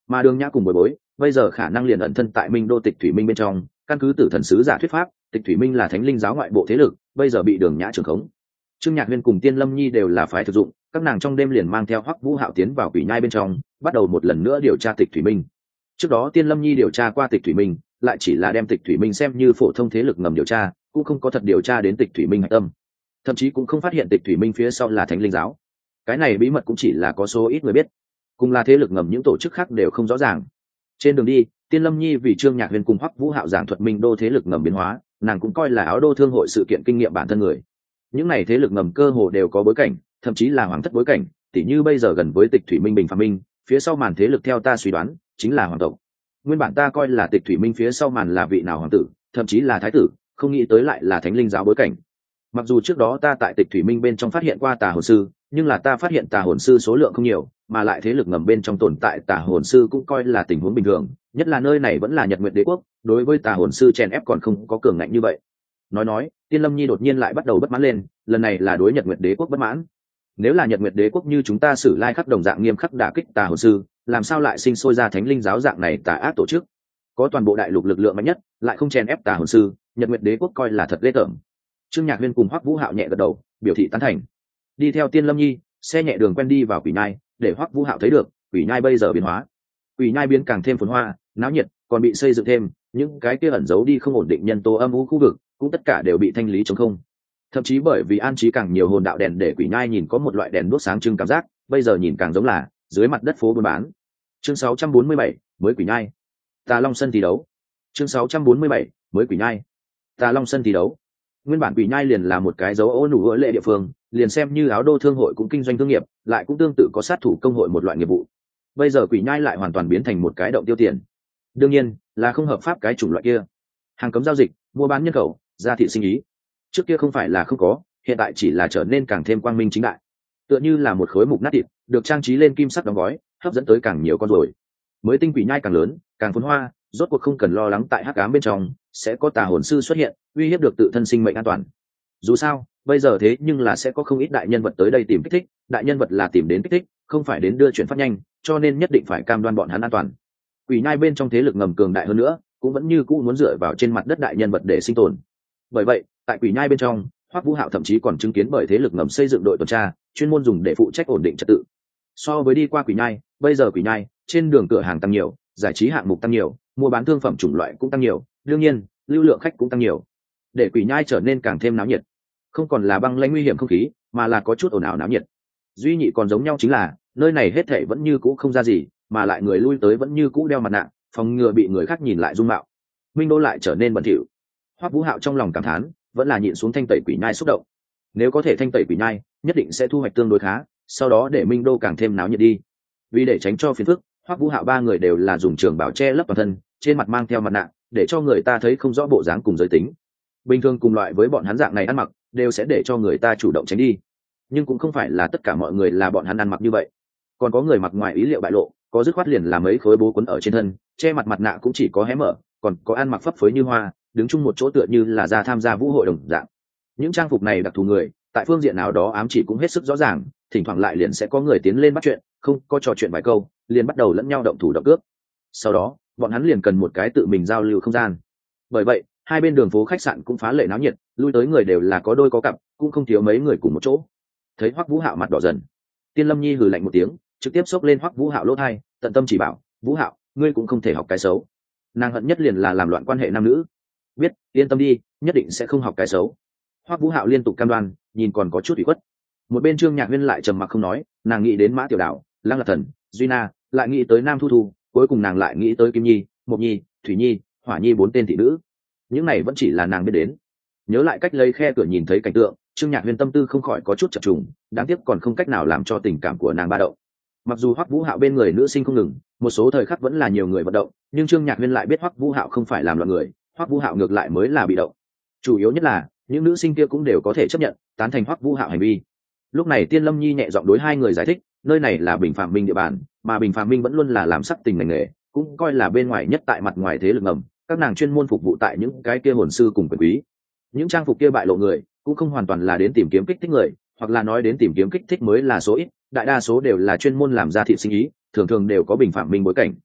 mà Đường Nhã cùng bồi bối bây giờ khả năng liền ẩn thân tại Minh đô Tịch Thủy Minh bên trong. Căn cứ Tử Thần sứ giả thuyết pháp, Tịch Thủy Minh là thánh linh giáo ngoại bộ thế lực, bây giờ bị Đường Nhã trưởng khống. Trương Nhạc Huyên cùng Tiên Lâm Nhi đều là phái thực dụng, các nàng trong đêm liền mang theo Hoắc Vũ Hạo tiến vào quỷ nhai bên trong, bắt đầu một lần nữa điều tra Tịch Thủy Minh. Trước đó Tiên Lâm Nhi điều tra qua Tịch Thủy Minh, lại chỉ là đem Tịch Thủy Minh xem như phổ thông thế lực ngầm điều tra, cũng không có thật điều tra đến Tịch Thủy Minh hạch tâm, thậm chí cũng không phát hiện Tịch Thủy Minh phía sau là thánh linh giáo. Cái này bí mật cũng chỉ là có số ít người biết, cùng là thế lực ngầm những tổ chức khác đều không rõ ràng. Trên đường đi, Tiên Lâm Nhi vì Trương Nhạc Huyền cùng Hoắc Vũ Hạo giảng thuật Minh đô thế lực ngầm biến hóa, nàng cũng coi là áo đô thương hội sự kiện kinh nghiệm bản thân người. Những này thế lực ngầm cơ hồ đều có bối cảnh, thậm chí là hoàng thất bối cảnh, tỉ như bây giờ gần với Tịch Thủy Minh Bình Phàm Minh, phía sau màn thế lực theo ta suy đoán chính là hoàng tộc. Nguyên bản ta coi là Tịch Thủy Minh phía sau màn là vị nào hoàng tử, thậm chí là thái tử, không nghĩ tới lại là thánh linh giáo bối cảnh. Mặc dù trước đó ta tại Tịch Thủy Minh bên trong phát hiện qua tà hồn sư, nhưng là ta phát hiện tà hồn sư số lượng không nhiều, mà lại thế lực ngầm bên trong tồn tại tà hồn sư cũng coi là tình huống bình thường, nhất là nơi này vẫn là Nhật Nguyệt Đế quốc, đối với tà hồn sư chèn ép còn không có cường ngạnh như vậy. Nói nói, Tiên Lâm Nhi đột nhiên lại bắt đầu bất mãn lên, lần này là đối Nhật Nguyệt Đế quốc bất mãn. Nếu là Nhật Nguyệt Đế quốc như chúng ta xử lai khắc đồng dạng nghiêm khắc đả kích tà hồn sư, làm sao lại sinh sôi ra thánh linh giáo dạng này tà ác tổ chức? Có toàn bộ đại lục lực lượng mạnh nhất, lại không chèn ép tà hồn sư, Nhật Nguyệt Đế quốc coi là thật ghê tởm. Trương Nhạc Huyên cùng Hoắc Vũ Hạo nhẹ gật đầu, biểu thị tán thành. Đi theo Tiên Lâm Nhi, xe nhẹ đường quen đi vào quỷ nhai, để Hoắc Vũ Hạo thấy được quỷ nhai bây giờ biến hóa. Quỷ nhai biến càng thêm phồn hoa, náo nhiệt, còn bị xây dựng thêm những cái kia ẩn giấu đi không ổn định nhân tố âm u khu vực, cũng tất cả đều bị thanh lý trống không. Thậm chí bởi vì an trí càng nhiều hồn đạo đèn để quỷ nhai nhìn có một loại đèn đuốc sáng trưng cảm giác, bây giờ nhìn càng giống là dưới mặt đất phố buôn bán. Chương sáu trăm bốn mươi bảy, mới quỷ nhai. Tà Long sân thi đấu. Chương sáu trăm bốn mươi bảy, mới quỷ nhai. Tà Long sân thi đấu. Nguyên bản quỷ nhai liền là một cái dấu ô nủ gỡ lệ địa phương, liền xem như áo đô thương hội cũng kinh doanh thương nghiệp, lại cũng tương tự có sát thủ công hội một loại nghiệp vụ. Bây giờ quỷ nhai lại hoàn toàn biến thành một cái động tiêu tiền. Đương nhiên là không hợp pháp cái chủng loại kia, hàng cấm giao dịch, mua bán nhân khẩu, gia thị sinh ý. Trước kia không phải là không có, hiện tại chỉ là trở nên càng thêm quang minh chính đại, tựa như là một khối mục nát thịt được trang trí lên kim sắc đóng gói, hấp dẫn tới càng nhiều con rồi. Mới tinh quỷ nhai càng lớn, càng phồn hoa, rốt cuộc không cần lo lắng tại hắc ám bên trong sẽ có tà hồn sư xuất hiện, uy hiếp được tự thân sinh mệnh an toàn. Dù sao bây giờ thế nhưng là sẽ có không ít đại nhân vật tới đây tìm kích thích, đại nhân vật là tìm đến kích thích, không phải đến đưa chuyển phát nhanh, cho nên nhất định phải cam đoan bọn hắn an toàn. Quỷ nhai bên trong thế lực ngầm cường đại hơn nữa, cũng vẫn như cũ muốn dựa vào trên mặt đất đại nhân vật để sinh tồn. Bởi vậy tại quỷ nhai bên trong, Hoắc Vũ Hạo thậm chí còn chứng kiến bởi thế lực ngầm xây dựng đội tuần tra, chuyên môn dùng để phụ trách ổn định trật tự. So với đi qua quỷ nhai, bây giờ quỷ nhai trên đường cửa hàng tăng nhiều, giải trí hạng mục tăng nhiều, mua bán thương phẩm chủng loại cũng tăng nhiều, đương nhiên lưu lượng khách cũng tăng nhiều, để quỷ nhai trở nên càng thêm náo nhiệt. Không còn là băng lãnh nguy hiểm không khí, mà là có chút ồn ào náo nhiệt. Duy nhị còn giống nhau chính là nơi này hết thảy vẫn như cũ không ra gì, mà lại người lui tới vẫn như cũ đeo mặt nạ, phòng ngừa bị người khác nhìn lại dung mạo. Minh đô lại trở nên bẩn thỉu. Hoắc Vũ Hạo trong lòng cảm thán, vẫn là nhịn xuống thanh tẩy quỷ nhai xúc động. Nếu có thể thanh tẩy quỷ nhai, nhất định sẽ thu hoạch tương đối khá, sau đó để Minh đô càng thêm náo nhiệt đi. Vì để tránh cho phiền phức, Hoắc Vũ Hạo ba người đều là dùng trường bảo che lấp toàn thân, trên mặt mang theo mặt nạ, để cho người ta thấy không rõ bộ dáng cùng giới tính. Bình thường cùng loại với bọn hắn dạng này ăn mặc, đều sẽ để cho người ta chủ động tránh đi. Nhưng cũng không phải là tất cả mọi người là bọn hắn ăn mặc như vậy. Còn có người mặc ngoài ý liệu bại lộ, có dứt khoát liền là mấy khối bố quấn ở trên thân, che mặt mặt nạ cũng chỉ có hé mở, còn có ăn mặc phấp phới như hoa, đứng chung một chỗ tựa như là ra tham gia vũ hội đồng dạng. Những trang phục này đặc thù người, tại phương diện nào đó ám chỉ cũng hết sức rõ ràng, thỉnh thoảng lại liền sẽ có người tiến lên bắt chuyện, không có trò chuyện vài câu, liền bắt đầu lẫn nhau động thủ động cướp. Sau đó, bọn hắn liền cần một cái tự mình giao lưu không gian. Bởi vậy, hai bên đường phố khách sạn cũng phá lệ náo nhiệt, lui tới người đều là có đôi có cặp, cũng không thiếu mấy người cùng một chỗ. Thấy Hoắc Vũ Hạo mặt đỏ dần, Tiên Lâm Nhi hừ lạnh một tiếng, trực tiếp xốc lên Hoắc Vũ Hạo lỗ tai, tận tâm chỉ bảo, "Vũ Hạo, ngươi cũng không thể học cái xấu." Nàng hận nhất liền là làm loạn quan hệ nam nữ. "Biết, yên tâm đi, nhất định sẽ không học cái xấu." Hoắc Vũ Hạo liên tục cam đoan, nhìn còn có chút ủy khuất. Một bên Trương Nhạc Huyên lại trầm mặc không nói, nàng nghĩ đến Mã Tiểu Đào, Lăng Lạc Thần, Duy Na, lại nghĩ tới Nam Thu Thu, cuối cùng nàng lại nghĩ tới Kim Nhi, Mộc Nhi, Thủy Nhi, Hỏa Nhi bốn tên thị nữ. Những này vẫn chỉ là nàng biết đến. Nhớ lại cách lấy khe cửa nhìn thấy cảnh tượng, Trương Nhạc Huyên tâm tư không khỏi có chút chập trùng, đáng tiếc còn không cách nào làm cho tình cảm của nàng ba động. Mặc dù Hoắc Vũ Hạo bên người nữ sinh không ngừng, một số thời khắc vẫn là nhiều người vận động, nhưng Trương Nhạc Huyên lại biết Hoắc Vũ Hạo không phải làm loạn người, Hoắc Vũ Hạo ngược lại mới là bị động. Chủ yếu nhất là những nữ sinh kia cũng đều có thể chấp nhận, tán thành Hoắc Vũ Hạo hành vi. Lúc này Tiên Lâm Nhi nhẹ giọng đối hai người giải thích, nơi này là Bình Phạm Minh địa bàn, mà Bình Phạm Minh vẫn luôn là làm sắc tình ngành nghề, cũng coi là bên ngoài nhất tại mặt ngoài thế lực ngầm, các nàng chuyên môn phục vụ tại những cái kia hồn sư cùng quyền quý. Những trang phục kia bại lộ người, cũng không hoàn toàn là đến tìm kiếm kích thích người, hoặc là nói đến tìm kiếm kích thích mới là số ít, đại đa số đều là chuyên môn làm ra thị sinh ý, thường thường đều có Bình Phạm Minh bối cảnh.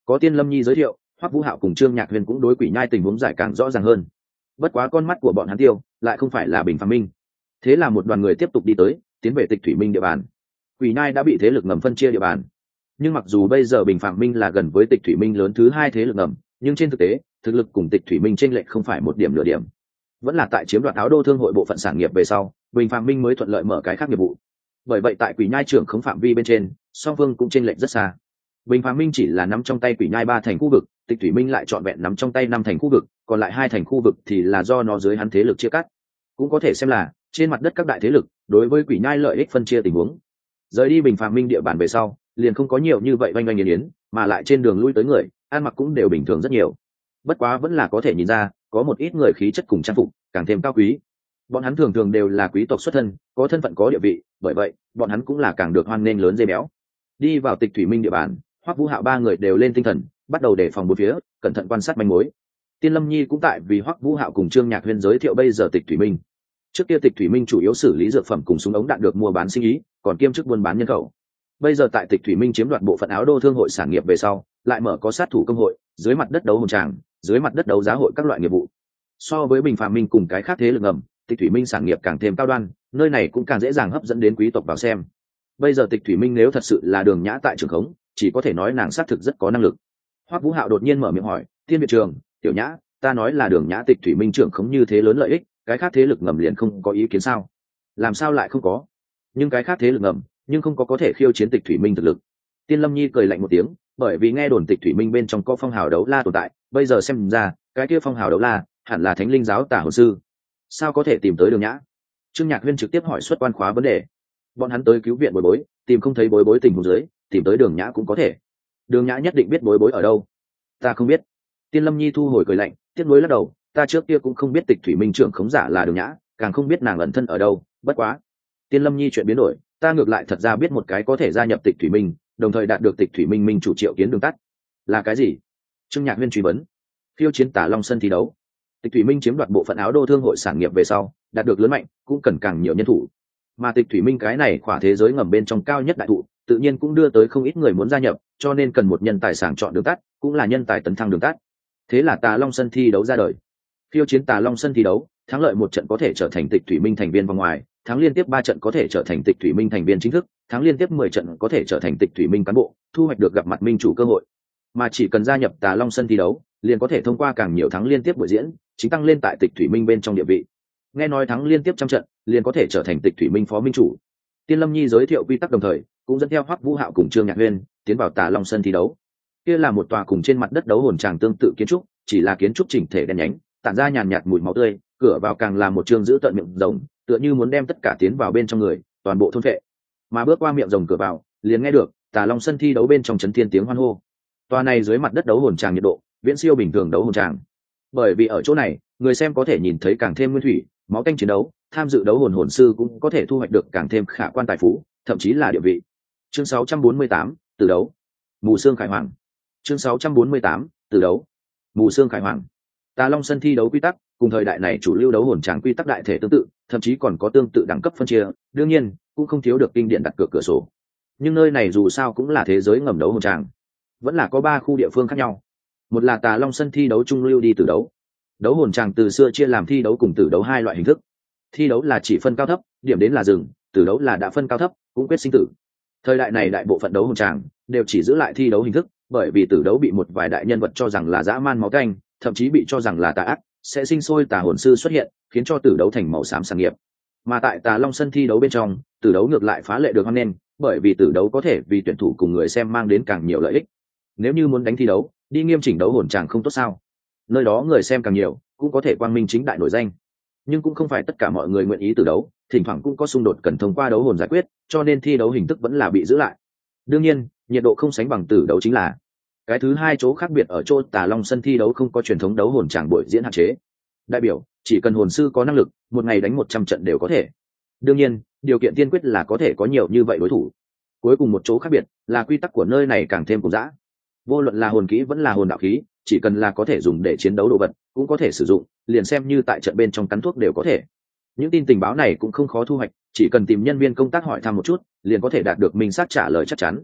Có Tiên Lâm Nhi giới thiệu, Hoắc Vũ Hạo cùng Trương Nhạc Huyền cũng đối Quỷ Nhai tình huống giải càng rõ ràng hơn. Bất quá con mắt của bọn hắn tiêu lại không phải là Bình Phàm Minh. Thế là một đoàn người tiếp tục đi tới, tiến về Tịch Thủy Minh địa bàn. Quỷ Nhai đã bị thế lực ngầm phân chia địa bàn, nhưng mặc dù bây giờ Bình Phàm Minh là gần với Tịch Thủy Minh lớn thứ hai thế lực ngầm, nhưng trên thực tế thực lực cùng Tịch Thủy Minh chênh lệch không phải một điểm nửa điểm. Vẫn là tại chiếm đoạt Áo Đô Thương hội bộ phận sản nghiệp về sau, Bình Phàm Minh mới thuận lợi mở cái khác nghiệp vụ. Bởi vậy tại Quỷ Nhai trưởng khống phạm vi bên trên, song phương cũng chênh lệch rất xa. Bình Phàm Minh chỉ là nắm trong tay Quỷ Nhai ba thành khu vực, Tịch Thủy Minh lại trọn vẹn nắm trong tay năm thành khu vực, còn lại hai thành khu vực thì là do nó dưới hắn thế lực chia cắt. Cũng có thể xem là trên mặt đất các đại thế lực đối với Quỷ Nhai lợi ích phân chia tình huống. Rời đi Bình Phàm Minh địa bàn về sau, liền không có nhiều như vậy oanh oanh yến yến, mà lại trên đường lui tới người, ăn mặc cũng đều bình thường rất nhiều. Bất quá vẫn là có thể nhìn ra, có một ít người khí chất cùng trang phục càng thêm cao quý. Bọn hắn thường thường đều là quý tộc xuất thân, có thân phận có địa vị, bởi vậy bọn hắn cũng là càng được hoan nghênh lớn dây béo. Đi vào Tịch Thủy Minh địa bàn, Hoắc Vũ Hạo ba người đều lên tinh thần, bắt đầu đề phòng bốn phía, cẩn thận quan sát manh mối. Tiên Lâm Nhi cũng tại vì Hoắc Vũ Hạo cùng Trương Nhạc Huyên giới thiệu bây giờ Tịch Thủy Minh. Trước kia Tịch Thủy Minh chủ yếu xử lý dược phẩm cùng súng ống đạn được mua bán sinh ý, còn kiêm chức buôn bán nhân khẩu. Bây giờ tại Tịch Thủy Minh chiếm đoạt bộ phận Áo Đô Thương hội sản nghiệp về sau, lại mở có sát thủ công hội, dưới mặt đất đấu hồn tràng, dưới mặt đất đấu giá hội các loại nghiệp vụ. So với Bình Phàm Minh cùng cái khác thế lực ngầm, Tịch Thủy Minh sản nghiệp càng thêm cao đoan, nơi này cũng càng dễ dàng hấp dẫn đến quý tộc vào xem. Bây giờ Tịch Thủy Minh nếu thật sự là Đường Nhã tại trường khống, chỉ có thể nói nàng xác thực rất có năng lực. Hoắc Vũ Hạo đột nhiên mở miệng hỏi, Tiên viện trường, Tiểu Nhã, ta nói là Đường Nhã Tịch Thủy Minh trưởng khống như thế lớn lợi ích, cái khác thế lực ngầm liền không có ý kiến sao? Làm sao lại không có? Nhưng cái khác thế lực ngầm, nhưng không có có thể khiêu chiến Tịch Thủy Minh thực lực. Tiên Lâm Nhi cười lạnh một tiếng, bởi vì nghe đồn Tịch Thủy Minh bên trong có phong hào đấu la tồn tại, bây giờ xem ra, cái kia phong hào đấu la hẳn là Thánh Linh giáo Tả Hồn sư. Sao có thể tìm tới Đường Nhã? Trương Nhạc Huyên trực tiếp hỏi xuất quan khóa vấn đề. Bọn hắn tới cứu viện Bối Bối, tìm không thấy Bối Bối tình huống dưới, tìm tới Đường Nhã cũng có thể. Đường Nhã nhất định biết Bối Bối ở đâu. Ta không biết. Tiên Lâm Nhi thu hồi cười lạnh, tiếc nuối lắc đầu, ta trước kia cũng không biết Tịch Thủy Minh trưởng khống giả là Đường Nhã, càng không biết nàng ẩn thân ở đâu, bất quá. Tiên Lâm Nhi chuyện biến đổi, ta ngược lại thật ra biết một cái có thể gia nhập Tịch Thủy Minh, đồng thời đạt được Tịch Thủy Minh minh chủ triệu kiến đường tắt. Là cái gì? Trương Nhạc Huyên truy vấn. Khiêu chiến Tả Long sân thi đấu. Tịch Thủy Minh chiếm đoạt bộ phận Áo Đô Thương hội sản nghiệp về sau, đạt được lớn mạnh, cũng cần càng nhiều nhân thủ. Mà Tịch Thủy Minh cái này khỏa thế giới ngầm bên trong cao nhất đại thụ, tự nhiên cũng đưa tới không ít người muốn gia nhập, cho nên cần một nhân tài sàng chọn đường tắt, cũng là nhân tài tấn thăng đường tắt. Thế là Tà Long sân thi đấu ra đời. Khiêu chiến Tà Long sân thi đấu, thắng lợi một trận có thể trở thành Tịch Thủy Minh thành viên vòng ngoài, thắng liên tiếp ba trận có thể trở thành Tịch Thủy Minh thành viên chính thức, thắng liên tiếp mười trận có thể trở thành Tịch Thủy Minh cán bộ, thu hoạch được gặp mặt minh chủ cơ hội. Mà chỉ cần gia nhập Tà Long sân thi đấu, liền có thể thông qua càng nhiều thắng liên tiếp buổi diễn, chính tăng lên tại Tịch Thủy Minh bên trong địa vị. Nghe nói thắng liên tiếp trăm trận, liền có thể trở thành Tịch Thủy Minh phó minh chủ. Tiên Lâm Nhi giới thiệu quy tắc đồng thời, cũng dẫn theo Hoắc Vũ Hạo cùng Trương Nhạc Huyên tiến vào Tà Long sân thi đấu. Kia là một tòa cùng trên mặt đất đấu hồn tràng tương tự kiến trúc, chỉ là kiến trúc chỉnh thể đen nhánh, tản ra nhàn nhạt mùi máu tươi, cửa vào càng là một trương giữ tận miệng rồng, tựa như muốn đem tất cả tiến vào bên trong người, toàn bộ thôn phệ. Mà bước qua miệng rồng cửa vào, liền nghe được Tà Long sân thi đấu bên trong chấn thiên tiếng hoan hô. Tòa này dưới mặt đất đấu hồn tràng nhiệt độ viễn siêu bình thường đấu hồn tràng, bởi vì ở chỗ này, người xem có thể nhìn thấy càng thêm nguyên thủy, máu tanh chiến đấu, tham dự đấu hồn hồn sư cũng có thể thu hoạch được càng thêm khả quan tài phú, thậm chí là địa vị. Chương sáu trăm bốn mươi tám, từ đấu. Mù Sương Khải Hoàng. Chương sáu trăm bốn mươi tám, từ đấu. Mù Sương Khải Hoàng. Tà Long sân thi đấu quy tắc cùng thời đại này chủ lưu đấu hồn tràng quy tắc đại thể tương tự, thậm chí còn có tương tự đẳng cấp phân chia, đương nhiên cũng không thiếu được kinh điển đặt cược cửa sổ. Nhưng nơi này dù sao cũng là thế giới ngầm đấu hồn tràng, vẫn là có ba khu địa phương khác nhau. Một là Tà Long sân thi đấu trung lưu đi từ đấu. Đấu hồn tràng từ xưa chia làm thi đấu cùng tử đấu hai loại hình thức. Thi đấu là chỉ phân cao thấp, điểm đến là dừng, tử đấu là đã phân cao thấp, cũng quyết sinh tử. Thời đại này đại bộ phận đấu hồn tràng đều chỉ giữ lại thi đấu hình thức, bởi vì tử đấu bị một vài đại nhân vật cho rằng là dã man máu canh, thậm chí bị cho rằng là tà ác, sẽ sinh sôi tà hồn sư xuất hiện, khiến cho tử đấu thành màu xám sản nghiệp. Mà tại Tà Long sân thi đấu bên trong, tử đấu ngược lại phá lệ được hoan nghênh, bởi vì tử đấu có thể vì tuyển thủ cùng người xem mang đến càng nhiều lợi ích. Nếu như muốn đánh thi đấu, đi nghiêm chỉnh đấu hồn tràng không tốt sao? Nơi đó người xem càng nhiều, cũng có thể quang minh chính đại nổi danh. Nhưng cũng không phải tất cả mọi người nguyện ý tử đấu, thỉnh thoảng cũng có xung đột cần thông qua đấu hồn giải quyết, cho nên thi đấu hình thức vẫn là bị giữ lại. Đương nhiên, nhiệt độ không sánh bằng tử đấu chính là cái thứ hai chỗ khác biệt ở chỗ Tà Long sân thi đấu không có truyền thống đấu hồn tràng buổi diễn hạn chế. Đại biểu, chỉ cần hồn sư có năng lực, một ngày đánh một trăm trận đều có thể. Đương nhiên, điều kiện tiên quyết là có thể có nhiều như vậy đối thủ. Cuối cùng một chỗ khác biệt là quy tắc của nơi này càng thêm cùng dã. Vô luận là hồn kỹ vẫn là hồn đạo khí, chỉ cần là có thể dùng để chiến đấu đồ vật, cũng có thể sử dụng, liền xem như tại trận bên trong cắn thuốc đều có thể. Những tin tình báo này cũng không khó thu hoạch, chỉ cần tìm nhân viên công tác hỏi thăm một chút, liền có thể đạt được minh xác trả lời chắc chắn.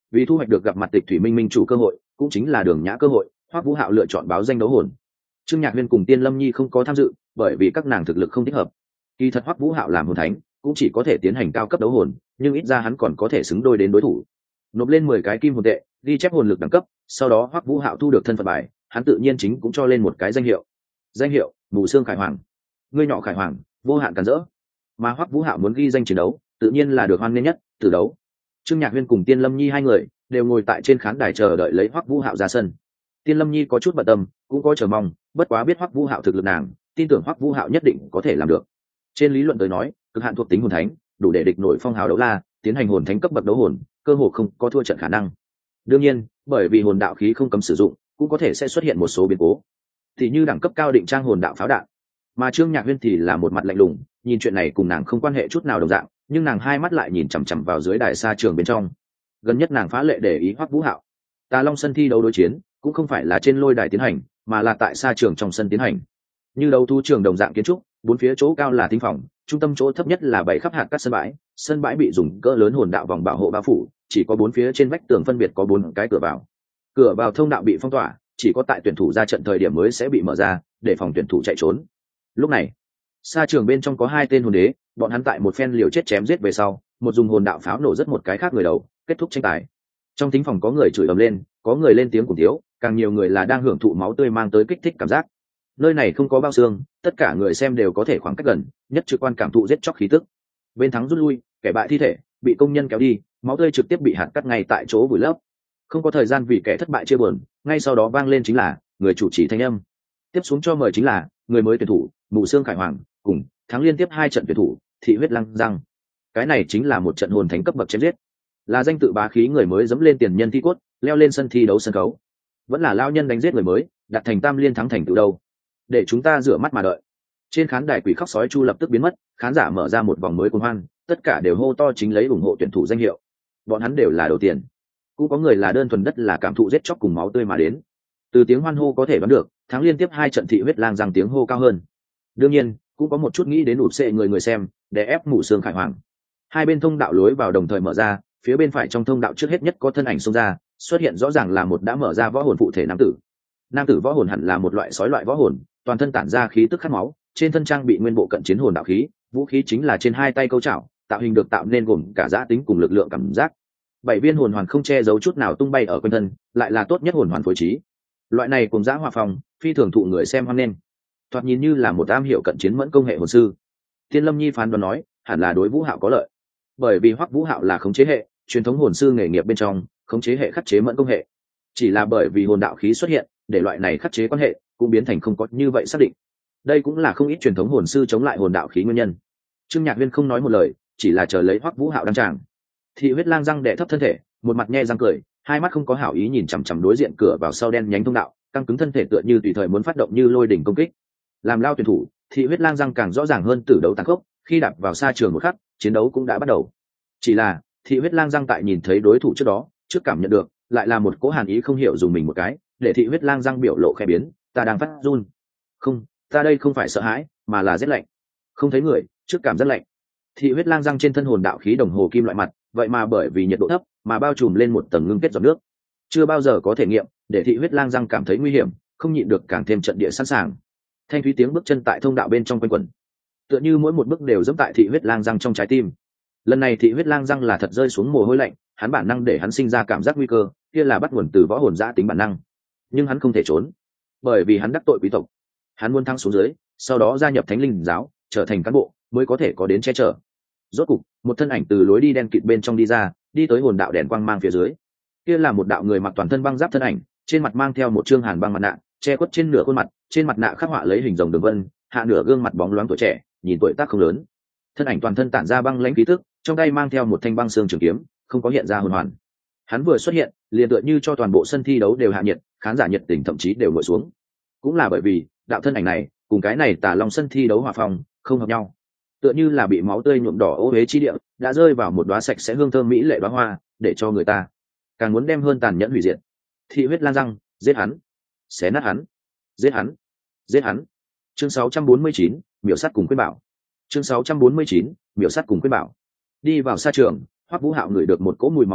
Vì thu hoạch được gặp mặt Tịch Thủy Minh minh chủ cơ hội, cũng chính là Đường Nhã cơ hội, Hoắc Vũ Hạo lựa chọn báo danh đấu hồn. Trương Nhạc Huyên cùng Tiên Lâm Nhi không có tham dự, bởi vì các nàng thực lực không thích hợp. Kỳ thật Hoắc Vũ Hạo làm hồn thánh, cũng chỉ có thể tiến hành cao cấp đấu hồn, nhưng ít ra hắn còn có thể xứng đôi đến đối thủ. Nộp lên mười cái kim hồn tệ, ghi chép hồn lực đẳng cấp, sau đó Hoắc Vũ Hạo thu được thân phận bài, hắn tự nhiên chính cũng cho lên một cái danh hiệu. Danh hiệu: Mù Xương Khải Hoàng. Ngươi nhỏ Khải Hoàng, vô hạn cản rỡ. Mà Hoắc Vũ Hạo muốn ghi danh chiến đấu, tự nhiên là được hoan nghênh nhất, tử đấu. Trương Nhạc Huyên cùng Tiên Lâm Nhi hai người đều ngồi tại trên khán đài chờ đợi lấy Hoắc Vũ Hạo ra sân. Tiên Lâm Nhi có chút bận tâm, cũng có chờ mong, bất quá biết Hoắc Vũ Hạo thực lực nàng, tin tưởng Hoắc Vũ Hạo nhất định có thể làm được. Trên lý luận tới nói, cực hạn thuộc tính hồn thánh, đủ để địch nổi phong hào đấu la, tiến hành hồn thánh cấp bậc đấu hồn, cơ hồ không có thua trận khả năng. Đương nhiên, bởi vì hồn đạo khí không cấm sử dụng, cũng có thể sẽ xuất hiện một số biến cố. Thì như đẳng cấp cao định trang hồn đạo pháo đạn. Mà Trương Nhạc Huyên thì là một mặt lạnh lùng, nhìn chuyện này cùng nàng không quan hệ chút nào đồng dạng, nhưng nàng hai mắt lại nhìn chằm chằm vào dưới đài xa trường bên trong. Gần nhất nàng phá lệ để ý Hoắc Vũ Hạo. Tà Long sân thi đấu đối chiến, cũng không phải là trên lôi đài tiến hành, mà là tại xa trường trong sân tiến hành. Như đấu thú trường đồng dạng kiến trúc, bốn phía chỗ cao là thính phòng, trung tâm chỗ thấp nhất là bảy khắp hạt các sân bãi, sân bãi bị dùng cỡ lớn hồn đạo vòng bảo hộ bao phủ, chỉ có bốn phía trên vách tường phân biệt có bốn cái cửa vào. Cửa vào thông đạo bị phong tỏa, chỉ có tại tuyển thủ ra trận thời điểm mới sẽ bị mở ra, để phòng tuyển thủ chạy trốn. Lúc này, xa trường bên trong có hai tên hồn đế, bọn hắn tại một phen liều chết chém giết về sau, một dùng hồn đạo pháo nổ rất một cái khác người đầu, kết thúc tranh tài. Trong thính phòng có người chửi ầm lên, có người lên tiếng cùng thiếu, càng nhiều người là đang hưởng thụ máu tươi mang tới kích thích cảm giác. Nơi này không có bao xương, tất cả người xem đều có thể khoảng cách gần, nhất trực quan cảm thụ giết chóc khí tức. Bên thắng rút lui, kẻ bại thi thể bị công nhân kéo đi, máu tươi trực tiếp bị hạt cắt ngay tại chỗ vùi lấp. Không có thời gian vì kẻ thất bại chia buồn, ngay sau đó vang lên chính là người chủ trì thanh âm. Tiếp xuống cho mời chính là người mới tuyển thủ, Mù Xương Khải Hoàng, cùng thắng liên tiếp hai trận tuyển thủ, Thị Huyết Lăng Răng. Cái này chính là một trận hồn thánh cấp bậc chém giết. Là danh tự bá khí người mới dẫm lên tiền nhân thi cốt, leo lên sân thi đấu sân khấu. Vẫn là lao nhân đánh giết người mới, đạt thành tam liên thắng thành tựu đâu. Để chúng ta rửa mắt mà đợi. Trên khán đài quỷ khóc sói chu lập tức biến mất, khán giả mở ra một vòng mới cuồng hoan, tất cả đều hô to chính lấy ủng hộ tuyển thủ danh hiệu. Bọn hắn đều là đầu tiền. Cũng có người là đơn thuần đất là cảm thụ giết chóc cùng máu tươi mà đến. Từ tiếng hoan hô có thể đoán được, thắng liên tiếp hai trận Thị Huyết Lang Răng tiếng hô cao hơn. Đương nhiên, cũng có một chút nghĩ đến ụt xệ người người xem, để ép Mù Xương Khải Hoàng. Hai bên thông đạo lối vào đồng thời mở ra, phía bên phải trong thông đạo trước hết nhất có thân ảnh xông ra, xuất hiện rõ ràng là một đã mở ra võ hồn phụ thể nam tử. Nam tử võ hồn hẳn là một loại sói loại võ hồn, toàn thân tản ra khí tức khát máu, trên thân trang bị nguyên bộ cận chiến hồn đạo khí, vũ khí chính là trên hai tay câu chảo, tạo hình được tạo nên gồm cả giá tính cùng lực lượng cảm giác. Bảy viên hồn hoàn không che giấu chút nào tung bay ở quanh thân, lại là tốt nhất hồn hoàn phối trí. Loại này cùng giá hòa phòng, phi thường thụ người xem hoan nghênh. Thoạt nhìn như là một am hiểu cận chiến mẫn công hệ hồn sư. Tiên Lâm Nhi phán đoán nói, hẳn là đối Vũ Hạo có lợi. Bởi vì Hoắc Vũ Hạo là khống chế hệ, truyền thống hồn sư nghề nghiệp bên trong, khống chế hệ khắc chế mẫn công hệ. Chỉ là bởi vì hồn đạo khí xuất hiện, để loại này khắc chế quan hệ cũng biến thành không có như vậy xác định. Đây cũng là không ít truyền thống hồn sư chống lại hồn đạo khí nguyên nhân. Trương Nhạc Huyên không nói một lời, chỉ là chờ lấy Hoắc Vũ Hạo đăng tràng. Thị Huyết Lang Răng đè thấp thân thể, một mặt nhe răng cười, hai mắt không có hảo ý nhìn chằm chằm đối diện cửa vào sau đen nhánh thông đạo, căng cứng thân thể tựa như tùy thời muốn phát động như lôi đỉnh công kích. Làm lao tuyển thủ, Thị Huyết Lang Răng càng rõ ràng hơn tử đấu tàn khốc, khi đạp vào xa trường một khắc, chiến đấu cũng đã bắt đầu. Chỉ là, Thị Huyết Lang Răng tại nhìn thấy đối thủ trước đó, trước cảm nhận được, lại là một cỗ hàn ý không hiểu dùng mình một cái, để Thị Huyết Lang Răng biểu lộ khẽ biến, ta đang phát run. Không, ta đây không phải sợ hãi, mà là rét lạnh. Không thấy người, trước cảm rất lạnh. Thị Huyết Lang Răng trên thân hồn đạo khí đồng hồ kim loại mặt, vậy mà bởi vì nhiệt độ thấp, mà bao trùm lên một tầng ngưng kết giọt nước. Chưa bao giờ có thể nghiệm, để Thị Huyết Lang Răng cảm thấy nguy hiểm, không nhịn được càng thêm trận địa sẵn sàng. Thanh thúy tiếng bước chân tại thông đạo bên trong quanh quẩn, tựa như mỗi một bước đều giẫm tại Thị Huyết Lang Răng trong trái tim. Lần này Thị Huyết Lang Răng là thật rơi xuống mồ hôi lạnh, hắn bản năng để hắn sinh ra cảm giác nguy cơ, kia là bắt nguồn từ võ hồn giã tính bản năng. Nhưng hắn không thể trốn, bởi vì hắn đắc tội quý tộc. Hắn muốn thăng xuống dưới, sau đó gia nhập Thánh Linh giáo, trở thành cán bộ, mới có thể có đến che chở. Rốt cục, một thân ảnh từ lối đi đen kịt bên trong đi ra, đi tới hồn đạo đèn quang mang phía dưới. Kia là một đạo người mặc toàn thân băng giáp thân ảnh, trên mặt mang theo một trương hàn băng mặt nạ, che khuất trên nửa khuôn mặt, trên mặt nạ khắc họa lấy hình rồng đường vân, hạ nửa gương mặt bóng loáng tuổi trẻ, nhìn tuổi tác không lớn. Thân ảnh toàn thân tản ra băng lãnh khí tức, trong tay mang theo một thanh băng xương trường kiếm, không có hiện ra hồn hoàn. Hắn vừa xuất hiện, liền tựa như cho toàn bộ sân thi đấu đều hạ nhiệt, khán giả nhiệt tình thậm chí đều ngồi xuống. Cũng là bởi vì, đạo thân ảnh này, cùng cái này Tà Long sân thi đấu hòa phong, không hợp nhau. Tựa như là bị máu tươi nhuộm đỏ ô uế chi địa, đã rơi vào một đóa sạch sẽ hương thơm mỹ lệ đóa hoa, để cho người ta càng muốn đem hơn tàn nhẫn hủy diệt. Thị Huyết Lang Răng, giết hắn, xé nát hắn, giết hắn, giết hắn. Chương sáu trăm bốn mươi chín, miểu sát cùng khuyên bảo. Chương sáu trăm bốn mươi chín, miểu sát cùng khuyên bảo. Đi vào xa trường, Hoắc Vũ Hạo ngửi được một cỗ mùi máu tươi,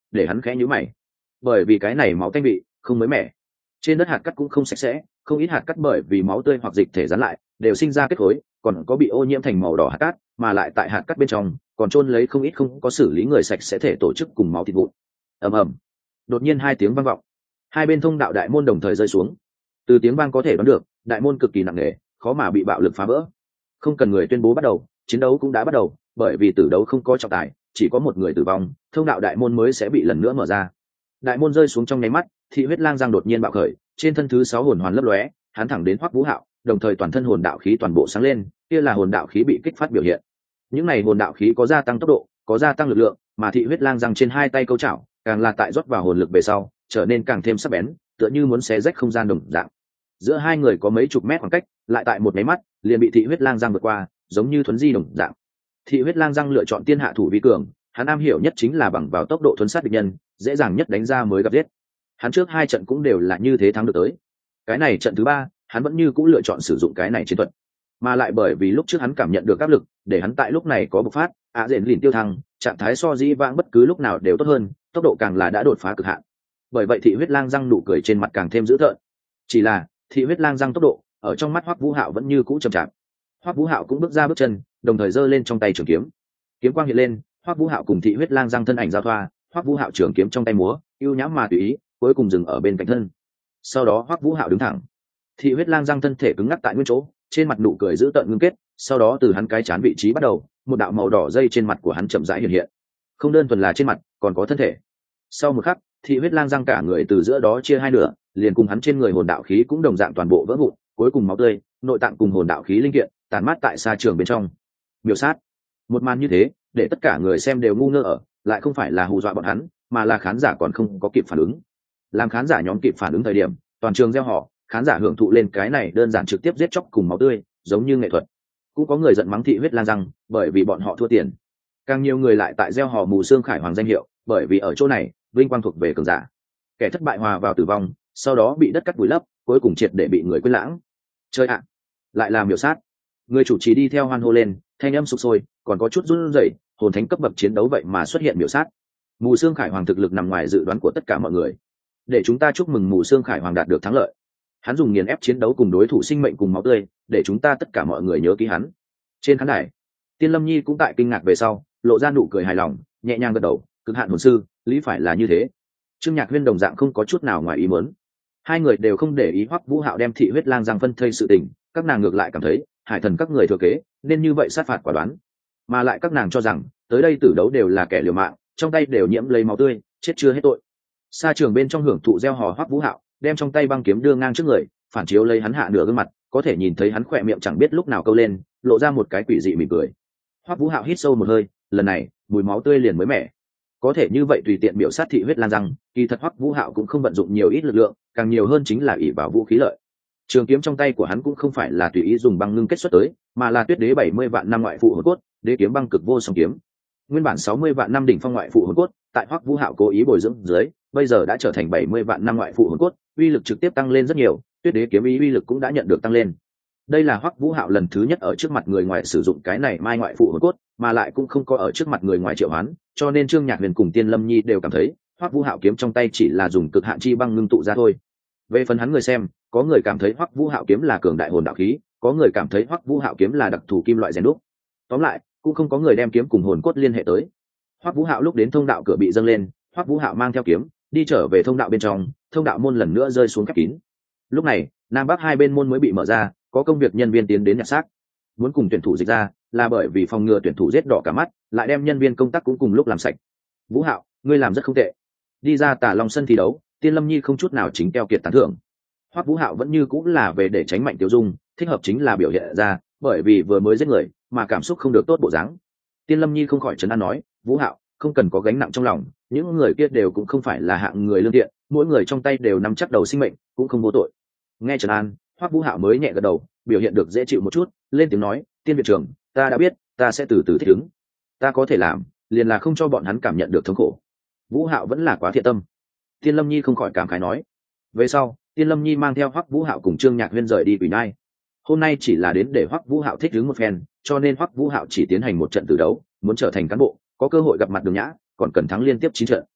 để hắn khẽ nhíu mày, bởi vì cái này máu tanh vị không mới mẻ. Trên đất hạt cát cũng không sạch sẽ, không ít hạt cát bởi vì máu tươi hoặc dịch thể dán lại đều sinh ra kết khối, còn có bị ô nhiễm thành màu đỏ hạt cát, mà lại tại hạt cát bên trong còn chôn lấy không ít không có xử lý người sạch sẽ thể tổ chức cùng máu thịt vụn. Ầm ầm. Đột nhiên hai tiếng vang vọng, hai bên thông đạo đại môn đồng thời rơi xuống. Từ tiếng vang có thể đoán được, đại môn cực kỳ nặng nề, khó mà bị bạo lực phá vỡ. Không cần người tuyên bố bắt đầu, chiến đấu cũng đã bắt đầu, bởi vì tử đấu không có trọng tài, chỉ có một người tử vong, thông đạo đại môn mới sẽ bị lần nữa mở ra. Đại môn rơi xuống trong nháy mắt, thị huyết lang giang đột nhiên bạo khởi, trên thân thứ sáu hồn hoàn lấp lóe, hắn thẳng đến Hoắc Vũ Hạo, đồng thời toàn thân hồn đạo khí toàn bộ sáng lên, kia là hồn đạo khí bị kích phát biểu hiện. Những này hồn đạo khí có gia tăng tốc độ, có gia tăng lực lượng, mà thị huyết lang giang trên hai tay câu chảo, càng là tại rót vào hồn lực về sau, trở nên càng thêm sắc bén, tựa như muốn xé rách không gian đồng dạng. Giữa hai người có mấy chục mét khoảng cách, lại tại một máy mắt, liền bị thị huyết lang giang vượt qua, giống như thuấn di đồng dạng. Thị huyết lang giang lựa chọn tiên hạ thủ vi cường, hắn am hiểu nhất chính là bằng vào tốc độ thuấn sát địch nhân, dễ dàng nhất đánh ra mới gặp giết. Hắn trước hai trận cũng đều là như thế thắng được tới. Cái này trận thứ ba, hắn vẫn như cũng lựa chọn sử dụng cái này chiến thuật, mà lại bởi vì lúc trước hắn cảm nhận được áp lực, để hắn tại lúc này có bộc phát, ạ rèn lìn tiêu thăng, trạng thái so dĩ vãng bất cứ lúc nào đều tốt hơn, tốc độ càng là đã đột phá cực hạn. Bởi vậy thị huyết lang răng nụ cười trên mặt càng thêm dữ tợn. Chỉ là thị huyết lang răng tốc độ ở trong mắt Hoắc Vũ Hạo vẫn như cũ chậm chạp. Hoắc Vũ Hạo cũng bước ra bước chân, đồng thời giơ lên trong tay trường kiếm. Kiếm quang hiện lên, Hoắc Vũ Hạo cùng thị huyết lang răng thân ảnh giao thoa, Hoắc Vũ Hạo trường kiếm trong tay múa, ưu nhãm mà tùy ý, cuối cùng dừng ở bên cạnh thân. Sau đó Hoắc Vũ Hạo đứng thẳng, thị huyết lang răng thân thể cứng ngắc tại nguyên chỗ, trên mặt nụ cười dữ tợn ngưng kết, sau đó từ hắn cái chán vị trí bắt đầu, một đạo màu đỏ dây trên mặt của hắn chậm rãi hiện hiện. Không đơn thuần là trên mặt, còn có thân thể. Sau một khắc, thị huyết lang răng cả người từ giữa đó chia hai nửa, liền cùng hắn trên người hồn đạo khí cũng đồng dạng toàn bộ vỡ vụn, cuối cùng máu tươi, nội tạng cùng hồn đạo khí linh kiện tàn mát tại xa trường bên trong. Miểu sát. Một màn như thế, để tất cả người xem đều ngu ngơ ở, lại không phải là hù dọa bọn hắn, mà là khán giả còn không có kịp phản ứng. Làm khán giả nhóm kịp phản ứng thời điểm, toàn trường reo hò, khán giả hưởng thụ lên cái này đơn giản trực tiếp giết chóc cùng máu tươi, giống như nghệ thuật. Cũng có người giận mắng thị huyết lang răng, bởi vì bọn họ thua tiền. Càng nhiều người lại tại reo hò mù xương khải hoàng danh hiệu, bởi vì ở chỗ này, vinh quang thuộc về cường giả. Kẻ thất bại hòa vào tử vong, sau đó bị đất cắt vùi lấp, cuối cùng triệt để bị người quên lãng. Chơi ạ, lại làm miểu sát. Người chủ trì đi theo hoan hô lên, thanh âm sục sôi, còn có chút run rẩy, hồn thánh cấp bậc chiến đấu vậy mà xuất hiện miểu sát. Mù xương khải hoàng thực lực nằm ngoài dự đoán của tất cả mọi người. Để chúng ta chúc mừng mù xương khải hoàng đạt được thắng lợi. Hắn dùng nghiền ép chiến đấu cùng đối thủ sinh mệnh cùng máu tươi, để chúng ta tất cả mọi người nhớ ký hắn. Trên khán đài, Tiên Lâm Nhi cũng tại kinh ngạc về sau, lộ ra nụ cười hài lòng, nhẹ nhàng gật đầu, cực hạn hồn sư, lý phải là như thế. Trương Nhạc Huyên đồng dạng không có chút nào ngoài ý muốn. Hai người đều không để ý Hoắc Vũ Hạo đem thị huyết lang giang phân thây sự tình, các nàng ngược lại cảm thấy, hải thần các người thừa kế, nên như vậy sát phạt quả đoán. Mà lại các nàng cho rằng, tới đây tử đấu đều là kẻ liều mạng, trong tay đều nhiễm lấy máu tươi, chết chưa hết tội. Sa trường bên trong hưởng thụ gieo hò Hoắc Vũ Hạo, đem trong tay băng kiếm đưa ngang trước người, phản chiếu lấy hắn hạ nửa gương mặt, có thể nhìn thấy hắn khỏe miệng chẳng biết lúc nào câu lên, lộ ra một cái quỷ dị mỉm cười. Hoắc Vũ Hạo hít sâu một hơi, lần này, mùi máu tươi liền mới mẻ. Có thể như vậy tùy tiện biểu sát thị huyết lang răng, kỳ thật Hoắc Vũ Hạo cũng không vận dụng nhiều ít lực lượng, càng nhiều hơn chính là ỷ vào vũ khí lợi. Trường kiếm trong tay của hắn cũng không phải là tùy ý dùng băng ngưng kết xuất tới, mà là tuyết đế bảy mươi vạn năm ngoại phụ hồn cốt, đế kiếm băng cực vô song kiếm. Nguyên bản sáu mươi vạn năm đỉnh phong ngoại phụ hồn cốt, tại Hoắc Vũ Hạo cố ý bồi dưỡng dưới, bây giờ đã trở thành bảy mươi vạn năm ngoại phụ hồn cốt, uy lực trực tiếp tăng lên rất nhiều, tuyết đế kiếm ý uy lực cũng đã nhận được tăng lên. Đây là Hoắc Vũ Hạo lần thứ nhất ở trước mặt người ngoài sử dụng cái này mai ngoại phụ hồn cốt, mà lại cũng không có ở trước mặt người ngoài triệu hoán, cho nên Trương Nhạc Huyền cùng Tiên Lâm Nhi đều cảm thấy, Hoắc Vũ Hạo kiếm trong tay chỉ là dùng cực hạn chi băng ngưng tụ ra thôi. Về phần hắn người xem, có người cảm thấy Hoắc Vũ Hạo kiếm là cường đại hồn đạo khí, có người cảm thấy Hoắc Vũ Hạo kiếm là đặc thù kim loại rèn đúc. Tóm lại, cũng không có người đem kiếm cùng hồn cốt liên hệ tới. Hoắc Vũ Hạo lúc đến thông đạo cửa bị dâng lên, Hoắc Vũ Hạo mang theo kiếm, đi trở về thông đạo bên trong, thông đạo môn lần nữa rơi xuống khép kín. Lúc này, nam bắc hai bên môn mới bị mở ra, có công việc nhân viên tiến đến nhặt xác. Muốn cùng tuyển thủ dịch ra, là bởi vì phòng ngừa tuyển thủ giết đỏ cả mắt, lại đem nhân viên công tác cũng cùng lúc làm sạch. Vũ Hạo, ngươi làm rất không tệ. Đi ra Tà Long sân thi đấu, Tiên Lâm Nhi không chút nào chính keo kiệt tán thưởng. Hoắc Vũ Hạo vẫn như cũng là về để tránh mạnh tiêu dung, thích hợp chính là biểu hiện ra, bởi vì vừa mới giết người, mà cảm xúc không được tốt bộ dáng. Tiên Lâm Nhi không khỏi trấn an nói, Vũ Hạo, không cần có gánh nặng trong lòng, những người kia đều cũng không phải là hạng người lương thiện, mỗi người trong tay đều nắm chắc đầu sinh mệnh, cũng không vô tội. Nghe trấn an, Hoắc Vũ Hạo mới nhẹ gật đầu, biểu hiện được dễ chịu một chút, lên tiếng nói, Tiên viện trưởng, ta đã biết, ta sẽ từ từ thích ứng. Ta có thể làm, liền là không cho bọn hắn cảm nhận được thống khổ. Vũ Hạo vẫn là quá thiện tâm. Tiên Lâm Nhi không khỏi cảm khái nói. Về sau, Tiên Lâm Nhi mang theo Hoắc Vũ Hạo cùng Trương Nhạc Huyên rời đi Quỷ Nhai. Hôm nay chỉ là đến để Hoắc Vũ Hạo thích ứng một phen, cho nên Hoắc Vũ Hạo chỉ tiến hành một trận tử đấu, muốn trở thành cán bộ, có cơ hội gặp mặt Đường Nhã, còn cần thắng liên tiếp chín trận.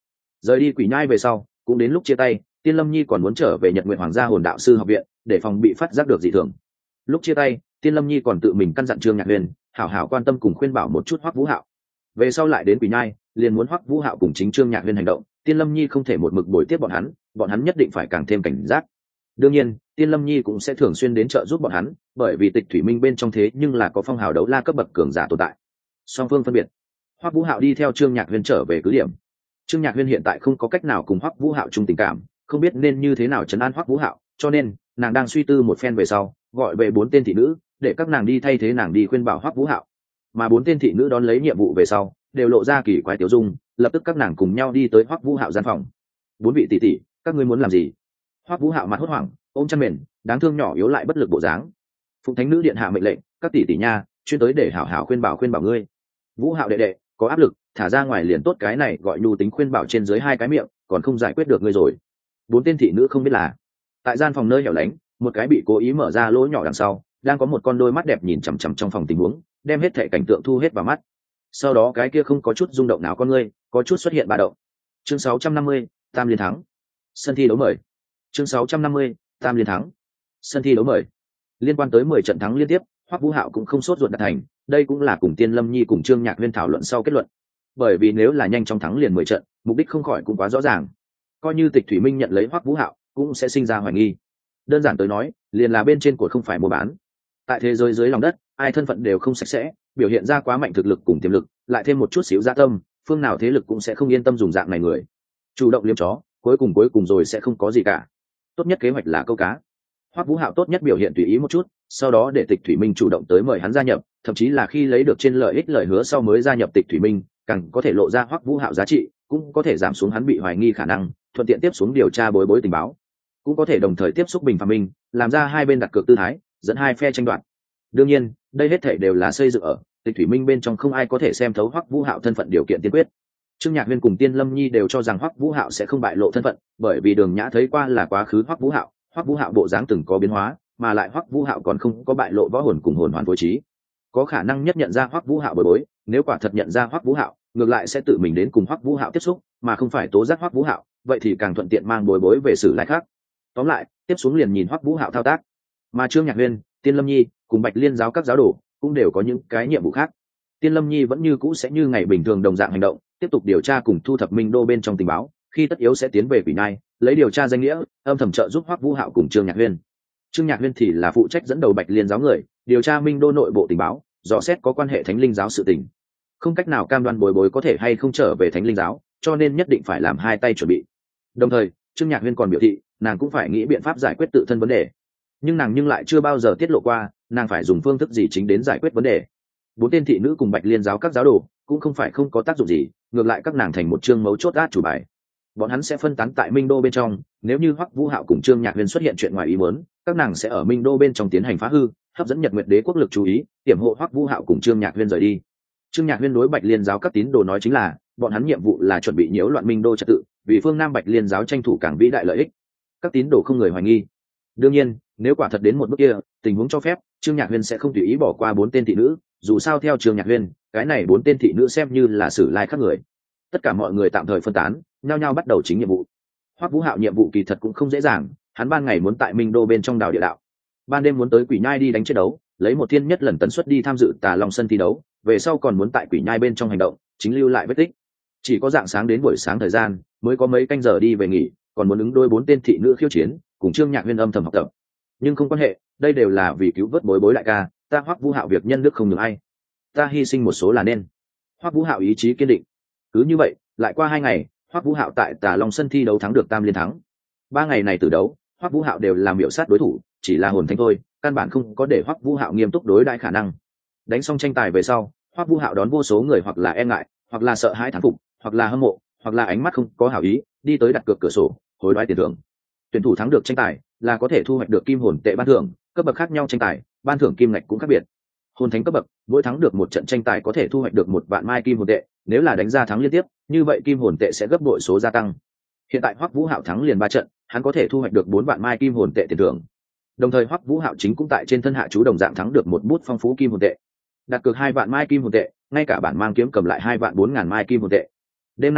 Rời đi Quỷ Nhai về sau, cũng đến lúc chia tay, Tiên Lâm Nhi còn muốn trở về Nhật Nguyện Hoàng gia Hồn Đạo sư học viện, để phòng bị phát giác được dị thường. Lúc chia tay, Tiên Lâm Nhi còn tự mình căn dặn Trương Nhạc Huyền, hảo hảo quan tâm cùng khuyên bảo một chút Hoắc Vũ Hạo. Về sau lại đến Quỷ Nhai, liền muốn Hoắc Vũ Hạo cùng chính Trương Nhạc Huyền hành động, Tiên Lâm Nhi không thể một mực bồi tiếp bọn hắn, bọn hắn nhất định phải càng thêm cảnh giác. Đương nhiên, Tiên Lâm Nhi cũng sẽ thường xuyên đến trợ giúp bọn hắn, bởi vì Tịch Thủy Minh bên trong thế nhưng là có phong hào đấu la cấp bậc cường giả tồn tại. Song phương phân biệt, Hoắc Vũ Hạo đi theo Trương Nhạc Huyền trở về cứ điểm. Trương Nhạc Huyền hiện tại không có cách nào cùng Hoắc Vũ Hạo chung tình cảm, không biết nên như thế nào trấn an Hoắc Vũ Hạo, cho nên nàng đang suy tư một phen về sau, gọi về bốn tên thị nữ, để các nàng đi thay thế nàng đi khuyên bảo Hoắc Vũ Hạo. Mà bốn tên thị nữ đón lấy nhiệm vụ về sau, đều lộ ra kỳ quái tiểu dung, lập tức các nàng cùng nhau đi tới Hoắc Vũ Hạo gian phòng. Bốn vị tỷ tỷ, các ngươi muốn làm gì? Hoắc Vũ Hạo mặt hốt hoảng, ôm chăn mền, đáng thương nhỏ yếu lại bất lực bộ dáng. Phụng Thánh nữ điện hạ mệnh lệnh, các tỷ tỷ nha, chuyên tới để hảo hảo khuyên bảo khuyên bảo ngươi. Vũ Hạo đệ đệ, có áp lực, thả ra ngoài liền tốt, cái này gọi nhu tính khuyên bảo trên dưới hai cái miệng, còn không giải quyết được ngươi rồi. Bốn tên thị nữ không biết là, tại gian phòng nơi hẻo lánh, một cái bị cố ý mở ra lỗ nhỏ đằng sau, đang có một con đôi mắt đẹp nhìn chằm chằm trong phòng tình huống, đem hết thảy cảnh tượng thu hết vào mắt. Sau đó cái kia không có chút rung động nào con ngươi, có chút xuất hiện ba động. Chương sáu trăm năm mươi, Tam liên thắng. Sân thi đấu mời. Chương sáu trăm năm mươi, Tam liên thắng. Sân thi đấu mời. Liên quan tới mười trận thắng liên tiếp, Hoắc Vũ Hạo cũng không sốt ruột đạt thành, đây cũng là cùng Tiên Lâm Nhi cùng Trương Nhạc Huyên thảo luận sau kết luận. Bởi vì nếu là nhanh chóng thắng liền mười trận, mục đích không khỏi cũng quá rõ ràng. Coi như Tịch Thủy Minh nhận lấy Hoắc Vũ Hạo, cũng sẽ sinh ra hoài nghi. Đơn giản tới nói, liền là bên trên của không phải mua bán. Tại thế giới dưới lòng đất, ai thân phận đều không sạch sẽ, biểu hiện ra quá mạnh thực lực cùng tiềm lực, lại thêm một chút xíu dạ tâm, phương nào thế lực cũng sẽ không yên tâm dùng dạng này người. Chủ động liếm chó, cuối cùng cuối cùng rồi sẽ không có gì cả. Tốt nhất kế hoạch là câu cá. Hoắc Vũ Hạo tốt nhất biểu hiện tùy ý một chút, sau đó để Tịch Thủy Minh chủ động tới mời hắn gia nhập, thậm chí là khi lấy được trên lợi ích lời hứa sau mới gia nhập Tịch Thủy Minh, càng có thể lộ ra Hoắc Vũ Hạo giá trị, cũng có thể giảm xuống hắn bị hoài nghi khả năng, thuận tiện tiếp xuống điều tra bối bối tình báo, cũng có thể đồng thời tiếp xúc Bình Phàm Minh, làm ra hai bên đặt cược tư thái, dẫn hai phe tranh đoạt. Đương nhiên, đây hết thảy đều là xây dựng ở Tịch Thủy Minh bên trong, không ai có thể xem thấu Hoắc Vũ Hạo thân phận điều kiện tiên quyết. Trương Nhạc Huyên cùng Tiên Lâm Nhi đều cho rằng Hoắc Vũ Hạo sẽ không bại lộ thân phận, bởi vì Đường Nhã thấy qua là quá khứ Hoắc Vũ Hạo, Hoắc Vũ Hạo bộ dáng từng có biến hóa, mà lại Hoắc Vũ Hạo còn không có bại lộ võ hồn cùng hồn hoàn phối trí, có khả năng nhất nhận ra Hoắc Vũ Hạo bối bối, nếu quả thật nhận ra Hoắc Vũ Hạo, ngược lại sẽ tự mình đến cùng Hoắc Vũ Hạo tiếp xúc, mà không phải tố giác Hoắc Vũ Hạo, vậy thì càng thuận tiện mang bối bối về xử lại khác. Tóm lại, tiếp xuống liền nhìn Hoắc Vũ Hạo thao tác. Mà Trương Nhạc Huyên, Tiên Lâm Nhi cùng Bạch Liên giáo các giáo đồ cũng đều có những cái nhiệm vụ khác. Tiên Lâm Nhi vẫn như cũ sẽ như ngày bình thường đồng dạng hành động, tiếp tục điều tra cùng thu thập Minh Đô bên trong tình báo, khi tất yếu sẽ tiến về Quỷ Nhai, lấy điều tra danh nghĩa, âm thầm trợ giúp Hoắc Vũ Hạo cùng Trương Nhạc Huyên. Trương Nhạc Huyên thì là phụ trách dẫn đầu Bạch Liên giáo người, điều tra Minh Đô nội bộ tình báo, dò xét có quan hệ Thánh Linh giáo sự tình. Không cách nào cam đoan bồi bối có thể hay không trở về Thánh Linh giáo, cho nên nhất định phải làm hai tay chuẩn bị. Đồng thời, Trương Nhạc Huyên còn biểu thị, nàng cũng phải nghĩ biện pháp giải quyết tự thân vấn đề, nhưng nàng nhưng lại chưa bao giờ tiết lộ qua nàng phải dùng phương thức gì chính đến giải quyết vấn đề. Bốn tên thị nữ cùng Bạch Liên giáo các giáo đồ cũng không phải không có tác dụng gì, ngược lại các nàng thành một chương mấu chốt át chủ bài. Bọn hắn sẽ phân tán tại Minh Đô bên trong, nếu như Hoắc Vũ Hạo cùng Trương Nhạc Huyên xuất hiện chuyện ngoài ý muốn, các nàng sẽ ở Minh Đô bên trong tiến hành phá hư, hấp dẫn Nhật Nguyệt Đế quốc lực chú ý, tiểm hộ Hoắc Vũ Hạo cùng Trương Nhạc Huyên rời đi. Trương Nhạc Huyên đối Bạch Liên giáo các tín đồ nói chính là, bọn hắn nhiệm vụ là chuẩn bị nhiễu loạn Minh Đô trật tự, vì phương Nam Bạch Liên giáo tranh thủ càng vĩ đại lợi ích. Các tín đồ không người hoài nghi. Đương nhiên, nếu quả thật đến một bước kia, tình huống cho phép, Trương Nhạc Huyên sẽ không tùy ý bỏ qua bốn tên thị nữ, dù sao theo Trương Nhạc Huyên, cái này bốn tên thị nữ xem như là sử lai khác người. Tất cả mọi người tạm thời phân tán, nhao nhao bắt đầu chính nhiệm vụ. Hoắc Vũ Hạo nhiệm vụ kỳ thật cũng không dễ dàng, hắn ban ngày muốn tại Minh Đô bên trong đào địa đạo, ban đêm muốn tới Quỷ Nhai đi đánh chiến đấu, lấy một thiên nhất lần tần suất đi tham dự Tà Long sân thi đấu, về sau còn muốn tại Quỷ Nhai bên trong hành động, chính lưu lại vết tích. Chỉ có dạng sáng đến buổi sáng thời gian, mới có mấy canh giờ đi về nghỉ, còn muốn ứng đối bốn tên thị nữ khiêu chiến, cùng Trương Nhạc Huyên âm thầm học tập. Nhưng không quan hệ, đây đều là vì cứu vớt bối bối đại ca, ta Hoắc Vũ Hạo việc nhân đức không nhường ai, ta hy sinh một số là nên. Hoắc Vũ Hạo ý chí kiên định. Cứ như vậy, lại qua hai ngày, Hoắc Vũ Hạo tại Tà Long sân thi đấu thắng được tam liên thắng. Ba ngày này từ đấu, Hoắc Vũ Hạo đều làm miểu sát đối thủ, chỉ là hồn thánh thôi, căn bản không có để Hoắc Vũ Hạo nghiêm túc đối đãi khả năng. Đánh xong tranh tài về sau, Hoắc Vũ Hạo đón vô số người hoặc là e ngại, hoặc là sợ hãi thán phục, hoặc là hâm mộ, hoặc là ánh mắt không có hảo ý, đi tới đặt cược cửa sổ, hối đoái tiền thưởng. Tuyển thủ thắng được tranh tài là có thể thu hoạch được kim hồn tệ ban thưởng, cấp bậc khác nhau tranh tài, ban thưởng kim ngạch cũng khác biệt. Hồn thánh cấp bậc, mỗi thắng được một trận tranh tài có thể thu hoạch được một vạn mai kim hồn tệ, nếu là đánh ra thắng liên tiếp, như vậy kim hồn tệ sẽ gấp bội số gia tăng. Hiện tại Hoắc Vũ Hạo thắng liền ba trận, hắn có thể thu hoạch được bốn vạn mai kim hồn tệ tiền thưởng. Đồng thời Hoắc Vũ Hạo chính cũng tại trên thân hạ chú đồng dạng thắng được một bút phong phú kim hồn tệ. Đặt cược hai vạn mai kim hồn tệ, ngay cả bản mang kiếm cầm lại hai vạn bốn ngàn mai kim hồn tệ. Đêm nay,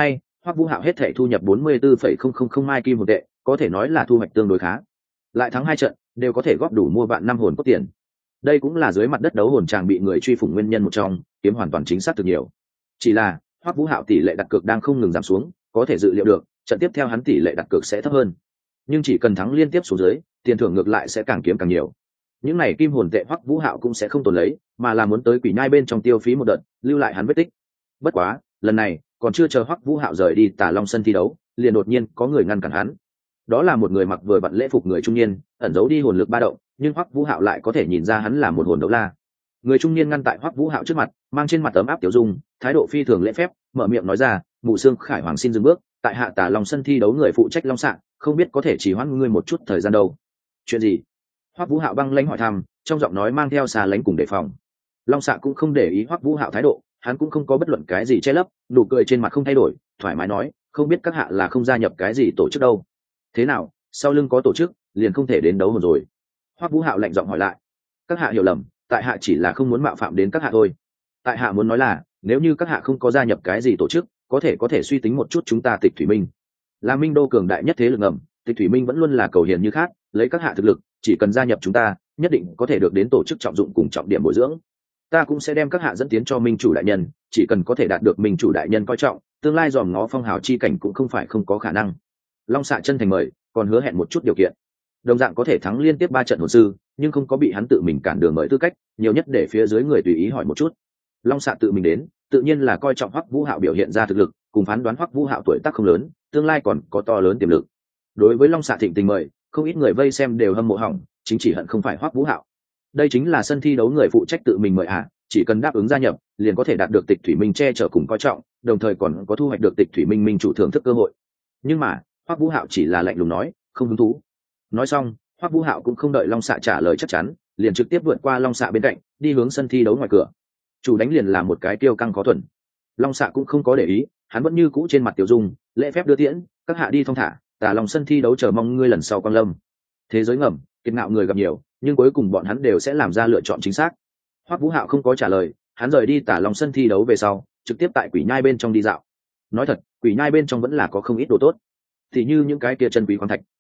Hoắc Vũ Hạo hết thể thu nhập bốn mươi tư phẩy không không không mai kim hồn tệ, có thể nói là thu hoạch tương đối khá. Lại thắng hai trận, đều có thể góp đủ mua vạn năm hồn cốt tiền. Đây cũng là dưới mặt đất đấu hồn tràng bị người truy phủng nguyên nhân một trong, kiếm hoàn toàn chính xác thực nhiều. Chỉ là, Hoắc Vũ Hạo tỷ lệ đặt cược đang không ngừng giảm xuống, có thể dự liệu được, trận tiếp theo hắn tỷ lệ đặt cược sẽ thấp hơn. Nhưng chỉ cần thắng liên tiếp xuống dưới, tiền thưởng ngược lại sẽ càng kiếm càng nhiều. Những này kim hồn tệ Hoắc Vũ Hạo cũng sẽ không tồn lấy, mà là muốn tới quỷ nhai bên trong tiêu phí một đợt, lưu lại hắn vết tích. Bất quá, lần này, còn chưa chờ Hoắc Vũ Hạo rời đi Tà Long sân thi đấu, liền đột nhiên có người ngăn cản hắn. Đó là một người mặc vừa vặn lễ phục người trung niên, ẩn giấu đi hồn lực ba động, nhưng Hoắc Vũ Hạo lại có thể nhìn ra hắn là một hồn đấu la. Người trung niên ngăn tại Hoắc Vũ Hạo trước mặt, mang trên mặt ấm áp tiểu dung, thái độ phi thường lễ phép, mở miệng nói ra, "Mụ Xương Khải Hoàng xin dừng bước, tại hạ Tà Long sân thi đấu người phụ trách Long Sạng, không biết có thể chỉ hoãn ngươi một chút thời gian đâu." "Chuyện gì?" Hoắc Vũ Hạo băng lãnh hỏi thăm, trong giọng nói mang theo xa lánh cùng đề phòng. Long Sạng cũng không để ý Hoắc Vũ Hạo thái độ, hắn cũng không có bất luận cái gì che lấp, nụ cười trên mặt không thay đổi, thoải mái nói, "Không biết các hạ là không gia nhập cái gì tổ chức đâu. Thế nào, sau lưng có tổ chức, liền không thể đến đấu hồn rồi?" Hoắc Vũ Hạo lạnh giọng hỏi lại. "Các hạ hiểu lầm, tại hạ chỉ là không muốn mạo phạm đến các hạ thôi. Tại hạ muốn nói là, nếu như các hạ không có gia nhập cái gì tổ chức, có thể có thể suy tính một chút chúng ta Tịch Thủy Minh. Là Minh đô cường đại nhất thế lực ngầm, Tịch Thủy Minh vẫn luôn là cầu hiền như khác, lấy các hạ thực lực, chỉ cần gia nhập chúng ta, nhất định có thể được đến tổ chức trọng dụng cùng trọng điểm bồi dưỡng. Ta cũng sẽ đem các hạ dẫn tiến cho Minh chủ đại nhân, chỉ cần có thể đạt được Minh chủ đại nhân coi trọng, tương lai dòm ngó phong hào chi cảnh cũng không phải không có khả năng." Long Sạ chân thành mời, còn hứa hẹn một chút điều kiện. Đồng dạng có thể thắng liên tiếp ba trận hồn sư, nhưng không có bị hắn tự mình cản đường mời tư cách, nhiều nhất để phía dưới người tùy ý hỏi một chút. Long Sạ tự mình đến, tự nhiên là coi trọng Hoắc Vũ Hạo biểu hiện ra thực lực, cùng phán đoán Hoắc Vũ Hạo tuổi tác không lớn, tương lai còn có to lớn tiềm lực. Đối với Long Sạ thịnh tình mời, không ít người vây xem đều hâm mộ hỏng, chính chỉ hận không phải Hoắc Vũ Hạo. Đây chính là sân thi đấu người phụ trách tự mình mời ạ, à, chỉ cần đáp ứng gia nhập, liền có thể đạt được Tịch Thủy Minh che chở cùng coi trọng, đồng thời còn có thu hoạch được Tịch Thủy Minh minh chủ thưởng thức cơ hội. Nhưng mà, Hoắc Vũ Hạo chỉ là lạnh lùng nói, không hứng thú. Nói xong, Hoắc Vũ Hạo cũng không đợi Long Sạ trả lời chắc chắn, liền trực tiếp vượt qua Long Sạ bên cạnh, đi hướng sân thi đấu ngoài cửa. Chủ đánh liền là một cái kiêu căng khó thuần. Long Sạ cũng không có để ý, hắn vẫn như cũ trên mặt tiểu dung, lễ phép đưa tiễn, "Các hạ đi thong thả, Tà Long sân thi đấu chờ mong ngươi lần sau quang lâm." Thế giới ngầm, kiệt ngạo người gặp nhiều, nhưng cuối cùng bọn hắn đều sẽ làm ra lựa chọn chính xác. Hoắc Vũ Hạo không có trả lời, hắn rời đi Tà Long sân thi đấu về sau, trực tiếp tại Quỷ Nhai bên trong đi dạo. Nói thật, Quỷ Nhai bên trong vẫn là có không ít đồ tốt, thì như những cái kia chân quý khoáng thạch.